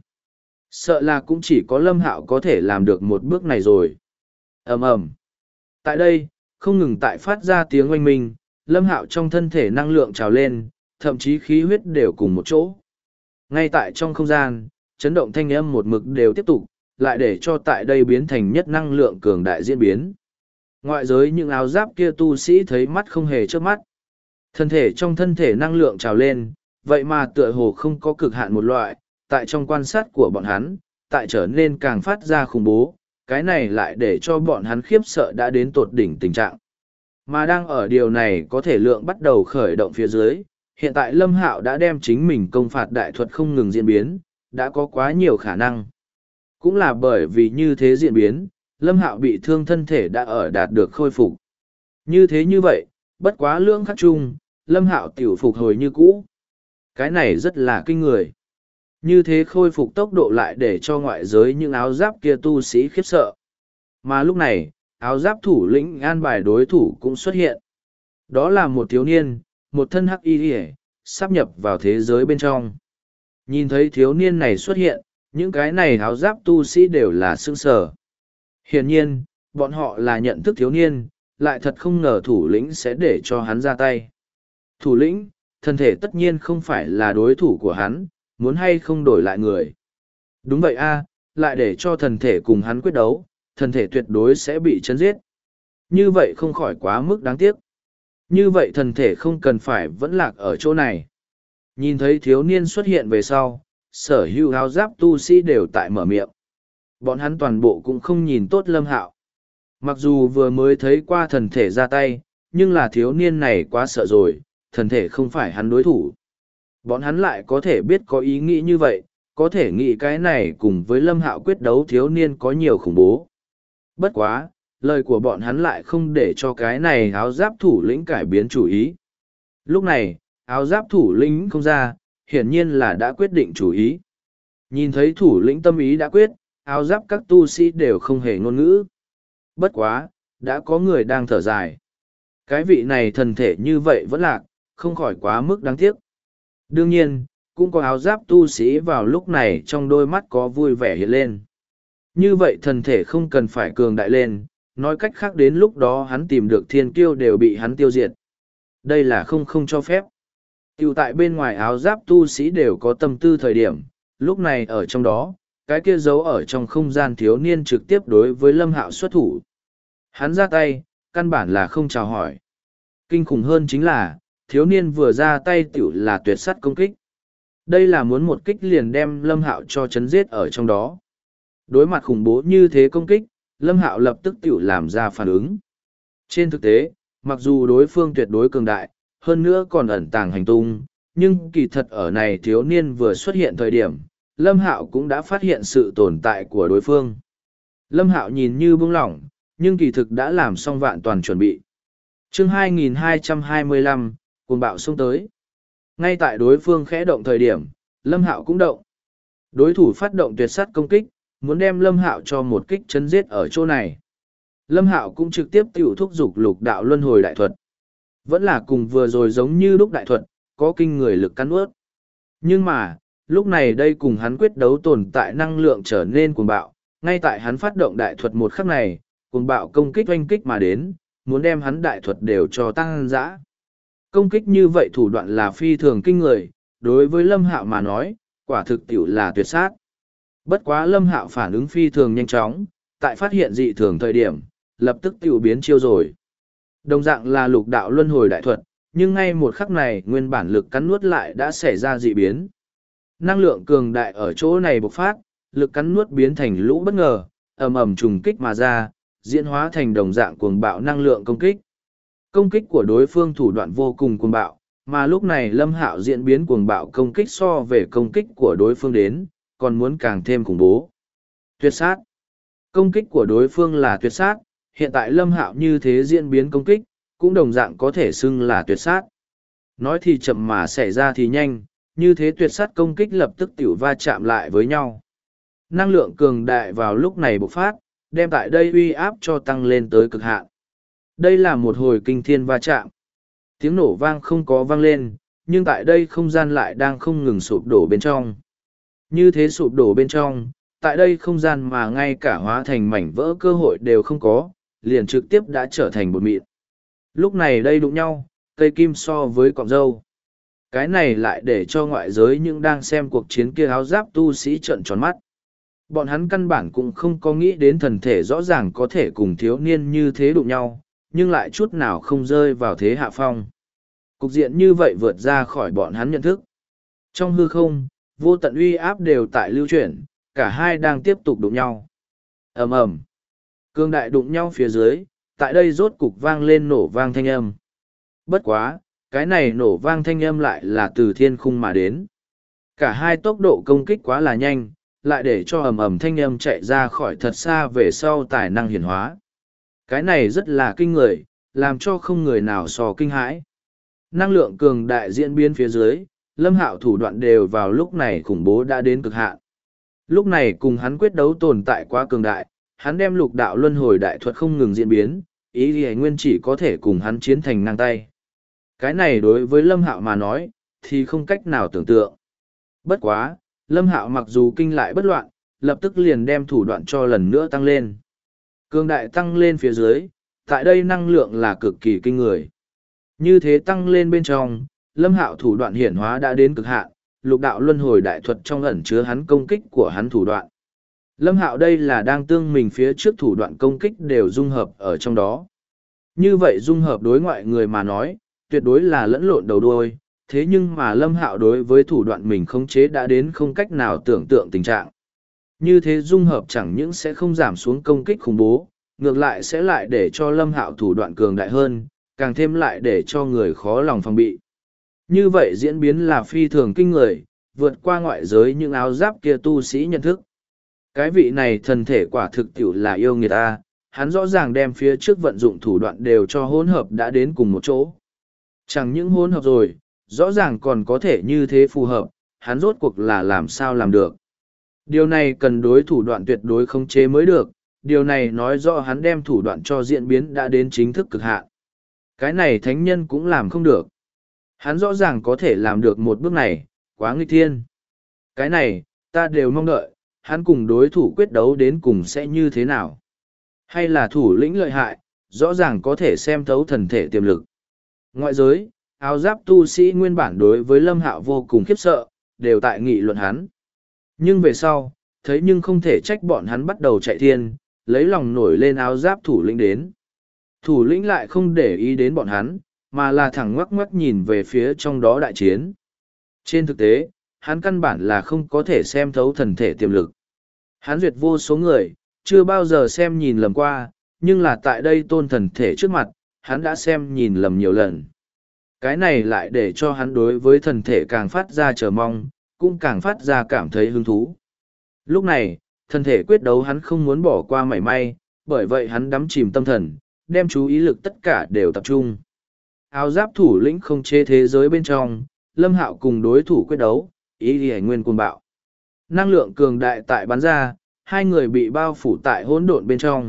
Sợ là cũng chỉ có Lâm Hạo có thể làm được một bước này rồi. Ầm ầm. Tại đây, không ngừng tại phát ra tiếng oanh minh, Lâm Hạo trong thân thể năng lượng trào lên, thậm chí khí huyết đều cùng một chỗ. Ngay tại trong không gian, chấn động thanh âm một mực đều tiếp tục, lại để cho tại đây biến thành nhất năng lượng cường đại diễn biến. Ngoại giới những áo giáp kia tu sĩ thấy mắt không hề chớp mắt. Thân thể trong thân thể năng lượng trào lên, vậy mà tựa hồ không có cực hạn một loại, tại trong quan sát của bọn hắn, tại trở nên càng phát ra khủng bố, cái này lại để cho bọn hắn khiếp sợ đã đến tột đỉnh tình trạng. Mà đang ở điều này có thể lượng bắt đầu khởi động phía dưới, hiện tại Lâm Hạo đã đem chính mình công phạt đại thuật không ngừng diễn biến, đã có quá nhiều khả năng. Cũng là bởi vì như thế diễn biến, Lâm Hạo bị thương thân thể đã ở đạt được khôi phục. Như thế như vậy, bất quá lưỡng khắc chung, Lâm Hạo tiểu phục hồi như cũ. Cái này rất là kinh người. Như thế khôi phục tốc độ lại để cho ngoại giới những áo giáp kia tu sĩ khiếp sợ. Mà lúc này, áo giáp thủ lĩnh an bài đối thủ cũng xuất hiện. Đó là một thiếu niên, một thân hắc y hề, sắp nhập vào thế giới bên trong. Nhìn thấy thiếu niên này xuất hiện, những cái này áo giáp tu sĩ đều là sững sờ. Hiển nhiên, bọn họ là nhận thức thiếu niên, lại thật không ngờ thủ lĩnh sẽ để cho hắn ra tay. Thủ lĩnh, thân thể tất nhiên không phải là đối thủ của hắn, muốn hay không đổi lại người. Đúng vậy a, lại để cho thần thể cùng hắn quyết đấu, thần thể tuyệt đối sẽ bị chấn giết. Như vậy không khỏi quá mức đáng tiếc. Như vậy thần thể không cần phải vẫn lạc ở chỗ này. Nhìn thấy thiếu niên xuất hiện về sau, sở hữu áo giáp tu sĩ đều tại mở miệng. Bọn hắn toàn bộ cũng không nhìn tốt Lâm Hạo. Mặc dù vừa mới thấy qua thần thể ra tay, nhưng là thiếu niên này quá sợ rồi, thần thể không phải hắn đối thủ. Bọn hắn lại có thể biết có ý nghĩ như vậy, có thể nghĩ cái này cùng với Lâm Hạo quyết đấu thiếu niên có nhiều khủng bố. Bất quá, lời của bọn hắn lại không để cho cái này áo giáp thủ lĩnh cải biến chủ ý. Lúc này, áo giáp thủ lĩnh không ra, hiển nhiên là đã quyết định chủ ý. Nhìn thấy thủ lĩnh tâm ý đã quyết, áo giáp các tu sĩ đều không hề ngôn ngữ. Bất quá, đã có người đang thở dài. Cái vị này thần thể như vậy vẫn lạc, không khỏi quá mức đáng tiếc. Đương nhiên, cũng có áo giáp tu sĩ vào lúc này trong đôi mắt có vui vẻ hiện lên. Như vậy thần thể không cần phải cường đại lên, nói cách khác đến lúc đó hắn tìm được thiên kiêu đều bị hắn tiêu diệt. Đây là không cho phép. Tiểu tại bên ngoài áo giáp tu sĩ đều có tâm tư thời điểm, lúc này ở trong đó, cái kia giấu ở trong không gian thiếu niên trực tiếp đối với Lâm Hạo xuất thủ. Hắn ra tay, căn bản là không chào hỏi. Kinh khủng hơn chính là, thiếu niên vừa ra tay tiểu là tuyệt sắt công kích. Đây là muốn một kích liền đem Lâm Hạo cho chấn giết ở trong đó. Đối mặt khủng bố như thế công kích, Lâm Hạo lập tức tiểu làm ra phản ứng. Trên thực tế, mặc dù đối phương tuyệt đối cường đại, hơn nữa còn ẩn tàng hành tung, nhưng kỳ thật ở này thiếu niên vừa xuất hiện thời điểm, Lâm Hạo cũng đã phát hiện sự tồn tại của đối phương. Lâm Hạo nhìn như buông lỏng, nhưng kỳ thực đã làm xong vạn toàn chuẩn bị. Chương 2225, cuồng bạo xông tới. Ngay tại đối phương khẽ động thời điểm, Lâm Hạo cũng động. Đối thủ phát động tuyệt sát công kích, muốn đem Lâm Hạo cho một kích chấn giết ở chỗ này. Lâm Hạo cũng trực tiếp tiểu thúc giục lục đạo luân hồi đại thuật. Vẫn là cùng vừa rồi giống như lúc đại thuật, có kinh người lực cắn ướt. Nhưng mà, lúc này đây cùng hắn quyết đấu tồn tại năng lượng trở nên cuồng bạo, ngay tại hắn phát động đại thuật một khắc này, cuồng bạo công kích oanh kích mà đến, muốn đem hắn đại thuật đều cho tăng dã. Công kích như vậy thủ đoạn là phi thường kinh người, đối với Lâm Hạo mà nói, quả thực tiểu là tuyệt sát. Bất quá Lâm Hạo phản ứng phi thường nhanh chóng, tại phát hiện dị thường thời điểm, lập tức tiểu biến chiêu rồi. Đồng dạng là lục đạo luân hồi đại thuật, nhưng ngay một khắc này nguyên bản lực cắn nuốt lại đã xảy ra dị biến. Năng lượng cường đại ở chỗ này bộc phát, lực cắn nuốt biến thành lũ bất ngờ, ầm ầm trùng kích mà ra, diễn hóa thành đồng dạng cuồng bạo năng lượng công kích. Công kích của đối phương thủ đoạn vô cùng cuồng bạo, mà lúc này Lâm Hạo diễn biến cuồng bạo công kích so về công kích của đối phương đến, còn muốn càng thêm khủng bố. Tuyệt sát. Công kích của đối phương là tuyệt sát, hiện tại Lâm Hạo như thế diễn biến công kích, cũng đồng dạng có thể xưng là tuyệt sát. Nói thì chậm mà xảy ra thì nhanh, như thế tuyệt sát công kích lập tức tiểu va chạm lại với nhau. Năng lượng cường đại vào lúc này bộc phát, đem tại đây uy áp cho tăng lên tới cực hạn. Đây là một hồi kinh thiên va chạm. Tiếng nổ vang không có vang lên, nhưng tại đây không gian lại đang không ngừng sụp đổ bên trong. Như thế sụp đổ bên trong, tại đây không gian mà ngay cả hóa thành mảnh vỡ cơ hội đều không có, liền trực tiếp đã trở thành bột mịn. Lúc này đây đụng nhau, cây kim so với cọng dâu. Cái này lại để cho ngoại giới những đang xem cuộc chiến kia áo giáp tu sĩ trợn tròn mắt. Bọn hắn căn bản cũng không có nghĩ đến thần thể rõ ràng có thể cùng thiếu niên như thế đụng nhau, nhưng lại chút nào không rơi vào thế hạ phong. Cục diện như vậy vượt ra khỏi bọn hắn nhận thức. Trong hư không, vô tận uy áp đều tại lưu chuyển, cả hai đang tiếp tục đụng nhau. Ầm ầm. Cương đại đụng nhau phía dưới, tại đây rốt cục vang lên nổ vang thanh âm. Bất quá, cái này nổ vang thanh âm lại là từ thiên khung mà đến. Cả hai tốc độ công kích quá là nhanh, lại để cho ầm ầm thanh âm chạy ra khỏi thật xa về sau tài năng hiển hóa. Cái này rất là kinh người, làm cho không người nào so kinh hãi. Năng lượng cường đại diễn biến phía dưới, Lâm Hạo thủ đoạn đều vào lúc này khủng bố đã đến cực hạn. Lúc này cùng hắn quyết đấu tồn tại quá cường đại, hắn đem lục đạo luân hồi đại thuật không ngừng diễn biến, ý thì nguyên chỉ có thể cùng hắn chiến thành ngang tay. Cái này đối với Lâm Hạo mà nói, thì không cách nào tưởng tượng. Bất quá, Lâm Hạo mặc dù kinh lại bất loạn, lập tức liền đem thủ đoạn cho lần nữa tăng lên. Cường đại tăng lên phía dưới, tại đây năng lượng là cực kỳ kinh người. Như thế tăng lên bên trong, Lâm Hạo thủ đoạn hiển hóa đã đến cực hạn, lục đạo luân hồi đại thuật trong ẩn chứa hắn công kích của hắn thủ đoạn. Lâm Hạo đây là đang tương mình phía trước thủ đoạn công kích đều dung hợp ở trong đó. Như vậy dung hợp đối ngoại người mà nói, tuyệt đối là lẫn lộn đầu đuôi, thế nhưng mà Lâm Hạo đối với thủ đoạn mình khống chế đã đến không cách nào tưởng tượng tình trạng. Như thế dung hợp chẳng những sẽ không giảm xuống công kích khủng bố, ngược lại sẽ lại để cho Lâm Hạo thủ đoạn cường đại hơn, càng thêm lại để cho người khó lòng phòng bị. Như vậy diễn biến là phi thường kinh người, vượt qua ngoại giới những áo giáp kia tu sĩ nhận thức. Cái vị này thần thể quả thực tiểu là yêu nghiệt ta, hắn rõ ràng đem phía trước vận dụng thủ đoạn đều cho hỗn hợp đã đến cùng một chỗ. Chẳng những hỗn hợp rồi, rõ ràng còn có thể như thế phù hợp, hắn rốt cuộc là làm sao làm được. Điều này cần đối thủ đoạn tuyệt đối khống chế mới được, điều này nói rõ hắn đem thủ đoạn cho diễn biến đã đến chính thức cực hạn. Cái này thánh nhân cũng làm không được. Hắn rõ ràng có thể làm được một bước này, quá nghịch thiên. Cái này, ta đều mong đợi, hắn cùng đối thủ quyết đấu đến cùng sẽ như thế nào. Hay là thủ lĩnh lợi hại, rõ ràng có thể xem thấu thần thể tiềm lực. Ngoại giới, áo giáp tu sĩ nguyên bản đối với Lâm Hạo vô cùng khiếp sợ, đều tại nghị luận hắn. Nhưng về sau, thấy nhưng không thể trách bọn hắn bắt đầu chạy thiên, lấy lòng nổi lên áo giáp thủ lĩnh đến. Thủ lĩnh lại không để ý đến bọn hắn, mà là thẳng ngoắc ngoắc nhìn về phía trong đó đại chiến. Trên thực tế, hắn căn bản là không có thể xem thấu thần thể tiềm lực. Hắn duyệt vô số người, chưa bao giờ xem nhìn lầm qua, nhưng là tại đây tôn thần thể trước mặt, hắn đã xem nhìn lầm nhiều lần. Cái này lại để cho hắn đối với thần thể càng phát ra chờ mong, cũng càng phát ra cảm thấy hứng thú. Lúc này, thần thể quyết đấu hắn không muốn bỏ qua mảy may, bởi vậy hắn đắm chìm tâm thần, đem chú ý lực tất cả đều tập trung. Áo giáp thủ lĩnh không chế thế giới bên trong, Lâm Hạo cùng đối thủ quyết đấu, ý đi nguyên cuồng bạo. Năng lượng cường đại tại bắn ra, hai người bị bao phủ tại hỗn độn bên trong.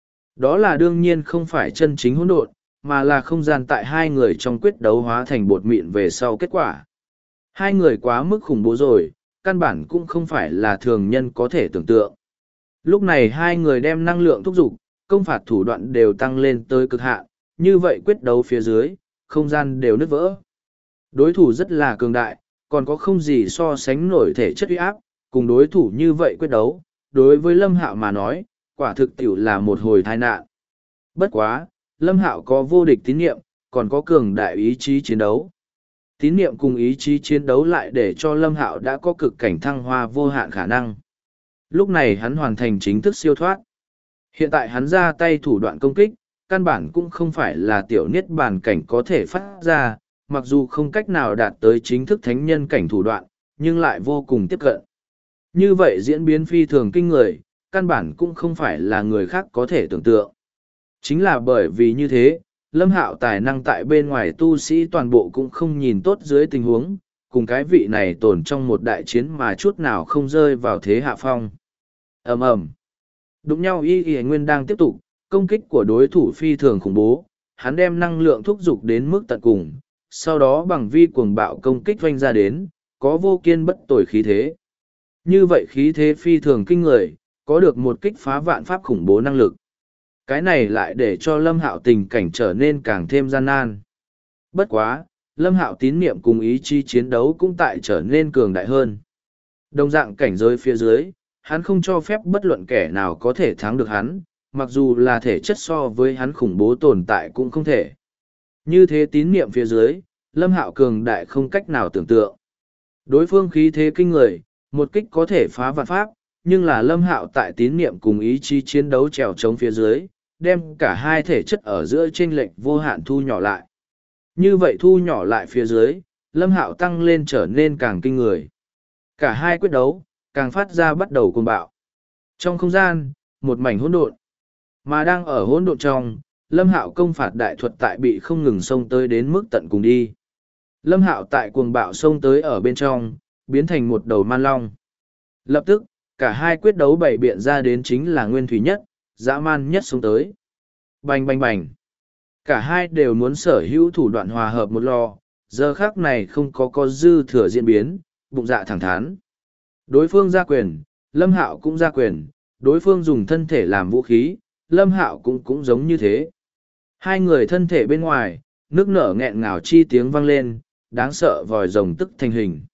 Đó là đương nhiên không phải chân chính hỗn độn, mà là không gian tại hai người trong quyết đấu hóa thành bột mịn về sau kết quả. Hai người quá mức khủng bố rồi, căn bản cũng không phải là thường nhân có thể tưởng tượng. Lúc này hai người đem năng lượng thúc giục, công phạt thủ đoạn đều tăng lên tới cực hạn, như vậy quyết đấu phía dưới, không gian đều nứt vỡ. Đối thủ rất là cường đại, còn có không gì so sánh nổi thể chất uy áp, cùng đối thủ như vậy quyết đấu, đối với Lâm Hạo mà nói, quả thực tiểu là một hồi tai nạn. Bất quá, Lâm Hạo có vô địch tín niệm, còn có cường đại ý chí chiến đấu. Tín niệm cùng ý chí chiến đấu lại để cho Lâm Hạo đã có cực cảnh thăng hoa vô hạn khả năng. Lúc này hắn hoàn thành chính thức siêu thoát. Hiện tại hắn ra tay thủ đoạn công kích, căn bản cũng không phải là tiểu niết bàn cảnh có thể phát ra, mặc dù không cách nào đạt tới chính thức thánh nhân cảnh thủ đoạn, nhưng lại vô cùng tiếp cận. Như vậy diễn biến phi thường kinh người, căn bản cũng không phải là người khác có thể tưởng tượng. Chính là bởi vì như thế, Lâm Hạo tài năng tại bên ngoài tu sĩ toàn bộ cũng không nhìn tốt dưới tình huống, cùng cái vị này tồn trong một đại chiến mà chút nào không rơi vào thế hạ phong. Ầm ầm. Đụng nhau y nguyên đang tiếp tục, công kích của đối thủ phi thường khủng bố, hắn đem năng lượng thúc giục đến mức tận cùng, sau đó bằng vi cuồng bạo công kích doanh ra đến, có vô kiên bất tồi khí thế. Như vậy khí thế phi thường kinh người, có được một kích phá vạn pháp khủng bố năng lực. Cái này lại để cho Lâm Hạo tình cảnh trở nên càng thêm gian nan. Bất quá, Lâm Hạo tín niệm cùng ý chí chiến đấu cũng tại trở nên cường đại hơn. Đồng dạng cảnh giới phía dưới, hắn không cho phép bất luận kẻ nào có thể thắng được hắn, mặc dù là thể chất so với hắn khủng bố tồn tại cũng không thể. Như thế tín niệm phía dưới, Lâm Hạo cường đại không cách nào tưởng tượng. Đối phương khí thế kinh người, một kích có thể phá vạn pháp, nhưng là Lâm Hạo tại tín niệm cùng ý chí chiến đấu trèo chống phía dưới, đem cả hai thể chất ở giữa chênh lệch vô hạn thu nhỏ lại. Như vậy thu nhỏ lại phía dưới, Lâm Hạo tăng lên trở nên càng kinh người. Cả hai quyết đấu, càng phát ra bắt đầu cuồng bạo. Trong không gian, một mảnh hỗn độn. Mà đang ở hỗn độn trong, Lâm Hạo công phạt đại thuật tại bị không ngừng xông tới đến mức tận cùng đi. Lâm Hạo tại cuồng bạo xông tới ở bên trong, biến thành một đầu man long. Lập tức, cả hai quyết đấu bày biện ra đến chính là nguyên thủy nhất, dã man nhất xông tới. Bành bành bành. Cả hai đều muốn sở hữu thủ đoạn hòa hợp một lò, giờ khác này không có dư thừa diễn biến, bụng dạ thẳng thắn. Đối phương ra quyền, Lâm Hạo cũng ra quyền, đối phương dùng thân thể làm vũ khí, Lâm Hạo cũng giống như thế. Hai người thân thể bên ngoài, nước nở nghẹn ngào chi tiếng vang lên, đáng sợ vòi rồng tức thành hình.